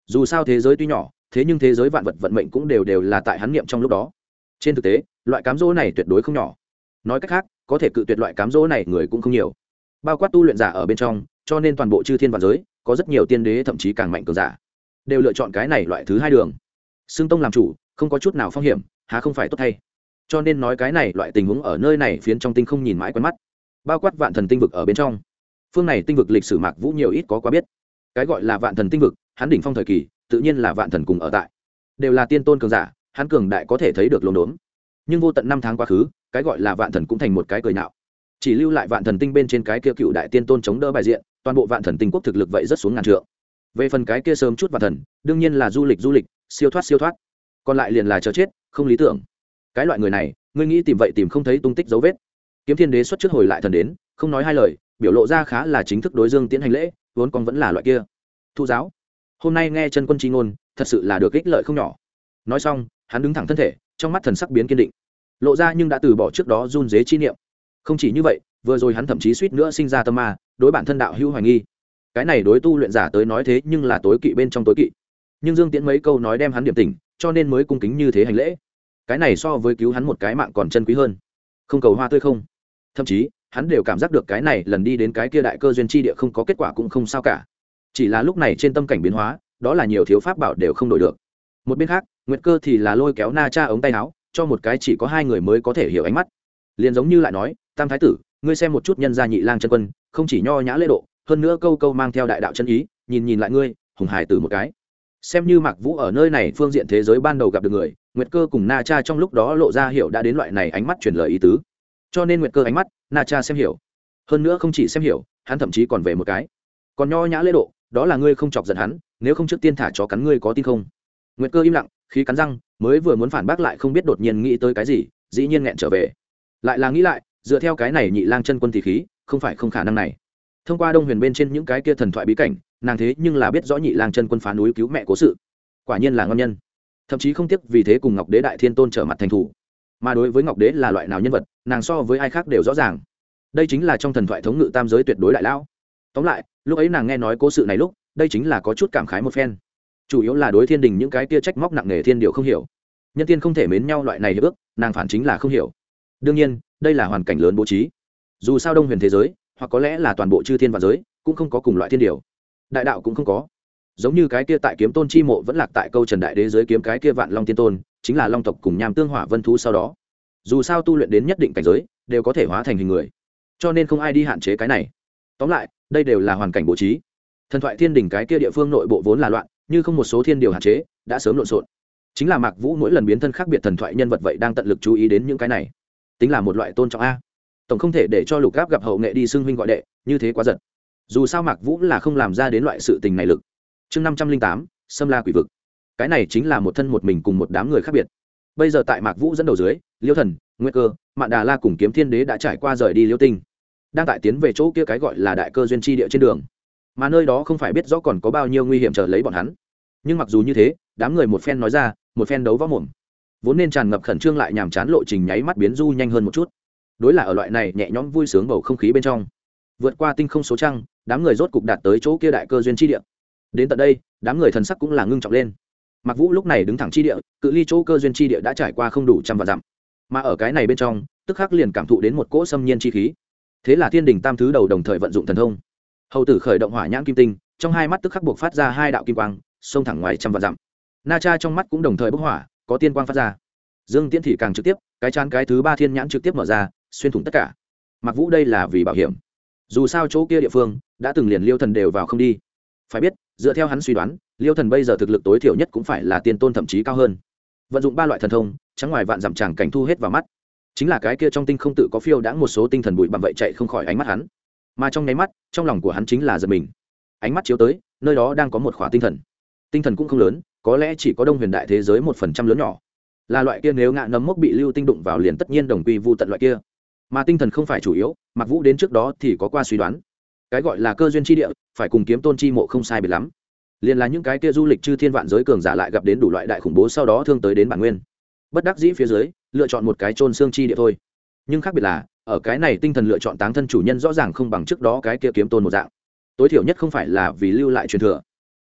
dù sao thế giới tuy nhỏ thế nhưng thế giới vạn vật vận mệnh cũng đều là tại hắn niệm trong lúc đó. Trên thực tế loại cám dỗ này tuyệt đối không nhỏ, nói cách khác có thể cự tuyệt loại cám dỗ này người cũng không nhiều, bao quát tu luyện giả ở bên trong. Cho nên toàn bộ chư thiên vạn giới có rất nhiều tiên đế thậm chí càng mạnh cường giả đều lựa chọn cái này loại thứ hai đường. Xưng tông làm chủ không có chút nào phong hiểm, há không phải tốt thay. Cho nên nói cái này loại tình huống ở nơi này phiến trong tinh không nhìn mãi quen mắt, bao quát vạn thần tinh vực ở bên trong. Phương này tinh vực lịch sử Mạc Vũ nhiều ít có quá biết. Cái gọi là vạn thần tinh vực, hắn đỉnh phong thời kỳ tự nhiên là vạn thần cùng ở tại, đều là tiên tôn cường giả, hắn cường đại có thể thấy được lồn đốn. Nhưng vô tận năm tháng quá khứ, cái gọi là vạn thần cũng thành một cái cười nhạo, chỉ lưu lại vạn thần tinh bên trên cái kia cựu đại tiên tôn chống đỡ bài diện, toàn bộ vạn thần tinh quốc thực lực vậy rất xuống ngàn trượng. Về phần cái kia sớm chút vạn thần, đương nhiên là du lịch siêu thoát, còn lại liền là chờ chết, không lý tưởng. Cái loại người này ngươi nghĩ tìm vậy tìm không thấy tung tích dấu vết. Kiếm Thiên Đế xuất trước hồi lại thần đến, không nói hai lời, biểu lộ ra khá là chính thức đối Dương Tiễn hành lễ, vốn con vẫn là loại kia thu giáo. Hôm nay nghe chân quân chi ngôn, thật sự là được ích lợi không nhỏ. Nói xong hắn đứng thẳng thân thể, trong mắt thần sắc biến kiên định, lộ ra nhưng đã từ bỏ trước đó run rế chi niệm. Không chỉ như vậy, vừa rồi hắn thậm chí suýt nữa sinh ra tâm ma, đối bản thân đạo hữu hoài nghi. Cái này đối tu luyện giả tới nói thế nhưng là tối kỵ bên trong tối kỵ. Nhưng Dương Tiễn mấy câu nói đem hắn điểm tỉnh, cho nên mới cung kính như thế hành lễ. Cái này so với cứu hắn một cái mạng còn chân quý hơn. Không cầu hoa tươi không, thậm chí hắn đều cảm giác được cái này lần đi đến cái kia đại cơ duyên chi địa không có kết quả cũng không sao cả. Chỉ là lúc này trên tâm cảnh biến hóa, đó là nhiều thiếu pháp bảo đều không đổi được. Một bên khác, Nguyệt Cơ thì là lôi kéo Na Cha ống tay áo, cho một cái chỉ có hai người mới có thể hiểu ánh mắt. Liền giống như lại nói, Tam thái tử, ngươi xem một chút nhân gia Nhị Lang chân quân, không chỉ nho nhã lễ độ, hơn nữa câu câu mang theo đại đạo chân ý, nhìn lại ngươi, hùng hài tử một cái. Xem như Mạc Vũ ở nơi này phương diện thế giới ban đầu gặp được người, Nguyệt Cơ cùng Na Cha trong lúc đó lộ ra hiểu đã đến loại này ánh mắt truyền lời ý tứ. Cho nên Nguyệt Cơ ánh mắt, Na Cha xem hiểu. Hơn nữa không chỉ xem hiểu, hắn thậm chí còn về một cái. Còn nho nhã lễ độ, đó là ngươi không chọc giận hắn, nếu không trước tiên thả chó cắn ngươi có tin không? Nguyệt Cơ im lặng, khí cắn răng, mới vừa muốn phản bác lại không biết đột nhiên nghĩ tới cái gì, dĩ nhiên nghẹn trở về. Lại là nghĩ lại, dựa theo cái này Nhị Lang chân quân thì khí, không phải không khả năng này. Thông qua Đông Huyền bên trên những cái kia thần thoại bí cảnh, nàng thế nhưng là biết rõ Nhị Lang chân quân phá núi cứu mẹ cố sự, quả nhiên là ngon nhân. Thậm chí không tiếc vì thế cùng Ngọc Đế Đại Thiên Tôn trở mặt thành thủ. Mà đối với Ngọc Đế là loại nào nhân vật, nàng so với ai khác đều rõ ràng. Đây chính là trong thần thoại thống ngự tam giới tuyệt đối đại lão. Tóm lại, lúc ấy nàng nghe nói cố sự này lúc, đây chính là có chút cảm khái một phen. Chủ yếu là đối thiên đình những cái kia trách móc nặng nề thiên điều không hiểu. Nhân tiên không thể mến nhau loại này hiệp ước, nàng phản chính là không hiểu. Đương nhiên, đây là hoàn cảnh lớn bố trí. Dù sao Đông Huyền thế giới, hoặc có lẽ là toàn bộ chư thiên vạn giới, cũng không có cùng loại thiên điều. Đại đạo cũng không có. Giống như cái kia tại Kiếm Tôn chi mộ vẫn lạc tại câu Trần Đại Đế giới kiếm cái kia Vạn Long Tiên Tôn, chính là Long tộc cùng Nham Tương Hỏa Vân thú sau đó. Dù sao tu luyện đến nhất định cảnh giới, đều có thể hóa thành hình người. Cho nên không ai đi hạn chế cái này. Tóm lại, đây đều là hoàn cảnh bố trí. Thần thoại thiên đình cái kia địa phương nội bộ vốn là loạn, như không một số thiên điều hạn chế, đã sớm lộn xộn. Chính là Mạc Vũ mỗi lần biến thân khác biệt thần thoại nhân vật vậy đang tận lực chú ý đến những cái này. Tính là một loại tôn trọng a. Tổng không thể để cho Lục Gáp gặp hậu nghệ đi xưng huynh gọi đệ, như thế quá giật. Dù sao Mạc Vũ là không làm ra đến loại sự tình này lực. Chương 508, Sâm La Quỷ vực. Cái này chính là một thân một mình cùng một đám người khác biệt. Bây giờ tại Mạc Vũ dẫn đầu dưới, Liêu Thần, Nguyệt Cơ, Mạn Đà La cùng Kiếm Thiên Đế đã trải qua rời đi Liêu Tinh, đang tại tiến về chỗ kia cái gọi là đại cơ duyên chi địa trên đường. Mà nơi đó không phải biết rõ còn có bao nhiêu nguy hiểm chờ lấy bọn hắn. Nhưng mặc dù như thế, đám người một phen nói ra, một phen đấu võ mồm. Vốn nên tràn ngập khẩn trương lại nhàm chán lộ trình nháy mắt biến du nhanh hơn một chút. Đối là ở loại này nhẹ nhõm vui sướng bầu không khí bên trong, vượt qua tinh không số trăng, đám người rốt cục đạt tới chỗ kia đại cơ duyên chi địa. Đến tận đây, đám người thần sắc cũng là ngưng trọng lên. Mạc Vũ lúc này đứng thẳng chi địa, cự ly chỗ cơ duyên chi địa đã trải qua không đủ trăm vạn dặm. Mà ở cái này bên trong, tức khắc liền cảm thụ đến một cỗ xâm nhiên chi khí. Thế là Thiên Đình tam thứ đầu đồng thời vận dụng thần thông. Hầu tử khởi động Hỏa Nhãn Kim Tinh, trong hai mắt tức khắc buộc phát ra hai đạo kim quang, xông thẳng ngoài trăm vạn dặm. Na Cha trong mắt cũng đồng thời bốc hỏa, có tiên quang phát ra. Dương Tiễn thì càng trực tiếp, cái chán cái thứ ba thiên nhãn trực tiếp mở ra, xuyên thủng tất cả. Mạc Vũ đây là vì bảo hiểm. Dù sao chỗ kia địa phương đã từng liền Liêu Thần đều vào không đi. Phải biết, dựa theo hắn suy đoán, Liêu Thần bây giờ thực lực tối thiểu nhất cũng phải là tiên tôn thậm chí cao hơn. Vận dụng ba loại thần thông, trắng ngoài vạn dặm tràng cảnh thu hết vào mắt. Chính là cái kia trong tinh không tự có phiêu đãng một số tinh thần bụi bặm vậy chạy không khỏi ánh mắt hắn. Mà trong nháy mắt, trong lòng của hắn chính là giật mình. Ánh mắt chiếu tới, nơi đó đang có một khỏa tinh thần. Tinh thần cũng không lớn, có lẽ chỉ có Đông Huyền đại thế giới 1% lớn nhỏ. Là loại kia nếu ngạ nấm mốc bị lưu tinh đụng vào liền tất nhiên đồng quy vu tận loại kia. Mà tinh thần không phải chủ yếu, Mạc Vũ đến trước đó thì có qua suy đoán. Cái gọi là cơ duyên chi địa, phải cùng Kiếm Tôn chi mộ không sai biệt lắm. Liền là những cái kia du lịch chư thiên vạn giới cường giả lại gặp đến đủ loại đại khủng bố sau đó thương tới đến bản nguyên. Bất đắc dĩ phía dưới, lựa chọn một cái chôn xương chi địa thôi. Nhưng khác biệt là, ở cái này tinh thần lựa chọn táng thân chủ nhân rõ ràng không bằng trước đó cái kia Kiếm Tôn một dạng. Tối thiểu nhất không phải là vì lưu lại truyền thừa.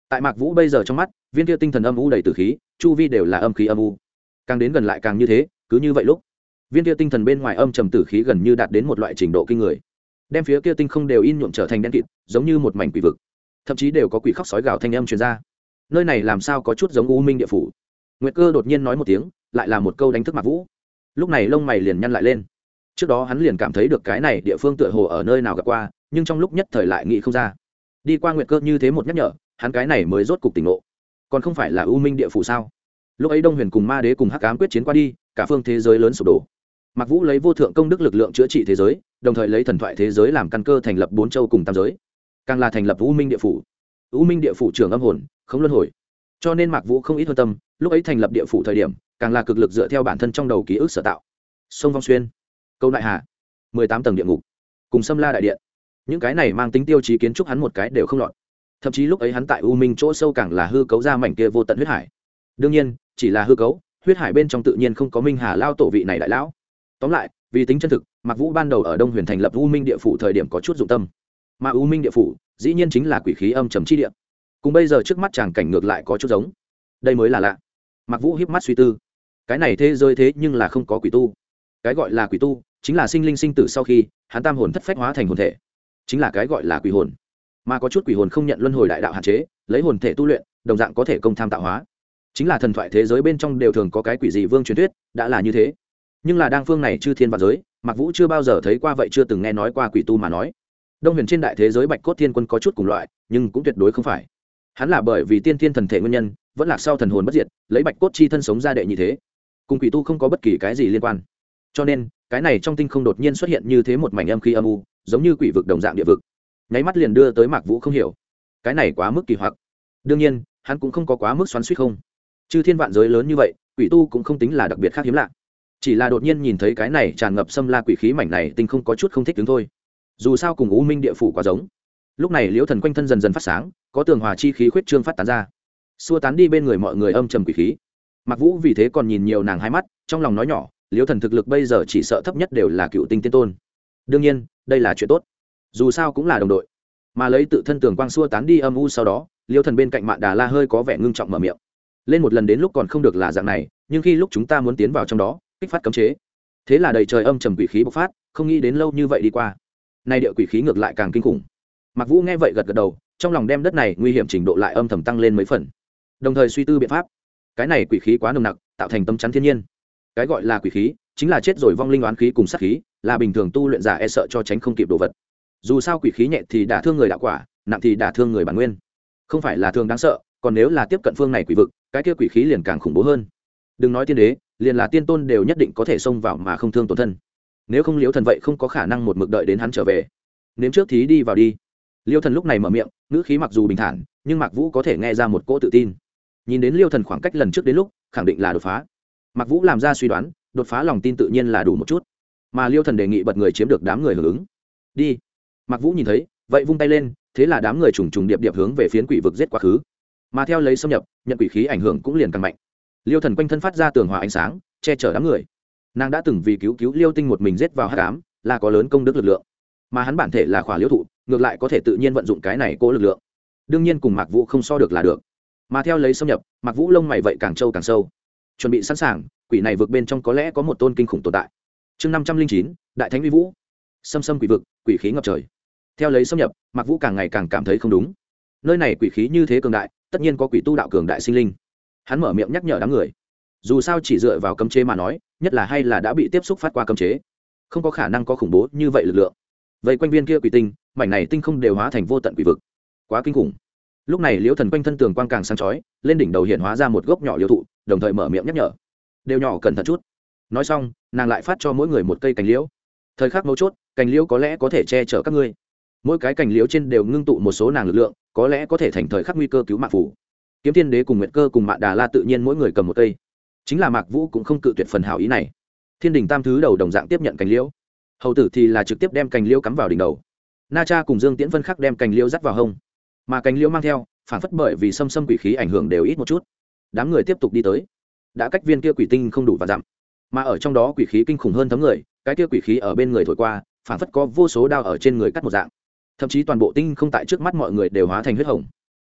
tại Mạc Vũ bây giờ trong mắt, viên kia tinh thần âm u đầy tử khí, chu vi đều là âm khí âm u. Càng đến gần lại càng như thế, cứ như vậy lúc, viên kia tinh thần bên ngoài âm trầm tử khí gần như đạt đến một loại trình độ kinh người, đem phía kia tinh không đều in nhuộm trở thành đen kịt, giống như một mảnh quỷ vực. Thậm chí đều có quỷ khóc sói gào thanh âm truyền ra. Nơi này làm sao có chút giống U Minh địa phủ. Nguyệt Cơ đột nhiên nói một tiếng, lại là một câu đánh thức Mạc Vũ. Lúc này lông mày liền nhăn lại lên. Trước đó hắn liền cảm thấy được cái này địa phương tựa hồ ở nơi nào gặp qua, nhưng trong lúc nhất thời lại nghĩ không ra. Đi qua Nguyệt Cơ như thế một nhắc nhở, hắn cái này mới rốt cục tỉnh ngộ. Còn không phải là U Minh địa phủ sao? Lúc ấy Đông Huyền cùng Ma Đế cùng Hắc Ám quyết chiến qua đi, cả phương thế giới lớn sụp đổ. Mạc Vũ lấy vô thượng công đức lực lượng chữa trị thế giới, đồng thời lấy thần thoại thế giới làm căn cơ thành lập 4 châu cùng tam giới, càng là thành lập U Minh địa phủ. U Minh địa phủ trưởng âm hồn, không luân hồi. Cho nên Mạc Vũ không ít hơn tâm, lúc ấy thành lập địa phủ thời điểm, càng là cực lực dựa theo bản thân trong đầu ký ức sở tạo. Sông Vong Xuyên, Câu Đại Hà, 18 tầng địa ngục, cùng Sâm La đại điện. Những cái này mang tính tiêu chí kiến trúc hắn một cái đều không lọt. Thậm chí lúc ấy hắn tại U Minh chỗ sâu càng là hư cấu ra mảnh kia vô tận huyết hải. Đương nhiên, chỉ là hư cấu, huyết hải bên trong tự nhiên không có Minh Hà lao tổ vị này đại lão. Tóm lại, vì tính chân thực, Mạc Vũ ban đầu ở Đông Huyền thành lập U Minh địa phủ thời điểm có chút dụng tâm. Mà U Minh địa phủ, dĩ nhiên chính là quỷ khí âm trầm chi địa. Cùng bây giờ trước mắt chàng cảnh ngược lại có chút giống. Đây mới là lạ. Mạc Vũ híp mắt suy tư. Cái này thế giới thế nhưng là không có quỷ tu. Cái gọi là quỷ tu, chính là sinh linh sinh tử sau khi hắn tam hồn thất phách hóa thành hồn thể, chính là cái gọi là quỷ hồn. Mà có chút quỷ hồn không nhận luân hồi đại đạo hạn chế, lấy hồn thể tu luyện, đồng dạng có thể công tham tạo hóa. Chính là thần thoại thế giới bên trong đều thường có cái quỷ dị vương truyền thuyết, đã là như thế. Nhưng là đang phương này chư thiên vạn giới, Mạc Vũ chưa bao giờ thấy qua vậy, chưa từng nghe nói qua quỷ tu mà nói. Đông Huyền trên đại thế giới Bạch Cốt Thiên Quân có chút cùng loại, nhưng cũng tuyệt đối không phải. Hắn là bởi vì tiên thiên thần thể nguyên nhân, vẫn lạc sau thần hồn bất diệt, lấy Bạch Cốt chi thân sống ra đệ như thế, cùng quỷ tu không có bất kỳ cái gì liên quan. Cho nên, cái này trong tinh không đột nhiên xuất hiện như thế một mảnh âm khí âm u, giống như quỷ vực đồng dạng địa vực. Nháy mắt liền đưa tới Mạc Vũ không hiểu. Cái này quá mức kỳ hoặc. Đương nhiên, hắn cũng không có quá mức xoắn xuýt không. Chư thiên vạn giới lớn như vậy, quỷ tu cũng không tính là đặc biệt khác hiếm lạ. Chỉ là đột nhiên nhìn thấy cái này tràn ngập xâm la quỷ khí mảnh này tinh không có chút không thích ứng thôi. Dù sao cùng U Minh địa phủ quá giống. Lúc này Liễu Thần quanh thân dần dần phát sáng, có tường hòa chi khí khuyết trương phát tán ra, xua tán đi bên người mọi người âm trầm quỷ khí. Mạc Vũ vì thế còn nhìn nhiều nàng hai mắt, trong lòng nói nhỏ, Liễu Thần thực lực bây giờ chỉ sợ thấp nhất đều là cựu tinh tiên tôn. Đương nhiên, đây là chuyện tốt. Dù sao cũng là đồng đội. Mà lấy tự thân tường quang xua tán đi âm u sau đó, Liễu Thần bên cạnh Mạn Đà La hơi có vẻ ngưng trọng mở miệng. Lên một lần đến lúc còn không được là dạng này, nhưng khi lúc chúng ta muốn tiến vào trong đó, kích phát cấm chế. Thế là đầy trời âm trầm quỷ khí bộc phát, không nghĩ đến lâu như vậy đi qua. Nay địa quỷ khí ngược lại càng kinh khủng. Mạc Vũ nghe vậy gật gật đầu, trong lòng đem đất này nguy hiểm trình độ lại âm thầm tăng lên mấy phần. Đồng thời suy tư biện pháp. Cái này quỷ khí quá nồng nặc, tạo thành tấm chắn thiên nhiên. Cái gọi là quỷ khí, chính là chết rồi vong linh oán khí cùng sát khí, là bình thường tu luyện giả e sợ cho tránh không kịp đồ vật. Dù sao quỷ khí nhẹ thì đả thương người đạo quả, nặng thì đả thương người bản nguyên. Không phải là thường đáng sợ, còn nếu là tiếp cận phương này quỷ vực, cái kia quỷ khí liền càng khủng bố hơn. Đừng nói tiên đế, liền là tiên tôn đều nhất định có thể xông vào mà không thương tổn thân. Nếu không Liễu Thần vậy không có khả năng một mực đợi đến hắn trở về. Nếm trước thí đi vào đi. Liễu Thần lúc này mở miệng, ngữ khí mặc dù bình thản, nhưng Mạc Vũ có thể nghe ra một cỗ tự tin. Nhìn đến Liễu Thần khoảng cách lần trước đến lúc, khẳng định là đột phá. Mạc Vũ làm ra suy đoán, đột phá lòng tin tự nhiên là đủ một chút. Mà Liễu Thần đề nghị bật người chiếm được đám người hưởng ứng. Đi. Mạc Vũ nhìn thấy, vậy vung tay lên, thế là đám người trùng trùng điệp điệp hướng về phiến quỷ vực giết quá khứ. Mà theo lấy xâm nhập, nhận quỷ khí ảnh hưởng cũng liền càng mạnh. Liêu Thần quanh thân phát ra tường hòa ánh sáng, che chở đám người. Nàng đã từng vì cứu Liêu Tinh một mình giết vào hắc ám, là có lớn công đức lực lượng. Mà hắn bản thể là khỏa liễu thụ, ngược lại có thể tự nhiên vận dụng cái này cố lực lượng. Đương nhiên cùng Mạc Vũ không so được là được. Mà theo lấy xâm nhập, Mạc Vũ lông mày vậy càng trâu càng sâu. Chuẩn bị sẵn sàng, quỷ này vực bên trong có lẽ có một tôn kinh khủng tồn tại. Chương 509, Đại Thánh uy vũ. Xâm xâm quỷ vực, quỷ khí ngập trời. Theo lấy xâm nhập, Mạc Vũ càng ngày càng cảm thấy không đúng. Nơi này quỷ khí như thế cường đại, tất nhiên có quỷ tu đạo cường đại sinh linh. Hắn mở miệng nhắc nhở đám người. Dù sao chỉ dựa vào cấm chế mà nói, nhất là hay là đã bị tiếp xúc phát qua cấm chế, không có khả năng có khủng bố như vậy lực lượng. Vậy quanh viên kia quỷ tinh, mảnh này tinh không đều hóa thành vô tận quỷ vực, quá kinh khủng. Lúc này Liễu Thần quanh thân tường quang càng sáng chói, lên đỉnh đầu hiện hóa ra một gốc nhỏ liễu thụ, đồng thời mở miệng nhắc nhở. Đều nhỏ cẩn thận chút. Nói xong, nàng lại phát cho mỗi người một cây cành liễu. Thời khắc mấu chốt, cành liễu có lẽ có thể che chở các ngươi. Mỗi cái cành liễu trên đều ngưng tụ một số nàng lực lượng, có lẽ có thể thành thời khắc nguy cơ cứu mạng phủ. Kiếm Thiên Đế cùng Nguyệt Cơ cùng Mạn Đà La tự nhiên mỗi người cầm một cây. Chính là Mạc Vũ cũng không cự tuyệt phần hảo ý này. Thiên Đình Tam thứ đầu đồng dạng tiếp nhận cành liễu. Hầu tử thì là trực tiếp đem cành liễu cắm vào đỉnh đầu. Na Cha cùng Dương Tiễn Vân khắc đem cành liễu dắt vào hông. Mà cành liễu mang theo, phản phất bởi vì xâm xâm quỷ khí ảnh hưởng đều ít một chút. Đám người tiếp tục đi tới. Đã cách viên kia quỷ tinh không đủ và dặm. Mà ở trong đó quỷ khí kinh khủng hơn thấm người, cái kia quỷ khí ở bên người thổi qua, phản phất có vô số đao ở trên người cắt một dạng. Thậm chí toàn bộ tinh không tại trước mắt mọi người đều hóa thành huyết hồng.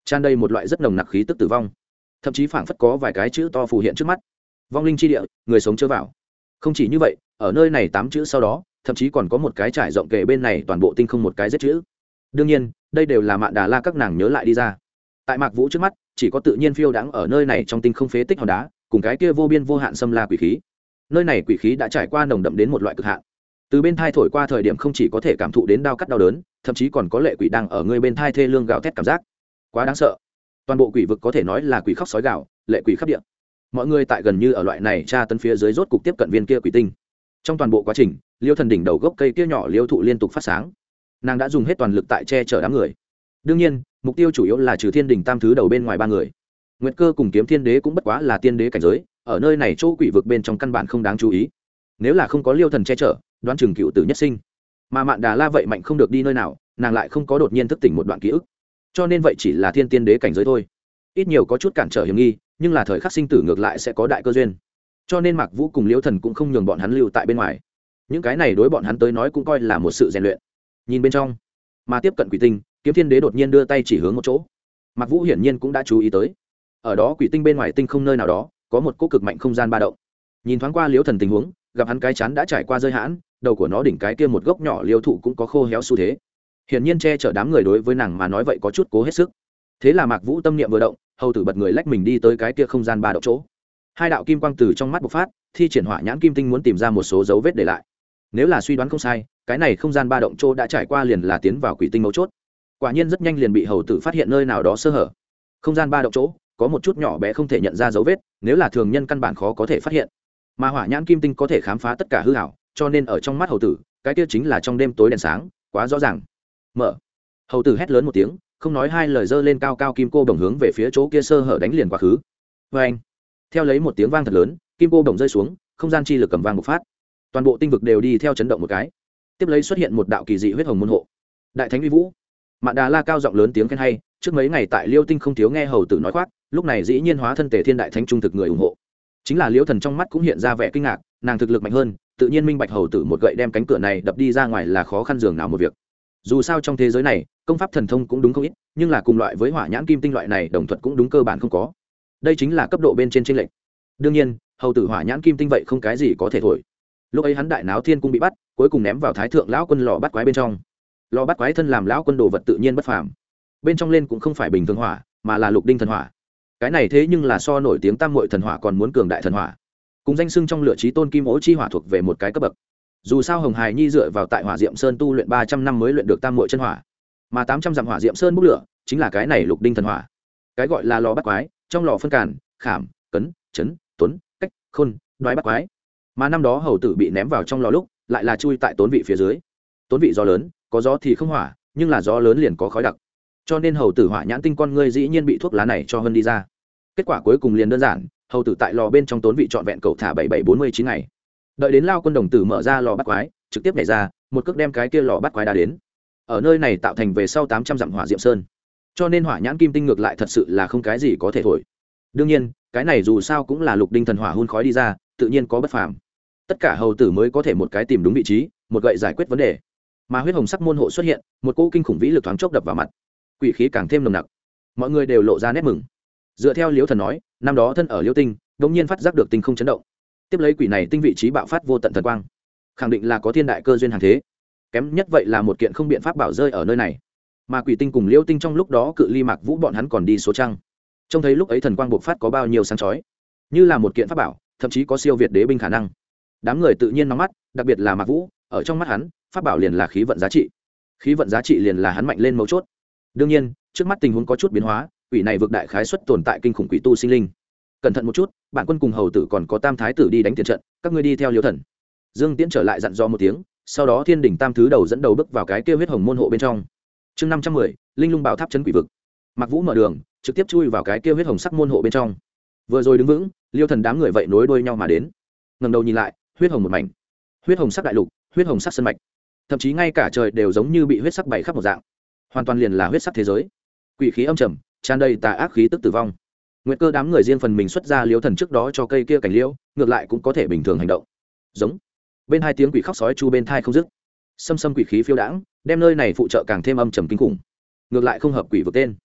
tràn đầy một loại rất nồng nặc khí tức tử vong, thậm chí phảng phất có vài cái chữ to phù hiện trước mắt: vong linh chi địa, người sống chưa vào. Không chỉ như vậy, ở nơi này 8 chữ sau đó thậm chí còn có một cái trải rộng kề bên này toàn bộ tinh không một cái giết chữ. Đương nhiên đây đều là Mạn Đà La các nàng nhớ lại đi ra. Tại Mạc Vũ trước mắt chỉ có tự nhiên phiêu đãng ở nơi này trong tinh không phế tích hòn đá cùng cái kia vô biên vô hạn xâm la quỷ khí. Nơi này quỷ khí đã trải qua nồng đậm đến một loại cực hạn, từ bên thai thổi qua thời điểm không chỉ có thể cảm thụ đến đau cắt đau đớn, thậm chí còn có lệ quỷ đang ở người bên thai thê lương gào thét cảm giác, quá đáng sợ. Toàn bộ quỷ vực có thể nói là quỷ khóc sói gào, lệ quỷ khắp địa. Mọi người tại gần như ở loại này tra tấn phía dưới rốt cục tiếp cận viên kia quỷ tinh. Trong toàn bộ quá trình, Liêu Thần đỉnh đầu gốc cây kia nhỏ liêu thụ liên tục phát sáng, nàng đã dùng hết toàn lực tại che chở đám người. Đương nhiên mục tiêu chủ yếu là trừ Thiên Đình tam thứ đầu bên ngoài 3 người. Nguyệt Cơ cùng Kiếm Thiên Đế cũng bất quá là tiên đế cảnh giới, ở nơi này chỗ quỷ vực bên trong căn bản không đáng chú ý. Nếu là không có Liêu Thần che chở, đoán chừng cựu tử nhất sinh. Mà Mạn Đà La vậy mạnh không được đi nơi nào, nàng lại không có đột nhiên thức tỉnh một đoạn ký ức, cho nên vậy chỉ là thiên tiên đế cảnh giới thôi, ít nhiều có chút cản trở hiểm nghi, nhưng là thời khắc sinh tử ngược lại sẽ có đại cơ duyên, cho nên Mạc Vũ cùng Liêu Thần cũng không nhường bọn hắn lưu tại bên ngoài. Những cái này đối bọn hắn tới nói cũng coi là một sự rèn luyện. Nhìn bên trong, mà tiếp cận quỷ tinh, Kiếm Thiên Đế đột nhiên đưa tay chỉ hướng một chỗ. Mạc Vũ hiển nhiên cũng đã chú ý tới, ở đó quỷ tinh bên ngoài tinh không nơi nào đó có một cỗ cực mạnh không gian ba động. Nhìn thoáng qua Liêu Thần tình huống, gặp hắn cái chán đã trải qua rơi hãn, đầu của nó đỉnh cái kia một gốc nhỏ liêu thụ cũng có khô héo xu thế, hiển nhiên che chở đám người đối với nàng mà nói vậy có chút cố hết sức. Thế là Mạc Vũ tâm niệm vừa động, hầu tử bật người lách mình đi tới cái kia không gian ba động chỗ. Hai đạo kim quang từ trong mắt bộc phát, thi triển hỏa nhãn kim tinh muốn tìm ra một số dấu vết để lại. Nếu là suy đoán không sai, cái này không gian ba động chỗ đã trải qua liền là tiến vào quỷ tinh mấu chốt. Quả nhiên rất nhanh liền bị hầu tử phát hiện nơi nào đó sơ hở. Không gian ba động chỗ có một chút nhỏ bé không thể nhận ra dấu vết, nếu là thường nhân căn bản khó có thể phát hiện. Mà hỏa nhãn kim tinh có thể khám phá tất cả hư ảo, cho nên ở trong mắt hầu tử, cái kia chính là trong đêm tối đèn sáng, quá rõ ràng. Mở. Hầu tử hét lớn một tiếng, không nói hai lời giơ lên cao cao kim cô đồng hướng về phía chỗ kia sơ hở đánh liền quá khứ. Và anh. Theo lấy một tiếng vang thật lớn, kim cô đồng rơi xuống, không gian chi lực cầm vang bộc phát. Toàn bộ tinh vực đều đi theo chấn động một cái. Tiếp lấy xuất hiện một đạo kỳ dị huyết hồng môn hộ. Đại thánh uy vũ. Mạn Đà La cao giọng lớn tiếng khen hay, trước mấy ngày tại Liêu Tinh không thiếu nghe hầu tử nói khoác, lúc này dĩ nhiên hóa thân Tề Thiên đại thánh trung thực người ủng hộ. Chính là Liêu Thần trong mắt cũng hiện ra vẻ kinh ngạc, nàng thực lực mạnh hơn, tự nhiên minh bạch hầu tử một gậy đem cánh cửa này đập đi ra ngoài là khó khăn dường nào một việc. Dù sao trong thế giới này, công pháp thần thông cũng đúng không ít, nhưng là cùng loại với hỏa nhãn kim tinh loại này đồng thuật cũng đúng cơ bản không có. Đây chính là cấp độ bên trên lệnh. Đương nhiên, hầu tử hỏa nhãn kim tinh vậy không cái gì có thể thổi. Lúc ấy hắn đại náo thiên cung bị bắt, cuối cùng ném vào thái thượng lão quân lò bắt quái bên trong. Lò bắt quái thân làm lão quân đồ vật tự nhiên bất phàm. Bên trong lên cũng không phải bình thường hỏa, mà là lục đinh thần hỏa. Cái này thế nhưng là so nổi tiếng tam muội thần hỏa còn muốn cường đại thần hỏa. Cùng danh xưng trong lửa chí tôn kim ố chi hỏa thuộc về một cái cấp bậc. Dù sao Hồng Hải Nhi dựa vào tại Hỏa Diệm Sơn tu luyện 300 năm mới luyện được tam muội chân hỏa, mà 800 dặm Hỏa Diệm Sơn bốc lửa chính là cái này lục đinh thần hỏa. Cái gọi là lò bắt quái, trong lò phân càn, khảm, cấn, chấn, tuấn, cách, khôn, đoái bắt quái. Mà năm đó hầu tử bị ném vào trong lò lúc, lại là chui tại tốn vị phía dưới. Tốn vị gió lớn, có gió thì không hỏa, nhưng là gió lớn liền có khói đặc. Cho nên hầu tử hỏa nhãn tinh con ngươi dĩ nhiên bị thuốc lá này cho hơn đi ra. Kết quả cuối cùng liền đơn giản, hầu tử tại lò bên trong tốn vị trọn vẹn cầu thả 7749 ngày. Đợi đến lao quân đồng tử mở ra lò bắt quái, trực tiếp nhảy ra, một cước đem cái kia lò bắt quái đá đến. Ở nơi này tạo thành về sau 800 dặm Hỏa Diệm Sơn. Cho nên hỏa nhãn kim tinh ngược lại thật sự là không cái gì có thể thổi. Đương nhiên, cái này dù sao cũng là lục đinh thần hỏa hun khói đi ra, tự nhiên có bất phàm. Tất cả hầu tử mới có thể một cái tìm đúng vị trí, một gậy giải quyết vấn đề. Mà huyết hồng sắc môn hộ xuất hiện, một cỗ kinh khủng vĩ lực thoáng chốc đập vào mặt, quỷ khí càng thêm nồng nặc. Mọi người đều lộ ra nét mừng. Dựa theo Liễu Thần nói, năm đó thân ở Liễu Tinh, đột nhiên phát giác được tinh không chấn động. Tiếp lấy quỷ này tinh vị trí bạo phát vô tận thần quang, khẳng định là có thiên đại cơ duyên hàng thế. Kém nhất vậy là một kiện không biện pháp bảo rơi ở nơi này. Mà quỷ tinh cùng Liễu Tinh trong lúc đó cự ly Mạc Vũ bọn hắn còn đi số trăng. Trông thấy lúc ấy thần quang bộc phát có bao nhiêu sáng chói, như là một kiện pháp bảo, thậm chí có siêu việt đế binh khả năng. Đám người tự nhiên nóng mắt, đặc biệt là Mạc Vũ, ở trong mắt hắn, pháp bảo liền là khí vận giá trị. Khí vận giá trị liền là hắn mạnh lên mấu chốt. Đương nhiên, trước mắt tình huống có chút biến hóa, quỷ này vượt đại khái suất tồn tại kinh khủng quỷ tu sinh linh. Cẩn thận một chút, bản quân cùng hầu tử còn có tam thái tử đi đánh tiền trận, các ngươi đi theo Liễu Thần. Dương Tiễn trở lại dặn dò một tiếng, sau đó Thiên Đỉnh tam thứ đầu dẫn đầu bước vào cái kia huyết hồng môn hộ bên trong. Chương 510, Linh Lung Bảo Tháp trấn quỷ vực. Mạc Vũ mở đường, trực tiếp chui vào cái kia huyết hồng sắc môn hộ bên trong. Vừa rồi đứng vững, Liêu Thần đám người vậy nối đuôi nhau mà đến. Ngẩng đầu nhìn lại, huyết hồng một mảnh. Huyết hồng sắc đại lục, huyết hồng sắc sơn mạch. Thậm chí ngay cả trời đều giống như bị huyết sắc bày khắp một dạng. Hoàn toàn liền là huyết sắc thế giới. Quỷ khí âm trầm, tràn đầy tà ác khí tức tử vong. Nguyệt Cơ đám người riêng phần mình xuất ra Liêu Thần trước đó cho cây kia cảnh liễu, ngược lại cũng có thể bình thường hành động. Giống. Bên hai tiếng quỷ khóc sói chu bên thai không dứt. Xâm xâm quỷ khí phiêu đãng, đem nơi này phụ trợ càng thêm âm trầm kinh khủng. Ngược lại không hợp quỷ vực tên.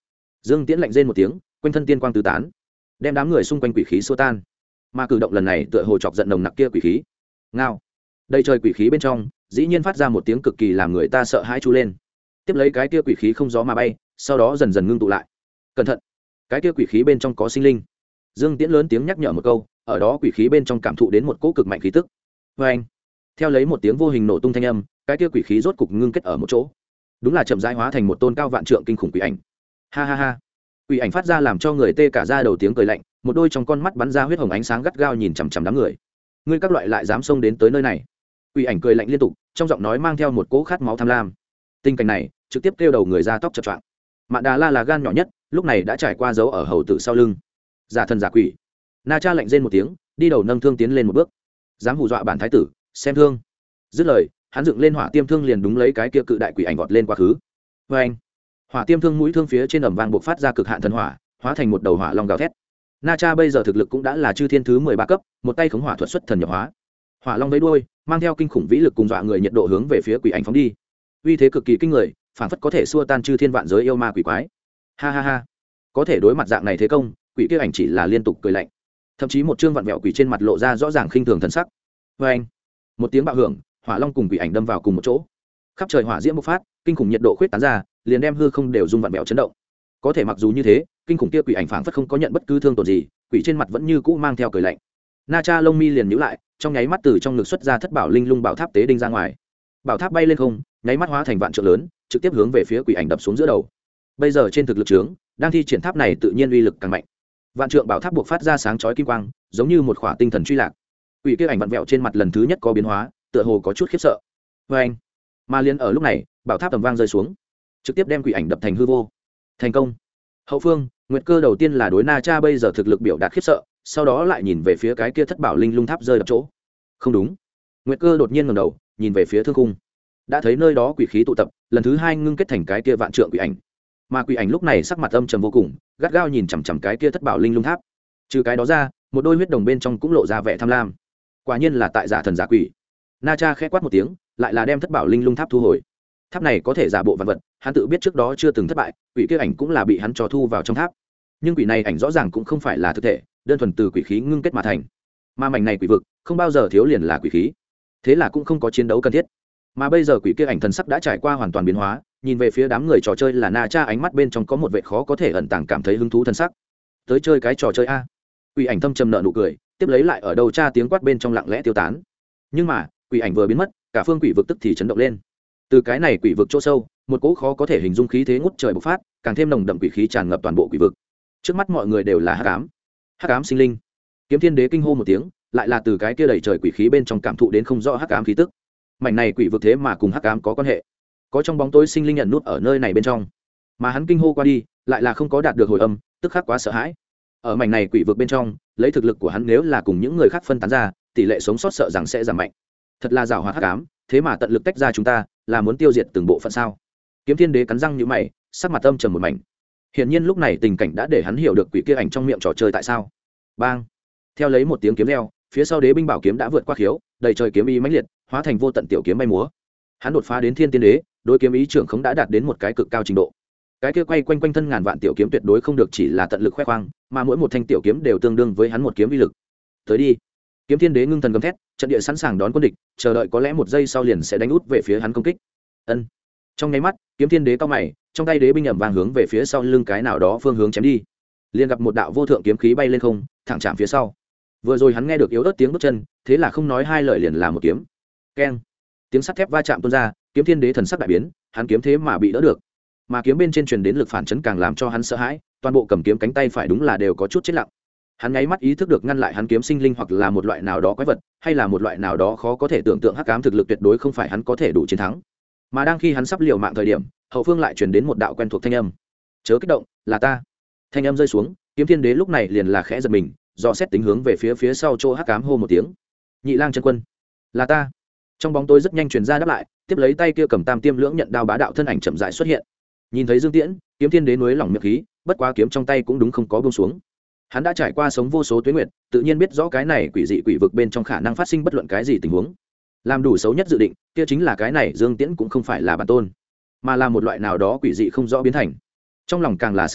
Dương Tiễn lạnh rên một tiếng, quanh thân tiên quang tứ tán, đem đám người xung quanh quỷ khí xua tan. Mà cử động lần này tựa hồ chọc giận nồng nặc kia quỷ khí. Ngao. Đây trời quỷ khí bên trong, dĩ nhiên phát ra một tiếng cực kỳ làm người ta sợ hãi chú lên. Tiếp lấy cái kia quỷ khí không gió mà bay, sau đó dần dần ngưng tụ lại. Cẩn thận, cái kia quỷ khí bên trong có sinh linh. Dương Tiễn lớn tiếng nhắc nhở một câu, ở đó quỷ khí bên trong cảm thụ đến một cỗ cực mạnh khí tức. Và anh, theo lấy một tiếng vô hình nổ tung thanh âm, cái kia quỷ khí rốt cục ngưng kết ở một chỗ, đúng là chậm rãi hóa thành một tôn cao vạn trượng kinh khủng quỷ ảnh. Ha ha ha, quỷ ảnh phát ra làm cho người tê cả da đầu tiếng cười lạnh, một đôi trong con mắt bắn ra huyết hồng ánh sáng gắt gao nhìn chằm chằm đám người. Ngươi các loại lại dám xông đến tới nơi này? Quỷ ảnh cười lạnh liên tục, trong giọng nói mang theo một cỗ khát máu tham lam. Tình cảnh này trực tiếp kêu đầu người ra tóc chập choạng. Mạn Đà La là gan nhỏ nhất, lúc này đã trải qua dấu ở hầu tử sau lưng. Giả thần giả quỷ. Na Cha lạnh rên một tiếng, đi đầu nâng thương tiến lên một bước. Dám hù dọa bản thái tử, xem thương. Dứt lời, hắn dựng lên hỏa tiêm thương liền đúng lấy cái kia cự đại quỷ ảnh vọt lên quá khứ. Và anh, hỏa tiêm thương mũi thương phía trên ầm vang bộc phát ra cực hạn thần hỏa, hóa thành một đầu hỏa long gào thét. Na Cha bây giờ thực lực cũng đã là chư thiên thứ 13 cấp, một tay khống hỏa thuật xuất thần nhập hóa. Hỏa long vẫy đuôi, mang theo kinh khủng vĩ lực cùng dọa người nhiệt độ hướng về phía quỷ ảnh phóng đi. Uy thế cực kỳ kinh người, phảng phất có thể xua tan chư thiên vạn giới yêu ma quỷ quái. Ha ha ha, có thể đối mặt dạng này thế công, quỷ kia ảnh chỉ là liên tục cười lạnh, thậm chí một trương vặn vẹo quỷ trên mặt lộ ra rõ ràng khinh thường thần sắc. Và anh, một tiếng bạo hưởng, hỏa long cùng quỷ ảnh đâm vào cùng một chỗ, khắp trời hỏa diễm bộc phát, kinh khủng nhiệt độ khuyết tán ra, liền đem hư không đều rung vặn vẹo chấn động. Có thể mặc dù như thế, kinh khủng kia quỷ ảnh phảng phất không có nhận bất cứ thương tổn gì, quỷ trên mặt vẫn như cũ mang theo cười lạnh. Na Cha lông mi liền nhíu lại, trong nháy mắt từ trong ngực xuất ra thất bảo linh lung bảo tháp tế đinh ra ngoài. Bảo tháp bay lên không, nháy mắt hóa thành vạn trượng lớn, trực tiếp hướng về phía quỷ ảnh đập xuống giữa đầu. Bây giờ trên thực lực trướng, đang thi triển tháp này tự nhiên uy lực càng mạnh. Vạn trượng bảo tháp buộc phát ra sáng chói kim quang, giống như một khỏa tinh thần truy lạc. Quỷ kia ảnh vặn vẹo trên mặt lần thứ nhất có biến hóa, tựa hồ có chút khiếp sợ. Và anh, mà liền ở lúc này, bảo tháp tầm vang rơi xuống, trực tiếp đem quỷ ảnh đập thành hư vô. Thành công. Hậu phương, Nguyệt Cơ đầu tiên là đối Na Cha bây giờ thực lực biểu đạt khiếp sợ, sau đó lại nhìn về phía cái kia thất bảo linh lung tháp rơi đập chỗ. Không đúng. Nguyệt Cơ đột nhiên ngẩng đầu, nhìn về phía thương khung. Đã thấy nơi đó quỷ khí tụ tập, lần thứ hai ngưng kết thành cái kia vạn trượng quỷ ảnh. Mà quỷ ảnh lúc này sắc mặt âm trầm vô cùng, gắt gao nhìn chằm chằm cái kia thất bảo linh lung tháp. Trừ cái đó ra, một đôi huyết đồng bên trong cũng lộ ra vẻ tham lam. Quả nhiên là tại giả thần giả quỷ. Na Cha khẽ quát một tiếng, lại là đem thất bảo linh lung tháp thu hồi. Tháp này có thể giả bộ vạn vật, hắn tự biết trước đó chưa từng thất bại, quỷ kia ảnh cũng là bị hắn trò thu vào trong tháp. Nhưng quỷ này ảnh rõ ràng cũng không phải là thực thể, đơn thuần từ quỷ khí ngưng kết mà thành. Mà mảnh này quỷ vực, không bao giờ thiếu liền là quỷ khí. Thế là cũng không có chiến đấu cần thiết. Mà bây giờ quỷ kia ảnh thần sắc đã trải qua hoàn toàn biến hóa, nhìn về phía đám người trò chơi là Na Cha ánh mắt bên trong có một vẻ khó có thể ẩn tàng cảm thấy hứng thú thần sắc. Tới chơi cái trò chơi a. Quỷ ảnh thâm trầm nợ nụ cười, tiếp lấy lại ở đầu Cha tiếng quát bên trong lặng lẽ tiêu tán. Nhưng mà, quỷ ảnh vừa biến mất, cả phương quỷ vực tức thì chấn động lên. Từ cái này quỷ vực chỗ sâu, một cỗ khó có thể hình dung khí thế ngút trời bộc phát, càng thêm nồng đậm quỷ khí tràn ngập toàn bộ quỷ vực. Trước mắt mọi người đều là hắc ám sinh linh. Kiếm Thiên Đế kinh hô một tiếng, lại là từ cái kia đầy trời quỷ khí bên trong cảm thụ đến không rõ hắc ám khí tức. Mảnh này quỷ vực thế mà cùng hắc ám có quan hệ, có trong bóng tối sinh linh nhận nút ở nơi này bên trong. Mà hắn kinh hô qua đi, lại là không có đạt được hồi âm, tức khắc quá sợ hãi. Ở mảnh này quỷ vực bên trong, lấy thực lực của hắn nếu là cùng những người khác phân tán ra, tỷ lệ sống sót sợ rằng sẽ giảm mạnh. Thật là giàu hoạt hắc ám, thế mà tận lực tách ra chúng ta, là muốn tiêu diệt từng bộ phận sao? Kiếm Thiên Đế cắn răng như mày, sắc mặt âm trầm một mảnh. Hiển nhiên lúc này tình cảnh đã để hắn hiểu được quỷ kia ảnh trong miệng trò chơi tại sao. Bang! Theo lấy một tiếng kiếm reo, phía sau Đế binh bảo kiếm đã vượt qua khiếu, đầy trời kiếm ý mãnh liệt, hóa thành vô tận tiểu kiếm bay múa. Hắn đột phá đến Thiên Tiên Đế, đối kiếm ý trưởng khống đã đạt đến một cái cực cao trình độ. Cái kia quay quanh quanh thân ngàn vạn tiểu kiếm tuyệt đối không được chỉ là tận lực khoe khoang, mà mỗi một thanh tiểu kiếm đều tương đương với hắn một kiếm uy lực. Tới đi! Kiếm Thiên Đế ngưng thần gầm thét, trận địa sẵn sàng đón quân địch, chờ đợi có lẽ một giây sau liền sẽ đánh út về phía hắn công kích. Ân. Trong nháy mắt, Kiếm Thiên Đế cao mày, trong tay đế binh ầm vang hướng về phía sau lưng cái nào đó phương hướng chém đi. Liền gặp một đạo vô thượng kiếm khí bay lên không, thẳng chạm phía sau. Vừa rồi hắn nghe được yếu ớt tiếng bước chân, thế là không nói hai lời liền làm một kiếm. Keng. Tiếng sắt thép va chạm tuôn ra, Kiếm Thiên Đế thần sắc đại biến, hắn kiếm thế mà bị đỡ được. Mà kiếm bên trên truyền đến lực phản chấn càng làm cho hắn sợ hãi, toàn bộ cầm kiếm cánh tay phải đúng là đều có chút chết lặng. Hắn nháy mắt ý thức được ngăn lại hắn kiếm sinh linh hoặc là một loại nào đó quái vật, hay là một loại nào đó khó có thể tưởng tượng hắc ám thực lực tuyệt đối không phải hắn có thể đủ chiến thắng. Mà đang khi hắn sắp liều mạng thời điểm, hậu phương lại truyền đến một đạo quen thuộc thanh âm. Chớ kích động, là ta. Thanh âm rơi xuống, Kiếm Thiên Đế lúc này liền là khẽ giật mình, do xét tính hướng về phía sau chỗ hắc ám hô một tiếng. Nhị Lang chân quân, là ta. Trong bóng tối rất nhanh truyền ra đáp lại, tiếp lấy tay kia cầm tam tiêm lưỡng nhận đao bá đạo thân ảnh chậm rãi xuất hiện. Nhìn thấy Dương Tiễn, Kiếm Thiên Đế nuối lòng miệng khí, bất quá kiếm trong tay cũng đúng không có buông xuống. Hắn đã trải qua sống vô số tuế nguyệt, tự nhiên biết rõ cái này quỷ dị quỷ vực bên trong khả năng phát sinh bất luận cái gì tình huống. Làm đủ xấu nhất dự định, kia chính là cái này Dương Tiễn cũng không phải là bản tôn, mà là một loại nào đó quỷ dị không rõ biến thành. Trong lòng càng là sợ hãi,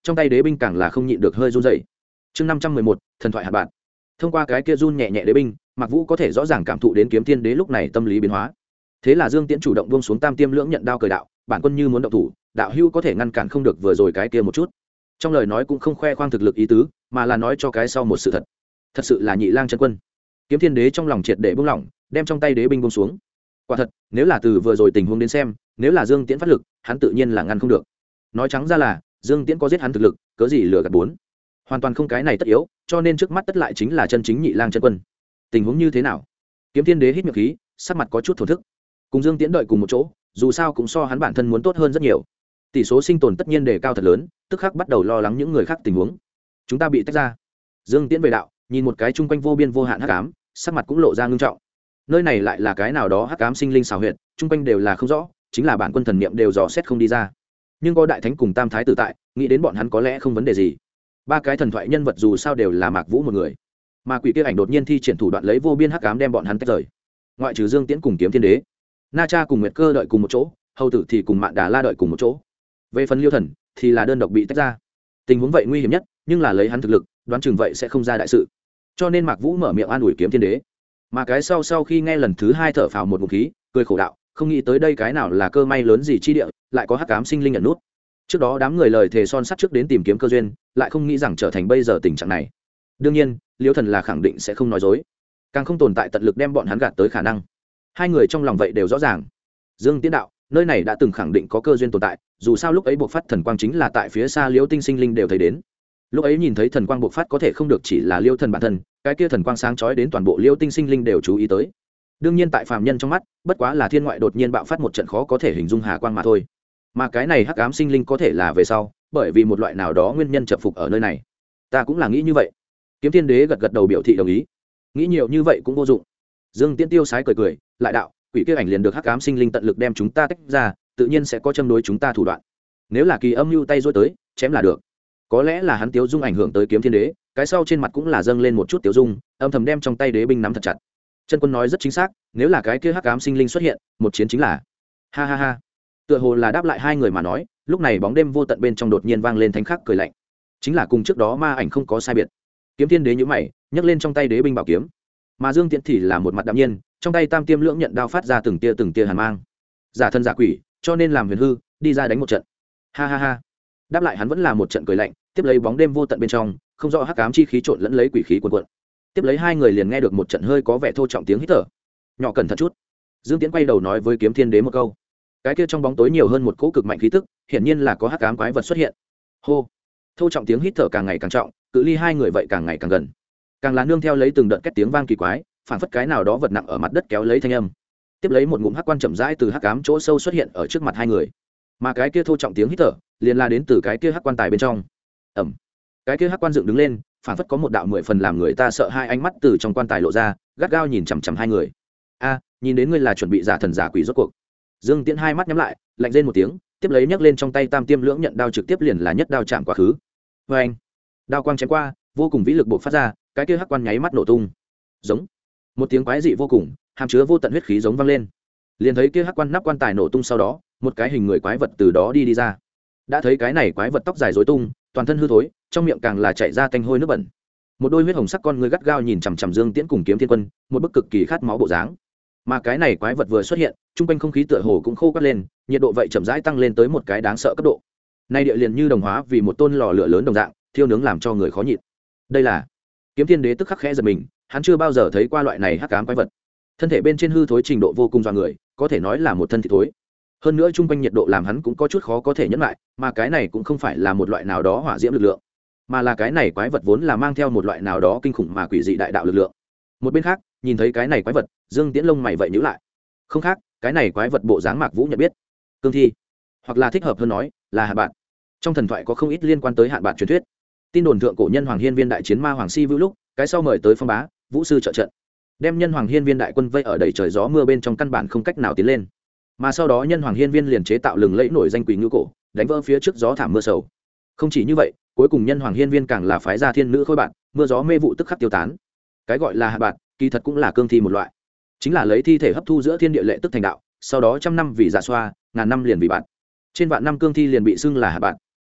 trong tay đế binh càng là không nhịn được hơi run dậy. Chương 511, thần thoại hạt bạn. Thông qua cái kia run nhẹ nhẹ đế binh, Mạc Vũ có thể rõ ràng cảm thụ đến Kiếm Thiên Đế lúc này tâm lý biến hóa. Thế là Dương Tiễn chủ động buông xuống Tam Tiêm Lưỡng Nhận Đao cười đạo, bản quân như muốn động thủ, đạo hữu có thể ngăn cản không được vừa rồi cái kia một chút. Trong lời nói cũng không khoe khoang thực lực ý tứ, mà là nói cho cái sau một sự thật. Thật sự là Nhị Lang chân quân. Kiếm Thiên Đế trong lòng triệt để buông lỏng, đem trong tay đế binh buông xuống. Quả thật, nếu là từ vừa rồi tình huống đến xem, nếu là Dương Tiễn phát lực, hắn tự nhiên là ngăn không được. Nói trắng ra là, Dương Tiễn có giết hắn thực lực, cớ gì lừa gạt bốn. Hoàn toàn không cái này tất yếu, cho nên trước mắt tất lại chính là chân chính Nhị Lang chân quân. Tình huống như thế nào? Kiếm Thiên Đế hít miệng khí, sắc mặt có chút thổn thức. Cùng Dương Tiễn đợi cùng một chỗ, dù sao cũng so hắn bản thân muốn tốt hơn rất nhiều. Tỷ số sinh tồn tất nhiên đề cao thật lớn, tức khắc bắt đầu lo lắng những người khác tình huống. Chúng ta bị tách ra. Dương Tiễn về đạo, nhìn một cái chung quanh vô biên vô hạn hắc ám, sắc mặt cũng lộ ra ngưng trọng. Nơi này lại là cái nào đó hắc ám sinh linh xảo huyệt, chung quanh đều là không rõ, chính là bản quân thần niệm đều dò xét không đi ra. Nhưng có đại thánh cùng tam thái tử tại, nghĩ đến bọn hắn có lẽ không vấn đề gì. Ba cái thần thoại nhân vật dù sao đều là Mạc Vũ một người. Mà quỷ kia ảnh đột nhiên thi triển thủ đoạn lấy vô biên hắc ám đem bọn hắn tách rời. Ngoại trừ Dương Tiễn cùng Kiếm Thiên Đế, Na Cha cùng Nguyệt Cơ đợi cùng một chỗ, Hầu Tử thì cùng Mạn Đà La đợi cùng một chỗ. Về phần Liêu Thần thì là đơn độc bị tách ra. Tình huống vậy nguy hiểm nhất, nhưng là lấy hắn thực lực, đoán chừng vậy sẽ không ra đại sự. Cho nên Mạc Vũ mở miệng an ủi Kiếm Thiên Đế. Mà cái sau khi nghe lần thứ hai thở phào một ngụm khí, cười khổ đạo, không nghĩ tới đây cái nào là cơ may lớn gì chi địa, lại có hắc ám sinh linh ẩn nút. Trước đó đám người lời thề son sắt trước đến tìm kiếm cơ duyên, lại không nghĩ rằng trở thành bây giờ tình trạng này. Đương nhiên, Liêu Thần là khẳng định sẽ không nói dối, càng không tồn tại tận lực đem bọn hắn gạt tới khả năng. Hai người trong lòng vậy đều rõ ràng. Dương Tiễn đạo, nơi này đã từng khẳng định có cơ duyên tồn tại, dù sao lúc ấy buộc phát thần quang chính là tại phía xa Liêu Tinh sinh linh đều thấy đến. Lúc ấy nhìn thấy thần quang buộc phát có thể không được chỉ là Liêu Thần bản thân, cái kia thần quang sáng chói đến toàn bộ Liêu Tinh sinh linh đều chú ý tới. Đương nhiên tại phàm nhân trong mắt, bất quá là thiên ngoại đột nhiên bạo phát một trận khó có thể hình dung hà quang mà thôi. Mà cái này hắc ám sinh linh có thể là về sau, bởi vì một loại nào đó nguyên nhân chập phục ở nơi này. Ta cũng là nghĩ như vậy. Kiếm Thiên Đế gật gật đầu biểu thị đồng ý. Nghĩ nhiều như vậy cũng vô dụng. Dương Tiễn tiêu sái cười cười, lại đạo, quỷ kia ảnh liền được hắc ám sinh linh tận lực đem chúng ta tách ra, tự nhiên sẽ có châm đối chúng ta thủ đoạn. Nếu là kỳ âm lưu tay rối tới, chém là được. Có lẽ là hắn tiêu dung ảnh hưởng tới Kiếm Thiên Đế, cái sau trên mặt cũng là dâng lên một chút tiêu dung, âm thầm đem trong tay đế binh nắm thật chặt. Chân quân nói rất chính xác, nếu là cái kia hắc ám sinh linh xuất hiện, một chiến chính là. Ha ha ha. Tựa hồ là đáp lại hai người mà nói, lúc này bóng đêm vô tận bên trong đột nhiên vang lên thánh khắc cười lạnh. Chính là cùng trước đó ma ảnh không có sai biệt. Kiếm Thiên Đế nhíu mày, nhấc lên trong tay đế binh bảo kiếm. Mà Dương Tiễn thì là một mặt đạm nhiên, trong tay Tam Tiêm Lưỡng Nhận Đao phát ra từng tia hàn mang. Giả thân giả quỷ, cho nên làm huyền hư, đi ra đánh một trận. Ha ha ha. Đáp lại hắn vẫn là một trận cười lạnh, tiếp lấy bóng đêm vô tận bên trong, không rõ hắc ám chi khí trộn lẫn lấy quỷ khí cuồn cuộn. Tiếp lấy hai người liền nghe được một trận hơi có vẻ thô trọng tiếng hít thở. Nhỏ cẩn thận chút. Dương Tiễn quay đầu nói với Kiếm Thiên Đế một câu. Cái kia trong bóng tối nhiều hơn một cỗ cực mạnh khí tức, hiển nhiên là có hắc ám quái vật xuất hiện. Hô. Thô trọng tiếng hít thở càng ngày càng trọng, cự ly hai người vậy càng ngày càng gần. Càng là nương theo lấy từng đợt két tiếng vang kỳ quái, phản phất cái nào đó vật nặng ở mặt đất kéo lấy thanh âm. Tiếp lấy một ngụm hắc quan chậm rãi từ hắc ám chỗ sâu xuất hiện ở trước mặt hai người. Mà cái kia thô trọng tiếng hít thở, liền la đến từ cái kia hắc quan tài bên trong. Ầm. Cái kia hắc quan dựng đứng lên, phản phất có một đạo 10 phần làm người ta sợ hai ánh mắt từ trong quan tài lộ ra, gắt gao nhìn chằm chằm hai người. A, nhìn đến ngươi là chuẩn bị giả thần giả quỷ rốt cuộc. Dương Tiễn hai mắt nhắm lại, lạnh rên một tiếng, tiếp lấy nhấc lên trong tay Tam Tiêm Lưỡng Nhận Đao trực tiếp liền là nhất đao chạm quá khứ. Và anh, đao quang chém qua, vô cùng vĩ lực bộc phát ra, cái kia hắc quan nháy mắt nổ tung. Giống một tiếng quái dị vô cùng, hàm chứa vô tận huyết khí giống vang lên. Liền thấy kia hắc quan nắp quan tài nổ tung sau đó, một cái hình người quái vật từ đó đi ra. Đã thấy cái này quái vật tóc dài rối tung, toàn thân hư thối, trong miệng càng là chảy ra tanh hôi nước bẩn. Một đôi huyết hồng sắc con ngươi gắt gao nhìn chằm chằm Dương Tiễn cùng Kiếm Thiên Quân, một bức cực kỳ khát máu bộ dáng. Mà cái này quái vật vừa xuất hiện, trung quanh không khí tựa hồ cũng khô quắt lên, nhiệt độ vậy chậm rãi tăng lên tới một cái đáng sợ cấp độ. Nay địa liền như đồng hóa vì một tôn lò lửa lớn đồng dạng, thiêu nướng làm cho người khó nhịn. Đây là Kiếm Thiên Đế tức khắc khẽ giật mình, hắn chưa bao giờ thấy qua loại này hắc ám quái vật. Thân thể bên trên hư thối trình độ vô cùng dọa người, có thể nói là một thân thịt thối. Hơn nữa trung quanh nhiệt độ làm hắn cũng có chút khó có thể nhẫn lại, mà cái này cũng không phải là một loại nào đó hỏa diễm lực lượng, mà là cái này quái vật vốn là mang theo một loại nào đó kinh khủng mà quỷ dị đại đạo lực lượng. Một bên khác, nhìn thấy cái này quái vật, Dương Tiễn lông mày vậy nhíu lại. Không khác, cái này quái vật bộ dáng Mạc Vũ nhận biết, cương thi, hoặc là thích hợp hơn nói là hạn bạn. Trong thần thoại có không ít liên quan tới hạn bạn truyền thuyết. Tin đồn thượng cổ nhân hoàng hiên viên đại chiến ma hoàng si vũ lúc, cái sau mời tới phong bá vũ sư trợ trận, đem nhân hoàng hiên viên đại quân vây ở đầy trời gió mưa bên trong, căn bản không cách nào tiến lên. Mà sau đó nhân hoàng hiên viên liền chế tạo lừng lẫy nổi danh quỷ ngưu cổ, đánh vỡ phía trước gió thảm mưa sầu. Không chỉ như vậy, cuối cùng nhân hoàng hiên viên càng là phái ra thiên nữ khôi bạn, mưa gió mê vụ tức khắc tiêu tán. Cái gọi là hạn bạn, kỳ thật cũng là cương thi một loại, chính là lấy thi thể hấp thu giữa thiên địa lệ tức thành đạo, sau đó trăm năm vì dạ xoa, ngàn năm liền vì bạn, trên vạn năm cương thi liền bị xưng là hạn bạn.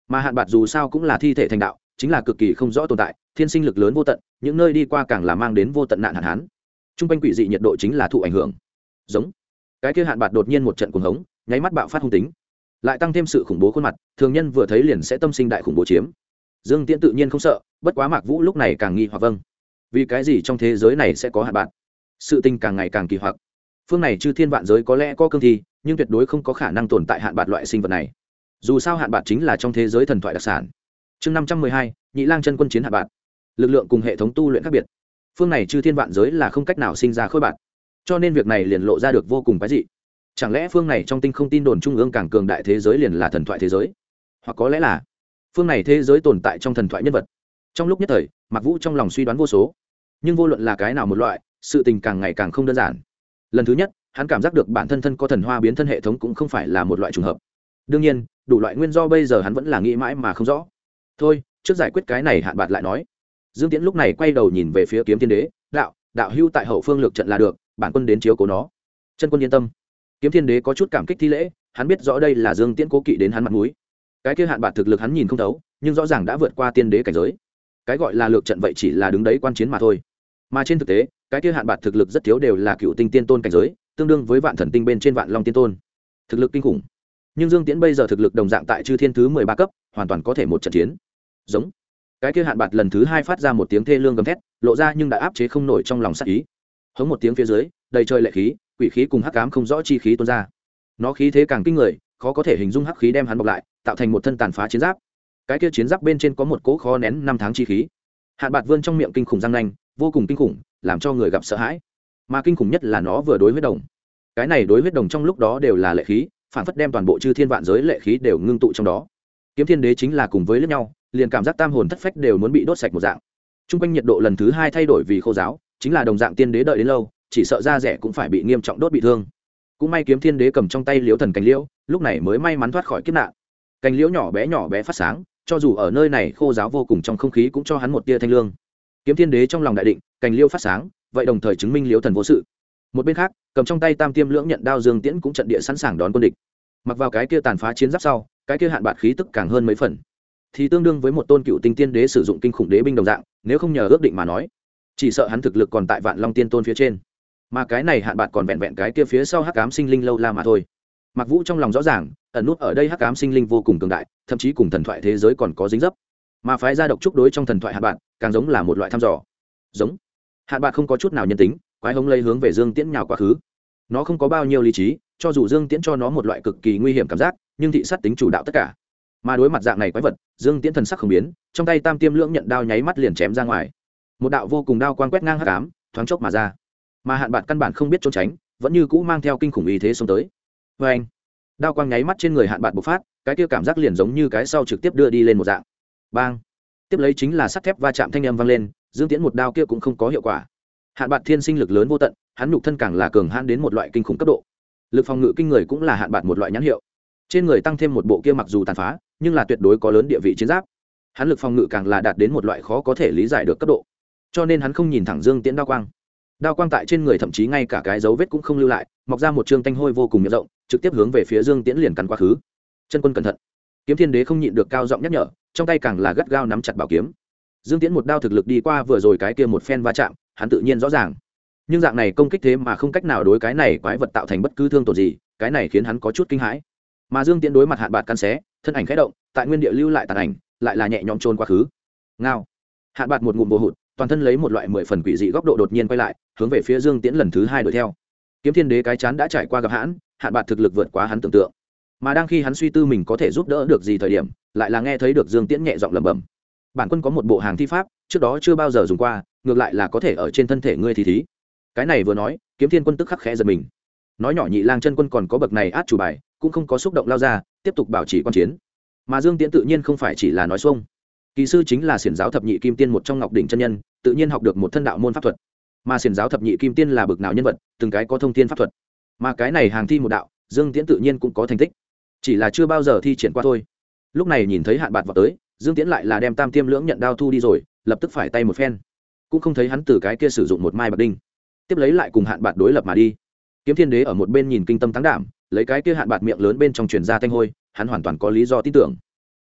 mà hạn bạt dù sao cũng là thi thể thành đạo, chính là cực kỳ không rõ tồn tại, thiên sinh lực lớn vô tận, những nơi đi qua càng là mang đến vô tận nạn hạn hán. Trung quanh quỷ dị nhiệt độ chính là thụ ảnh hưởng. Giống cái kia hạn bạt đột nhiên một trận cuồng hống, nháy mắt bạo phát hung tính, lại tăng thêm sự khủng bố khuôn mặt, thường nhân vừa thấy liền sẽ tâm sinh đại khủng bố chiếm. Dương Tiễn tự nhiên không sợ, bất quá Mạc Vũ lúc này càng nghi hoặc vâng, vì cái gì trong thế giới này sẽ có hạn bạt? Sự tình càng ngày càng kỳ hoặc. Phương này chư thiên vạn giới có lẽ có cương thi, nhưng tuyệt đối không có khả năng tồn tại hạn bạt loại sinh vật này. Dù sao hạn bạt chính là trong thế giới thần thoại đặc sản. Chương 512, Nhị Lang chân quân chiến hạn bạt. Lực lượng cùng hệ thống tu luyện khác biệt. Phương này chư thiên vạn giới là không cách nào sinh ra khối bạt, cho nên việc này liền lộ ra được vô cùng quái dị. Chẳng lẽ phương này trong tinh không tin đồn trung ương càng cường đại thế giới liền là thần thoại thế giới, hoặc có lẽ là phương này thế giới tồn tại trong thần thoại nhân vật? Trong lúc nhất thời, Mạc Vũ trong lòng suy đoán vô số, nhưng vô luận là cái nào một loại, sự tình càng ngày càng không đơn giản. Lần thứ nhất, hắn cảm giác được bản thân thân có thần hoa biến thân hệ thống cũng không phải là một loại trùng hợp. Đương nhiên, đủ loại nguyên do bây giờ hắn vẫn là nghĩ mãi mà không rõ. Thôi, trước giải quyết cái này hạn bạt lại nói. Dương Tiễn lúc này quay đầu nhìn về phía Kiếm Thiên Đế, đạo hưu tại hậu phương lược trận là được, bản quân đến chiếu cố nó. Chân quân yên tâm. Kiếm Thiên Đế có chút cảm kích thi lễ, hắn biết rõ đây là Dương Tiễn cố kỵ đến hắn mặt mũi. Cái kia hạn bạt thực lực hắn nhìn không thấu, nhưng rõ ràng đã vượt qua tiên đế cảnh giới. Cái gọi là lược trận vậy chỉ là đứng đấy quan chiến mà thôi. Mà trên thực tế, cái kia hạn bạt thực lực rất thiếu đều là cựu tinh tiên tôn cảnh giới, tương đương với vạn thần tinh bên trên vạn long tiên tôn. Thực lực kinh khủng. Nhưng Dương Tiễn bây giờ thực lực đồng dạng tại chư thiên thứ 13 cấp, hoàn toàn có thể một trận chiến. Giống. Cái kia hạn bạt lần thứ 2 phát ra một tiếng thê lương gầm thét, lộ ra nhưng đã áp chế không nổi trong lòng sát ý. Hống một tiếng phía dưới, đầy trời lệ khí, quỷ khí cùng hắc ám không rõ chi khí tuôn ra. Nó khí thế càng kinh người, khó có thể hình dung hắc khí đem hắn bọc lại, tạo thành một thân tàn phá chiến giáp. Cái kia chiến giáp bên trên có một cỗ khó nén năm tháng chi khí. Hạn bạt vươn trong miệng kinh khủng răng nanh, vô cùng kinh khủng, làm cho người gặp sợ hãi. Mà kinh khủng nhất là nó vừa đối huyết đồng. Cái này đối huyết đồng trong lúc đó đều là lệ khí, phản phất đem toàn bộ chư thiên vạn giới lệ khí đều ngưng tụ trong đó. Kiếm Thiên Đế chính là cùng với lẫn nhau, liền cảm giác tam hồn thất phách đều muốn bị đốt sạch một dạng. Trung quanh nhiệt độ lần thứ 2 thay đổi vì khô giáo, chính là đồng dạng tiên đế đợi đến lâu, chỉ sợ da rẻ cũng phải bị nghiêm trọng đốt bị thương. Cũng may Kiếm Thiên Đế cầm trong tay liễu thần cành liễu, lúc này mới may mắn thoát khỏi kiếp nạn. Cành liễu nhỏ bé phát sáng, cho dù ở nơi này khô giáo vô cùng trong không khí cũng cho hắn một tia thanh lương. Kiếm Thiên Đế trong lòng đại định, cành liễu phát sáng, vậy đồng thời chứng minh liễu thần vô sự. Một bên khác, cầm trong tay tam tiêm lưỡng nhận đao Dương Tiễn cũng trận địa sẵn sàng đón quân địch. Mặc vào cái kia tàn phá chiến giáp sau, cái kia hạn bạt khí tức càng hơn mấy phần, thì tương đương với một tôn cựu tinh tiên đế sử dụng kinh khủng đế binh đồng dạng, nếu không nhờ ước định mà nói, chỉ sợ hắn thực lực còn tại vạn long tiên tôn phía trên, mà cái này hạn bạt còn vẹn vẹn cái kia phía sau hắc ám sinh linh lâu la mà thôi. Mặc Vũ trong lòng rõ ràng, ẩn nút ở đây hắc ám sinh linh vô cùng cường đại, thậm chí cùng thần thoại thế giới còn có dính dấp, mà phái ra độc trúc đối trong thần thoại hạn bạt càng giống là một loại thăm dò. Giống hạn bạt không có chút nào nhân tính, quái hống lây hướng về Dương Tiễn nhào quá khứ. Nó không có bao nhiêu lý trí, cho dù Dương Tiễn cho nó một loại cực kỳ nguy hiểm cảm giác, nhưng thị sát tính chủ đạo tất cả. Mà đối mặt dạng này quái vật, Dương Tiễn thần sắc không biến, trong tay tam tiêm lưỡng nhận đao nháy mắt liền chém ra ngoài. Một đạo vô cùng đao quang quét ngang hắc ám, thoáng chốc mà ra. Mà hạn bạt căn bản không biết trốn tránh, vẫn như cũ mang theo kinh khủng uy thế xông tới. Và anh, đao quang nháy mắt trên người hạn bạt bộc phát, cái kia cảm giác liền giống như cái sau trực tiếp đưa đi lên một dạng. Bang! Tiếp lấy chính là sắt thép va chạm thanh âm vang lên, Dương Tiễn một đao kia cũng không có hiệu quả. Hạn bạt thiên sinh lực lớn vô tận, hắn nhục thân càng là cường hãn đến một loại kinh khủng cấp độ. Lực phòng ngự kinh người cũng là hạn bạt một loại nhãn hiệu. Trên người tăng thêm một bộ kia mặc dù tàn phá, nhưng là tuyệt đối có lớn địa vị chiến giáp. Hắn lực phòng ngự càng là đạt đến một loại khó có thể lý giải được cấp độ. Cho nên hắn không nhìn thẳng Dương Tiễn đao quang. Đao quang tại trên người thậm chí ngay cả cái dấu vết cũng không lưu lại, mọc ra một trương tanh hôi vô cùng miệng rộng, trực tiếp hướng về phía Dương Tiễn liền cắn quá khứ. Chân quân cẩn thận. Kiếm Thiên Đế không nhịn được cao giọng nhắc nhở, trong tay càng là gắt gao nắm chặt bảo kiếm. Dương Tiễn một đao thực lực đi qua vừa rồi cái kia một phen va chạm, hắn tự nhiên rõ ràng. Nhưng dạng này công kích thế mà không cách nào đối cái này quái vật tạo thành bất cứ thương tổn gì, cái này khiến hắn có chút kinh hãi. Mà Dương Tiễn đối mặt hạn bạt căn xé, thân ảnh khẽ động, tại nguyên địa lưu lại tàn ảnh, lại là nhẹ nhõm trôn quá khứ. Ngao. Hạn bạt một ngụm bồ hụt, toàn thân lấy một loại 10 phần quỷ dị góc độ đột nhiên quay lại, hướng về phía Dương Tiễn lần thứ 2 đuổi theo. Kiếm Thiên Đế cái chán đã trải qua gặp hãn, hạn bạt thực lực vượt quá hắn tưởng tượng. Mà đang khi hắn suy tư mình có thể giúp đỡ được gì thời điểm, lại là nghe thấy được Dương Tiễn nhẹ giọng lẩm bẩm: "Bản quân có một bộ hàng thi pháp, trước đó chưa bao giờ dùng qua, ngược lại là có thể ở trên thân thể ngươi thí." Cái này vừa nói, Kiếm Thiên Quân tức khắc khẽ giật mình. Nói nhỏ Nhị Lang chân quân còn có bậc này át chủ bài, cũng không có xúc động lao ra, tiếp tục bảo trì quan chiến. Mà Dương Tiễn tự nhiên không phải chỉ là nói xuông. Kỳ sư chính là xiển giáo thập nhị kim tiên một trong Ngọc đỉnh chân nhân, tự nhiên học được một thân đạo môn pháp thuật. Mà xiển giáo thập nhị kim tiên là bậc nào nhân vật, từng cái có thông thiên pháp thuật. Mà cái này hàng thi một đạo, Dương Tiễn tự nhiên cũng có thành tích, chỉ là chưa bao giờ thi triển qua thôi. Lúc này nhìn thấy hạn bạt vào tới, Dương Tiễn lại là đem tam tiêm lưỡng nhận đao thu đi rồi, lập tức phải tay một phen, cũng không thấy hắn từ cái kia sử dụng một mai bạc đinh, tiếp lấy lại cùng hạn bạt đối lập mà đi. Kiếm Thiên Đế ở một bên nhìn kinh tâm tăng đảm, lấy cái kia hạn bạt miệng lớn bên trong truyền ra thanh hôi, hắn hoàn toàn có lý do tin tưởng.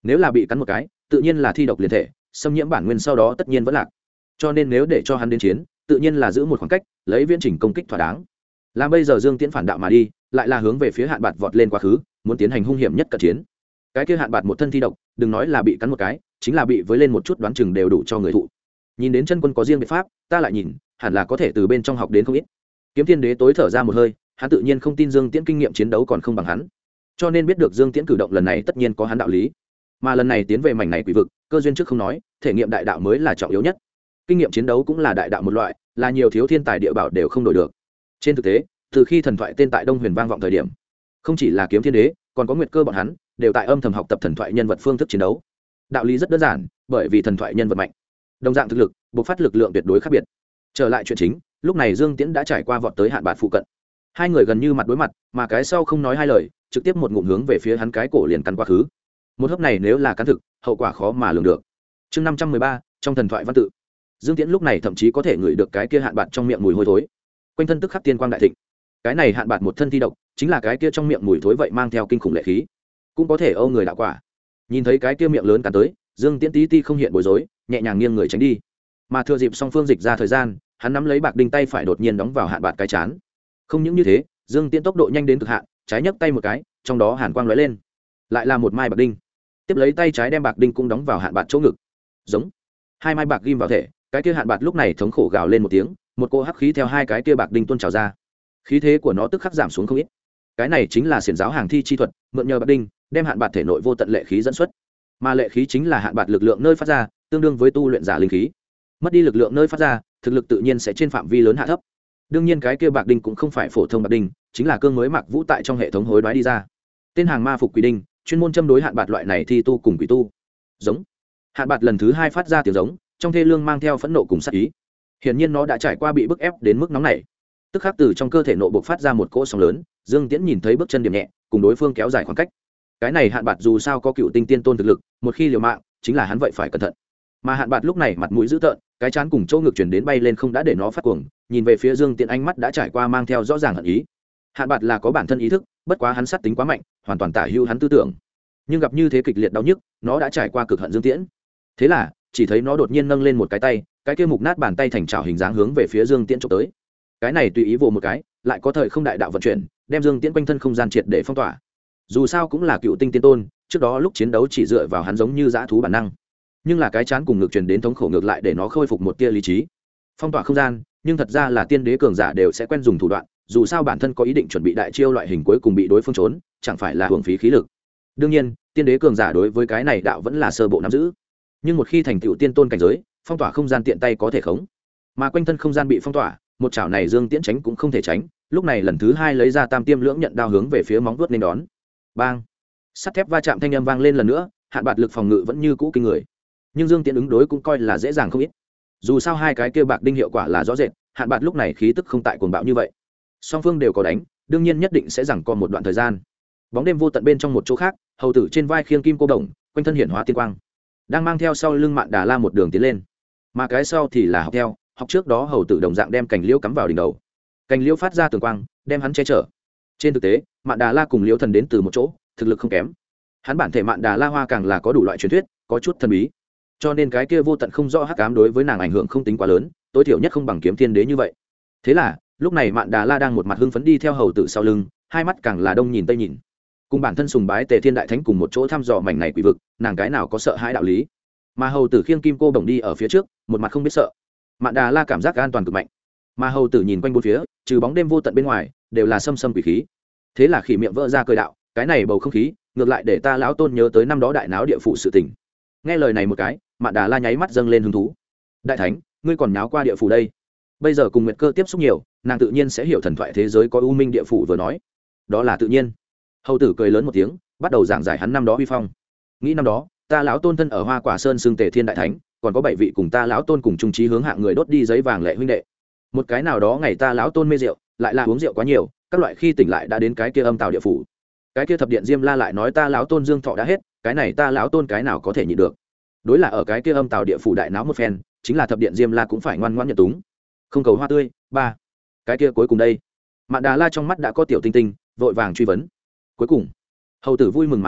nếu là bị cắn một cái tự nhiên là thi độc liền thể, xâm nhiễm bản nguyên sau đó tất nhiên vẫn lạc. Cho nên nếu để cho hắn đến chiến tự nhiên là giữ một khoảng cách, lấy viễn trình công kích thỏa đáng. Làm bây giờ Dương Tiễn phản đạo mà đi, lại là hướng về phía Hạn Bạt vọt lên quá khứ, muốn tiến hành hung hiểm nhất cận chiến. Cái kia Hạn Bạt một thân thi độc, đừng nói là bị cắn một cái, chính là bị với lên một chút đoán chừng đều đủ cho người thụ. Nhìn đến chân quân có riêng biện pháp, ta lại nhìn hẳn là có thể từ bên trong học đến không ít. Kiếm Thiên Đế tối thở ra một hơi, hắn tự nhiên không tin Dương Tiễn kinh nghiệm chiến đấu còn không bằng hắn, cho nên biết được Dương Tiễn cử động lần này tất nhiên có hắn đạo lý. Mà lần này tiến về mảnh này quỷ vực, cơ duyên trước không nói, thể nghiệm đại đạo mới là trọng yếu nhất. Kinh nghiệm chiến đấu cũng là đại đạo một loại, là nhiều thiếu thiên tài địa bảo đều không đổi được. Trên thực tế, từ khi thần thoại tên tại Đông Huyền vang vọng thời điểm, không chỉ là Kiếm Thiên Đế, còn có Nguyệt Cơ bọn hắn, đều tại âm thầm học tập thần thoại nhân vật phương thức chiến đấu. Đạo lý rất đơn giản, bởi vì thần thoại nhân vật mạnh, đồng dạng thực lực, bộc phát lực lượng tuyệt đối khác biệt. Trở lại chuyện chính, lúc này Dương Tiễn đã trải qua vọt tới Hạn Bạt phụ cận. Hai người gần như mặt đối mặt, mà cái sau không nói hai lời, trực tiếp một ngụm hướng về phía hắn cái cổ liền cắn qua khứ. Một hớp này nếu là cắn thực, hậu quả khó mà lường được. Chương 513, trong thần thoại văn tự. Dương Tiễn lúc này thậm chí có thể ngửi được cái kia Hạn Bạt trong miệng mùi hôi thối. Quanh thân tức khắc tiên quang đại thịnh. Cái này Hạn Bạt một thân thi độc, chính là cái kia trong miệng mùi thối vậy mang theo kinh khủng lệ khí, cũng có thể âu người đạo quả. Nhìn thấy cái kia miệng lớn cắn tới, Dương Tiễn tí ti không hiện bối rối, nhẹ nhàng nghiêng người tránh đi. Mà thừa dịp song phương dịch ra thời gian, hắn nắm lấy bạc đinh tay phải đột nhiên đóng vào Hạn Bạt cái chán. Không những như thế, Dương Tiễn tốc độ nhanh đến cực hạn, trái nhấc tay một cái, trong đó hàn quang lóe lên, lại là một mai bạc đinh. Tiếp lấy tay trái đem bạc đinh cũng đóng vào Hạn Bạt chỗ ngực. Giống. Hai mai bạc ghim vào thể, cái kia Hạn Bạt lúc này thống khổ gào lên một tiếng, một cỗ hắc khí theo hai cái kia bạc đinh tuôn trào ra. Khí thế của nó tức khắc giảm xuống không ít. Cái này chính là xiển giáo hàng thi chi thuật, mượn nhờ bạc đinh, đem Hạn Bạt thể nội vô tận lệ khí dẫn xuất. Mà lệ khí chính là Hạn Bạt lực lượng nơi phát ra, tương đương với tu luyện giả linh khí. Mất đi lực lượng nơi phát ra, thực lực tự nhiên sẽ trên phạm vi lớn hạ thấp. Đương nhiên cái kia bạc đinh cũng không phải phổ thông bạc đinh, chính là cương mới Mạc Vũ tại trong hệ thống hối đoái đi ra. Tên hàng ma phục quỷ đinh, chuyên môn châm đối Hạn Bạt loại này thi tu cùng quỷ tu. Giống. Hạn Bạt lần thứ hai phát ra tiếng giống, trong thê lương mang theo phẫn nộ cùng sát ý. Hiển nhiên nó đã trải qua bị bức ép đến mức nóng này. Tức khắc từ trong cơ thể nội bộ phát ra một cỗ sóng lớn, Dương Tiễn nhìn thấy bước chân điểm nhẹ, cùng đối phương kéo dài khoảng cách. Cái này Hạn Bạt dù sao có cựu tinh tiên tôn thực lực, một khi liều mạng, chính là hắn vậy phải cẩn thận. Mà Hạn Bạt lúc này mặt mũi dữ tợn, cái chán cùng chỗ ngực chuyển đến bay lên không đã để nó phát cuồng, nhìn về phía Dương Tiễn ánh mắt đã trải qua mang theo rõ ràng hận ý. Hạn Bạt là có bản thân ý thức, bất quá hắn sát tính quá mạnh, hoàn toàn tả hữu hắn tư tưởng. Nhưng gặp như thế kịch liệt đau nhức, nó đã trải qua cực hận Dương Tiễn. Thế là, chỉ thấy nó đột nhiên nâng lên một cái tay, cái kia mục nát bàn tay thành chảo hình dáng hướng về phía Dương Tiễn chụp tới. Cái này tùy ý vồ một cái, lại có thời không đại đạo vận chuyển, đem Dương Tiễn quanh thân không gian triệt để phong tỏa. Dù sao cũng là cựu tinh tiên tôn, trước đó lúc chiến đấu chỉ dựa vào hắn giống như dã thú bản năng, nhưng là cái chán cùng ngực truyền đến thống khổ ngược lại để nó khôi phục một tia lý trí. Phong tỏa không gian, nhưng thật ra là tiên đế cường giả đều sẽ quen dùng thủ đoạn, dù sao bản thân có ý định chuẩn bị đại chiêu loại hình cuối cùng bị đối phương trốn, chẳng phải là hưởng phí khí lực. Đương nhiên, tiên đế cường giả đối với cái này đạo vẫn là sơ bộ nắm giữ, nhưng một khi thành tựu tiên tôn cảnh giới, phong tỏa không gian tiện tay có thể khống. Mà quanh thân không gian bị phong tỏa, một chảo này Dương Tiễn tránh cũng không thể tránh, lúc này lần thứ hai lấy ra Tam Tiêm Lưỡng Nhận đao hướng về phía móng vuốt nên đón. Bang! Sắt thép va chạm thanh âm vang lên lần nữa, Hạn Bạt lực phòng ngự vẫn như cũ kinh người, nhưng Dương Tiễn ứng đối cũng coi là dễ dàng không ít. Dù sao hai cái kia bạc đinh hiệu quả là rõ rệt, Hạn Bạt lúc này khí tức không tại cuồng bạo như vậy. Song phương đều có đánh, đương nhiên nhất định sẽ giằng co một đoạn thời gian. Bóng đêm vô tận bên trong một chỗ khác, hầu tử trên vai khiêng kim cô đồng, quanh thân hiển hóa tiên quang, đang mang theo sau lưng Mạn Đà La một đường tiến lên. Mà cái sau thì là học theo, học trước đó hầu tử đồng dạng đem cành liễu cắm vào đỉnh đầu. Cành liễu phát ra tường quang, đem hắn che chở. Trên thực tế, Mạn Đà La cùng liễu thần đến từ một chỗ, thực lực không kém. Hắn bản thể Mạn Đà La Hoa càng là có đủ loại truyền thuyết, có chút thần bí. Cho nên cái kia vô tận không rõ hắc ám đối với nàng ảnh hưởng không tính quá lớn, tối thiểu nhất không bằng Kiếm Thiên Đế như vậy. Thế là, lúc này Mạn Đà La đang một mặt hưng phấn đi theo hầu tử sau lưng, hai mắt càng là đông nhìn tây nhìn. Cùng bản thân sùng bái Tề Thiên Đại Thánh cùng một chỗ thăm dò mảnh này quỷ vực, nàng cái nào có sợ hãi đạo lý. Mà hầu tử khiêng kim cô bổng đi ở phía trước, một mặt không biết sợ. Mạn Đà La cảm giác an toàn cực mạnh. Mà hầu tử nhìn quanh bốn phía, trừ bóng đêm vô tận bên ngoài, đều là xâm xâm quỷ khí. Thế là khỉ miệng vỡ ra cười đạo, cái này bầu không khí, ngược lại để ta lão tôn nhớ tới năm đó đại náo địa phủ sự tình. Nghe lời này một cái, Mạn Đà La nháy mắt dâng lên hứng thú. Đại Thánh, ngươi còn náo qua địa phủ đây? Bây giờ cùng Nguyệt Cơ tiếp xúc nhiều, nàng tự nhiên sẽ hiểu thần thoại thế giới có u minh địa phủ vừa nói. Đó là tự nhiên. Hầu tử cười lớn một tiếng, bắt đầu giảng giải hắn năm đó uy phong. Nghĩ năm đó, ta lão tôn thân ở Hoa Quả Sơn xưng Tề Thiên Đại Thánh, còn có 7 vị cùng ta lão tôn cùng trung trí hướng hạng người đốt đi giấy vàng lệ huynh đệ. Một cái nào đó ngày ta lão tôn mê rượu, lại là uống rượu quá nhiều, các loại khi tỉnh lại đã đến cái kia âm tào địa phủ. Cái kia thập điện Diêm La lại nói ta lão tôn dương thọ đã hết, cái này ta lão tôn cái nào có thể nhịn được. Đối là ở cái kia âm tào địa phủ đại náo một phen, chính là thập điện Diêm La cũng phải ngoan ngoãn nhận túng. Không cầu hoa tươi, ba. Cái kia cuối cùng đây. Mạn Đà La trong mắt đã có tiểu tinh tinh, vội vàng truy vấn. Cuối cùng, hầu tử vui mừng mà nói,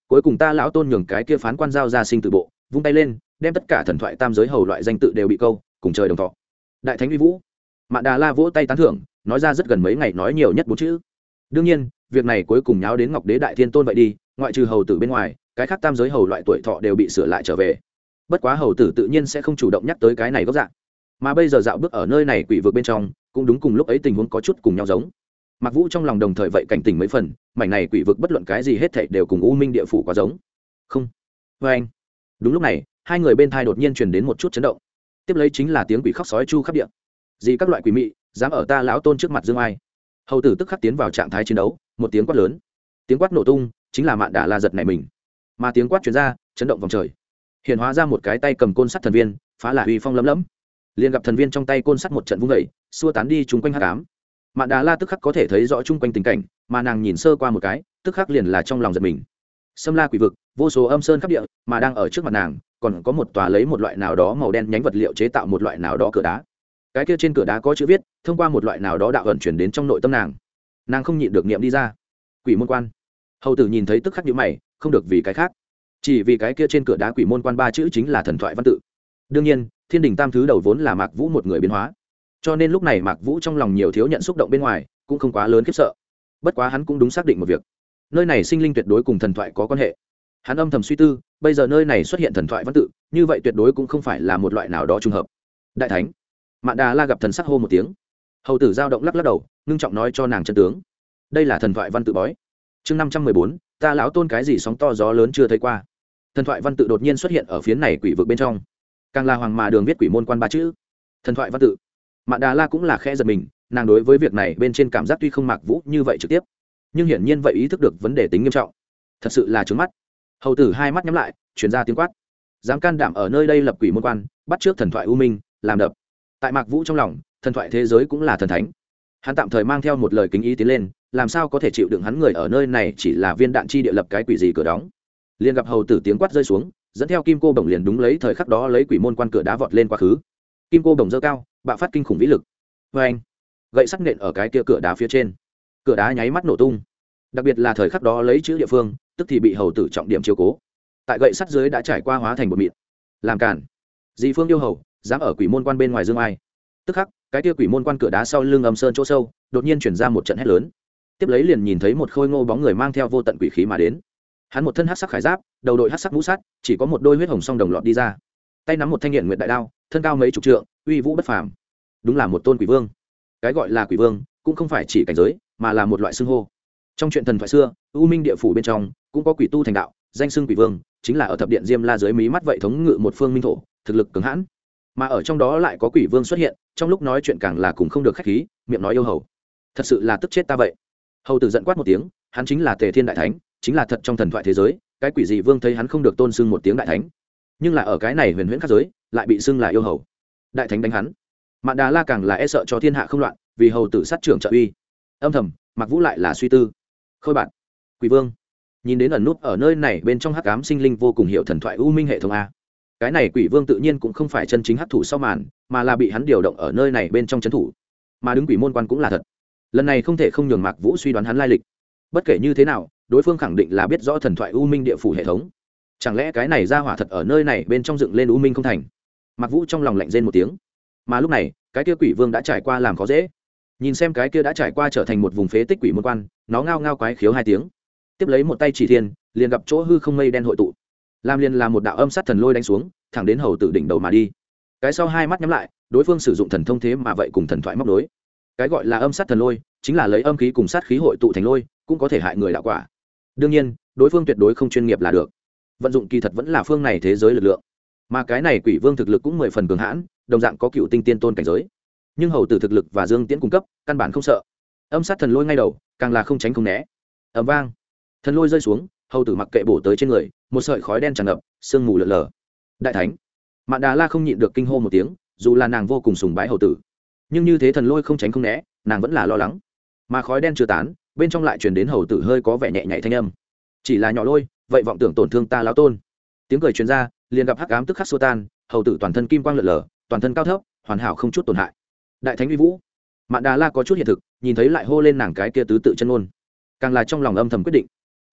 cuối cùng ta lão tôn nhường cái kia phán quan giao ra sinh tử bộ vung tay lên đem tất cả thần thoại tam giới hầu loại danh tự đều bị câu cùng trời đồng thọ. Đại thánh uy vũ. Mạn Đà La vỗ tay tán thưởng, nói ra rất gần mấy ngày nói nhiều nhất 4 chữ. Đương nhiên việc này cuối cùng nháo đến Ngọc Đế Đại Thiên Tôn vậy đi, ngoại trừ hầu tử bên ngoài cái khác tam giới hầu loại tuổi thọ đều bị sửa lại trở về. Bất quá hầu tử tự nhiên sẽ không chủ động nhắc tới cái này gốc dạng, mà bây giờ dạo bước ở nơi này quỷ vực bên trong cũng đúng cùng lúc ấy tình huống có chút cùng nhau giống. Mặc Vũ trong lòng đồng thời vậy cảnh tỉnh mấy phần, mảnh này quỷ vực bất luận cái gì hết thảy đều cùng U Minh địa phủ quá giống. Không. Với anh. Đúng lúc này, hai người bên thai đột nhiên truyền đến một chút chấn động. Tiếp lấy chính là tiếng quỷ khóc sói chu khắp địa. Gì các loại quỷ mị, dám ở ta lão tôn trước mặt dương ai? Hầu tử tức khắc tiến vào trạng thái chiến đấu, một tiếng quát lớn. Tiếng quát nổ tung, chính là Mạn Đà La giật nảy mình. Mà tiếng quát truyền ra, chấn động vòng trời. Hiện hóa ra một cái tay cầm côn sắt thần viên, phá là uy phong lấm lấm. Liền gặp thần viên trong tay côn sắt một trận vung dậy, xua tán đi chúng quanh hắc ám. Mạn Đà La tức khắc có thể thấy rõ chung quanh tình cảnh, mà nàng nhìn sơ qua một cái, tức khắc liền là trong lòng giật mình. Xâm La quỷ vực, vô số âm sơn khắp địa, mà đang ở trước mặt nàng, còn có một tòa lấy một loại nào đó màu đen nhánh vật liệu chế tạo một loại nào đó cửa đá. Cái kia trên cửa đá có chữ viết, thông qua một loại nào đó đạo ẩn chuyển đến trong nội tâm nàng. Nàng không nhịn được niệm đi ra. Quỷ môn quan. Hầu tử nhìn thấy tức khắc nhíu mày, không được vì cái khác, chỉ vì cái kia trên cửa đá quỷ môn quan 3 chữ chính là thần thoại văn tự. Đương nhiên, thiên đình tam thứ đầu vốn là Mạc Vũ một người biến hóa, cho nên lúc này Mạc Vũ trong lòng nhiều thiếu nhận xúc động bên ngoài, cũng không quá lớn khiếp sợ. Bất quá hắn cũng đúng xác định một việc, nơi này sinh linh tuyệt đối cùng thần thoại có quan hệ. Hắn âm thầm suy tư, bây giờ nơi này xuất hiện thần thoại văn tự, như vậy tuyệt đối cũng không phải là một loại nào đó trùng hợp. Đại thánh. Mạn Đà La gặp thần sắc hô một tiếng. Hầu tử dao động lắc lắc đầu, ngưng trọng nói cho nàng chân tướng. Đây là thần thoại văn tự bói. Chương 514, ta lão tôn cái gì sóng to gió lớn chưa thấy qua. Thần thoại văn tự đột nhiên xuất hiện ở phía này quỷ vực bên trong. Càng là hoàng mà đường viết quỷ môn quan 3 chữ. Thần thoại văn tự. Mạn Đà La cũng là khẽ giật mình, nàng đối với việc này bên trên cảm giác tuy không Mạc Vũ như vậy trực tiếp, nhưng hiển nhiên vậy ý thức được vấn đề tính nghiêm trọng. Thật sự là trướng mắt. Hầu tử hai mắt nhắm lại, truyền ra tiếng quát. Dám can đảm ở nơi đây lập quỷ môn quan, bắt trước thần thoại u minh, làm đập. Tại Mạc Vũ trong lòng, thần thoại thế giới cũng là thần thánh. Hắn tạm thời mang theo một lời kính ý tiến lên, làm sao có thể chịu đựng hắn người ở nơi này chỉ là viên đạn chi địa lập cái quỷ gì cửa đóng. Liền gặp hầu tử tiếng quát rơi xuống, dẫn theo kim cô bổng liền đúng lấy thời khắc đó lấy quỷ môn quan cửa đá vọt lên quá khứ. Kim cô bổng dơ cao, bạo phát kinh khủng vĩ lực. Vê anh, gậy sắt nện ở cái kia cửa đá phía trên, cửa đá nháy mắt nổ tung. Đặc biệt là thời khắc đó lấy chữ địa phương, tức thì bị hầu tử trọng điểm chiếu cố. Tại gậy sắt dưới đã trải qua hóa thành bột mịn. Làm cản. Dị phương yêu hầu, dám ở quỷ môn quan bên ngoài dương ai. Tức khắc, cái kia quỷ môn quan cửa đá sau lưng âm sơn chỗ sâu, đột nhiên chuyển ra một trận hét lớn. Tiếp lấy liền nhìn thấy một khôi ngô bóng người mang theo vô tận quỷ khí mà đến. Hắn một thân hắc sắc khải giáp, đầu đội hắc sắc mũ sắt, chỉ có một đôi huyết hồng song đồng lọt đi ra. Tay nắm một thanh nghiện nguyệt đại đao, thân cao mấy chục trượng, uy vũ bất phàm. Đúng là một tôn quỷ vương. Cái gọi là quỷ vương, cũng không phải chỉ cảnh giới, mà là một loại xưng hô. Trong chuyện thần thoại xưa, U Minh địa phủ bên trong cũng có quỷ tu thành đạo, danh xưng quỷ vương, chính là ở thập điện Diêm La dưới mí mắt vậy thống ngự một phương minh thổ, thực lực cứng hãn. Mà ở trong đó lại có quỷ vương xuất hiện, trong lúc nói chuyện càng là cùng không được khách khí, miệng nói yêu hầu. Thật sự là tức chết ta vậy. Hầu tử giận quát một tiếng, hắn chính là Tề Thiên đại thánh, chính là thật trong thần thoại thế giới, cái quỷ gì vương thấy hắn không được tôn xưng một tiếng đại thánh, nhưng là ở cái này huyền huyễn khác giới, lại bị xưng là yêu hầu. Đại thánh đánh hắn. Mạn Đà La càng là e sợ cho thiên hạ không loạn, vì hầu tử sát trưởng trợ uy. Âm thầm, Mạc Vũ lại là suy tư. Khôi bạn, quỷ vương, nhìn đến ẩn nút ở nơi này bên trong hắc ám sinh linh vô cùng hiểu thần thoại u minh hệ thống a. Cái này quỷ vương tự nhiên cũng không phải chân chính hắc thủ sau màn, mà là bị hắn điều động ở nơi này bên trong trấn thủ. Mà đứng quỷ môn quan cũng là thật. Lần này không thể không nhường Mạc Vũ suy đoán hắn lai lịch. Bất kể như thế nào, đối phương khẳng định là biết rõ thần thoại u minh địa phủ hệ thống. Chẳng lẽ cái này ra hỏa thật ở nơi này bên trong dựng lên u minh không thành? Mạc Vũ trong lòng lạnh rên một tiếng. Mà lúc này, cái kia quỷ vương đã trải qua làm khó dễ. Nhìn xem cái kia đã trải qua trở thành một vùng phế tích quỷ môn quan, nó ngao ngao quái khiếu 2 tiếng. Tiếp lấy một tay chỉ thiên, liền gặp chỗ hư không mây đen hội tụ. Lam liền là một đạo âm sát thần lôi đánh xuống, thẳng đến hầu tử đỉnh đầu mà đi. Cái sau hai mắt nhắm lại, đối phương sử dụng thần thông thế mà vậy cùng thần thoại móc đối. Cái gọi là âm sát thần lôi, chính là lấy âm khí cùng sát khí hội tụ thành lôi, cũng có thể hại người đạo quả. Đương nhiên, đối phương tuyệt đối không chuyên nghiệp là được. Vận dụng kỳ thật vẫn là phương này thế giới lực lượng. Mà cái này quỷ vương thực lực cũng 10 phần cường hãn, đồng dạng có cựu tinh tiên tôn cảnh giới. Nhưng hầu tử thực lực và dương tiễn cung cấp, căn bản không sợ. Âm sát thần lôi ngay đầu, càng là không tránh không né. Ầm vang, thần lôi rơi xuống, hầu tử mặc kệ bổ tới trên người, một sợi khói đen tràn ngập, sương mù lờ lờ. Đại thánh, Mạn Đà La không nhịn được kinh hô một tiếng, dù là nàng vô cùng sùng bái hầu tử, nhưng như thế thần lôi không tránh không né, nàng vẫn là lo lắng. Mà khói đen chưa tán, bên trong lại truyền đến hầu tử hơi có vẻ nhẹ nhảy thanh âm. Chỉ là nhỏ lôi, vậy vọng tưởng tổn thương ta lão tôn. Tiếng cười truyền ra, liền gặp hắc ám tức khắc xua tan, hầu tử toàn thân kim quang lượn lờ, toàn thân cao thấp, hoàn hảo không chút tổn hại. Đại thánh uy vũ. Mạn Đà La có chút hiện thực, nhìn thấy lại hô lên nàng cái kia tứ tự chân ngôn, càng là trong lòng âm thầm quyết định.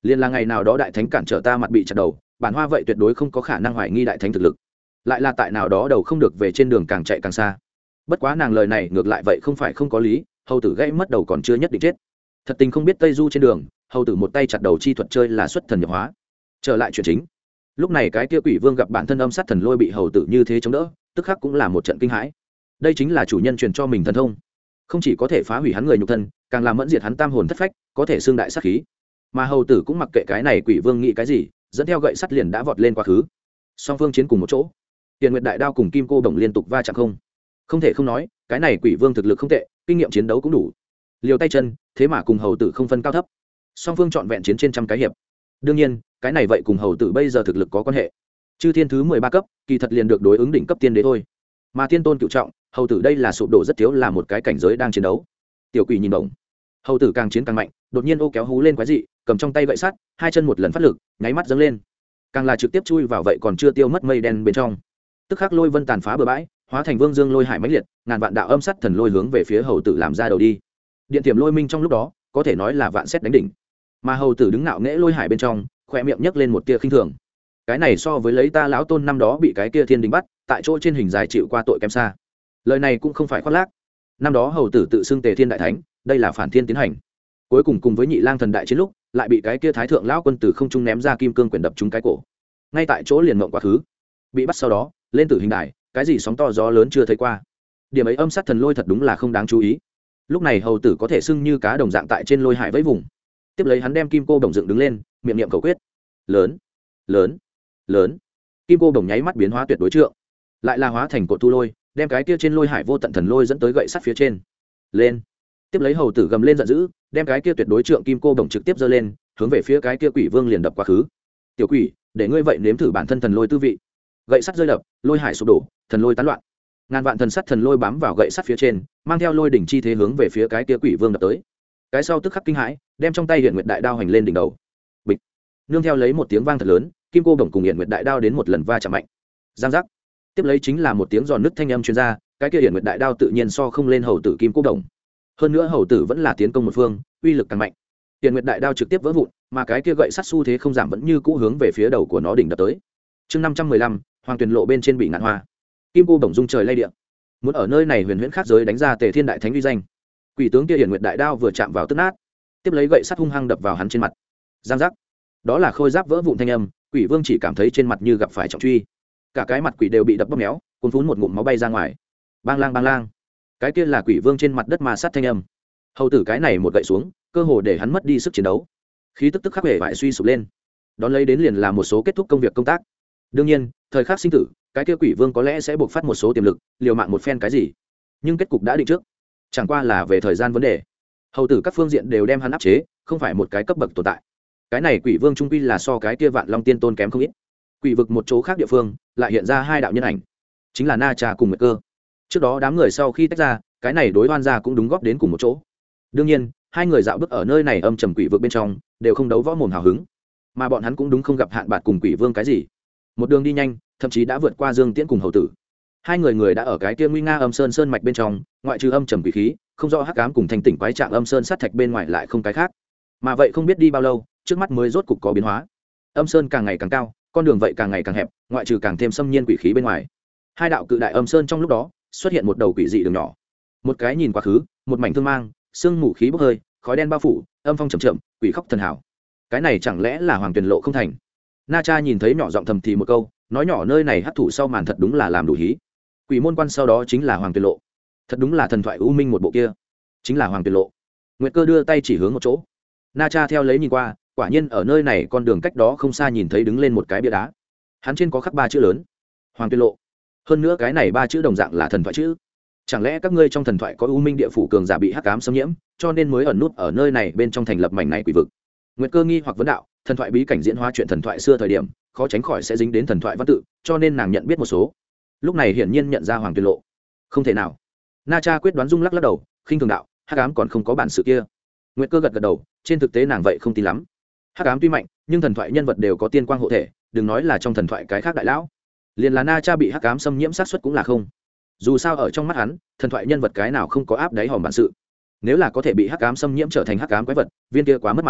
liền là ngày nào đó đại thánh cản trở ta mặt bị chặt đầu, bản hoa vậy tuyệt đối không có khả năng hoài nghi đại thánh thực lực, lại là tại nào đó đầu không được về trên đường càng chạy càng xa. Bất quá nàng lời này ngược lại vậy không phải không có lý, hầu tử gãy mất đầu còn chưa nhất định chết. Thật tình không biết tây du trên đường, hầu tử một tay chặt đầu chi thuật chơi là xuất thần nhập hóa. Trở lại chuyện chính, lúc này cái kia quỷ vương gặp bản thân âm sát thần lôi bị hầu tử như thế chống đỡ, tức khắc cũng là một trận kinh hãi. Đây chính là chủ nhân truyền cho mình thần thông, không chỉ có thể phá hủy hắn người nhục thân, càng làm mẫn diệt hắn tam hồn thất phách, có thể xương đại sát khí. Mà hầu tử cũng mặc kệ cái này quỷ vương nghĩ cái gì, dẫn theo gậy sắt liền đã vọt lên quá khứ. Song phương chiến cùng một chỗ, Tiền Nguyệt đại đao cùng Kim Cô Đồng liên tục va chạm không thể không nói, cái này quỷ vương thực lực không tệ, kinh nghiệm chiến đấu cũng đủ. Liều tay chân, thế mà cùng hầu tử không phân cao thấp. Song phương trọn vẹn chiến trên trăm cái hiệp. Đương nhiên, cái này vậy cùng hầu tử bây giờ thực lực có quan hệ. Chư thiên thứ 13 cấp, kỳ thật liền được đối ứng đỉnh cấp tiên đế thôi. Mà tiên tôn cửu trọng, hầu tử đây là sụp đổ rất thiếu, là một cái cảnh giới đang chiến đấu. Tiểu quỷ nhìn động, hầu tử càng chiến càng mạnh, đột nhiên ô kéo hú lên quái dị, cầm trong tay gậy sắt, hai chân một lần phát lực, nháy mắt dâng lên, càng là trực tiếp chui vào vậy còn chưa tiêu mất mây đen bên trong. Tức khắc lôi vân tàn phá bờ bãi, hóa thành vương dương lôi hải mãnh liệt, ngàn vạn đạo âm sắt thần lôi hướng về phía hầu tử làm ra đầu đi. Điện tiềm lôi minh trong lúc đó, có thể nói là vạn xét đánh đỉnh. Mà hầu tử đứng ngạo nghễ lôi hải bên trong, khỏe miệng nhấc lên một tia khinh thường. Cái này so với lấy ta lão tôn năm đó bị cái kia thiên đình bắt, tại chỗ trên hình dài chịu qua tội kém xa. Lời này cũng không phải khoác lác. Năm đó hầu tử tự xưng Tề Thiên đại thánh, đây là phản thiên tiến hành. Cuối cùng với Nhị Lang thần đại chiến lúc, lại bị cái kia thái thượng lão quân tử không trung ném ra kim cương quyển đập trúng cái cổ. Ngay tại chỗ liền mộng quá khứ. Bị bắt sau đó, lên tử hình đài, cái gì sóng to gió lớn chưa thấy qua. Điểm ấy âm sát thần lôi thật đúng là không đáng chú ý. Lúc này hầu tử có thể xưng như cá đồng dạng tại trên lôi hải vẫy vùng. Tiếp lấy hắn đem kim cô đồng dựng đứng lên, miệng niệm cầu quyết. Lớn, lớn, lớn. Kim cô đồng nháy mắt biến hóa tuyệt đối trượng, lại là hóa thành cột thu lôi, đem cái kia trên lôi hải vô tận thần lôi dẫn tới gậy sắt phía trên. Lên. Tiếp lấy hầu tử gầm lên giận dữ, đem cái kia tuyệt đối trượng kim cô đồng trực tiếp giơ lên, hướng về phía cái kia quỷ vương liền đập quá khứ. Tiểu quỷ, để ngươi vậy nếm thử bản thân thần lôi tư vị. Gậy sắt rơi đập, lôi hải sụp đổ, thần lôi tán loạn. Ngàn vạn thần sắt thần lôi bám vào gậy sắt phía trên, mang theo lôi đỉnh chi thế hướng về phía cái kia quỷ vương đập tới. Cái sau tức khắc kinh hãi, đem trong tay Hiển Nguyệt đại đao hành lên đỉnh đầu. Bịch. Nương theo lấy một tiếng vang thật lớn, kim cô đồng cùng Hiển Nguyệt đại đao đến một lần va chạm mạnh. Giang giác. Tiếp lấy chính là một tiếng giòn nứt thanh âm truyền ra, cái kia Hiển Nguyệt đại đao tự nhiên so không lên hầu tử kim cô đồng. Hơn nữa hầu tử vẫn là tiến công một phương, uy lực càng mạnh. Hiển Nguyệt đại đao trực tiếp vỡ vụn, mà cái kia gậy sắt xu thế không giảm vẫn như cũ hướng về phía đầu của nó đỉnh đập tới. Chương 515, Hoàng Tuyền lộ bên trên bị ngạn hoa. Kim cô đồng rung trời lay địa. Muốn ở nơi này huyền huyễn khác giới đánh ra Tề Thiên đại thánh uy danh. Quỷ tướng kia Hiển Nguyệt đại đao vừa chạm vào tức nát, tiếp lấy gậy sắt hung hăng đập vào hắn trên mặt. Giang giác. Đó là khôi giáp vỡ vụn thanh âm, quỷ vương chỉ cảm thấy trên mặt như gặp phải trọng truy, cả cái mặt quỷ đều bị đập bóp méo, cuốn phún một ngụm máu bay ra ngoài. Bang lang bang lang. Cái kia là quỷ vương trên mặt đất mà sát thanh âm. Hầu tử cái này một gậy xuống, cơ hồ để hắn mất đi sức chiến đấu, khí tức tức khắc hề bại suy sụp lên. Đón lấy đến liền là một số kết thúc công việc công tác. Đương nhiên, thời khắc sinh tử, cái kia quỷ vương có lẽ sẽ buộc phát một số tiềm lực, liều mạng một phen cái gì, nhưng kết cục đã định trước, chẳng qua là về thời gian vấn đề. Hầu tử các phương diện đều đem hắn áp chế, không phải một cái cấp bậc tồn tại. Cái này quỷ vương trung quy là so cái kia Vạn Long tiên tôn kém không ít. Quỷ vực một chỗ khác địa phương lại hiện ra hai đạo nhân ảnh, chính là Na Trà cùng Nguyệt Cơ. Trước đó đám người sau khi tách ra, cái này đối oan gia cũng đúng góp đến cùng một chỗ. Đương nhiên, hai người dạo bước ở nơi này âm trầm quỷ vực bên trong, đều không đấu võ mồm hào hứng, mà bọn hắn cũng đúng không gặp Hạn Bạt cùng quỷ vương cái gì. Một đường đi nhanh, thậm chí đã vượt qua Dương Tiễn cùng hầu tử. Hai người đã ở cái kia nguy nga âm sơn sơn mạch bên trong, ngoại trừ âm trầm quỷ khí, không rõ hắc ám cùng thanh tỉnh quái trạng âm sơn sát thạch bên ngoài lại không cái khác. Mà vậy không biết đi bao lâu, trước mắt mới rốt cục có biến hóa. Âm sơn càng ngày càng cao, con đường vậy càng ngày càng hẹp, ngoại trừ càng thêm xâm nhiên quỷ khí bên ngoài. Hai đạo cự đại âm sơn trong lúc đó, xuất hiện một đầu quỷ dị đường nhỏ. Một cái nhìn quá khứ, một mảnh thương mang, sương mù khí bốc hơi, khói đen bao phủ, âm phong chậm chậm, quỷ khóc thần hảo. Cái này chẳng lẽ là Hoàng Tuyền lộ không thành? Na Cha nhìn thấy nhỏ giọng thầm thì một câu, nói nhỏ nơi này hấp thụ sau màn thật đúng là làm đủ hí. Quỷ môn quan sau đó chính là Hoàng Tuyền lộ, thật đúng là thần thoại u minh một bộ kia, chính là Hoàng Tuyền lộ. Nguyệt Cơ đưa tay chỉ hướng một chỗ. Na Cha theo lấy nhìn qua, quả nhiên ở nơi này con đường cách đó không xa nhìn thấy đứng lên một cái bia đá, hắn trên có khắc ba chữ lớn, Hoàng Tuyền lộ. Hơn nữa cái này ba chữ đồng dạng là thần thoại chữ. Chẳng lẽ các ngươi trong thần thoại có u minh địa phủ cường giả bị hắc ám xâm nhiễm, cho nên mới ẩn nút ở nơi này bên trong thành lập mảnh này quỷ vực? Nguyệt Cơ nghi hoặc vấn đạo, thần thoại bí cảnh diễn hóa chuyện thần thoại xưa thời điểm, khó tránh khỏi sẽ dính đến thần thoại văn tự, cho nên nàng nhận biết một số. Lúc này hiển nhiên nhận ra Hoàng Tuyền lộ. Không thể nào. Na Cha quyết đoán rung lắc lắc đầu, khinh thường đạo, hắc ám còn không có bản sự kia. Nguyệt Cơ gật gật đầu, trên thực tế nàng vậy không tin lắm. Hắc ám tuy mạnh, nhưng thần thoại nhân vật đều có tiên quang hộ thể, đừng nói là trong thần thoại cái khác đại lão, liền là Na Cha bị hắc ám xâm nhiễm sát suất cũng là không. Dù sao ở trong mắt hắn, thần thoại nhân vật cái nào không có áp đáy hòm bản sự. Nếu là có thể bị hắc ám xâm nhiễm trở thành hắc ám quái vật, viên kia quá mất mặt.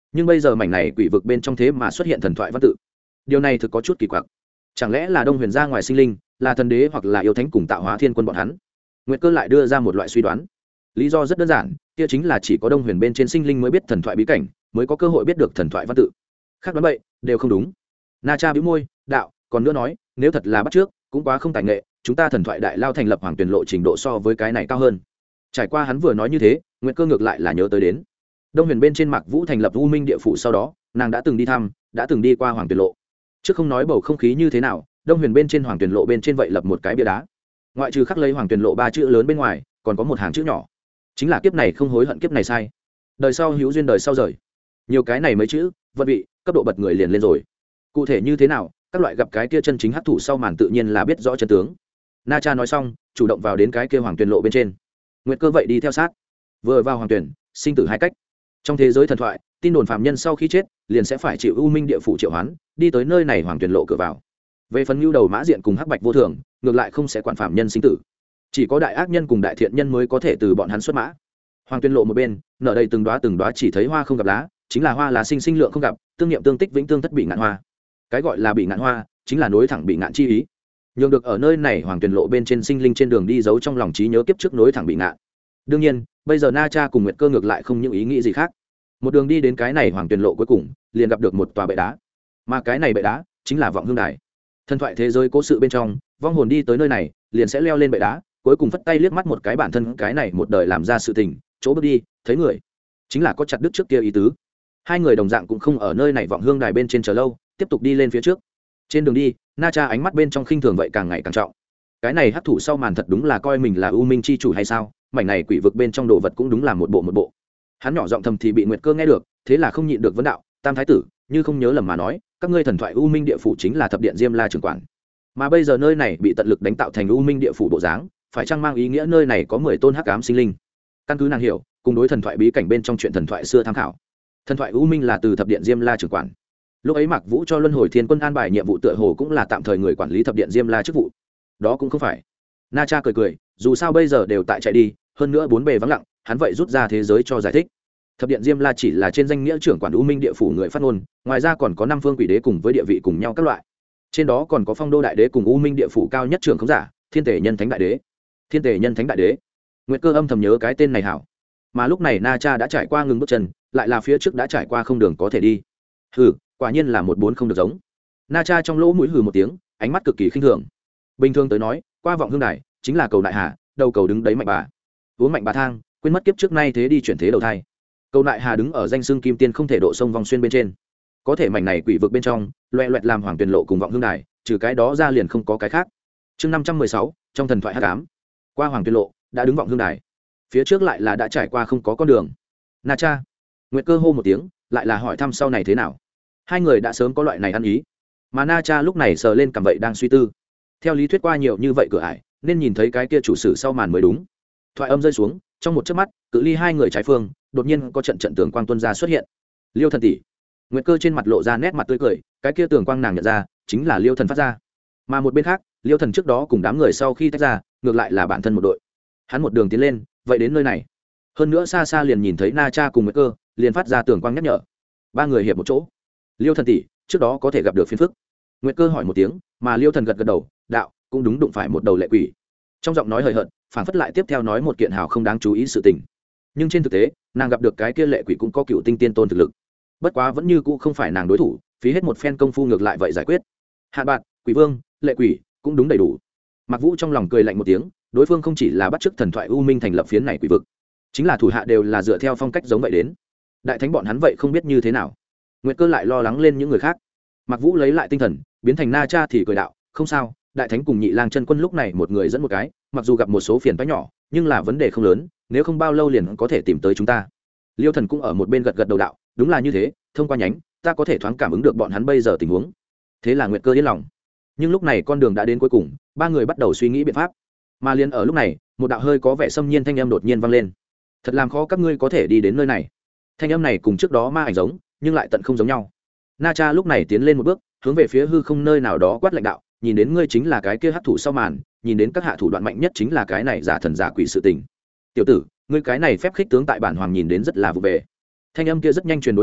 nhưng bây giờ mảnh này quỷ vực bên trong thế mà xuất hiện thần thoại văn tự, điều này thực có chút kỳ quặc. Chẳng lẽ là Đông Huyền ra ngoài sinh linh, là thần đế hoặc là yêu thánh cùng tạo hóa thiên quân bọn hắn? Nguyệt Cơ lại đưa ra một loại suy đoán. Lý do rất đơn giản, kia chính là chỉ có Đông Huyền bên trên sinh linh mới biết thần thoại bí cảnh, mới có cơ hội biết được thần thoại văn tự. Khác đoán bậy đều không đúng. Na Cha bĩu môi, đạo, còn nữa nói, nếu thật là bắt trước, cũng quá không tài nghệ, chúng ta thần thoại đại lao thành lập hoàng tuyển lộ trình độ so với cái này cao hơn. Trải qua hắn vừa nói như thế, Nguyệt Cơ ngược lại là nhớ tới đến Đông Huyền bên trên Mạc Vũ thành lập U Minh địa phủ sau đó, nàng đã từng đi thăm, đã từng đi qua hoàng tuyển lộ. Trước không nói bầu không khí như thế nào, Đông Huyền bên trên hoàng tuyển lộ bên trên vậy lập một cái bia đá, ngoại trừ khắc lấy hoàng tuyển lộ 3 chữ lớn bên ngoài, còn có một hàng chữ nhỏ, chính là kiếp này không hối hận kiếp này sai, đời sau hữu duyên đời sau rời. Nhiều cái này mấy chữ, vận vị, cấp độ bật người liền lên rồi. Cụ thể như thế nào, các loại gặp cái kia chân chính hắc thủ sau màn tự nhiên là biết rõ chân tướng. Na Cha nói xong, chủ động vào đến cái kia hoàng tuyển lộ bên trên. Nguyệt Cơ vậy đi theo sát. Vừa vào hoàng tuyển, sinh tử hai cách. Trong thế giới thần thoại, tin đồn phàm nhân sau khi chết, liền sẽ phải chịu U Minh địa phủ triệu hoán, đi tới nơi này hoàng tuyển lộ cửa vào. Về phần nhu đầu mã diện cùng hắc bạch vô thường, ngược lại không sẽ quản phàm nhân sinh tử. Chỉ có đại ác nhân cùng đại thiện nhân mới có thể từ bọn hắn xuất mã. Hoàng tuyển lộ một bên, nở đầy từng đóa chỉ thấy hoa không gặp lá, chính là hoa là sinh lượng không gặp, tương nghiệm tương tích vĩnh tương thất bị ngạn hoa. Cái gọi là bị ngạn hoa, chính là nối thẳng bị ngạn chi ý. Nhường được ở nơi này hoàng tuyển lộ bên trên sinh linh trên đường đi giấu trong lòng trí nhớ kiếp trước nối thẳng bị ngạn. Đương nhiên, bây giờ Na Cha cùng Nguyệt Cơ ngược lại không những ý nghĩ gì khác. Một đường đi đến cái này hoàng tuyển lộ cuối cùng, liền gặp được một tòa bệ đá. Mà cái này bệ đá chính là Vọng Hương Đài. Thần thoại thế giới cố sự bên trong, vong hồn đi tới nơi này, liền sẽ leo lên bệ đá, cuối cùng phất tay liếc mắt một cái bản thân cái này một đời làm ra sự tình, chỗ bước đi, thấy người, chính là có chặt đứt trước kia ý tứ. Hai người đồng dạng cũng không ở nơi này Vọng Hương Đài bên trên chờ lâu, tiếp tục đi lên phía trước. Trên đường đi, Na Cha ánh mắt bên trong khinh thường vậy càng ngày càng trọng. Cái này hắc thủ sau màn thật đúng là coi mình là U Minh chi chủ hay sao? Mảnh này quỷ vực bên trong đồ vật cũng đúng là một bộ. Hắn nhỏ giọng thầm thì bị Nguyệt Cơ nghe được, thế là không nhịn được vấn đạo, Tam thái tử, như không nhớ lầm mà nói, các ngươi thần thoại U Minh địa phủ chính là thập điện Diêm La trưởng quản. Mà bây giờ nơi này bị tận lực đánh tạo thành U Minh địa phủ bộ dáng, phải chăng mang ý nghĩa nơi này có 10 tôn hắc ám sinh linh? Căn cứ nàng hiểu, cùng đối thần thoại bí cảnh bên trong chuyện thần thoại xưa tham khảo. Thần thoại U Minh là từ thập điện Diêm La trưởng quản. Lúc ấy Mạc Vũ cho Luân Hồi Thiên Quân an bài nhiệm vụ tựa hồ cũng là tạm thời người quản lý thập điện Diêm La chức vụ. Đó cũng không phải. Na Cha cười, dù sao bây giờ đều tại chạy đi, hơn nữa bốn bề vắng lặng, hắn vậy rút ra thế giới cho giải thích. Thập điện Diêm La chỉ là trên danh nghĩa trưởng quản U Minh địa phủ người phát ngôn, ngoài ra còn có 5 phương quỷ đế cùng với địa vị cùng nhau các loại. Trên đó còn có Phong Đô đại đế cùng U Minh địa phủ cao nhất trưởng khống giả, Thiên Tề Nhân Thánh đại đế. Thiên Tề Nhân Thánh đại đế. Nguyệt Cơ âm thầm nhớ cái tên này hảo. Mà lúc này Na Cha đã trải qua ngừng bước chân, lại là phía trước đã trải qua không đường có thể đi. Hừ, quả nhiên là một bốn không được giống. Na Cha trong lỗ mũi hừ một tiếng, ánh mắt cực kỳ khinh thường. Bình thường tới nói, qua Vọng Hương Đài chính là cầu đại hà, đầu cầu đứng đấy mạnh bà, uống mạnh bà thang, quên mất kiếp trước nay thế đi chuyển thế đầu thai. Cầu đại hà đứng ở danh xương kim tiên không thể độ sông vòng xuyên bên trên, có thể mảnh này quỷ vực bên trong, loẹ loẹt làm hoàng tuyển lộ cùng Vọng Hương Đài, trừ cái đó ra liền không có cái khác. Chương 516, trong thần thoại hắc ám, qua hoàng tuyển lộ, đã đứng Vọng Hương Đài, phía trước lại là đã trải qua không có con đường. Na Cha, Nguyệt Cơ hô một tiếng, lại là hỏi thăm sau này thế nào. Hai người đã sớm có loại này ăn ý, mà Na Cha lúc này sờ lên cằm vậy đang suy tư. Theo lý thuyết qua nhiều như vậy cửa ải, nên nhìn thấy cái kia chủ sử sau màn mới đúng. Thoại âm rơi xuống, trong một chớp mắt, cự ly hai người trái phương, đột nhiên có trận tường quang tuôn ra xuất hiện. Liêu thần tỷ. Nguyệt Cơ trên mặt lộ ra nét mặt tươi cười, cái kia tường quang nàng nhận ra, chính là Liêu thần phát ra. Mà một bên khác, Liêu thần trước đó cùng đám người sau khi tách ra, ngược lại là bản thân một đội. Hắn một đường tiến lên, vậy đến nơi này. Hơn nữa xa xa liền nhìn thấy Na Cha cùng Nguyệt Cơ, liền phát ra tường quang nhắc nhở. Ba người hiệp một chỗ. Liêu thần tỷ, trước đó có thể gặp được phiền phức. Nguyệt Cơ hỏi một tiếng, mà Liêu thần gật gật đầu, đạo, cũng đúng, đụng phải một đầu lệ quỷ. Trong giọng nói hời hợt, phản phất lại tiếp theo nói một kiện hào không đáng chú ý sự tình. Nhưng trên thực tế, nàng gặp được cái kia lệ quỷ cũng có cựu tinh tiên tôn thực lực. Bất quá vẫn như cũ không phải nàng đối thủ, phí hết một phen công phu ngược lại vậy giải quyết. Hạn Bạt, Quỷ Vương, lệ quỷ, cũng đúng đầy đủ. Mạc Vũ trong lòng cười lạnh một tiếng, đối phương không chỉ là bắt chước thần thoại U Minh thành lập phiến này quỷ vực, chính là thủ hạ đều là dựa theo phong cách giống vậy đến. Đại thánh bọn hắn vậy không biết như thế nào. Nguyệt Cơ lại lo lắng lên những người khác. Mạc Vũ lấy lại tinh thần, biến thành Na Cha thì cười đạo, không sao, đại thánh cùng Nhị Lang chân quân lúc này một người dẫn một cái, mặc dù gặp một số phiền toái nhỏ, nhưng là vấn đề không lớn, nếu không bao lâu liền có thể tìm tới chúng ta. Liêu thần cũng ở một bên gật gật đầu đạo, đúng là như thế, thông qua nhánh, ta có thể thoáng cảm ứng được bọn hắn bây giờ tình huống. Thế là Nguyệt Cơ yên lòng. Nhưng lúc này con đường đã đến cuối cùng, ba người bắt đầu suy nghĩ biện pháp. Mà liền ở lúc này, một đạo hơi có vẻ xâm nhiên thanh âm đột nhiên vang lên. Thật làm khó các ngươi có thể đi đến nơi này. Thanh âm này cùng trước đó ma ảnh giống, nhưng lại tận không giống nhau. Na Cha lúc này tiến lên một bước, hướng về phía hư không nơi nào đó quát lãnh đạo, nhìn đến ngươi chính là cái kia hắc thủ sau màn, nhìn đến các hạ thủ đoạn mạnh nhất chính là cái này giả thần giả quỷ sự tình. Tiểu tử, ngươi cái này phép khích tướng tại bản hoàng nhìn đến rất là vụ về. Thanh âm kia rất nhanh truyền đối lại,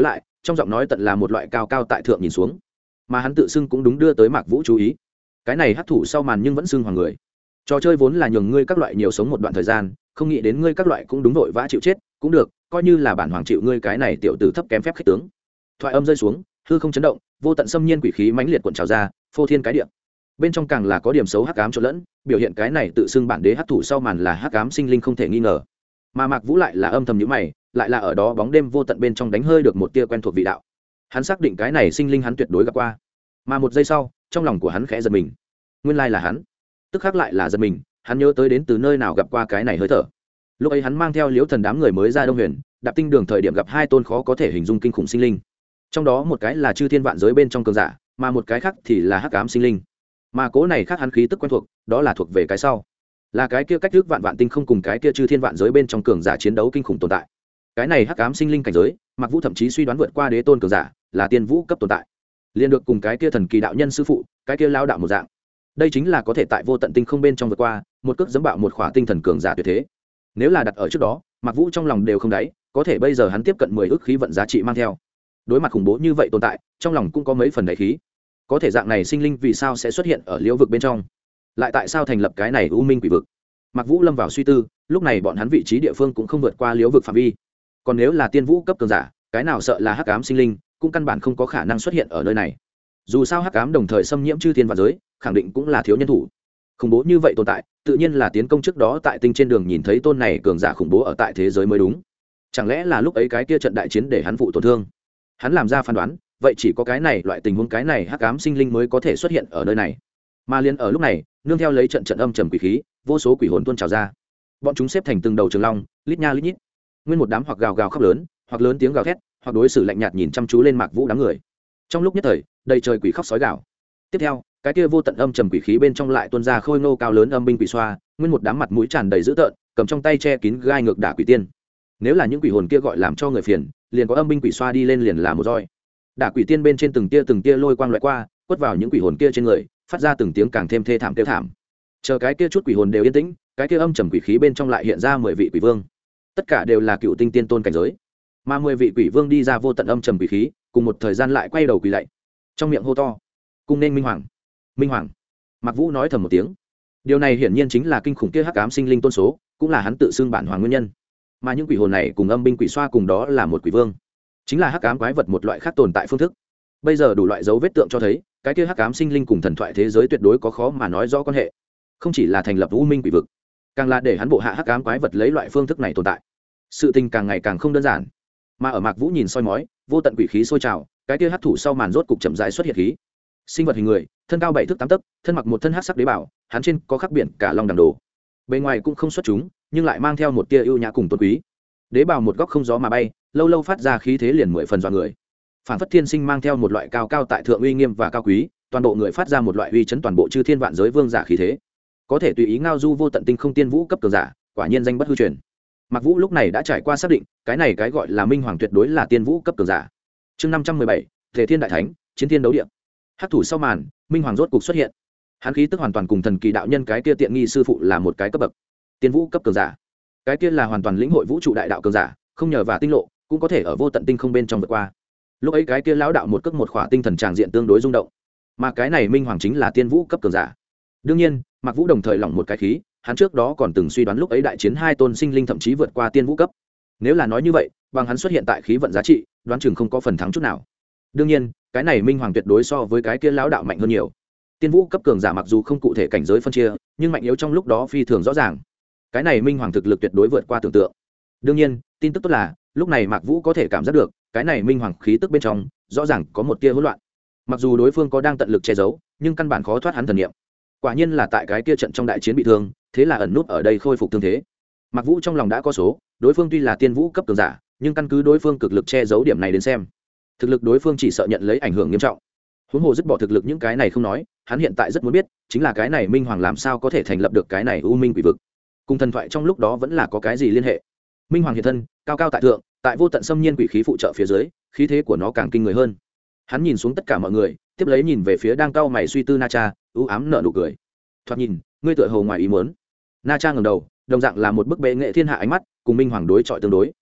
trong giọng nói tận là một loại cao cao tại thượng nhìn xuống, mà hắn tự xưng cũng đúng đưa tới Mạc Vũ chú ý. Cái này hắc thủ sau màn nhưng vẫn xưng hoàng người. Trò chơi vốn là nhường ngươi các loại nhiều sống một đoạn thời gian, không nghĩ đến ngươi các loại cũng đúng vội vã chịu chết, cũng được, coi như là bản hoàng chịu ngươi cái này tiểu tử thấp kém phép khích tướng. Thoại âm rơi xuống, hư không chấn động, vô tận xâm nhiên quỷ khí mãnh liệt cuộn trào ra, phô thiên cái địa. Bên trong càng là có điểm xấu hắc ám trộn lẫn, biểu hiện cái này tự xưng bản đế hắc thủ sau màn là hắc ám sinh linh không thể nghi ngờ. Mà Mạc Vũ lại là âm thầm nhíu mày, lại là ở đó bóng đêm vô tận bên trong đánh hơi được một tia quen thuộc vị đạo. Hắn xác định cái này sinh linh hắn tuyệt đối gặp qua. Mà một giây sau, trong lòng của hắn khẽ giật mình. Nguyên lai là hắn. Tức khắc lại là giật mình, hắn nhớ tới đến từ nơi nào gặp qua cái này hơi thở. Lúc ấy hắn mang theo Liễu Thần đám người mới ra Đông Huyền, đạp tinh đường thời điểm gặp hai tôn khó có thể hình dung kinh khủng sinh linh. Trong đó một cái là chư thiên vạn giới bên trong cường giả, mà một cái khác thì là hắc ám sinh linh. Mà cố này khác hắn khí tức quen thuộc, đó là thuộc về cái sau. Là cái kia cách trước vạn vạn tinh không cùng cái kia chư thiên vạn giới bên trong cường giả chiến đấu kinh khủng tồn tại. Cái này hắc ám sinh linh cảnh giới, Mạc Vũ thậm chí suy đoán vượt qua đế tôn cường giả, là tiên vũ cấp tồn tại. Liên được cùng cái kia thần kỳ đạo nhân sư phụ, cái kia lao đạo một dạng. Đây chính là có thể tại vô tận tinh không bên trong vượt qua, một cước giẫm bạo một khỏa tinh thần cường giả tuyệt thế. Nếu là đặt ở trước đó, Mạc Vũ trong lòng đều không đáy, có thể bây giờ hắn tiếp cận 10 ức khí vận giá trị mang theo. Đối mặt khủng bố như vậy tồn tại, trong lòng cũng có mấy phần đại khí. Có thể dạng này sinh linh vì sao sẽ xuất hiện ở liễu vực bên trong? Lại tại sao thành lập cái này u minh quỷ vực? Mạc Vũ lâm vào suy tư, lúc này bọn hắn vị trí địa phương cũng không vượt qua liễu vực phạm vi. Còn nếu là tiên vũ cấp cường giả, cái nào sợ là hắc ám sinh linh, cũng căn bản không có khả năng xuất hiện ở nơi này. Dù sao hắc ám đồng thời xâm nhiễm chư thiên vạn giới, khẳng định cũng là thiếu nhân thủ. Khủng bố như vậy tồn tại, tự nhiên là tiến công trước đó tại tinh trên đường nhìn thấy tôn này cường giả khủng bố ở tại thế giới mới đúng. Chẳng lẽ là lúc ấy cái kia trận đại chiến để hắn phụ tổn thương? Hắn làm ra phán đoán, vậy chỉ có cái này loại tình huống cái này hắc ám sinh linh mới có thể xuất hiện ở nơi này. Mà liên ở lúc này, nương theo lấy trận trận âm trầm quỷ khí, vô số quỷ hồn tuôn trào ra. Bọn chúng xếp thành từng đầu trường long, lít nha lít nhít. Nguyên một đám hoặc gào gào khóc lớn, hoặc lớn tiếng gào thét, hoặc đối xử lạnh nhạt nhìn chăm chú lên Mạc Vũ đám người. Trong lúc nhất thời, đầy trời quỷ khóc sói gào. Tiếp theo, cái kia vô tận âm trầm quỷ khí bên trong lại tuôn ra khôi ngô cao lớn âm binh quỷ xoa, nguyên một đám mặt mũi tràn đầy dữ tợn, cầm trong tay che kín gai ngược đả quỷ tiên. Nếu là những quỷ hồn kia gọi làm cho người phiền, liền có âm binh quỷ xoa đi lên liền là một roi. Đả quỷ tiên bên trên từng tia lôi quang loại qua, quất vào những quỷ hồn kia trên người, phát ra từng tiếng càng thêm thê thảm kêu thảm. Chờ cái kia chút quỷ hồn đều yên tĩnh, cái kia âm trầm quỷ khí bên trong lại hiện ra 10 vị quỷ vương. Tất cả đều là cựu tinh tiên tôn cảnh giới. Mà 10 vị quỷ vương đi ra vô tận âm trầm quỷ khí, cùng một thời gian lại quay đầu quỳ lạy, trong miệng hô to: "Cung nên Minh Hoàng, Minh Hoàng." Mạc Vũ nói thầm một tiếng. Điều này hiển nhiên chính là kinh khủng kia hắc ám sinh linh tôn số, cũng là hắn tự xưng bản hoàng nguyên nhân. Mà những quỷ hồn này cùng âm binh quỷ xoa cùng đó là một quỷ vương, chính là hắc ám quái vật một loại khác tồn tại phương thức. Bây giờ đủ loại dấu vết tượng cho thấy, cái kia hắc ám sinh linh cùng thần thoại thế giới tuyệt đối có khó mà nói rõ quan hệ. Không chỉ là thành lập u minh quỷ vực, càng là để hắn bộ hạ hắc ám quái vật lấy loại phương thức này tồn tại. Sự tình càng ngày càng không đơn giản. Mà ở Mạc Vũ nhìn soi mói, vô tận quỷ khí sôi trào, cái kia hắc thủ sau màn rốt cục chậm rãi xuất hiện khí. Sinh vật hình người, thân cao 7 thước 8 tấc, thân mặc một thân hắc sắc đế bảo, hắn trên có khắc biển cả long đằng đồ. Bên ngoài cũng không xuất chúng, nhưng lại mang theo một tia ưu nhã cùng tôn quý. Đế bảo một góc không gió mà bay, lâu lâu phát ra khí thế liền 10 phần dọa người. Phản phất thiên sinh mang theo một loại cao cao tại thượng uy nghiêm và cao quý, toàn bộ người phát ra một loại uy chấn toàn bộ chư thiên vạn giới vương giả khí thế. Có thể tùy ý ngao du vô tận tinh không tiên vũ cấp cường giả, quả nhiên danh bất hư truyền. Mạc Vũ lúc này đã trải qua xác định, cái này cái gọi là Minh Hoàng tuyệt đối là tiên vũ cấp cường giả. Chương 517, Thể Thiên Đại Thánh, chiến thiên đấu địa. Hắc thủ sau màn, Minh Hoàng rốt cục xuất hiện. Hắn khí tức hoàn toàn cùng thần kỳ đạo nhân cái kia tiện nghi sư phụ là một cái cấp bậc. Tiên vũ cấp cường giả. Cái kia là hoàn toàn lĩnh hội vũ trụ đại đạo cường giả, không nhờ vào tinh lộ, cũng có thể ở vô tận tinh không bên trong vượt qua. Lúc ấy cái kia lão đạo một cước một khỏa tinh thần tràng diện tương đối rung động. Mà cái này Minh Hoàng chính là tiên vũ cấp cường giả. Đương nhiên, Mạc Vũ đồng thời lỏng một cái khí, hắn trước đó còn từng suy đoán lúc ấy đại chiến hai tôn sinh linh thậm chí vượt qua tiên vũ cấp. Nếu là nói như vậy, bằng hắn xuất hiện tại khí vận giá trị, đoán chừng không có phần thắng chút nào. Đương nhiên, cái này Minh Hoàng tuyệt đối so với cái kia lão đạo mạnh hơn nhiều. Tiên vũ cấp cường giả mặc dù không cụ thể cảnh giới phân chia, nhưng mạnh yếu trong lúc đó phi thường rõ ràng. Cái này Minh Hoàng thực lực tuyệt đối vượt qua tưởng tượng. Đương nhiên, tin tức tốt là, lúc này Mạc Vũ có thể cảm giác được, cái này Minh Hoàng khí tức bên trong, rõ ràng có một tia hỗn loạn. Mặc dù đối phương có đang tận lực che giấu, nhưng căn bản khó thoát hắn thần niệm. Quả nhiên là tại cái kia trận trong đại chiến bị thương, thế là ẩn nút ở đây khôi phục thương thế. Mạc Vũ trong lòng đã có số, đối phương tuy là tiên vũ cấp cường giả, nhưng căn cứ đối phương cực lực che giấu điểm này đến xem, thực lực đối phương chỉ sợ nhận lấy ảnh hưởng nghiêm trọng. Huống hồ dứt bỏ thực lực những cái này không nói, hắn hiện tại rất muốn biết, chính là cái này Minh Hoàng làm sao có thể thành lập được cái này U Minh Quỷ vực. Cùng thần thoại trong lúc đó vẫn là có cái gì liên hệ. Minh Hoàng hiện thân, cao cao tại thượng, tại vô tận xâm nhiên quỷ khí phụ trợ phía dưới, khí thế của nó càng kinh người hơn. Hắn nhìn xuống tất cả mọi người, tiếp lấy nhìn về phía đang cau mày suy tư Na Cha, u ám nở nụ cười. Thoạt nhìn, ngươi tựa hồ ngoài ý muốn. Na Cha ngẩng đầu, đồng dạng là một bức bệ nghệ thiên hạ ánh mắt, cùng Minh Hoàng đối chọi tương đối.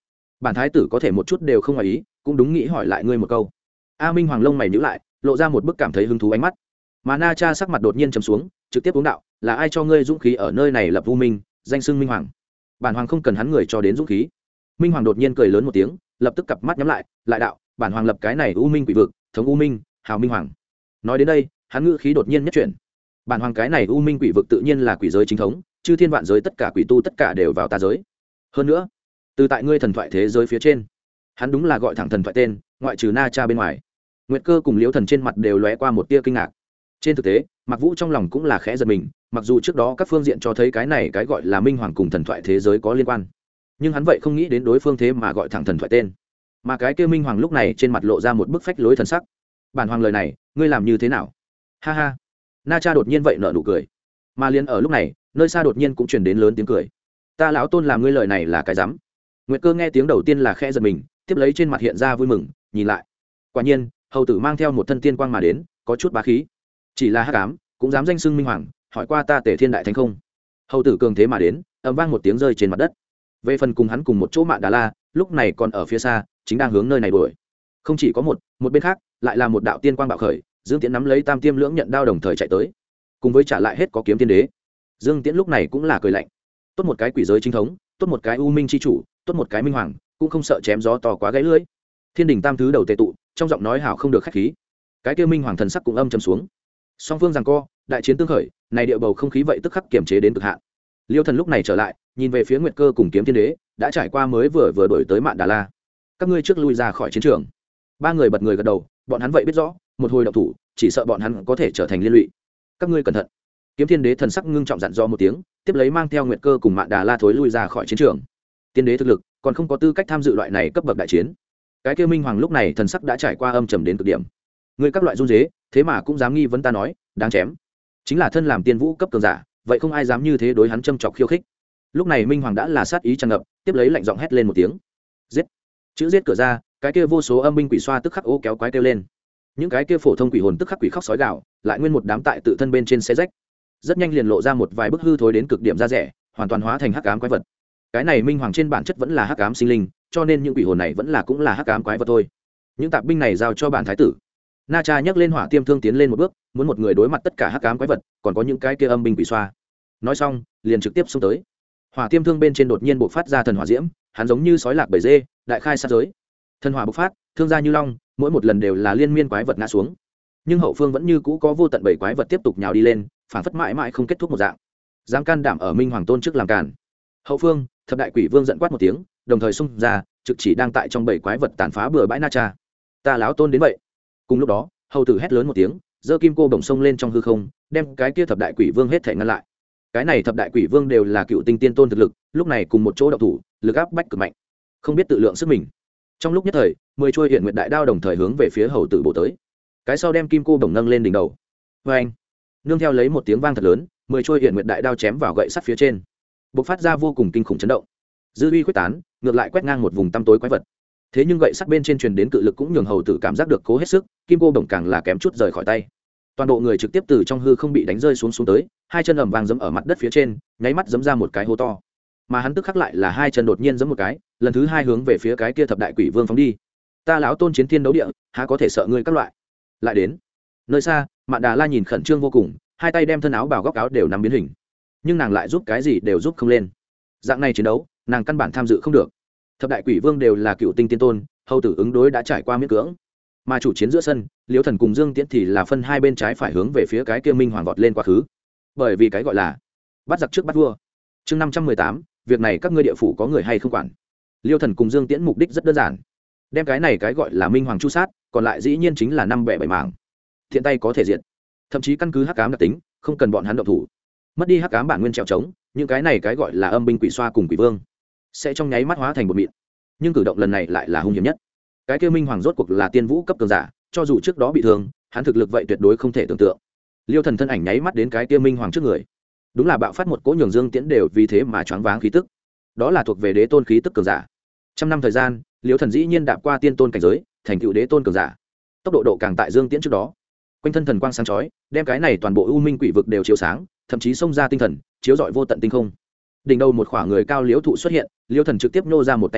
bản thái tử có thể một chút đều không ngoài ý, cũng đúng nghĩ hỏi lại ngươi một câu. A Minh Hoàng lông mày nhíu lại, lộ ra một bức cảm thấy hứng thú ánh mắt. Mà Na Cha sắc mặt đột nhiên trầm xuống, trực tiếp uống đạo, là ai cho ngươi dũng khí ở nơi này lập u minh, danh xưng Minh Hoàng? Bản hoàng không cần hắn người cho đến dũng khí. Minh Hoàng đột nhiên cười lớn một tiếng, lập tức cặp mắt nhắm lại, lại đạo, bản hoàng lập cái này u minh quỷ vực, thống u minh, hào Minh Hoàng. Nói đến đây, hắn ngữ khí đột nhiên nhất chuyển. Bản hoàng cái này u minh quỷ vực tự nhiên là quỷ giới chính thống, chư thiên vạn giới tất cả quỷ tu tất cả đều vào ta giới. Hơn nữa, từ tại ngươi thần thoại thế giới phía trên, hắn đúng là gọi thẳng thần thoại tên, ngoại trừ Na Cha bên ngoài. Nguyệt Cơ cùng Liễu Thần trên mặt đều lóe qua một tia kinh ngạc. Trên thực tế, Mạc Vũ trong lòng cũng là khẽ giật mình, mặc dù trước đó các phương diện cho thấy cái này cái gọi là Minh Hoàng cùng thần thoại thế giới có liên quan, nhưng hắn vậy không nghĩ đến đối phương thế mà gọi thẳng thần thoại tên. Mà cái kia Minh Hoàng lúc này trên mặt lộ ra một bức phách lối thần sắc. Bản hoàng lời này, ngươi làm như thế nào? Ha ha. Na Cha đột nhiên vậy nở nụ cười. Mà liền ở lúc này, nơi xa đột nhiên cũng truyền đến lớn tiếng cười. Ta lão tôn làm ngươi lời này là cái rắm. Nguyệt Cơ nghe tiếng đầu tiên là khẽ giật mình, tiếp lấy trên mặt hiện ra vui mừng, nhìn lại. Quả nhiên, hầu tử mang theo một thân tiên quang mà đến, có chút bá khí. Chỉ là hắc ám, cũng dám danh xưng Minh Hoàng, hỏi qua ta Tề Thiên đại thánh không? Hầu tử cường thế mà đến, ầm vang một tiếng rơi trên mặt đất. Về phần cùng hắn cùng một chỗ Mạn Đà La, lúc này còn ở phía xa, chính đang hướng nơi này đuổi. Không chỉ có một bên khác, lại là một đạo tiên quang bạo khởi, Dương Tiễn nắm lấy Tam Tiêm Lưỡng nhận đao đồng thời chạy tới, cùng với trả lại hết có kiếm tiên đế. Dương Tiễn lúc này cũng là cười lạnh. Tốt một cái quỷ giới chính thống, tốt một cái u minh chi chủ, tốt một cái Minh Hoàng, cũng không sợ chém gió to quá gãy lưỡi. Thiên đình tam thứ đầu tề tụ, trong giọng nói hảo không được khách khí. Cái kia Minh Hoàng thần sắc cũng âm trầm xuống. Song phương giằng co, đại chiến tương khởi, này địa bầu không khí vậy tức khắc kiềm chế đến cực hạn. Liêu Thần lúc này trở lại, nhìn về phía Nguyệt Cơ cùng Kiếm Thiên Đế, đã trải qua mới vừa đổi tới Mạn Đà La. Các ngươi trước lui ra khỏi chiến trường. Ba người bật người gật đầu, bọn hắn vậy biết rõ, một hồi động thủ, chỉ sợ bọn hắn có thể trở thành liên lụy. Các ngươi cẩn thận. Kiếm Thiên Đế thần sắc ngưng trọng dặn dò một tiếng, tiếp lấy mang theo Nguyệt Cơ cùng Mạn Đà La thối lui ra khỏi chiến trường. Tiên đế thực lực, còn không có tư cách tham dự loại này cấp bậc đại chiến. Cái kia Minh Hoàng lúc này thần sắc đã trải qua âm trầm đến cực điểm. Ngươi các loại run rế, thế mà cũng dám nghi vấn ta nói, đáng chém. Chính là thân làm tiên vũ cấp cường giả, vậy không ai dám như thế đối hắn châm chọc khiêu khích. Lúc này Minh Hoàng đã là sát ý tràn ngập, tiếp lấy lạnh giọng hét lên một tiếng. Giết! Chữ giết cửa ra, cái kia vô số âm binh quỷ xoa tức khắc ô kéo quái kêu lên. Những cái kia phổ thông quỷ hồn tức khắc quỷ khóc sói gào, lại nguyên một đám tại tự thân bên trên xe rách. Rất nhanh liền lộ ra một vài bức hư thối đến cực điểm ra rẻ, hoàn toàn hóa thành hắc ám quái vật. Cái này Minh Hoàng trên bản chất vẫn là hắc ám sinh linh, cho nên những quỷ hồn này vẫn là cũng là hắc ám quái vật thôi. Những tạp binh này giao cho bản thái tử. Na Cha nhấc lên hỏa tiêm thương tiến lên một bước, muốn một người đối mặt tất cả hắc ám quái vật, còn có những cái kia âm binh quỷ xoa. Nói xong, liền trực tiếp xông tới. Hỏa tiêm thương bên trên đột nhiên bộc phát ra thần hỏa diễm, hắn giống như sói lạc bầy dê, đại khai sát giới. Thần hỏa bộc phát, thương ra như long, mỗi một lần đều là liên miên quái vật ngã xuống. Nhưng hậu phương vẫn như cũ có vô tận bảy quái vật tiếp tục nhào đi lên, phản phất mãi mãi không kết thúc một dạng. Dám can đảm ở Minh Hoàng tôn trước làm cản. Hậu phương, thập đại quỷ vương giận quát một tiếng, đồng thời xung ra, trực chỉ đang tại trong bảy quái vật tàn phá bừa bãi Na Cha. Ta láo tôn đến vậy. Cùng lúc đó, hầu tử hét lớn một tiếng, giơ kim cô bổng sông lên trong hư không, đem cái kia thập đại quỷ vương hết thể ngăn lại. Cái này thập đại quỷ vương đều là cựu tinh tiên tôn thực lực, lúc này cùng một chỗ động thủ, lực áp bách cực mạnh, không biết tự lượng sức mình. Trong lúc nhất thời, 10 chuôi hiện nguyệt đại đao đồng thời hướng về phía hầu tử bổ tới. Cái sau đem kim cô bổng nâng lên đỉnh đầu. Và anh, nương theo lấy một tiếng vang thật lớn, 10 chuôi hiện nguyệt đại đao chém vào gậy sắt phía trên, bộc phát ra vô cùng kinh khủng chấn động. Dư uy quyết tán, ngược lại quét ngang một vùng tăm tối quái vật. Thế nhưng gậy sắt bên trên truyền đến cự lực cũng nhường hầu tử cảm giác được cố hết sức, kim cô bổng càng là kém chút rời khỏi tay. Toàn bộ người trực tiếp từ trong hư không bị đánh rơi xuống tới, hai chân ầm vang giẫm ở mặt đất phía trên, nháy mắt giẫm ra một cái hố to. Mà hắn tức khắc lại là hai chân đột nhiên giẫm một cái, lần thứ hai hướng về phía cái kia thập đại quỷ vương phóng đi. Ta lão tôn chiến thiên đấu địa, há có thể sợ ngươi các loại. Lại đến. Nơi xa, Mạn Đà La nhìn khẩn trương vô cùng, hai tay đem thân áo bào góc áo đều nắm biến hình. Nhưng nàng lại giúp cái gì đều giúp không lên. Dạng này chiến đấu, nàng căn bản tham dự không được. Thập đại quỷ vương đều là cựu tinh tiên tôn, hầu tử ứng đối đã trải qua miễn cưỡng. Mà chủ chiến giữa sân, Liễu Thần cùng Dương Tiễn thì là phân hai bên trái phải hướng về phía cái kia Minh Hoàng vọt lên quá khứ. Bởi vì cái gọi là bắt giặc trước bắt vua. Chương 518, việc này các ngươi địa phủ có người hay không quản. Liễu Thần cùng Dương Tiễn mục đích rất đơn giản, đem cái này cái gọi là Minh Hoàng chu sát, còn lại dĩ nhiên chính là năm bẻ bảy mảng. Thiện tay có thể diệt. Thậm chí căn cứ hắc ám đặc tính, không cần bọn hắn động thủ. Mất đi hắc ám bản nguyên trèo trống, những cái này cái gọi là âm binh quỷ xoa cùng quỷ vương sẽ trong nháy mắt hóa thành bột mịn. Nhưng cử động lần này lại là hung hiểm nhất. Cái kia Minh Hoàng rốt cuộc là tiên vũ cấp cường giả, cho dù trước đó bị thương, hắn thực lực vậy tuyệt đối không thể tưởng tượng. Liêu Thần thân ảnh nháy mắt đến cái kia Minh Hoàng trước người, đúng là bạo phát một cỗ nhường Dương Tiễn đều vì thế mà choáng váng khí tức. Đó là thuộc về đế tôn khí tức cường giả. Trăm năm thời gian, Liêu Thần dĩ nhiên đạp qua tiên tôn cảnh giới, thành tựu đế tôn cường giả. Tốc độ càng tại Dương Tiễn trước đó. Quanh thân thần quang sáng chói, đem cái này toàn bộ u minh quỷ vực đều chiếu sáng, thậm chí xông ra tinh thần, chiếu rọi vô tận tinh không. Đỉnh đầu một khoảng người cao liễu thụ xuất hiện, Liêu Thần trực tiếp nô ra một tay nắm,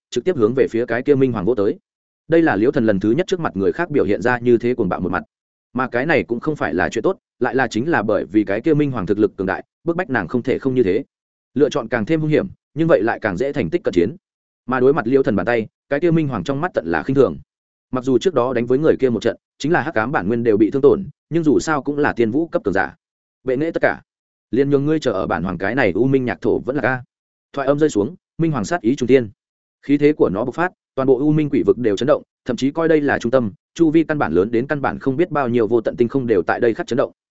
trực tiếp hướng về phía cái kia minh hoàng vô tới. Đây là Liễu Thần lần thứ nhất trước mặt người khác biểu hiện ra như thế cuồng bạo một mặt, mà cái này cũng không phải là chuyện tốt, lại là chính là bởi vì cái kia minh hoàng thực lực cường đại, bức bách nàng không thể không như thế, lựa chọn càng thêm hung hiểm, nhưng vậy lại càng dễ thành tích cận chiến. Mà đối mặt Liễu Thần bàn tay, cái kia minh hoàng trong mắt tận là khinh thường. Mặc dù trước đó đánh với người kia một trận, chính là hắc ám bản nguyên đều bị thương tổn, nhưng dù sao cũng là tiên vũ cấp cường giả, bệ nghệ tất cả, liền nhường ngươi chờ ở bản hoàng cái này u minh nhạc thổ vẫn là ca. Thoại âm rơi xuống, minh hoàng sát ý trung tiên, khí thế của nó bộc phát, toàn bộ u minh quỷ vực đều chấn động, thậm chí coi đây là trung tâm, chu vi căn bản lớn đến căn bản không biết bao nhiêu vô tận tinh không đều tại đây khắc chấn động.